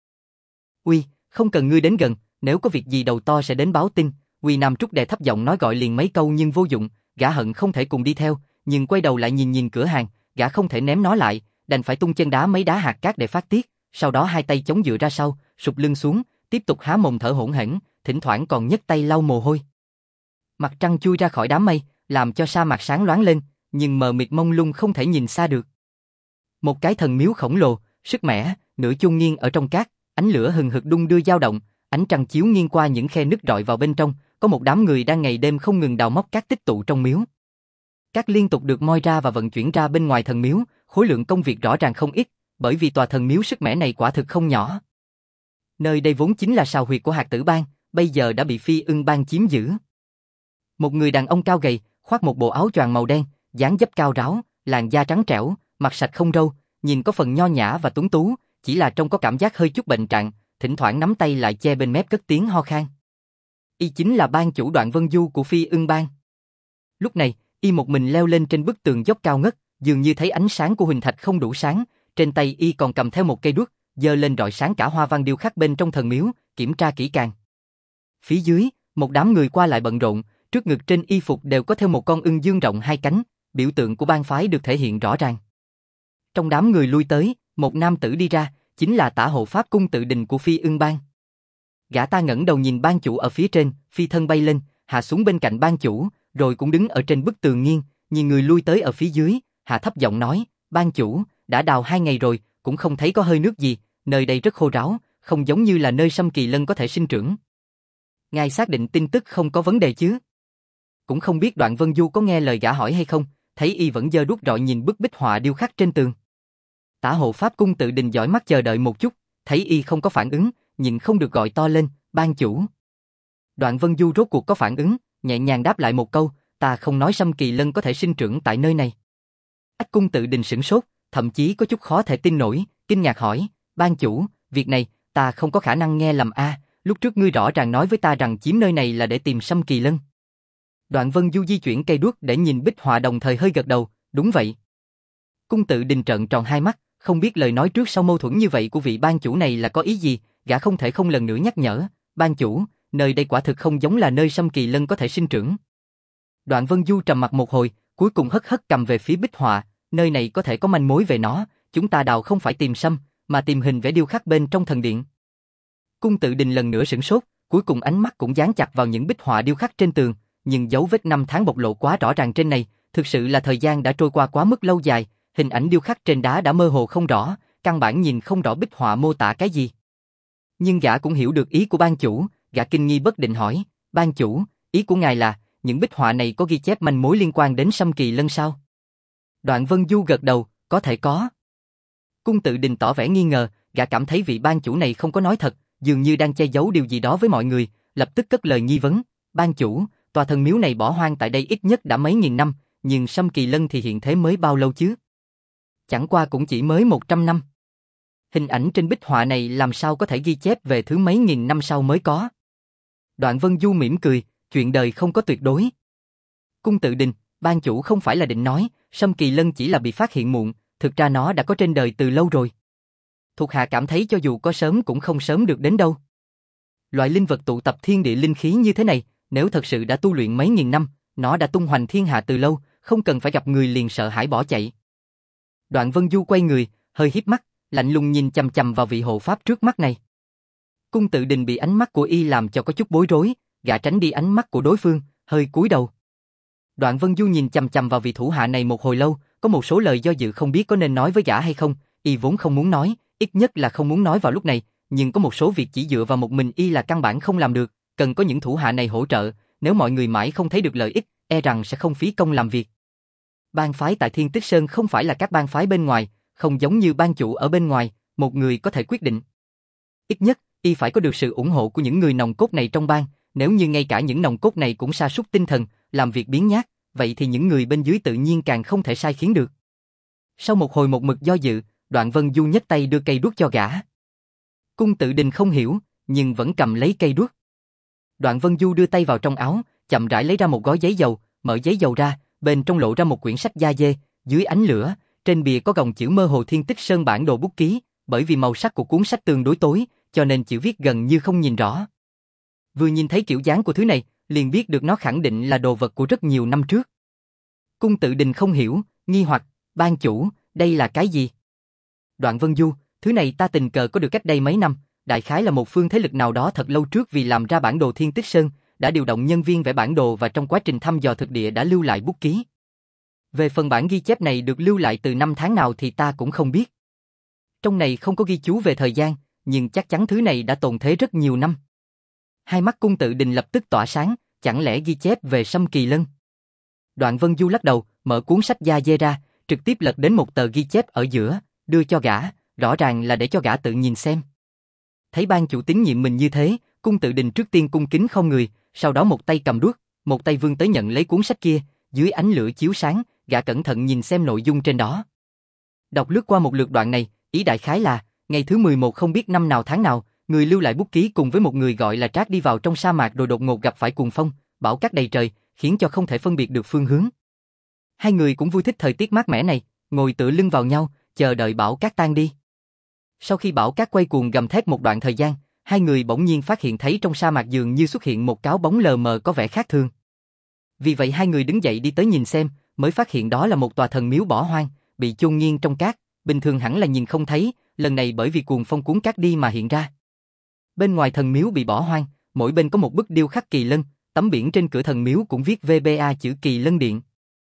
Uy, không cần ngươi đến gần, nếu có việc gì đầu to sẽ đến báo tin. Uy, Nam Trúc đè thấp giọng nói gọi liền mấy câu nhưng vô dụng, gã hận không thể cùng đi theo, nhưng quay đầu lại nhìn cửa hàng, gã không thể ném nó lại, đành phải tung chân đá mấy đá hạt cát để phát tiết, sau đó hai tay chống dựa ra sau, sụp lưng xuống, tiếp tục há mồm thở hổn hển, thỉnh thoảng còn nhấc tay lau mồ hôi. Mặt trăng chui ra khỏi đám mây, làm cho sa mạc sáng loáng lên, nhưng mờ mịt mông lung không thể nhìn xa được. Một cái thần miếu khổng lồ, sức mẻ, nửa chôn nghiêng ở trong cát, ánh lửa hừng hực đung đưa dao động, ánh trăng chiếu nghiêng qua những khe nứt rọi vào bên trong, có một đám người đang ngày đêm không ngừng đào móc cát tích tụ trong miếu. Cát liên tục được moi ra và vận chuyển ra bên ngoài thần miếu, khối lượng công việc rõ ràng không ít, bởi vì tòa thần miếu sức mẻ này quả thực không nhỏ. Nơi đây vốn chính là sào huyệt của Hạt Tử Bang, bây giờ đã bị Phi Ưng Bang chiếm giữ. Một người đàn ông cao gầy, khoác một bộ áo choàng màu đen, dáng dấp cao ráo, làn da trắng trẻo, mặt sạch không râu, nhìn có phần nho nhã và tuấn tú, chỉ là trông có cảm giác hơi chút bệnh trạng, thỉnh thoảng nắm tay lại che bên mép cất tiếng ho khan. Y chính là bang chủ Đoạn Vân Du của Phi Ưng Bang. Lúc này, y một mình leo lên trên bức tường dốc cao ngất, dường như thấy ánh sáng của huỳnh thạch không đủ sáng, trên tay y còn cầm theo một cây đuốc, giơ lên rọi sáng cả hoa văn điêu khắc bên trong thần miếu, kiểm tra kỹ càng. Phía dưới, một đám người qua lại bận rộn, trước ngực trên y phục đều có theo một con ưng dương rộng hai cánh, biểu tượng của bang phái được thể hiện rõ ràng. Trong đám người lui tới, một nam tử đi ra, chính là Tả Hộ Pháp Cung Tự Đình của Phi Ưng Bang. Gã ta ngẩng đầu nhìn bang chủ ở phía trên, phi thân bay lên, hạ xuống bên cạnh bang chủ, rồi cũng đứng ở trên bức tường nghiêng, nhìn người lui tới ở phía dưới, hạ thấp giọng nói, bang chủ, đã đào 2 ngày rồi, cũng không thấy có hơi nước gì, nơi đây rất khô ráo, không giống như là nơi Sâm Kỳ Lân có thể sinh trưởng. Ngài xác định tin tức không có vấn đề chứ? Cũng không biết Đoạn Vân Du có nghe lời gã hỏi hay không, thấy y vẫn giơ đuốc rọi nhìn bức bích họa điêu khắc trên tường. Tả Hộ Pháp Cung Tự Đình dõi mắt chờ đợi một chút, thấy y không có phản ứng, nhìn không được gọi to lên, ban chủ. Đoạn Vân Du rốt cuộc có phản ứng, nhẹ nhàng đáp lại một câu, ta không nói Sâm Kỳ Lân có thể sinh trưởng tại nơi này. Ách Cung Tự Đình sửng sốt, thậm chí có chút khó thể tin nổi, kinh ngạc hỏi, ban chủ, việc này, ta không có khả năng nghe lầm a, lúc trước ngươi rõ ràng nói với ta rằng chiếm nơi này là để tìm Sâm Kỳ Lân. Đoạn Vân Du di chuyển cây đuốc để nhìn bích họa đồng thời hơi gật đầu, đúng vậy. Cung Tự Đình trợn tròn hai mắt, không biết lời nói trước sau mâu thuẫn như vậy của vị ban chủ này là có ý gì, gã không thể không lần nữa nhắc nhở, ban chủ, nơi đây quả thực không giống là nơi Sâm Kỳ Lân có thể sinh trưởng. Đoạn Vân Du trầm mặc một hồi, cuối cùng hất hất cầm về phía bích họa, nơi này có thể có manh mối về nó, chúng ta đào không phải tìm sâm, mà tìm hình vẽ điêu khắc bên trong thần điện. Cung Tự Đình lần nữa sửng sốt, cuối cùng ánh mắt cũng dán chặt vào những bích họa điêu khắc trên tường, nhưng dấu vết năm tháng bộc lộ quá rõ ràng trên này, thực sự là thời gian đã trôi qua quá mức lâu dài, hình ảnh điêu khắc trên đá đã mơ hồ không rõ, căn bản nhìn không rõ bích họa mô tả cái gì. Nhưng gã cũng hiểu được ý của ban chủ, gã kinh nghi bất định hỏi, ban chủ, ý của ngài là, những bích họa này có ghi chép manh mối liên quan đến Sâm Kỳ Lân sao? Đoạn Vân Du gật đầu, có thể có. Cung Tự Đình tỏ vẻ nghi ngờ, gã cảm thấy vị ban chủ này không có nói thật, dường như đang che giấu điều gì đó với mọi người, lập tức cất lời nghi vấn, ban chủ, tòa thần miếu này bỏ hoang tại đây ít nhất đã mấy nghìn năm, nhưng Sâm Kỳ Lân thì hiện thế mới bao lâu chứ? Chẳng qua cũng chỉ mới 100 năm. Hình ảnh trên bích họa này làm sao có thể ghi chép về thứ mấy nghìn năm sau mới có? Đoạn Vân Du mỉm cười, chuyện đời không có tuyệt đối. Cung Tự Đình, ban chủ không phải là định nói, Sâm Kỳ Lân chỉ là bị phát hiện muộn, thực ra nó đã có trên đời từ lâu rồi. Thuộc hạ cảm thấy cho dù có sớm cũng không sớm được đến đâu. Loại linh vật tụ tập thiên địa linh khí như thế này, nếu thật sự đã tu luyện mấy nghìn năm, nó đã tung hoành thiên hạ từ lâu, không cần phải gặp người liền sợ hãi bỏ chạy. Đoạn Vân Du quay người, hơi híp mắt, lạnh lùng nhìn chằm chằm vào vị hộ pháp trước mắt này. Cung Tự Đình bị ánh mắt của y làm cho có chút bối rối, gã tránh đi ánh mắt của đối phương, hơi cúi đầu. Đoạn Vân Du nhìn chằm chằm vào vị thủ hạ này một hồi lâu, có một số lời do dự không biết có nên nói với gã hay không, y vốn không muốn nói, ít nhất là không muốn nói vào lúc này, nhưng có một số việc chỉ dựa vào một mình y là căn bản không làm được, cần có những thủ hạ này hỗ trợ, nếu mọi người mãi không thấy được lợi ích, e rằng sẽ không phí công làm việc. Bang phái tại Thiên Tích Sơn không phải là các bang phái bên ngoài, không giống như ban chủ ở bên ngoài, một người có thể quyết định. Ít nhất, y phải có được sự ủng hộ của những người nòng cốt này trong bang, nếu như ngay cả những nòng cốt này cũng sa sút tinh thần, làm việc biếng nhác, vậy thì những người bên dưới tự nhiên càng không thể sai khiến được. Sau một hồi một mực do dự, Đoạn Vân Du nhấc tay đưa cây đuốc cho gã. Cung Tự Đình không hiểu, nhưng vẫn cầm lấy cây đuốc. Đoạn Vân Du đưa tay vào trong áo, chậm rãi lấy ra một gói giấy dầu, mở giấy dầu ra, bên trong lộ ra một quyển sách da dê, dưới ánh lửa, trên bìa có gòng chữ mơ hồ Thiên Tích Sơn bản đồ bút ký, bởi vì màu sắc của cuốn sách tương đối tối, cho nên chữ viết gần như không nhìn rõ. Vừa nhìn thấy kiểu dáng của thứ này, liền biết được nó khẳng định là đồ vật của rất nhiều năm trước. Cung Tự Đình không hiểu, nghi hoặc, ban chủ, đây là cái gì? Đoạn Vân Du, thứ này ta tình cờ có được cách đây mấy năm, đại khái là một phương thế lực nào đó thật lâu trước vì làm ra bản đồ Thiên Tích Sơn, đã điều động nhân viên vẽ bản đồ và trong quá trình thăm dò thực địa đã lưu lại bút ký. Về phần bản ghi chép này được lưu lại từ năm tháng nào thì ta cũng không biết. Trong này không có ghi chú về thời gian, nhưng chắc chắn thứ này đã tồn thế rất nhiều năm. Hai mắt Cung Tự Đình lập tức tỏa sáng, chẳng lẽ ghi chép về Sâm Kỳ Lân? Đoạn Vân Du lắc đầu, mở cuốn sách da dê ra, trực tiếp lật đến một tờ ghi chép ở giữa, đưa cho gã, rõ ràng là để cho gã tự nhìn xem. Thấy ban chủ tín nhiệm mình như thế, Cung Tự Đình trước tiên cung kính không người, sau đó một tay cầm đuốc, một tay vươn tới nhận lấy cuốn sách kia, dưới ánh lửa chiếu sáng, gã cẩn thận nhìn xem nội dung trên đó. Đọc lướt qua một lượt đoạn này, ý đại khái là, ngày thứ 11 không biết năm nào tháng nào, người lưu lại bút ký cùng với một người gọi là Trác đi vào trong sa mạc rồi đột ngột gặp phải cuồng phong, bão cát đầy trời, khiến cho không thể phân biệt được phương hướng. Hai người cũng vui thích thời tiết mát mẻ này, ngồi tựa lưng vào nhau, chờ đợi bão cát tan đi. Sau khi bão cát quay cuồng gầm thét một đoạn thời gian, hai người bỗng nhiên phát hiện thấy trong sa mạc dường như xuất hiện một cáo bóng lờ mờ có vẻ khác thường. Vì vậy hai người đứng dậy đi tới nhìn xem, mới phát hiện đó là một tòa thần miếu bỏ hoang, bị chôn nghiêng trong cát, bình thường hẳn là nhìn không thấy, lần này bởi vì cuồng phong cuốn cát đi mà hiện ra. Bên ngoài thần miếu bị bỏ hoang, mỗi bên có một bức điêu khắc kỳ lân, tấm biển trên cửa thần miếu cũng viết VBA chữ Kỳ Lân Điện.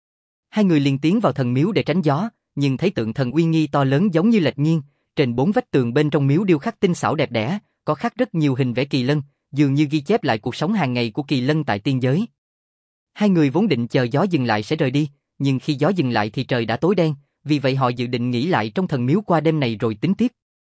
Hai người liền tiến vào thần miếu để tránh gió, nhưng thấy tượng thần uy nghi to lớn giống như lệch nghiêng, trên bốn vách tường bên trong miếu điêu khắc tinh xảo đẹp đẽ, có khắc rất nhiều hình vẽ kỳ lân, dường như ghi chép lại cuộc sống hàng ngày của kỳ lân tại tiên giới. Hai người vốn định chờ gió dừng lại sẽ rời đi, nhưng khi gió dừng lại thì trời đã tối đen, vì vậy họ dự định nghỉ lại trong thần miếu qua đêm này rồi tính tiếp.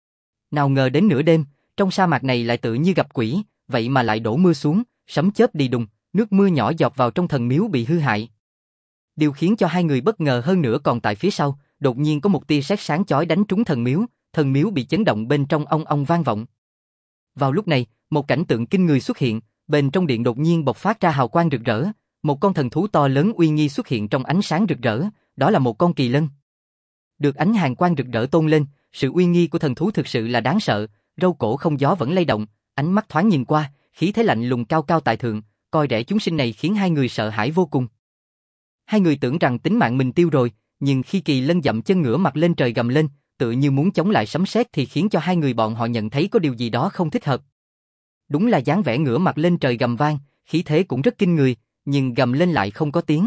Nào ngờ đến nửa đêm, trong sa mạc này lại tự như gặp quỷ, vậy mà lại đổ mưa xuống, sấm chớp đi đùng, nước mưa nhỏ giọt vào trong thần miếu bị hư hại. Điều khiến cho hai người bất ngờ hơn nữa còn tại phía sau, đột nhiên có một tia sét sáng chói đánh trúng thần miếu bị chấn động bên trong ong ong vang vọng. Vào lúc này, một cảnh tượng kinh người xuất hiện, bên trong điện đột nhiên bộc phát ra hào quang rực rỡ, một con thần thú to lớn uy nghi xuất hiện trong ánh sáng rực rỡ, đó là một con kỳ lân. Được ánh hàn quang rực rỡ tôn lên, sự uy nghi của thần thú thực sự là đáng sợ, râu cổ không gió vẫn lay động, ánh mắt thoáng nhìn qua, khí thế lạnh lùng cao cao tại thượng, coi rẻ chúng sinh này khiến hai người sợ hãi vô cùng. Hai người tưởng rằng tính mạng mình tiêu rồi, nhưng khi kỳ lân dậm chân ngửa mặt lên trời gầm lên, tự như muốn chống lại sấm sét thì khiến cho hai người bọn họ nhận thấy có điều gì đó không thích hợp. Đúng là dáng vẻ ngửa mặt lên trời gầm vang, khí thế cũng rất kinh người, nhưng gầm lên lại không có tiếng.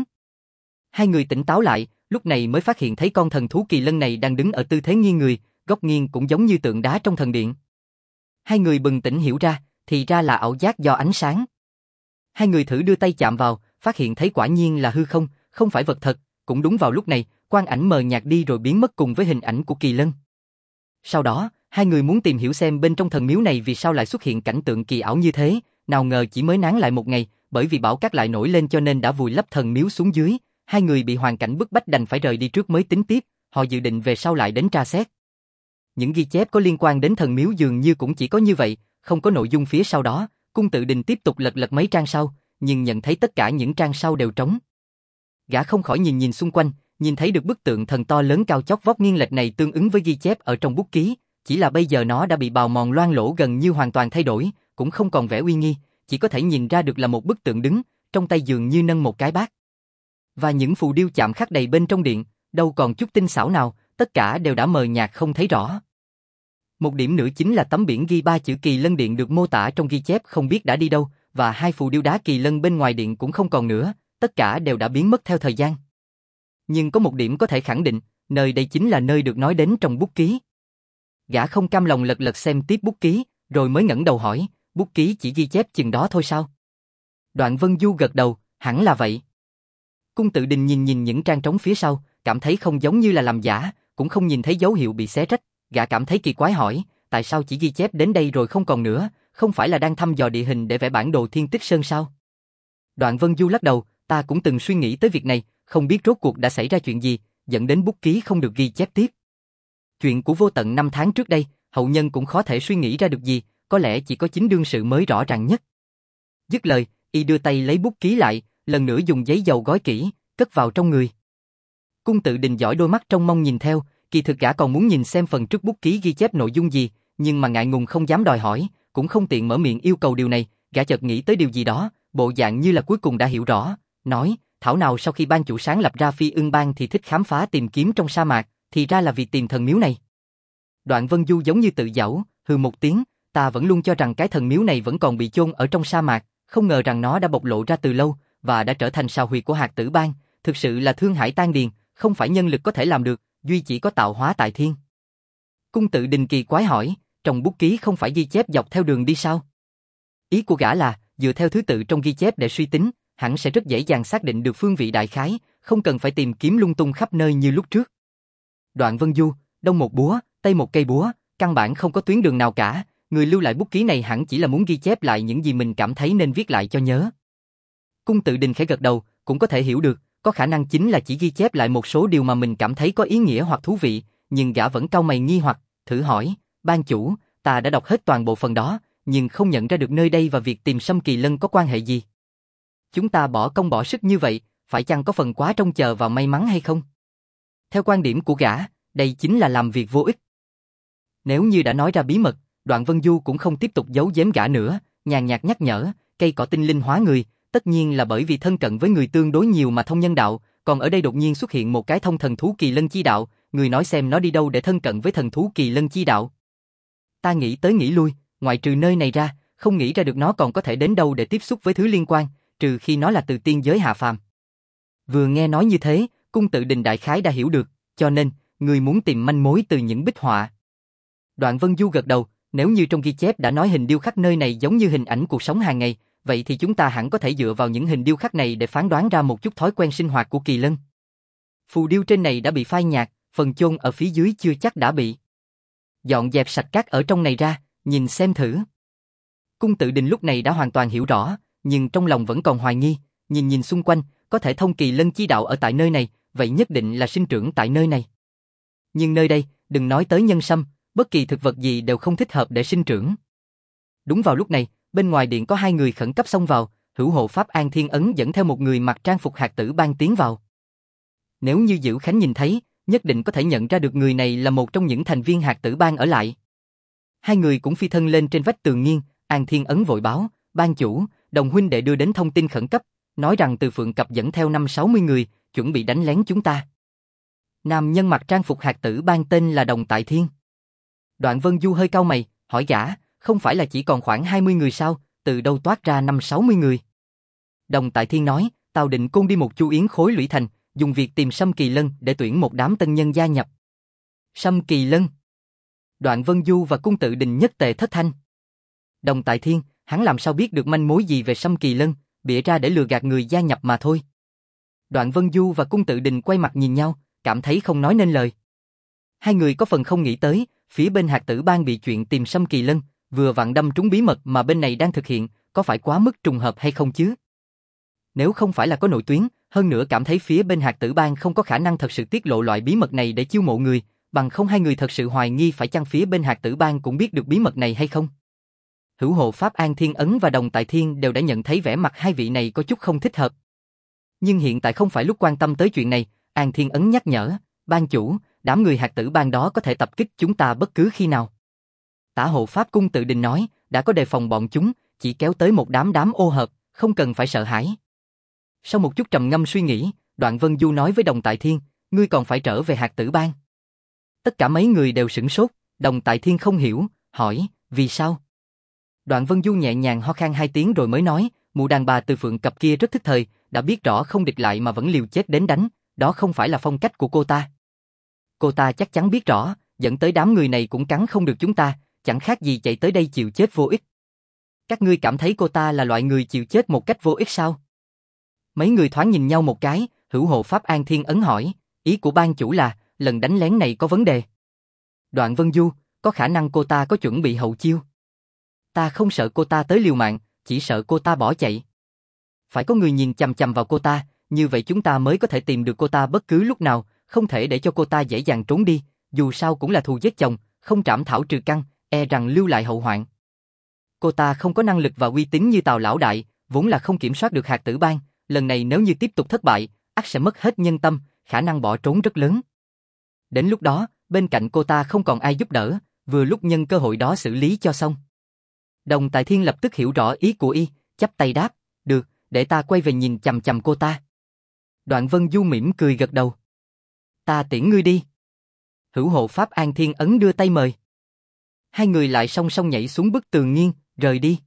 Hai người tỉnh táo lại, lúc này mới phát hiện thấy con thần thú kỳ lân này đang đứng ở tư thế nghiêng người, góc nghiêng cũng giống như tượng đá trong thần điện. Hai người bừng tỉnh hiểu ra, thì ra là ảo giác do ánh sáng. Hai người thử đưa tay chạm vào, phát hiện thấy quả nhiên là hư không, không phải vật thật. Cũng đúng vào lúc này, quang ảnh mờ nhạt đi rồi biến mất cùng với hình ảnh của Kỳ Lân. Sau đó, hai người muốn tìm hiểu xem bên trong thần miếu này vì sao lại xuất hiện cảnh tượng kỳ ảo như thế, nào ngờ chỉ mới nán lại một ngày, bởi vì bão cát lại nổi lên cho nên đã vùi lấp thần miếu xuống dưới. Hai người bị hoàn cảnh bức bách đành phải rời đi trước mới tính tiếp, họ dự định về sau lại đến tra xét. Những ghi chép có liên quan đến thần miếu dường như cũng chỉ có như vậy, không có nội dung phía sau đó. Cung Tự Đình tiếp tục lật mấy trang sau, nhưng nhận thấy tất cả những trang sau đều trống. Gã không khỏi nhìn xung quanh, nhìn thấy được bức tượng thần to lớn cao chót vót nghiêng lệch này tương ứng với ghi chép ở trong bút ký, chỉ là bây giờ nó đã bị bào mòn loang lỗ gần như hoàn toàn thay đổi, cũng không còn vẻ uy nghi, chỉ có thể nhìn ra được là một bức tượng đứng, trong tay dường như nâng một cái bát. Và những phù điêu chạm khắc đầy bên trong điện, đâu còn chút tinh xảo nào, tất cả đều đã mờ nhạt không thấy rõ. Một điểm nữa chính là tấm biển ghi 3 chữ Kỳ Lân Điện được mô tả trong ghi chép không biết đã đi đâu, và 2 phù điêu đá Kỳ Lân bên ngoài điện cũng không còn nữa, tất cả đều đã biến mất theo thời gian. Nhưng có một điểm có thể khẳng định, nơi đây chính là nơi được nói đến trong bút ký. Gã không cam lòng lật xem tiếp bút ký, rồi mới ngẩng đầu hỏi, bút ký chỉ ghi chép chừng đó thôi sao? Đoạn Vân Du gật đầu, hẳn là vậy. Cung Tự Đình nhìn những trang trống phía sau, cảm thấy không giống như là làm giả, cũng không nhìn thấy dấu hiệu bị xé rách, gã cảm thấy kỳ quái hỏi, tại sao chỉ ghi chép đến đây rồi không còn nữa, không phải là đang thăm dò địa hình để vẽ bản đồ Thiên Tích Sơn sao? Đoạn Vân Du lắc đầu, ta cũng từng suy nghĩ tới việc này, không biết rốt cuộc đã xảy ra chuyện gì, dẫn đến bút ký không được ghi chép tiếp. Chuyện của vô tận 5 tháng trước đây, hậu nhân cũng khó thể suy nghĩ ra được gì, có lẽ chỉ có chính đương sự mới rõ ràng nhất. Dứt lời, y đưa tay lấy bút ký lại, lần nữa dùng giấy dầu gói kỹ, cất vào trong người. Cung Tự Đình dõi đôi mắt trong mong nhìn theo, kỳ thực gã còn muốn nhìn xem phần trước bút ký ghi chép nội dung gì, nhưng mà ngại ngùng không dám đòi hỏi, cũng không tiện mở miệng yêu cầu điều này, gã chợt nghĩ tới điều gì đó, bộ dạng như là cuối cùng đã hiểu rõ, nói, thảo nào sau khi ban chủ sáng lập ra Phi Ưng Bang thì thích khám phá tìm kiếm trong sa mạc, thì ra là vì tìm thần miếu này. Đoạn Vân Du giống như tự giễu, hừ một tiếng, ta vẫn luôn cho rằng cái thần miếu này vẫn còn bị chôn ở trong sa mạc, không ngờ rằng nó đã bộc lộ ra từ lâu và đã trở thành sào huyệt của Hạt Tử Bang, thực sự là thương hải tan điền, không phải nhân lực có thể làm được, duy chỉ có tạo hóa tại thiên. Cung Tự Đình kỳ quái hỏi, trong bút ký không phải ghi chép dọc theo đường đi sao? Ý của gã là, dựa theo thứ tự trong ghi chép để suy tính, hẳn sẽ rất dễ dàng xác định được phương vị đại khái, không cần phải tìm kiếm lung tung khắp nơi như lúc trước. Đoạn Vân Du, đông một búa, tây một cây búa, căn bản không có tuyến đường nào cả, người lưu lại bút ký này hẳn chỉ là muốn ghi chép lại những gì mình cảm thấy nên viết lại cho nhớ. Cung Tự Đình khẽ gật đầu, cũng có thể hiểu được, có khả năng chính là chỉ ghi chép lại một số điều mà mình cảm thấy có ý nghĩa hoặc thú vị, nhưng gã vẫn cau mày nghi hoặc, thử hỏi, ban chủ, ta đã đọc hết toàn bộ phần đó, nhưng không nhận ra được nơi đây và việc tìm Sâm Kỳ Lân có quan hệ gì. Chúng ta bỏ công bỏ sức như vậy, phải chăng có phần quá trông chờ vào may mắn hay không? Theo quan điểm của gã, đây chính là làm việc vô ích. Nếu như đã nói ra bí mật, Đoạn Vân Du cũng không tiếp tục giấu giếm gã nữa, nhàn nhạt nhắc nhở, cây cỏ tinh linh hóa người, tất nhiên là bởi vì thân cận với người tương đối nhiều mà thông nhân đạo, còn ở đây đột nhiên xuất hiện một cái thông thần thú Kỳ Lân chi đạo, người nói xem nó đi đâu để thân cận với thần thú Kỳ Lân chi đạo. Ta nghĩ tới nghĩ lui, ngoại trừ nơi này ra, không nghĩ ra được nó còn có thể đến đâu để tiếp xúc với thứ liên quan, trừ khi nó là từ tiên giới hạ phàm. Vừa nghe nói như thế, Cung Tự Đình đại khái đã hiểu được, cho nên, người muốn tìm manh mối từ những bích họa. Đoạn Vân Du gật đầu, nếu như trong ghi chép đã nói hình điêu khắc nơi này giống như hình ảnh cuộc sống hàng ngày, vậy thì chúng ta hẳn có thể dựa vào những hình điêu khắc này để phán đoán ra một chút thói quen sinh hoạt của Kỳ Lân. Phù điêu trên này đã bị phai nhạt, phần chôn ở phía dưới chưa chắc đã bị. Dọn dẹp sạch cát ở trong này ra, nhìn xem thử. Cung Tự Đình lúc này đã hoàn toàn hiểu rõ, nhưng trong lòng vẫn còn hoài nghi, nhìn xung quanh, có thể thông Kỳ Lân chi đạo ở tại nơi này, vậy nhất định là sinh trưởng tại nơi này. Nhưng nơi đây, đừng nói tới nhân sâm, bất kỳ thực vật gì đều không thích hợp để sinh trưởng. Đúng vào lúc này, bên ngoài điện có hai người khẩn cấp xông vào, hữu hộ pháp An Thiên Ấn dẫn theo một người mặc trang phục Hạt Tử Bang tiến vào. Nếu như Dữ Khánh nhìn thấy, nhất định có thể nhận ra được người này là một trong những thành viên Hạt Tử Bang ở lại. Hai người cũng phi thân lên trên vách tường nghiêng, An Thiên Ấn vội báo, ban chủ, đồng huynh đệ đưa đến thông tin khẩn cấp, nói rằng Từ Phượng Cập dẫn theo 50-60 người, chuẩn bị đánh lén chúng ta. Nam nhân mặc trang phục Hạt Tử Bang tên là Đồng Tại Thiên. Đoạn Vân Du hơi cau mày, hỏi gã, không phải là chỉ còn khoảng 20 người sao, từ đâu toát ra 50-60 người. Đồng Tại Thiên nói, tao định côn đi một chu yến khối lũy thành, dùng việc tìm Sâm Kỳ Lân để tuyển một đám tân nhân gia nhập. Sâm Kỳ Lân. Đoạn Vân Du và Cung Tự Đình nhất tề thất thanh. Đồng Tại Thiên, hắn làm sao biết được manh mối gì về Sâm Kỳ Lân, bịa ra để lừa gạt người gia nhập mà thôi. Đoạn Vân Du và Cung Tự Đình quay mặt nhìn nhau, cảm thấy không nói nên lời. Hai người có phần không nghĩ tới, phía bên Hạt Tử Bang bị chuyện tìm Sâm Kỳ Lân, vừa vặn đâm trúng bí mật mà bên này đang thực hiện, có phải quá mức trùng hợp hay không chứ? Nếu không phải là có nội tuyến, hơn nữa cảm thấy phía bên Hạt Tử Bang không có khả năng thật sự tiết lộ loại bí mật này để chiêu mộ người, bằng không hai người thật sự hoài nghi phải chăng phía bên Hạt Tử Bang cũng biết được bí mật này hay không? Hữu hộ Pháp An Thiên Ấn và Đồng Tại Thiên đều đã nhận thấy vẻ mặt hai vị này có chút không thích hợp. Nhưng hiện tại không phải lúc quan tâm tới chuyện này, An Thiên Ấn nhắc nhở, ban chủ, đám người Hạt Tử Bang đó có thể tập kích chúng ta bất cứ khi nào. Tả hộ Pháp Cung Tự Đình nói, đã có đề phòng bọn chúng, chỉ kéo tới một đám ô hợp, không cần phải sợ hãi. Sau một chút trầm ngâm suy nghĩ, Đoạn Vân Du nói với Đồng Tại Thiên, ngươi còn phải trở về Hạt Tử Bang. Tất cả mấy người đều sửng sốt, Đồng Tại Thiên không hiểu, hỏi, vì sao? Đoạn Vân Du nhẹ nhàng ho khan 2 tiếng rồi mới nói, mụ đàn bà từ Phượng Cập kia rất thức thời, đã biết rõ không địch lại mà vẫn liều chết đến đánh, đó không phải là phong cách của cô ta. Cô ta chắc chắn biết rõ, dẫn tới đám người này cũng cắn không được chúng ta, chẳng khác gì chạy tới đây chịu chết vô ích. Các ngươi cảm thấy cô ta là loại người chịu chết một cách vô ích sao? Mấy người thoáng nhìn nhau một cái, Hữu hộ Pháp An Thiên Ấn hỏi, ý của ban chủ là, lần đánh lén này có vấn đề. Đoạn Vân Du, có khả năng cô ta có chuẩn bị hậu chiêu. Ta không sợ cô ta tới liều mạng, chỉ sợ cô ta bỏ chạy. Phải có người nhìn chằm chằm vào cô ta, như vậy chúng ta mới có thể tìm được cô ta bất cứ lúc nào, không thể để cho cô ta dễ dàng trốn đi, dù sao cũng là thù giết chồng, không trảm thảo trừ căn, e rằng lưu lại hậu hoạn. Cô ta không có năng lực và uy tín như Tào lão đại, vốn là không kiểm soát được Hạt Tử Bang, lần này nếu như tiếp tục thất bại, ắt sẽ mất hết nhân tâm, khả năng bỏ trốn rất lớn. Đến lúc đó, bên cạnh cô ta không còn ai giúp đỡ, vừa lúc nhân cơ hội đó xử lý cho xong. Đồng Tại Thiên lập tức hiểu rõ ý của y, chắp tay đáp, được, để ta quay về nhìn chằm chằm cô ta. Đoạn Vân Du mỉm cười gật đầu. Ta tiễn ngươi đi. Hữu hộ Pháp An Thiên Ấn đưa tay mời. Hai người lại song song nhảy xuống bức tường nghiêng, rời đi.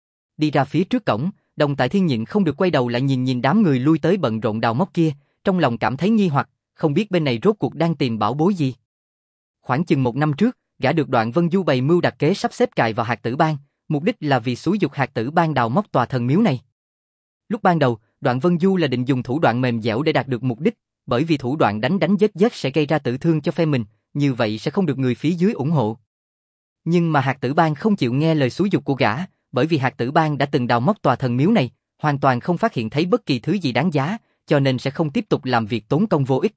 Đi ra phía trước cổng, Đồng Tại Thiên nhịn không được quay đầu lại nhìn đám người lui tới bận rộn đào móc kia, trong lòng cảm thấy nghi hoặc, không biết bên này rốt cuộc đang tìm bảo bối gì. Khoảng chừng 1 năm trước, gã được Đoạn Vân Du bày mưu đặt kế sắp xếp cài vào Hạt Tử Bang, mục đích là vì xúi giục Hạt Tử Bang đào móc tòa thần miếu này. Lúc ban đầu, Đoạn Vân Du là định dùng thủ đoạn mềm dẻo để đạt được mục đích, bởi vì thủ đoạn đánh giết sẽ gây ra tử thương cho phe mình, như vậy sẽ không được người phía dưới ủng hộ. Nhưng mà Hạt Tử Bang không chịu nghe lời xúi giục của gã, bởi vì Hạt Tử Bang đã từng đào móc tòa thần miếu này, hoàn toàn không phát hiện thấy bất kỳ thứ gì đáng giá, cho nên sẽ không tiếp tục làm việc tốn công vô ích.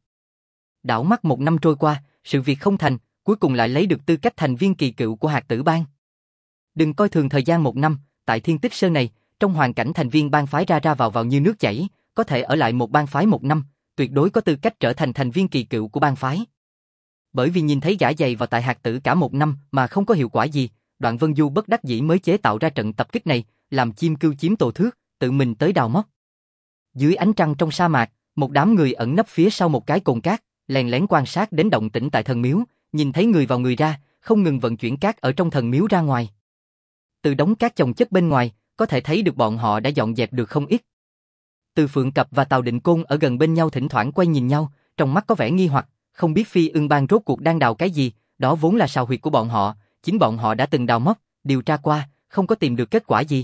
Đảo mắt 1 năm trôi qua, sự việc không thành, cuối cùng lại lấy được tư cách thành viên kỳ cựu của Hạt Tử Bang. Đừng coi thường thời gian 1 năm, tại Thiên Tích Sơn này, trong hoàn cảnh thành viên bang phái ra vào như nước chảy, có thể ở lại một bang phái 1 năm, tuyệt đối có tư cách trở thành thành viên kỳ cựu của bang phái. Bởi vì nhìn thấy gã dày vào tại Hạt Tử cả 1 năm mà không có hiệu quả gì, Đoạn Vân Du bất đắc dĩ mới chế tạo ra trận tập kích này, làm chim cưu chiếm tổ thước, tự mình tới đào móc. Dưới ánh trăng trong sa mạc, một đám người ẩn nấp phía sau một cái cồn cát, lén lén quan sát đến động tĩnh tại thần miếu, nhìn thấy người vào người ra, không ngừng vận chuyển cát ở trong thần miếu ra ngoài. Từ đống cát chồng chất bên ngoài, có thể thấy được bọn họ đã dọn dẹp được không ít. Từ Phượng Cập và Tào Định Côn ở gần bên nhau thỉnh thoảng quay nhìn nhau, trong mắt có vẻ nghi hoặc, không biết Phi Ưng Bang rốt cuộc đang đào cái gì, đó vốn là sào huyệt của bọn họ, chính bọn họ đã từng đào móc, điều tra qua, không có tìm được kết quả gì.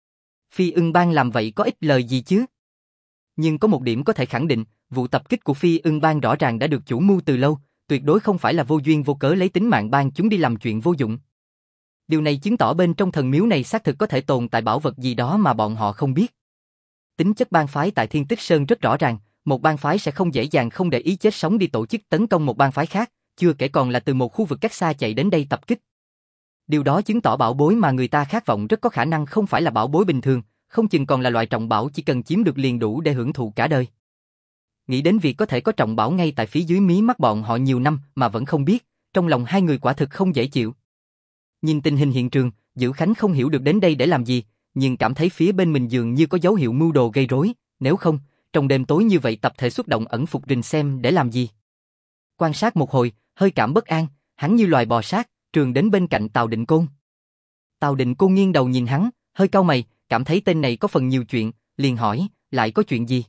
Phi Ưng Bang làm vậy có ích lời gì chứ? Nhưng có một điểm có thể khẳng định, vụ tập kích của Phi Ưng Bang rõ ràng đã được chủ mưu từ lâu, tuyệt đối không phải là vô duyên vô cớ lấy tính mạng bang chúng đi làm chuyện vô dụng. Điều này chứng tỏ bên trong thần miếu này xác thực có thể tồn tại bảo vật gì đó mà bọn họ không biết. Tính chất bang phái tại Thiên Tích Sơn rất rõ ràng, một bang phái sẽ không dễ dàng không để ý chết sống đi tổ chức tấn công một bang phái khác, chưa kể còn là từ một khu vực cách xa chạy đến đây tập kích. Điều đó chứng tỏ bảo bối mà người ta khát vọng rất có khả năng không phải là bảo bối bình thường, không chừng còn là loại trọng bảo chỉ cần chiếm được liền đủ để hưởng thụ cả đời. Nghĩ đến việc có thể có trọng bảo ngay tại phía dưới mí mắt bọn họ nhiều năm mà vẫn không biết, trong lòng hai người quả thực không dễ chịu. Nhìn tình hình hiện trường, Dữ Khánh không hiểu được đến đây để làm gì, nhưng cảm thấy phía bên mình dường như có dấu hiệu mưu đồ gây rối, nếu không, trong đêm tối như vậy tập thể xuất động ẩn phục rình xem để làm gì. Quan sát một hồi, hơi cảm bất an, hắn như loài bò sát, trường đến bên cạnh Tào Định Côn. Tào Định Côn nghiêng đầu nhìn hắn, hơi cau mày, cảm thấy tên này có phần nhiều chuyện, liền hỏi, lại có chuyện gì?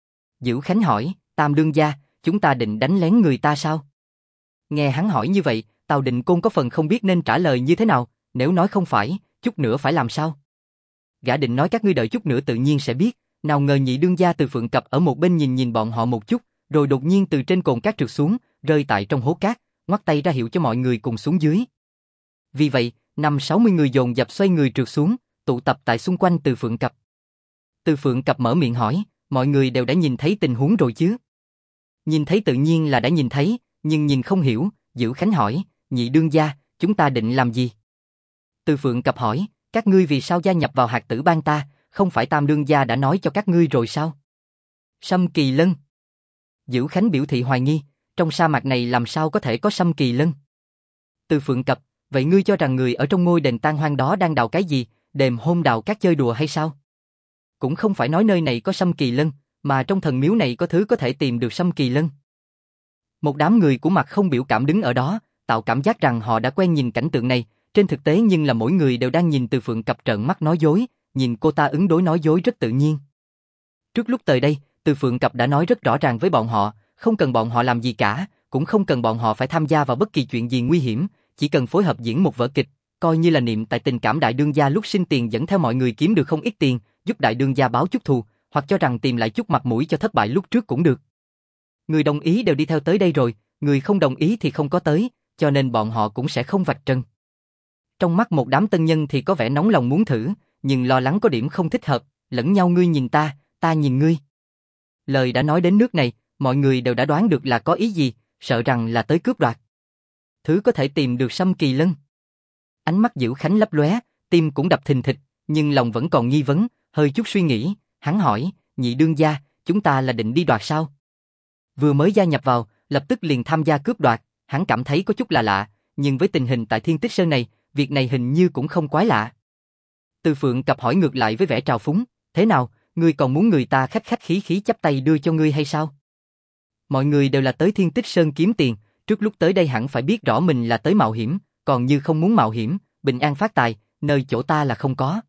Dữ Khánh hỏi, Tam đương gia, chúng ta định đánh lén người ta sao? Nghe hắn hỏi như vậy, Tào Định Côn có phần không biết nên trả lời như thế nào, nếu nói không phải, chút nữa phải làm sao? Gã định nói các ngươi đợi chút nữa tự nhiên sẽ biết, nào ngờ nhị đương gia Từ Phượng Cập ở một bên nhìn bọn họ một chút, rồi đột nhiên từ trên cồn cát trượt xuống, rơi tại trong hố cát, ngoắc tay ra hiệu cho mọi người cùng xuống dưới. Vì vậy, 50-60 người dồn dập xoay người trượt xuống, tụ tập tại xung quanh Từ Phượng Cập. Từ Phượng Cập mở miệng hỏi, mọi người đều đã nhìn thấy tình huống rồi chứ? Nhìn thấy tự nhiên là đã nhìn thấy, nhưng nhìn không hiểu, Dữ Khánh hỏi, nhị đương gia, chúng ta định làm gì? Từ Phượng Cập hỏi, các ngươi vì sao gia nhập vào hạt tử bang ta, không phải Tam đương gia đã nói cho các ngươi rồi sao? Sâm Kỳ Lân. Dữ Khánh biểu thị hoài nghi, trong sa mạc này làm sao có thể có Sâm Kỳ Lân? Từ Phượng Cập, vậy ngươi cho rằng người ở trong ngôi đền tan hoang đó đang đào cái gì, đêm hôm đào các chơi đùa hay sao? Cũng không phải nói nơi này có Sâm Kỳ Lân, mà trong thần miếu này có thứ có thể tìm được Sâm Kỳ Lân. Một đám người của mặt không biểu cảm đứng ở đó, tạo cảm giác rằng họ đã quen nhìn cảnh tượng này, trên thực tế nhưng là mỗi người đều đang nhìn Từ Phượng Cập trợn mắt nói dối, nhìn cô ta ứng đối nói dối rất tự nhiên. Trước lúc tới đây, Từ Phượng Cập đã nói rất rõ ràng với bọn họ, không cần bọn họ làm gì cả, cũng không cần bọn họ phải tham gia vào bất kỳ chuyện gì nguy hiểm, chỉ cần phối hợp diễn một vở kịch, coi như là niệm tại tình cảm đại đương gia lúc sinh tiền dẫn theo mọi người kiếm được không ít tiền, giúp đại đương gia báo chút thù, hoặc cho rằng tìm lại chút mặt mũi cho thất bại lúc trước cũng được. Người đồng ý đều đi theo tới đây rồi, người không đồng ý thì không có tới, cho nên bọn họ cũng sẽ không vạch trần. Trong mắt một đám tân nhân thì có vẻ nóng lòng muốn thử, nhưng lo lắng có điểm không thích hợp, lẫn nhau ngươi nhìn ta nhìn ngươi. Lời đã nói đến nước này, mọi người đều đã đoán được là có ý gì, sợ rằng là tới cướp đoạt. Thứ có thể tìm được Sâm Kỳ Lân. Ánh mắt Dữ Khánh lấp lóe, tim cũng đập thình thịch, nhưng lòng vẫn còn nghi vấn, hơi chút suy nghĩ, hắn hỏi, nhị đương gia, chúng ta là định đi đoạt sao? Vừa mới gia nhập vào, lập tức liền tham gia cướp đoạt, hắn cảm thấy có chút là lạ, nhưng với tình hình tại Thiên Tích Sơn này, việc này hình như cũng không quái lạ. Từ Phượng Cập hỏi ngược lại với vẻ trào phúng, thế nào, ngươi còn muốn người ta khách khách khí khí chắp tay đưa cho ngươi hay sao? Mọi người đều là tới Thiên Tích Sơn kiếm tiền, trước lúc tới đây hẳn phải biết rõ mình là tới mạo hiểm, còn như không muốn mạo hiểm, bình an phát tài, nơi chỗ ta là không có.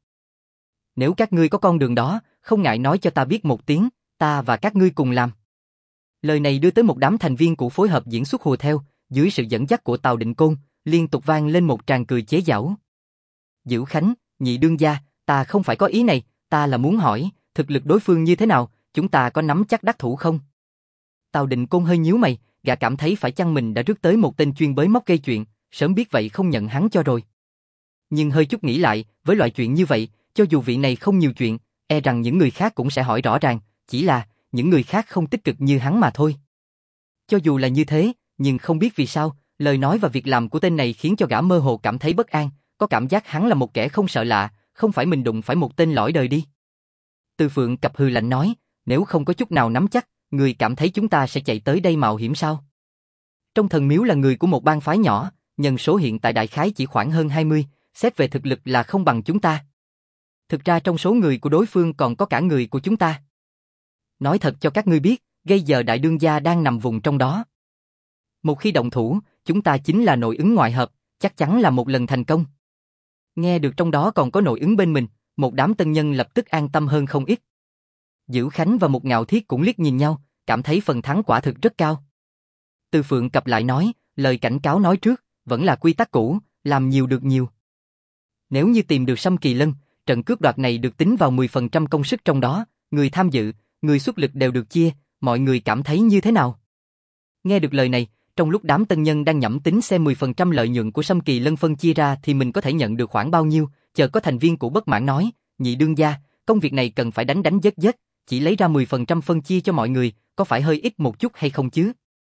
Nếu các ngươi có con đường đó, không ngại nói cho ta biết một tiếng, ta và các ngươi cùng làm. Lời này đưa tới một đám thành viên của phối hợp diễn xuất hùa theo, dưới sự dẫn dắt của Tào Định Côn, liên tục vang lên một tràng cười chế giễu. Dữ Khánh, nhị đương gia, ta không phải có ý này, ta là muốn hỏi, thực lực đối phương như thế nào, chúng ta có nắm chắc đắc thủ không? Tào Định Côn hơi nhíu mày, gã cảm thấy phải chăng mình đã rước tới một tên chuyên bới móc gây chuyện, sớm biết vậy không nhận hắn cho rồi. Nhưng hơi chút nghĩ lại, với loại chuyện như vậy, cho dù vị này không nhiều chuyện, e rằng những người khác cũng sẽ hỏi rõ ràng, chỉ là những người khác không tích cực như hắn mà thôi. Cho dù là như thế, nhưng không biết vì sao, lời nói và việc làm của tên này khiến cho gã mơ hồ cảm thấy bất an, có cảm giác hắn là một kẻ không sợ lạ, không phải mình đụng phải một tên lõi đời đi. Từ Phượng Cập hừ lạnh nói, nếu không có chút nào nắm chắc, người cảm thấy chúng ta sẽ chạy tới đây mạo hiểm sao? Trong thần miếu là người của một bang phái nhỏ, nhân số hiện tại đại khái chỉ khoảng hơn 20, xét về thực lực là không bằng chúng ta. Thực ra trong số người của đối phương còn có cả người của chúng ta. Nói thật cho các ngươi biết, bây giờ đại đương gia đang nằm vùng trong đó. Một khi động thủ, chúng ta chính là nội ứng ngoại hợp, chắc chắn là một lần thành công. Nghe được trong đó còn có nội ứng bên mình, một đám tân nhân lập tức an tâm hơn không ít. Dữ Khánh và một Ngạo Thiết cũng liếc nhìn nhau, cảm thấy phần thắng quả thực rất cao. Từ Phượng Cập lại nói, lời cảnh cáo nói trước, vẫn là quy tắc cũ, làm nhiều được nhiều. Nếu như tìm được Sâm Kỳ Lân, trận cướp đoạt này được tính vào 10% công sức trong đó, người tham dự, người xuất lực đều được chia, mọi người cảm thấy như thế nào? Nghe được lời này, trong lúc đám tân nhân đang nhẩm tính xem 10% lợi nhuận của Sâm Kỳ Lân phân chia ra thì mình có thể nhận được khoảng bao nhiêu, chợt có thành viên của bất mãn nói, nhị đương gia, công việc này cần phải đánh dết, chỉ lấy ra 10% phân chia cho mọi người, có phải hơi ít một chút hay không chứ?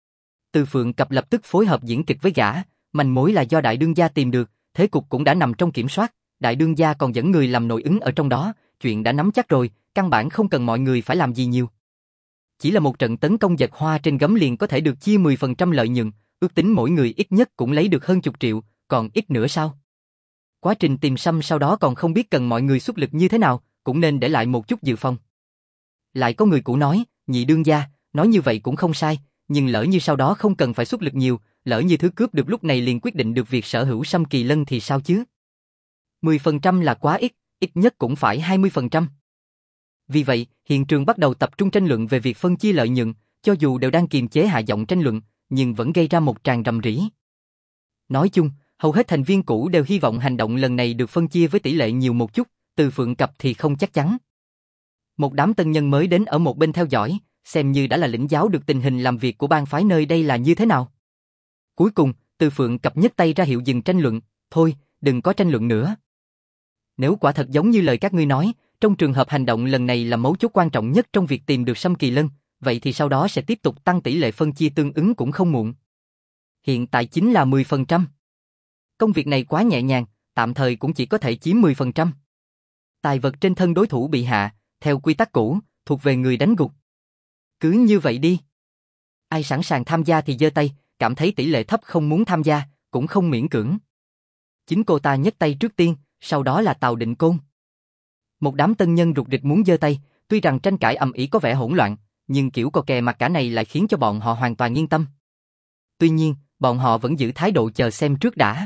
Từ Phượng Cập lập tức phối hợp diễn kịch với gã, manh mối là do đại đương gia tìm được, thế cục cũng đã nằm trong kiểm soát, đại đương gia còn dẫn người làm nội ứng ở trong đó, chuyện đã nắm chắc rồi, căn bản không cần mọi người phải làm gì nhiều. Chỉ là một trận tấn công giật hoa trên gấm liền có thể được chia 10% lợi nhuận, ước tính mỗi người ít nhất cũng lấy được hơn chục triệu, còn ít nữa sao? Quá trình tìm Sâm sau đó còn không biết cần mọi người xuất lực như thế nào, cũng nên để lại một chút dự phòng. Lại có người cũ nói, nhị đương gia, nói như vậy cũng không sai, nhưng lỡ như sau đó không cần phải xuất lực nhiều, lỡ như thứ cướp được lúc này liền quyết định được việc sở hữu Sâm Kỳ Lân thì sao chứ? 10% là quá ít, ít nhất cũng phải 20%. Vì vậy, hiện trường bắt đầu tập trung tranh luận về việc phân chia lợi nhuận, cho dù đều đang kiềm chế hạ giọng tranh luận, nhưng vẫn gây ra một tràng rầm rĩ. Nói chung, Hầu hết thành viên cũ đều hy vọng hành động lần này được phân chia với tỷ lệ nhiều một chút, Từ Phượng Cập thì không chắc chắn. Một đám tân nhân mới đến ở một bên theo dõi, xem như đã là lĩnh giáo được tình hình làm việc của bang phái nơi đây là như thế nào. Cuối cùng, Từ Phượng Cập nhấc tay ra hiệu dừng tranh luận, thôi, đừng có tranh luận nữa. Nếu quả thật giống như lời các ngươi nói, trong trường hợp hành động lần này là mấu chốt quan trọng nhất trong việc tìm được Sâm Kỳ Lân, vậy thì sau đó sẽ tiếp tục tăng tỷ lệ phân chia tương ứng cũng không muộn. Hiện tại chính là 10%. Công việc này quá nhẹ nhàng, tạm thời cũng chỉ có thể chiếm 10%. Tài vật trên thân đối thủ bị hạ, theo quy tắc cũ, thuộc về người đánh gục. Cứ như vậy đi. Ai sẵn sàng tham gia thì giơ tay, cảm thấy tỷ lệ thấp không muốn tham gia, cũng không miễn cưỡng. Chính cô ta nhấc tay trước tiên, sau đó là Tào Định Côn. Một đám tân nhân rục rịch muốn giơ tay, tuy rằng tranh cãi ầm ĩ có vẻ hỗn loạn, nhưng kiểu cò kè mặt cả này lại khiến cho bọn họ hoàn toàn yên tâm. Tuy nhiên, bọn họ vẫn giữ thái độ chờ xem trước đã.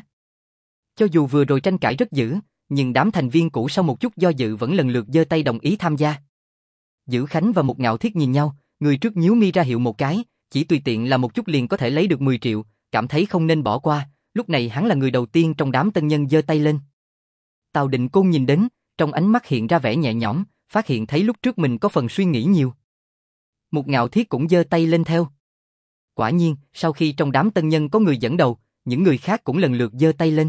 Cho dù vừa rồi tranh cãi rất dữ, nhưng đám thành viên cũ sau một chút do dự vẫn lần lượt giơ tay đồng ý tham gia. Dữ Khánh và Mục Ngạo Thiết nhìn nhau, người trước nhíu mi ra hiệu một cái, chỉ tùy tiện là một chút liền có thể lấy được 10 triệu, cảm thấy không nên bỏ qua, lúc này hắn là người đầu tiên trong đám tân nhân giơ tay lên. Tào Định Côn nhìn đến, trong ánh mắt hiện ra vẻ nhẹ nhõm, phát hiện thấy lúc trước mình có phần suy nghĩ nhiều. Mục Ngạo Thiết cũng giơ tay lên theo. Quả nhiên, sau khi trong đám tân nhân có người dẫn đầu, những người khác cũng lần lượt giơ tay lên.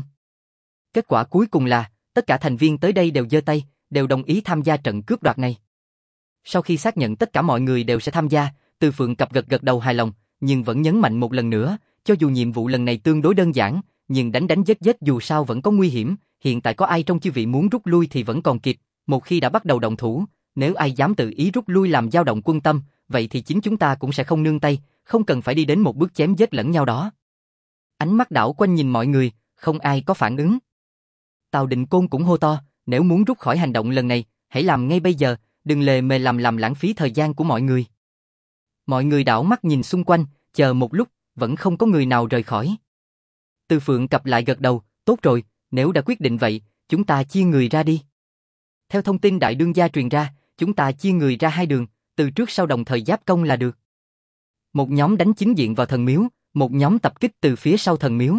Kết quả cuối cùng là, tất cả thành viên tới đây đều giơ tay, đều đồng ý tham gia trận cướp đoạt này. Sau khi xác nhận tất cả mọi người đều sẽ tham gia, Từ Phượng Cập gật gật đầu hài lòng, nhưng vẫn nhấn mạnh một lần nữa, cho dù nhiệm vụ lần này tương đối đơn giản, nhưng đánh đánh giết giết dù sao vẫn có nguy hiểm, hiện tại có ai trong chư vị muốn rút lui thì vẫn còn kịp, một khi đã bắt đầu động thủ, nếu ai dám tự ý rút lui làm dao động quân tâm, vậy thì chính chúng ta cũng sẽ không nương tay, không cần phải đi đến một bước chém giết lẫn nhau đó. Ánh mắt đảo quanh nhìn mọi người, không ai có phản ứng. Tào Định Côn cũng hô to, nếu muốn rút khỏi hành động lần này, hãy làm ngay bây giờ, đừng lề mề làm lãng phí thời gian của mọi người. Mọi người đảo mắt nhìn xung quanh, chờ một lúc, vẫn không có người nào rời khỏi. Từ Phượng Cập lại gật đầu, tốt rồi, nếu đã quyết định vậy, chúng ta chia người ra đi. Theo thông tin đại đương gia truyền ra, chúng ta chia người ra hai đường, từ trước sau đồng thời giáp công là được. Một nhóm đánh chính diện vào thần miếu, một nhóm tập kích từ phía sau thần miếu.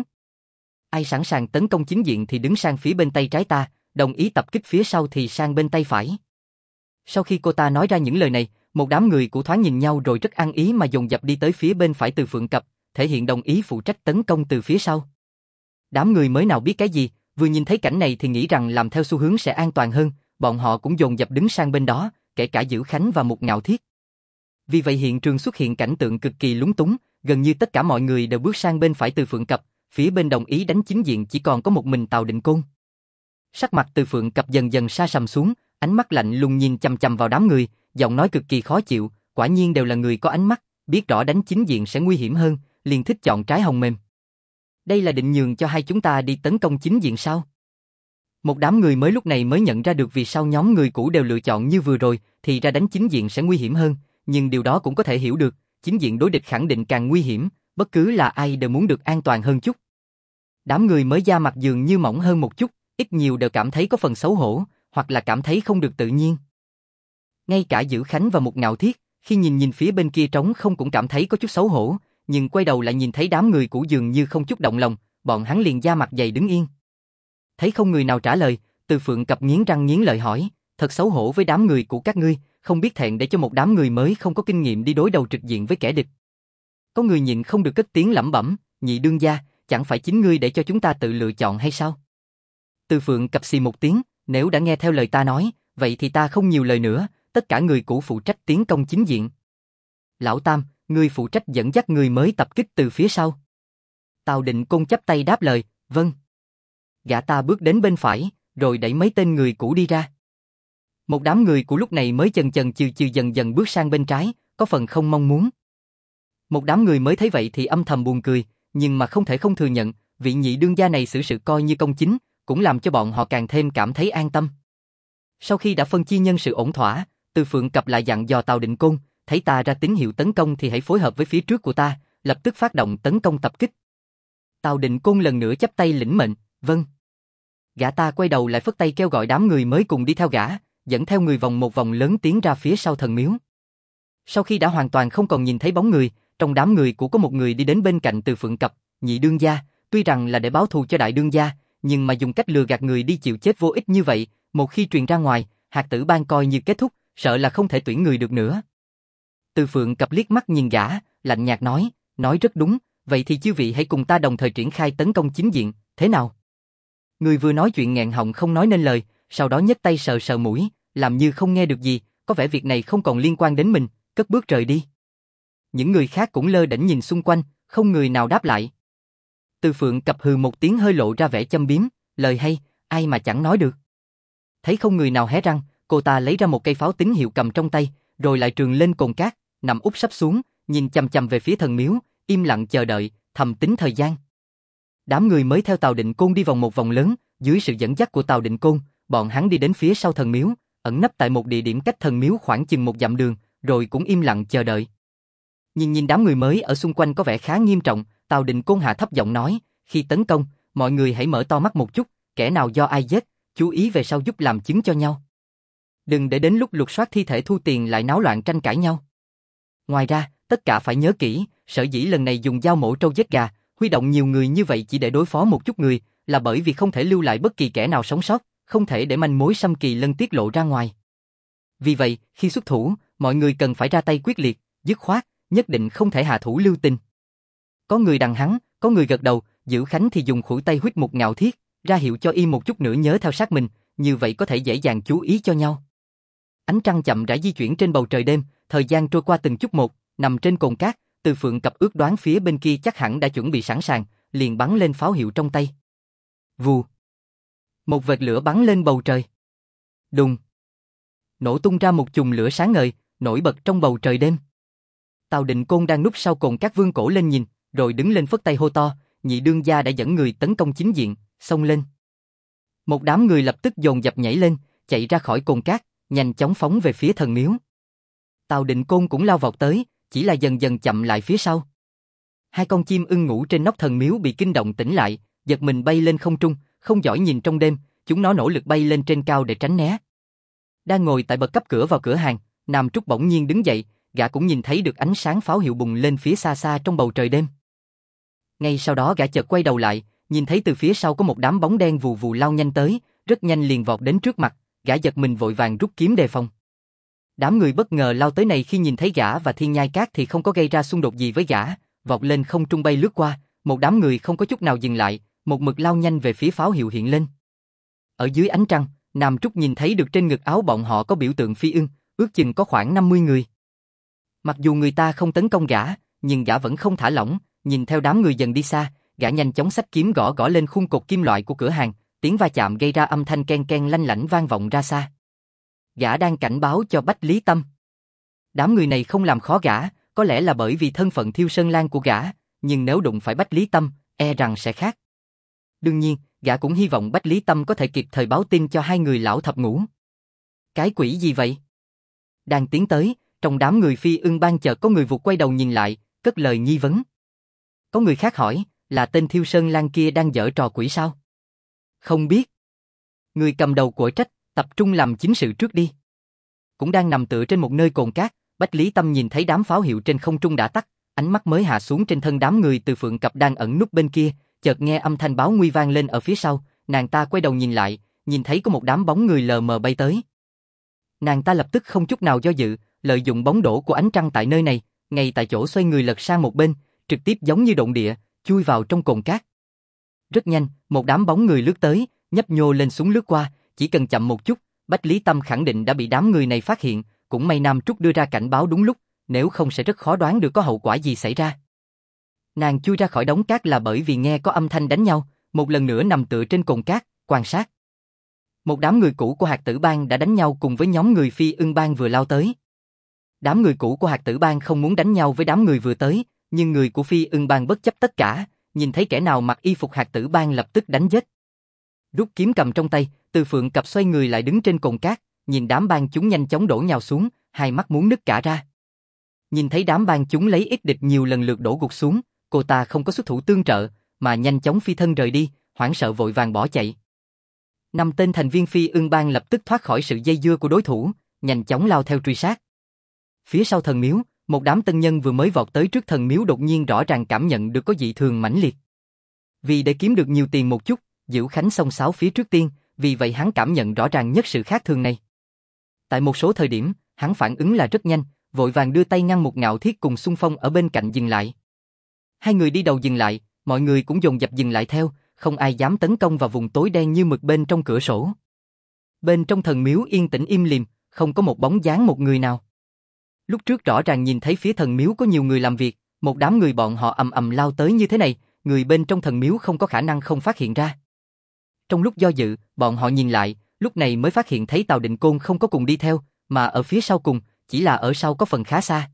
Ai sẵn sàng tấn công chính diện thì đứng sang phía bên tay trái ta, đồng ý tập kích phía sau thì sang bên tay phải. Sau khi cô ta nói ra những lời này, một đám người của thoáng nhìn nhau rồi rất ăn ý mà dồn dập đi tới phía bên phải Từ Phượng Cập, thể hiện đồng ý phụ trách tấn công từ phía sau. Đám người mới nào biết cái gì, vừa nhìn thấy cảnh này thì nghĩ rằng làm theo xu hướng sẽ an toàn hơn, bọn họ cũng dồn dập đứng sang bên đó, kể cả Dữ Khánh và Mục Ngạo Thiết. Vì vậy hiện trường xuất hiện cảnh tượng cực kỳ lúng túng, gần như tất cả mọi người đều bước sang bên phải Từ Phượng Cập, phía bên đồng ý đánh chính diện chỉ còn có một mình Tào Định Côn. Sắc mặt Từ Phượng Cập dần dần sa sầm xuống, ánh mắt lạnh lùng nhìn chằm chằm vào đám người, giọng nói cực kỳ khó chịu, quả nhiên đều là người có ánh mắt, biết rõ đánh chính diện sẽ nguy hiểm hơn, liền thích chọn trái hồng mềm. Đây là định nhường cho hai chúng ta đi tấn công chính diện sao? Một đám người mới lúc này mới nhận ra được vì sao nhóm người cũ đều lựa chọn như vừa rồi, thì ra đánh chính diện sẽ nguy hiểm hơn, nhưng điều đó cũng có thể hiểu được, chính diện đối địch khẳng định càng nguy hiểm, bất cứ là ai đều muốn được an toàn hơn chút. Đám người mới da mặt dường như mỏng hơn một chút, ít nhiều đều cảm thấy có phần xấu hổ, hoặc là cảm thấy không được tự nhiên. Ngay cả Dữ Khánh và Mục Ngạo Thiết, khi nhìn phía bên kia trống không cũng cảm thấy có chút xấu hổ, nhưng quay đầu lại nhìn thấy đám người cũ dường như không chút động lòng, bọn hắn liền da mặt dày đứng yên. Thấy không người nào trả lời, Từ Phượng Cập nghiến răng nghiến lợi hỏi, thật xấu hổ với đám người của các ngươi, không biết thẹn để cho một đám người mới không có kinh nghiệm đi đối đầu trực diện với kẻ địch. Có người nhịn không được cất tiếng lẩm bẩm, nhị đương gia, chẳng phải chính ngươi để cho chúng ta tự lựa chọn hay sao? Từ Phượng Cập xì một tiếng, nếu đã nghe theo lời ta nói, vậy thì ta không nhiều lời nữa, tất cả người cũ phụ trách tiến công chính diện. Lão Tam, ngươi phụ trách dẫn dắt người mới tập kích từ phía sau. Tào Định Côn chắp tay đáp lời, vâng. Gã ta bước đến bên phải, rồi đẩy mấy tên người cũ đi ra. Một đám người của lúc này mới chần chừ dần dần bước sang bên trái, có phần không mong muốn. Một đám người mới thấy vậy thì âm thầm buồn cười, nhưng mà không thể không thừa nhận, vị nhị đương gia này xử sự coi như công chính, cũng làm cho bọn họ càng thêm cảm thấy an tâm. Sau khi đã phân chia nhân sự ổn thỏa, Từ Phượng Cập lại dặn dò Tào Định Côn, thấy ta ra tín hiệu tấn công thì hãy phối hợp với phía trước của ta, lập tức phát động tấn công tập kích. Tào Định Côn lần nữa chắp tay lĩnh mệnh, vâng. Gã ta quay đầu lại phất tay kêu gọi đám người mới cùng đi theo gã, dẫn theo người vòng một vòng lớn tiến ra phía sau thần miếu. Sau khi đã hoàn toàn không còn nhìn thấy bóng người, trong đám người của có một người đi đến bên cạnh Từ Phượng Cập, nhị đương gia, Tuy rằng là để báo thù cho đại đương gia, nhưng mà dùng cách lừa gạt người đi chịu chết vô ích như vậy, một khi truyền ra ngoài, Hạt Tử Bang coi như kết thúc, sợ là không thể tuyển người được nữa. Từ Phượng Cập liếc mắt nhìn gã, lạnh nhạt nói rất đúng, vậy thì chư vị hãy cùng ta đồng thời triển khai tấn công chính diện, thế nào? Người vừa nói chuyện nghẹn họng không nói nên lời, sau đó nhấc tay sờ sờ mũi, làm như không nghe được gì, có vẻ việc này không còn liên quan đến mình, cất bước rời đi. Những người khác cũng lơ đễnh nhìn xung quanh, không người nào đáp lại. Từ Phượng Cập hừ một tiếng hơi lộ ra vẻ châm biếm, lời hay, ai mà chẳng nói được. Thấy không người nào hé răng, cô ta lấy ra một cây pháo tín hiệu cầm trong tay, rồi lại trường lên cồn cát, nằm úp sấp xuống, nhìn chằm chằm về phía thần miếu, im lặng chờ đợi, thầm tính thời gian. Đám người mới theo Tào Định Côn đi vòng một vòng lớn, dưới sự dẫn dắt của Tào Định Côn, bọn hắn đi đến phía sau thần miếu, ẩn nấp tại một địa điểm cách thần miếu khoảng chừng 1 dặm đường, rồi cũng im lặng chờ đợi. Nhìn đám người mới ở xung quanh có vẻ khá nghiêm trọng, Tào Định Côn hạ thấp giọng nói, khi tấn công, mọi người hãy mở to mắt một chút, kẻ nào do ai giết, chú ý về sau giúp làm chứng cho nhau. Đừng để đến lúc lục soát thi thể thu tiền lại náo loạn tranh cãi nhau. Ngoài ra, tất cả phải nhớ kỹ, sở dĩ lần này dùng dao mổ trâu giết gà, huy động nhiều người như vậy chỉ để đối phó một chút người, là bởi vì không thể lưu lại bất kỳ kẻ nào sống sót, không thể để manh mối Sâm Kỳ Lân tiết lộ ra ngoài. Vì vậy, khi xuất thủ, mọi người cần phải ra tay quyết liệt, dứt khoát, nhất định không thể hạ thủ lưu tình. Có người đằng hắn, có người gật đầu, Dữ Khánh thì dùng khuỷu tay huýt một ngạo thiết, ra hiệu cho y một chút nữa nhớ theo sát mình, như vậy có thể dễ dàng chú ý cho nhau. Ánh trăng chậm rãi di chuyển trên bầu trời đêm, thời gian trôi qua từng chút một, nằm trên cồn cát, Từ Phượng Cập ước đoán phía bên kia chắc hẳn đã chuẩn bị sẵn sàng, liền bắn lên pháo hiệu trong tay. Vù. Một vệt lửa bắn lên bầu trời. Đùng. Nổ tung ra một chùm lửa sáng ngời, nổi bật trong bầu trời đêm. Tào Định Côn đang núp sau cồn cát vươn cổ lên nhìn, rồi đứng lên phất tay hô to, nhị đương gia đã dẫn người tấn công chính diện, xông lên. Một đám người lập tức dồn dập nhảy lên, chạy ra khỏi cồn cát, nhanh chóng phóng về phía thần miếu. Tào Định Côn cũng lao vọt tới, chỉ là dần dần chậm lại phía sau. Hai con chim ưng ngủ trên nóc thần miếu bị kinh động tỉnh lại, giật mình bay lên không trung, không giỏi nhìn trong đêm, chúng nó nỗ lực bay lên trên cao để tránh né. Đang ngồi tại bậc cấp cửa vào cửa hàng, Nam Trúc bỗng nhiên đứng dậy, gã cũng nhìn thấy được ánh sáng pháo hiệu bùng lên phía xa xa trong bầu trời đêm. Ngay sau đó gã chợt quay đầu lại, nhìn thấy từ phía sau có một đám bóng đen vù vù lao nhanh tới, rất nhanh liền vọt đến trước mặt, gã giật mình vội vàng rút kiếm đề phòng. Đám người bất ngờ lao tới này khi nhìn thấy gã và Thiên Nhai Cát thì không có gây ra xung đột gì với gã, vọt lên không trung bay lướt qua, một đám người không có chút nào dừng lại, một mực lao nhanh về phía pháo hiệu hiện lên. Ở dưới ánh trăng, Nam Trúc nhìn thấy được trên ngực áo bọn họ có biểu tượng phi ưng, ước chừng có khoảng 50 người. Mặc dù người ta không tấn công gã, nhưng gã vẫn không thả lỏng, nhìn theo đám người dần đi xa, gã nhanh chóng xách kiếm gõ gõ lên khung cột kim loại của cửa hàng, tiếng va chạm gây ra âm thanh ken ken lanh lảnh vang vọng ra xa. Gã đang cảnh báo cho Bách Lý Tâm. Đám người này không làm khó gã, có lẽ là bởi vì thân phận Thiêu Sơn Lang của gã, nhưng nếu đụng phải Bách Lý Tâm, e rằng sẽ khác. Đương nhiên, gã cũng hy vọng Bách Lý Tâm có thể kịp thời báo tin cho hai người lão thập ngũ. Cái quỷ gì vậy? Đang tiến tới, trong đám người Phi Ưng Bang chợt có người vụt quay đầu nhìn lại, cất lời nghi vấn. Có người khác hỏi, là tên Thiêu Sơn Lang kia đang giở trò quỷ sao? Không biết. Người cầm đầu quở trách, tập trung làm chính sự trước đi. Cũng đang nằm tựa trên một nơi cồn cát, Bách Lý Tâm nhìn thấy đám pháo hiệu trên không trung đã tắt, ánh mắt mới hạ xuống trên thân đám người Từ Phượng Cập đang ẩn núp bên kia, chợt nghe âm thanh báo nguy vang lên ở phía sau, nàng ta quay đầu nhìn lại, nhìn thấy có một đám bóng người lờ mờ bay tới. Nàng ta lập tức không chút nào do dự, lợi dụng bóng đổ của ánh trăng tại nơi này, ngay tại chỗ xoay người lật sang một bên, trực tiếp giống như động địa, chui vào trong cồn cát. Rất nhanh, một đám bóng người lướt tới, nhấp nhô lên xuống lướt qua, chỉ cần chậm một chút, Bách Lý Tâm khẳng định đã bị đám người này phát hiện, cũng may Nam Trúc đưa ra cảnh báo đúng lúc, nếu không sẽ rất khó đoán được có hậu quả gì xảy ra. Nàng chui ra khỏi đống cát là bởi vì nghe có âm thanh đánh nhau, một lần nữa nằm tựa trên cồn cát, quan sát. Một đám người cũ của Hạt Tử Bang đã đánh nhau cùng với nhóm người Phi Ưng Bang vừa lao tới. Đám người cũ của Hạt Tử Bang không muốn đánh nhau với đám người vừa tới, nhưng người của Phi Ưng Bang bất chấp tất cả, nhìn thấy kẻ nào mặc y phục Hạt Tử Bang lập tức đánh giết. Rút kiếm cầm trong tay, Từ Phượng Cập xoay người lại đứng trên cồn cát, nhìn đám bang chúng nhanh chóng đổ nhào xuống, hai mắt muốn nứt cả ra. Nhìn thấy đám bang chúng lấy ít địch nhiều lần lượt đổ gục xuống, cô ta không có xuất thủ tương trợ, mà nhanh chóng phi thân rời đi, hoảng sợ vội vàng bỏ chạy. 5 tên thành viên Phi Ưng Bang lập tức thoát khỏi sự dây dưa của đối thủ, nhanh chóng lao theo truy sát. Phía sau thần miếu, một đám tân nhân vừa mới vọt tới trước thần miếu đột nhiên rõ ràng cảm nhận được có dị thường mãnh liệt. Vì để kiếm được nhiều tiền một chút, Diệu Khánh xông xáo phía trước tiên, vì vậy hắn cảm nhận rõ ràng nhất sự khác thường này. Tại một số thời điểm, hắn phản ứng là rất nhanh, vội vàng đưa tay ngăn một Ngạo Thiết cùng Xung Phong ở bên cạnh dừng lại. Hai người đi đầu dừng lại, mọi người cũng dồn dập dừng lại theo, không ai dám tấn công vào vùng tối đen như mực bên trong cửa sổ. Bên trong thần miếu yên tĩnh im lìm, không có một bóng dáng một người nào. Lúc trước rõ ràng nhìn thấy phía thần miếu có nhiều người làm việc, một đám người bọn họ ầm ầm lao tới như thế này, người bên trong thần miếu không có khả năng không phát hiện ra. Trong lúc do dự, bọn họ nhìn lại, lúc này mới phát hiện thấy Tào Định Côn không có cùng đi theo, mà ở phía sau cùng, chỉ là ở sau có phần khá xa.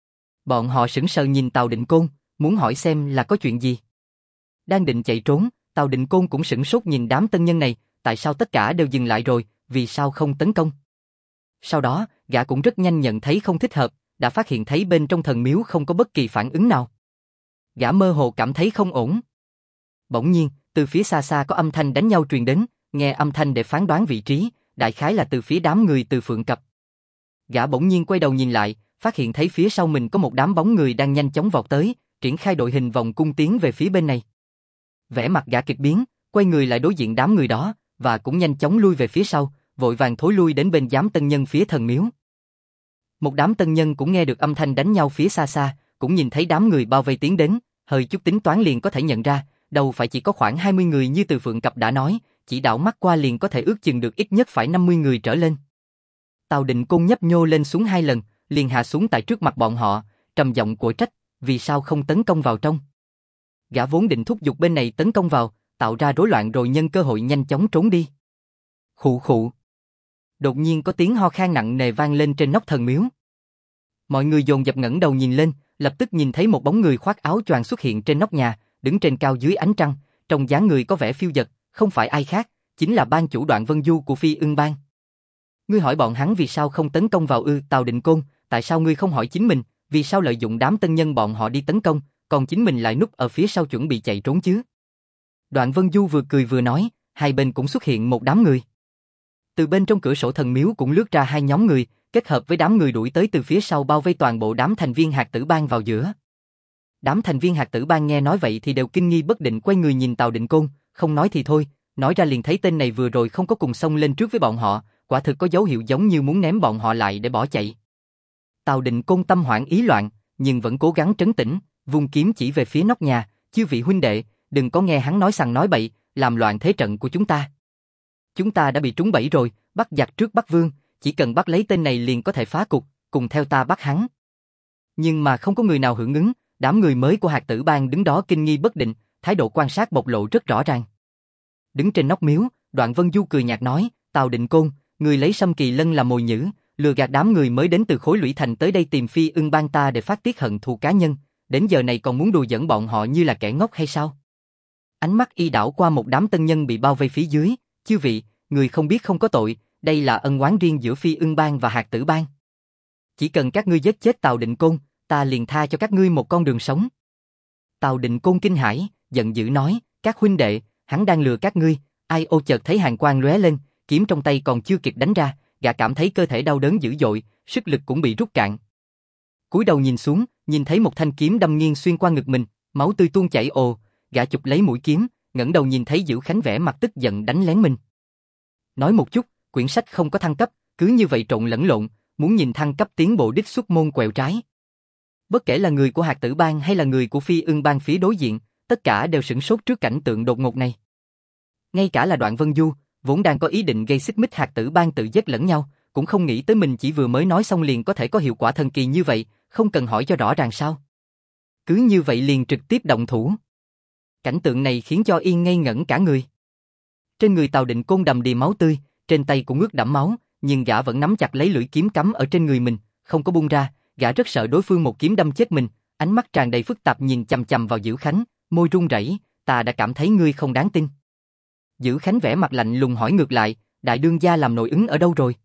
Bọn họ sững sờ nhìn Tào Định Côn, muốn hỏi xem là có chuyện gì. Đang định chạy trốn, Tào Định Côn cũng sửng sốt nhìn đám tân nhân này, tại sao tất cả đều dừng lại rồi, vì sao không tấn công. Sau đó, gã cũng rất nhanh nhận thấy không thích hợp, đã phát hiện thấy bên trong thần miếu không có bất kỳ phản ứng nào. Gã mơ hồ cảm thấy không ổn. Bỗng nhiên, từ phía xa xa có âm thanh đánh nhau truyền đến, nghe âm thanh để phán đoán vị trí, đại khái là từ phía đám người từ Phượng Cập. Gã bỗng nhiên quay đầu nhìn lại, phát hiện thấy phía sau mình có một đám bóng người đang nhanh chóng vọt tới, triển khai đội hình vòng cung tiến về phía bên này. Vẻ mặt gã kịch biến, quay người lại đối diện đám người đó, và cũng nhanh chóng lui về phía sau, vội vàng thối lui đến bên giám tân nhân phía thần miếu. Một đám tân nhân cũng nghe được âm thanh đánh nhau phía xa xa, cũng nhìn thấy đám người bao vây tiến đến, hơi chút tính toán liền có thể nhận ra, đâu phải chỉ có khoảng 20 người như từ Phượng Cập đã nói, chỉ đảo mắt qua liền có thể ước chừng được ít nhất phải 50 người trở lên. Tào Định Côn nhấp nhô lên xuống 2 lần, liền hạ xuống tại trước mặt bọn họ, trầm giọng quở trách, vì sao không tấn công vào trong. Gã vốn định thúc giục bên này tấn công vào, tạo ra rối loạn rồi nhân cơ hội nhanh chóng trốn đi. Khụ khụ. Đột nhiên có tiếng ho khan nặng nề vang lên trên nóc thần miếu. Mọi người dồn dập ngẩng đầu nhìn lên, lập tức nhìn thấy một bóng người khoác áo choàng xuất hiện trên nóc nhà, đứng trên cao dưới ánh trăng, trông dáng người có vẻ phiêu dật, không phải ai khác, chính là ban chủ Đoạn Vân Du của Phi Ưng Bang. Ngươi hỏi bọn hắn vì sao không tấn công vào Tào Định Côn, tại sao ngươi không hỏi chính mình, vì sao lợi dụng đám tân nhân bọn họ đi tấn công, còn chính mình lại núp ở phía sau chuẩn bị chạy trốn chứ? Đoạn Vân Du vừa cười vừa nói, hai bên cũng xuất hiện một đám người. Từ bên trong cửa sổ thần miếu cũng lướt ra hai nhóm người, kết hợp với đám người đuổi tới từ phía sau bao vây toàn bộ đám thành viên Hạt Tử Bang vào giữa. Đám thành viên Hạt Tử Bang nghe nói vậy thì đều kinh nghi bất định quay người nhìn Tào Định Côn, không nói thì thôi, nói ra liền thấy tên này vừa rồi không có cùng xông lên trước với bọn họ, quả thực có dấu hiệu giống như muốn ném bọn họ lại để bỏ chạy. Tào Định Côn tâm hoảng ý loạn, nhưng vẫn cố gắng trấn tĩnh, vung kiếm chỉ về phía nóc nhà, chư vị huynh đệ, đừng có nghe hắn nói sằng nói bậy, làm loạn thế trận của chúng ta. Chúng ta đã bị trúng bẫy rồi, bắt giặc trước bắt vương, chỉ cần bắt lấy tên này liền có thể phá cục, cùng theo ta bắt hắn. Nhưng mà không có người nào hưởng ứng, đám người mới của Hạt Tử Bang đứng đó kinh nghi bất định, thái độ quan sát bộc lộ rất rõ ràng. Đứng trên nóc miếu, Đoạn Vân Du cười nhạt nói, Tào Định Côn, người lấy Sâm Kỳ Lân làm mồi nhử, lừa gạt đám người mới đến từ Khối Lũy Thành tới đây tìm Phi Ưng Bang ta để phát tiết hận thù cá nhân, đến giờ này còn muốn đùa giỡn bọn họ như là kẻ ngốc hay sao? Ánh mắt y đảo qua một đám tân nhân bị bao vây phía dưới, chư vị, người không biết không có tội, đây là ân oán riêng giữa Phi Ưng Bang và Hạt Tử Bang. Chỉ cần các ngươi giết chết Tào Định Côn, ta liền tha cho các ngươi một con đường sống. Tào Định Côn kinh hãi, giận dữ nói, các huynh đệ, hắn đang lừa các ngươi. Ai ô chợt thấy hàn quang lóe lên, kiếm trong tay còn chưa kịp đánh ra, gã cảm thấy cơ thể đau đớn dữ dội, sức lực cũng bị rút cạn. Cúi đầu nhìn xuống, nhìn thấy một thanh kiếm đâm nghiêng xuyên qua ngực mình, máu tươi tuôn chảy ồ, gã chụp lấy mũi kiếm, ngẩng đầu nhìn thấy Dữ Khánh vẻ mặt tức giận đánh lén mình. Nói một chút, quyển sách không có thăng cấp, cứ như vậy trộn lẫn lộn, muốn nhìn thăng cấp tiến bộ đích xuất môn quẹo trái. Bất kể là người của Hạt Tử Bang hay là người của Phi Ưng Bang phía đối diện, tất cả đều sửng sốt trước cảnh tượng đột ngột này. Ngay cả là Đoạn Vân Du, vốn đang có ý định gây xích mích Hạt Tử Bang tự giết lẫn nhau, cũng không nghĩ tới mình chỉ vừa mới nói xong liền có thể có hiệu quả thần kỳ như vậy, không cần hỏi cho rõ ràng sao. Cứ như vậy liền trực tiếp động thủ. Cảnh tượng này khiến cho y ngây ngẩn cả người. Trên người Tào Định Côn đầm đìa máu tươi, trên tay cũng ướt đẫm máu, nhưng gã vẫn nắm chặt lấy lưỡi kiếm cắm ở trên người mình, không có buông ra, gã rất sợ đối phương một kiếm đâm chết mình, ánh mắt tràn đầy phức tạp nhìn chằm chằm vào Dữ Khánh, môi run rẩy, ta đã cảm thấy ngươi không đáng tin. Dữ Khánh vẻ mặt lạnh lùng hỏi ngược lại, đại đương gia làm nội ứng ở đâu rồi?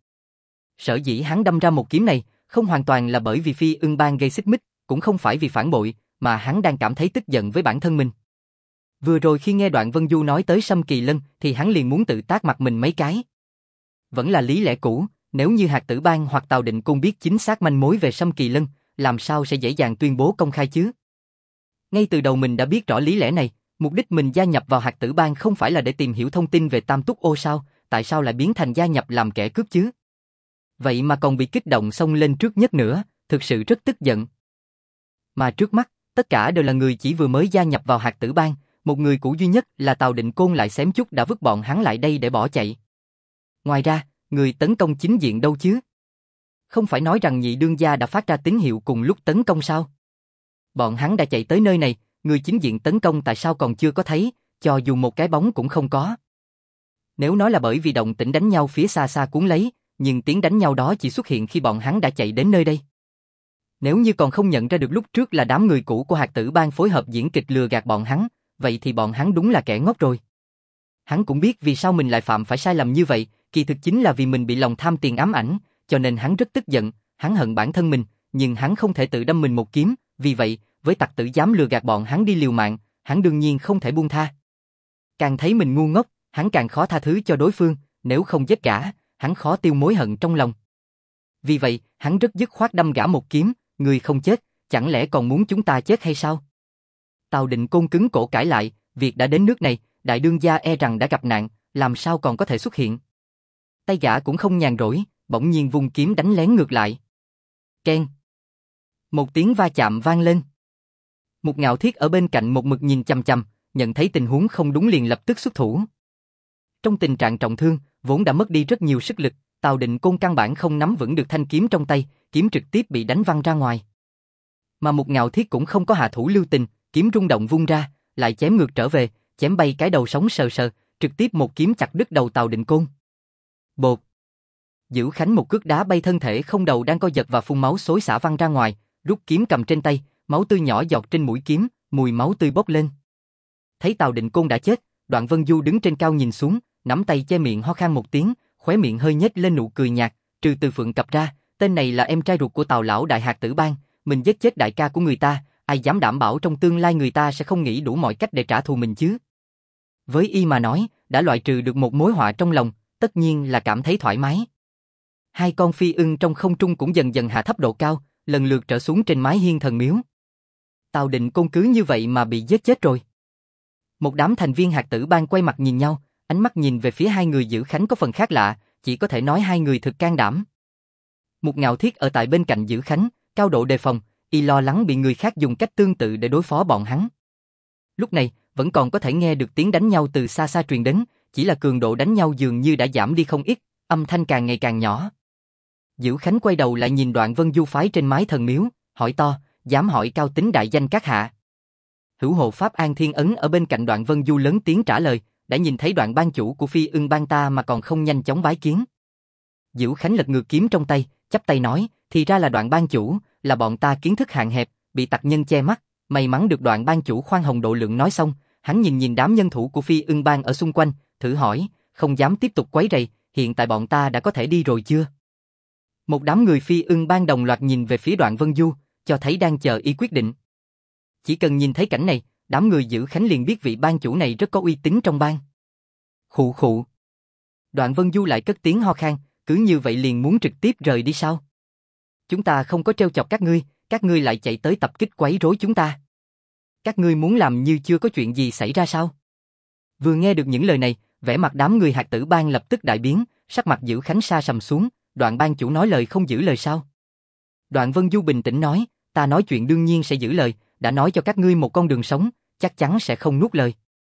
Sở dĩ hắn đâm ra một kiếm này, không hoàn toàn là bởi vì Phi Ưng Bang gây xích mích, cũng không phải vì phản bội, mà hắn đang cảm thấy tức giận với bản thân mình. Vừa rồi khi nghe Đoạn Vân Du nói tới Sâm Kỳ Lân thì hắn liền muốn tự tát mặt mình mấy cái. Vẫn là lý lẽ cũ, nếu như Hạt Tử Bang hoặc Tào Định Côn biết chính xác manh mối về Sâm Kỳ Lân, làm sao sẽ dễ dàng tuyên bố công khai chứ? Ngay từ đầu mình đã biết rõ lý lẽ này, Mục đích mình gia nhập vào Hạt Tử Bang không phải là để tìm hiểu thông tin về Tam Túc Ô sao, tại sao lại biến thành gia nhập làm kẻ cướp chứ? Vậy mà còn bị kích động xông lên trước nhất nữa, thực sự rất tức giận. Mà trước mắt, tất cả đều là người chỉ vừa mới gia nhập vào Hạt Tử Bang, một người cũ duy nhất là Tào Định Côn lại xém chút đã vứt bọn hắn lại đây để bỏ chạy. Ngoài ra, người tấn công chính diện đâu chứ? Không phải nói rằng nhị đương gia đã phát ra tín hiệu cùng lúc tấn công sao? Bọn hắn đã chạy tới nơi này, người chính diện tấn công tại sao còn chưa có thấy, cho dù một cái bóng cũng không có. Nếu nói là bởi vì động tĩnh đánh nhau phía xa xa cuốn lấy, nhưng tiếng đánh nhau đó chỉ xuất hiện khi bọn hắn đã chạy đến nơi đây. Nếu như còn không nhận ra được lúc trước là đám người cũ của Hạt Tử Bang phối hợp diễn kịch lừa gạt bọn hắn, vậy thì bọn hắn đúng là kẻ ngốc rồi. Hắn cũng biết vì sao mình lại phạm phải sai lầm như vậy, kỳ thực chính là vì mình bị lòng tham tiền ám ảnh, cho nên hắn rất tức giận, hắn hận bản thân mình, nhưng hắn không thể tự đâm mình một kiếm, vì vậy, với tặc tử dám lừa gạt bọn hắn đi liều mạng, hắn đương nhiên không thể buông tha. Càng thấy mình ngu ngốc, hắn càng khó tha thứ cho đối phương, nếu không giết gã, hắn khó tiêu mối hận trong lòng. Vì vậy, hắn rất dứt khoát đâm gã một kiếm, người không chết, chẳng lẽ còn muốn chúng ta chết hay sao? Tào Định Côn cứng cổ cãi lại, việc đã đến nước này, đại đương gia e rằng đã gặp nạn, làm sao còn có thể xuất hiện. Tay gã cũng không nhàn rỗi, bỗng nhiên vung kiếm đánh lén ngược lại. Keng. Một tiếng va chạm vang lên. Một Ngạo Thiết ở bên cạnh một mực nhìn chằm chằm, nhận thấy tình huống không đúng liền lập tức xuất thủ. Trong tình trạng trọng thương, vốn đã mất đi rất nhiều sức lực, Tào Định Côn căn bản không nắm vững được thanh kiếm trong tay, kiếm trực tiếp bị đánh văng ra ngoài. Mà một Ngạo Thiết cũng không có hạ thủ lưu tình, kiếm rung động vung ra, lại chém ngược trở về, chém bay cái đầu sống sờ sờ, trực tiếp một kiếm chặt đứt đầu Tào Định Côn. Bột. Dữ Khánh một cước đá bay thân thể không đầu đang co giật và phun máu xối xả văng ra ngoài, rút kiếm cầm trên tay, máu tươi nhỏ giọt trên mũi kiếm, mùi máu tươi bốc lên. Thấy Tào Định Côn đã chết, Đoạn Vân Du đứng trên cao nhìn xuống, nắm tay che miệng ho khan một tiếng, khóe miệng hơi nhếch lên nụ cười nhạt, trừ Từ Phượng Cập ra, tên này là em trai ruột của Tào lão đại Hạt Tử Bang, mình giết chết đại ca của người ta, ai dám đảm bảo trong tương lai người ta sẽ không nghĩ đủ mọi cách để trả thù mình chứ? Với y mà nói, đã loại trừ được một mối họa trong lòng, tất nhiên là cảm thấy thoải mái. Hai con phi ưng trong không trung cũng dần dần hạ thấp độ cao, lần lượt trở xuống trên mái hiên thần miếu. Tào Định Côn cứ như vậy mà bị giết chết rồi. Một đám thành viên Hạt Tử Bang quay mặt nhìn nhau, ánh mắt nhìn về phía hai người Dữ Khánh có phần khác lạ, chỉ có thể nói hai người thực can đảm. Một Ngạo Thiết ở tại bên cạnh Dữ Khánh, cao độ đề phòng, y lo lắng bị người khác dùng cách tương tự để đối phó bọn hắn. Lúc này, vẫn còn có thể nghe được tiếng đánh nhau từ xa xa truyền đến, chỉ là cường độ đánh nhau dường như đã giảm đi không ít, âm thanh càng ngày càng nhỏ. Dữ Khánh quay đầu lại nhìn Đoạn Vân Du phái trên mái thần miếu, hỏi to, dám hỏi cao tính đại danh các hạ. Hữu hộ Pháp An Thiên Ấn ở bên cạnh Đoạn Vân Du lớn tiếng trả lời, đã nhìn thấy Đoạn ban chủ của Phi Ưng Bang ta mà còn không nhanh chóng bái kiến. Dữ Khánh lật ngược kiếm trong tay, chắp tay nói, thì ra là Đoạn ban chủ, là bọn ta kiến thức hạn hẹp, bị tặc nhân che mắt, may mắn được Đoạn ban chủ khoan hồng độ lượng nói xong, hắn nhìn đám nhân thủ của Phi Ưng Bang ở xung quanh, thử hỏi, không dám tiếp tục quấy rầy, hiện tại bọn ta đã có thể đi rồi chưa? Một đám người Phi Ưng Bang đồng loạt nhìn về phía Đoạn Vân Du, cho thấy đang chờ y quyết định. Chỉ cần nhìn thấy cảnh này, đám người Dữ Khánh liền biết vị ban chủ này rất có uy tín trong bang. Khụ khụ. Đoạn Vân Du lại cất tiếng ho khan, cứ như vậy liền muốn trực tiếp rời đi sao? Chúng ta không có trêu chọc các ngươi lại chạy tới tập kích quấy rối chúng ta. Các ngươi muốn làm như chưa có chuyện gì xảy ra sao? Vừa nghe được những lời này, vẻ mặt đám người Hạt Tử Bang lập tức đại biến, sắc mặt Dữ Khánh sa sầm xuống, Đoạn ban chủ nói lời không giữ lời sao? Đoạn Vân Du bình tĩnh nói, ta nói chuyện đương nhiên sẽ giữ lời, đã nói cho các ngươi một con đường sống, chắc chắn sẽ không nuốt lời.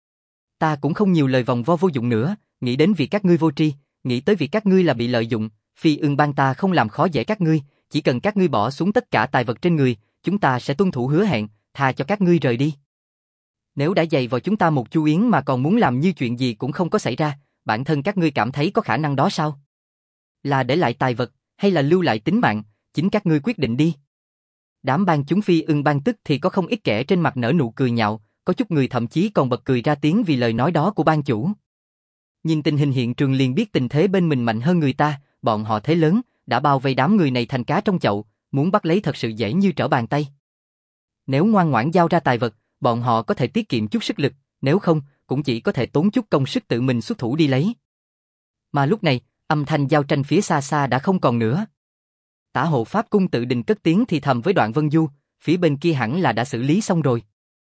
Ta cũng không nhiều lời vòng vo vô dụng nữa, nghĩ đến việc các ngươi vô tri, nghĩ tới việc các ngươi là bị lợi dụng, Phi Ưng Bang ta không làm khó dễ các ngươi, chỉ cần các ngươi bỏ xuống tất cả tài vật trên người, chúng ta sẽ tuân thủ hứa hẹn, tha cho các ngươi rời đi. Nếu đã dày vào chúng ta một chu yến mà còn muốn làm như chuyện gì cũng không có xảy ra, bản thân các ngươi cảm thấy có khả năng đó sao? Là để lại tài vật, hay là lưu lại tính mạng, chính các ngươi quyết định đi. Đám bang chúng Phi Ưng Bang tức thì có không ít kẻ trên mặt nở nụ cười nhạo, có chút người thậm chí còn bật cười ra tiếng vì lời nói đó của ban chủ. Nhìn tình hình hiện trường liền biết tình thế bên mình mạnh hơn người ta, bọn họ thế lớn, đã bao vây đám người này thành cá trong chậu, muốn bắt lấy thật sự dễ như trở bàn tay. Nếu ngoan ngoãn giao ra tài vật, bọn họ có thể tiết kiệm chút sức lực, nếu không, cũng chỉ có thể tốn chút công sức tự mình xuất thủ đi lấy. Mà lúc này, âm thanh giao tranh phía xa xa đã không còn nữa. Tả hộ Pháp Cung tự đình cất tiếng thì thầm với Đoạn Vân Du, phía bên kia hẳn là đã xử lý xong rồi.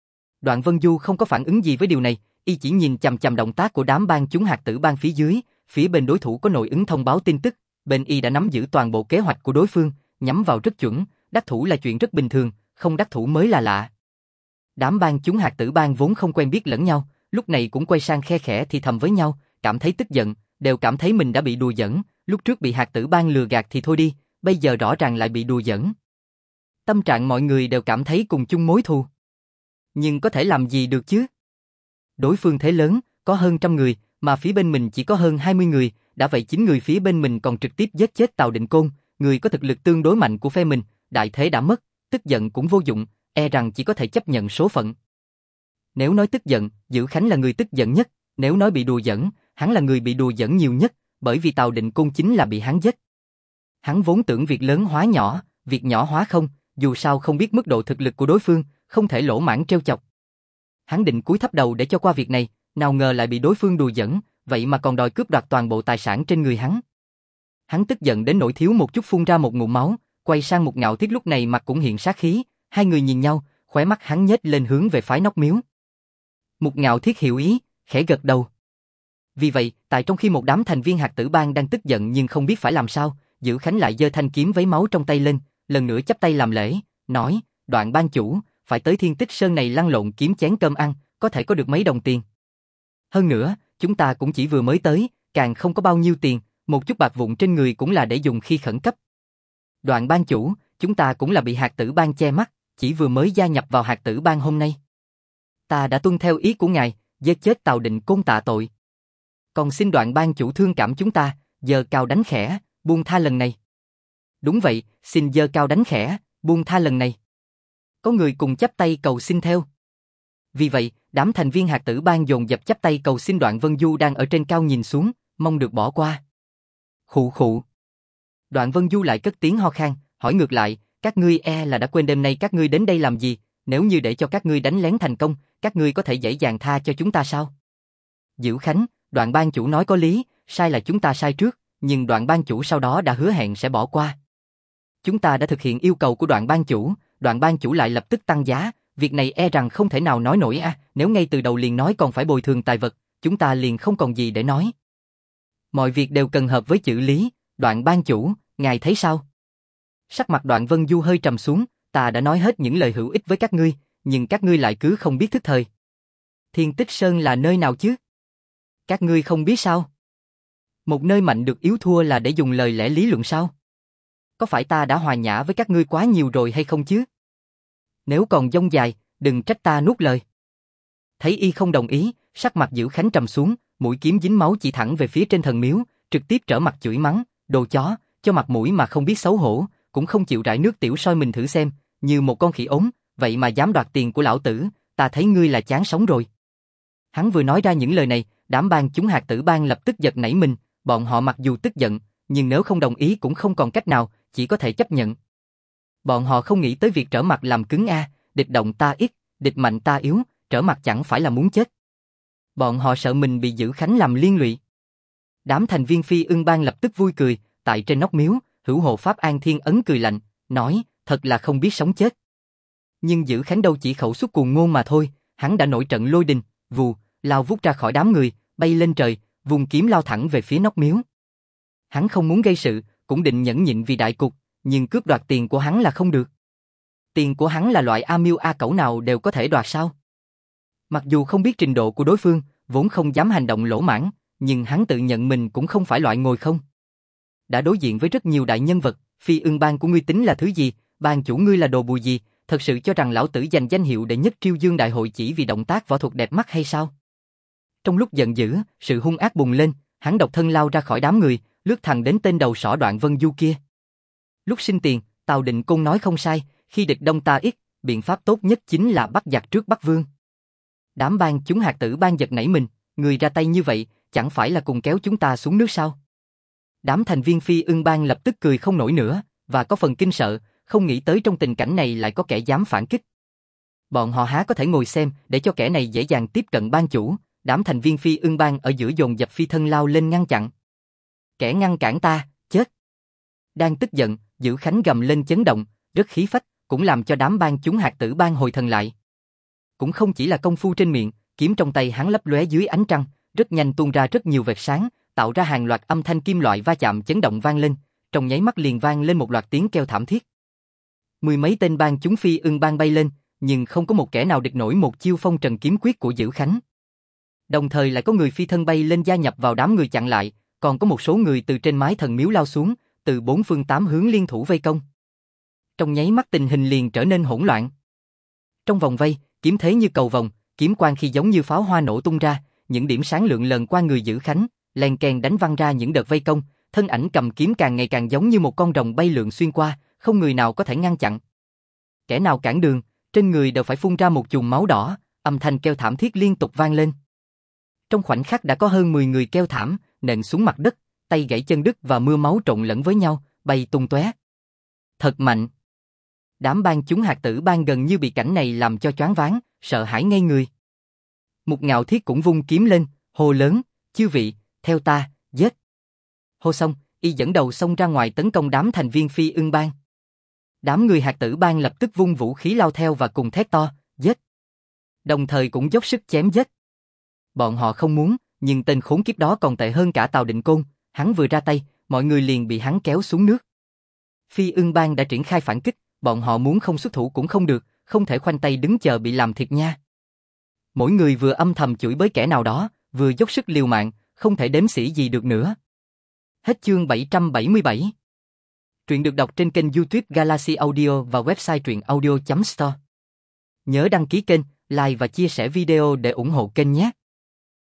Đoạn Vân Du không có phản ứng gì với điều này, y chỉ nhìn chằm chằm động tác của đám bang chúng hạt tử bang phía dưới, phía bên đối thủ có nội ứng thông báo tin tức, bên y đã nắm giữ toàn bộ kế hoạch của đối phương, nhắm vào rất chuẩn, đắc thủ là chuyện rất bình thường, không đắc thủ mới là lạ. Đám bang chúng hạt tử bang vốn không quen biết lẫn nhau, lúc này cũng quay sang khe khẽ thì thầm với nhau, cảm thấy tức giận, đều cảm thấy mình đã bị đùa giỡn, lúc trước bị hạt tử bang lừa gạt thì thôi đi, bây giờ rõ ràng lại bị đùa giỡn. Tâm trạng mọi người đều cảm thấy cùng chung mối thù. Nhưng có thể làm gì được chứ? Đối phương thế lớn, có hơn 100 người, mà phía bên mình chỉ có hơn 20 người, đã vậy 9 người phía bên mình còn trực tiếp giết chết Tào Định Côn, người có thực lực tương đối mạnh của phe mình, đại thế đã mất, tức giận cũng vô dụng, e rằng chỉ có thể chấp nhận số phận. Nếu nói tức giận, Dữ Khánh là người tức giận nhất, nếu nói bị đùa giỡn, hắn là người bị đùa giỡn nhiều nhất, bởi vì Tào Định Côn chính là bị hắn giết. Hắn vốn tưởng việc lớn hóa nhỏ, việc nhỏ hóa không, dù sao không biết mức độ thực lực của đối phương, không thể lỗ mãng trêu chọc. Hắn định cúi thấp đầu để cho qua việc này, nào ngờ lại bị đối phương đùa giỡn, vậy mà còn đòi cướp đoạt toàn bộ tài sản trên người hắn. Hắn tức giận đến nỗi thiếu một chút phun ra một ngụm máu, quay sang Mục Ngạo Thiết lúc này mặt cũng hiện sát khí, hai người nhìn nhau, khóe mắt hắn nhếch lên hướng về phái Nóc Miếu. Mục Ngạo Thiết hiểu ý, khẽ gật đầu. Vì vậy, tại trong khi một đám thành viên hạt tử bang đang tức giận nhưng không biết phải làm sao, Dữ Khánh lại giơ thanh kiếm vấy máu trong tay lên, lần nữa chắp tay làm lễ, nói, Đoạn ban chủ, phải tới Thiên Tích Sơn này lăn lộn kiếm chén cơm ăn, có thể có được mấy đồng tiền. Hơn nữa, chúng ta cũng chỉ vừa mới tới, càng không có bao nhiêu tiền, một chút bạc vụn trên người cũng là để dùng khi khẩn cấp. Đoạn ban chủ, chúng ta cũng là bị hạt tử bang che mắt, chỉ vừa mới gia nhập vào hạt tử bang hôm nay. Ta đã tuân theo ý của ngài, giết chết Tào Định Côn tạ tội. Còn xin Đoạn ban chủ thương cảm chúng ta, giơ cao đánh khẽ, buông tha lần này. Đúng vậy, xin giơ cao đánh khẽ, buông tha lần này. Có người cùng chắp tay cầu xin theo. Vì vậy, đám thành viên hạt tử bang dồn dập chắp tay cầu xin Đoạn Vân Du đang ở trên cao nhìn xuống, mong được bỏ qua. Khụ khụ. Đoạn Vân Du lại cất tiếng ho khan, hỏi ngược lại, các ngươi e là đã quên đêm nay các ngươi đến đây làm gì, nếu như để cho các ngươi đánh lén thành công, các ngươi có thể dễ dàng tha cho chúng ta sao? Dữ Khánh, Đoạn ban chủ nói có lý, sai là chúng ta sai trước, nhưng Đoạn ban chủ sau đó đã hứa hẹn sẽ bỏ qua. Chúng ta đã thực hiện yêu cầu của Đoạn ban chủ lại lập tức tăng giá, việc này e rằng không thể nào nói nổi nếu ngay từ đầu liền nói còn phải bồi thường tài vật, chúng ta liền không còn gì để nói. Mọi việc đều cần hợp với chữ lý, Đoạn ban chủ, ngài thấy sao? Sắc mặt Đoạn Vân Du hơi trầm xuống, ta đã nói hết những lời hữu ích với các ngươi, nhưng các ngươi lại cứ không biết thức thời. Thiên Tích Sơn là nơi nào chứ? Các ngươi không biết sao? Một nơi mạnh được yếu thua là để dùng lời lẽ lý luận sao? Có phải ta đã hòa nhã với các ngươi quá nhiều rồi hay không chứ? Nếu còn dông dài, đừng trách ta nuốt lời. Thấy y không đồng ý, sắc mặt Dữ Khánh trầm xuống, mũi kiếm dính máu chỉ thẳng về phía trên thần miếu, trực tiếp trở mặt chửi mắng, đồ chó, cho mặt mũi mà không biết xấu hổ, cũng không chịu rải nước tiểu soi mình thử xem, như một con khỉ ốm, vậy mà dám đoạt tiền của lão tử, ta thấy ngươi là chán sống rồi. Hắn vừa nói ra những lời này, đám bang chúng hạt tử bang lập tức giật nảy mình, bọn họ mặc dù tức giận, nhưng nếu không đồng ý cũng không còn cách nào, chỉ có thể chấp nhận. Bọn họ không nghĩ tới việc trở mặt làm cứng địch động ta ít, địch mạnh ta yếu, trở mặt chẳng phải là muốn chết. Bọn họ sợ mình bị Dữ Khánh làm liên lụy. Đám thành viên Phi Ưng bang lập tức vui cười, tại trên nóc miếu, hữu hộ pháp An Thiên Ấn cười lạnh, nói, thật là không biết sống chết. Nhưng Dữ Khánh đâu chỉ khẩu suất cuồng ngôn mà thôi, hắn đã nổi trận lôi đình, vù, lao vút ra khỏi đám người, bay lên trời, vùng kiếm lao thẳng về phía nóc miếu. Hắn không muốn gây sự, cũng định nhẫn nhịn vì đại cục, nhưng cướp đoạt tiền của hắn là không được. Tiền của hắn là loại A Miêu A Cẩu nào đều có thể đoạt sao? Mặc dù không biết trình độ của đối phương, vốn không dám hành động lỗ mãng, nhưng hắn tự nhận mình cũng không phải loại ngồi không. Đã đối diện với rất nhiều đại nhân vật, Phi Ưng bang của ngươi tính là thứ gì, bang chủ ngươi là đồ bùi gì, thật sự cho rằng lão tử giành danh hiệu đệ nhất Triêu Dương đại hội chỉ vì động tác võ thuật đẹp mắt hay sao? Trong lúc giận dữ, sự hung ác bùng lên, hắn độc thân lao ra khỏi đám người, lướt thẳng đến tên đầu sỏ Đoạn Vân Du kia. Lúc sinh tiền, Tào Định Côn nói không sai, khi địch đông ta ít, biện pháp tốt nhất chính là bắt giặc trước bắt vương. Đám bang chúng hạt tử bang giật nảy mình, người ra tay như vậy, chẳng phải là cùng kéo chúng ta xuống nước sao? Đám thành viên Phi Ưng bang lập tức cười không nổi nữa, và có phần kinh sợ, không nghĩ tới trong tình cảnh này lại có kẻ dám phản kích. Bọn họ há có thể ngồi xem để cho kẻ này dễ dàng tiếp cận ban chủ, đám thành viên Phi Ưng bang ở giữa dồn dập phi thân lao lên ngăn chặn. Kẻ ngăn cản ta, chết. Đang tức giận, Dữ Khánh gầm lên chấn động, rất khí phách, cũng làm cho đám bang chúng hạt tử bang hồi thần lại. Cũng không chỉ là công phu trên miệng, kiếm trong tay hắn lấp lóe dưới ánh trăng, rất nhanh tuôn ra rất nhiều vệt sáng, tạo ra hàng loạt âm thanh kim loại va chạm chấn động vang lên, trong nháy mắt liền vang lên một loạt tiếng kêu thảm thiết. Mười mấy tên bang chúng Phi Ưng bang bay lên, nhưng không có một kẻ nào địch nổi một chiêu phong trần kiếm quyết của Dữ Khánh. Đồng thời lại có người phi thân bay lên gia nhập vào đám người chặn lại, còn có một số người từ trên mái thần miếu lao xuống, từ bốn phương tám hướng liên thủ vây công. Trong nháy mắt tình hình liền trở nên hỗn loạn. Trong vòng vây, kiếm thế như cầu vồng, kiếm quang khi giống như pháo hoa nổ tung ra, những điểm sáng lượn lờ qua người Dữ Khánh, len keng đánh văng ra những đợt vây công, thân ảnh cầm kiếm càng ngày càng giống như một con rồng bay lượn xuyên qua, không người nào có thể ngăn chặn. Kẻ nào cản đường, trên người đều phải phun ra một chùm máu đỏ, âm thanh kêu thảm thiết liên tục vang lên. Trong khoảnh khắc đã có hơn 10 người kêu thảm, nện xuống mặt đất, tay gãy chân đứt và mưa máu trộn lẫn với nhau, bay tung tóe. Thật mạnh. Đám bang chúng Hạt Tử bang gần như bị cảnh này làm cho choáng váng, sợ hãi ngây người. Mục Ngạo Thiết cũng vung kiếm lên, hô lớn, chư vị, theo ta, giết. Hô xong, y dẫn đầu xông ra ngoài tấn công đám thành viên Phi Ưng bang. Đám người Hạt Tử bang lập tức vung vũ khí lao theo và cùng thét to, giết. Đồng thời cũng dốc sức chém giết. Bọn họ không muốn, nhưng tên khốn kiếp đó còn tệ hơn cả Tào Định Côn, hắn vừa ra tay, mọi người liền bị hắn kéo xuống nước. Phi Ưng bang đã triển khai phản kích, bọn họ muốn không xuất thủ cũng không được, không thể khoanh tay đứng chờ bị làm thịt nha. Mỗi người vừa âm thầm chửi bới kẻ nào đó, vừa dốc sức liều mạng, không thể đếm xỉ gì được nữa. Hết chương 777. Truyện được đọc trên kênh YouTube Galaxy Audio và website truyệnaudio.store. Nhớ đăng ký kênh, like và chia sẻ video để ủng hộ kênh nhé.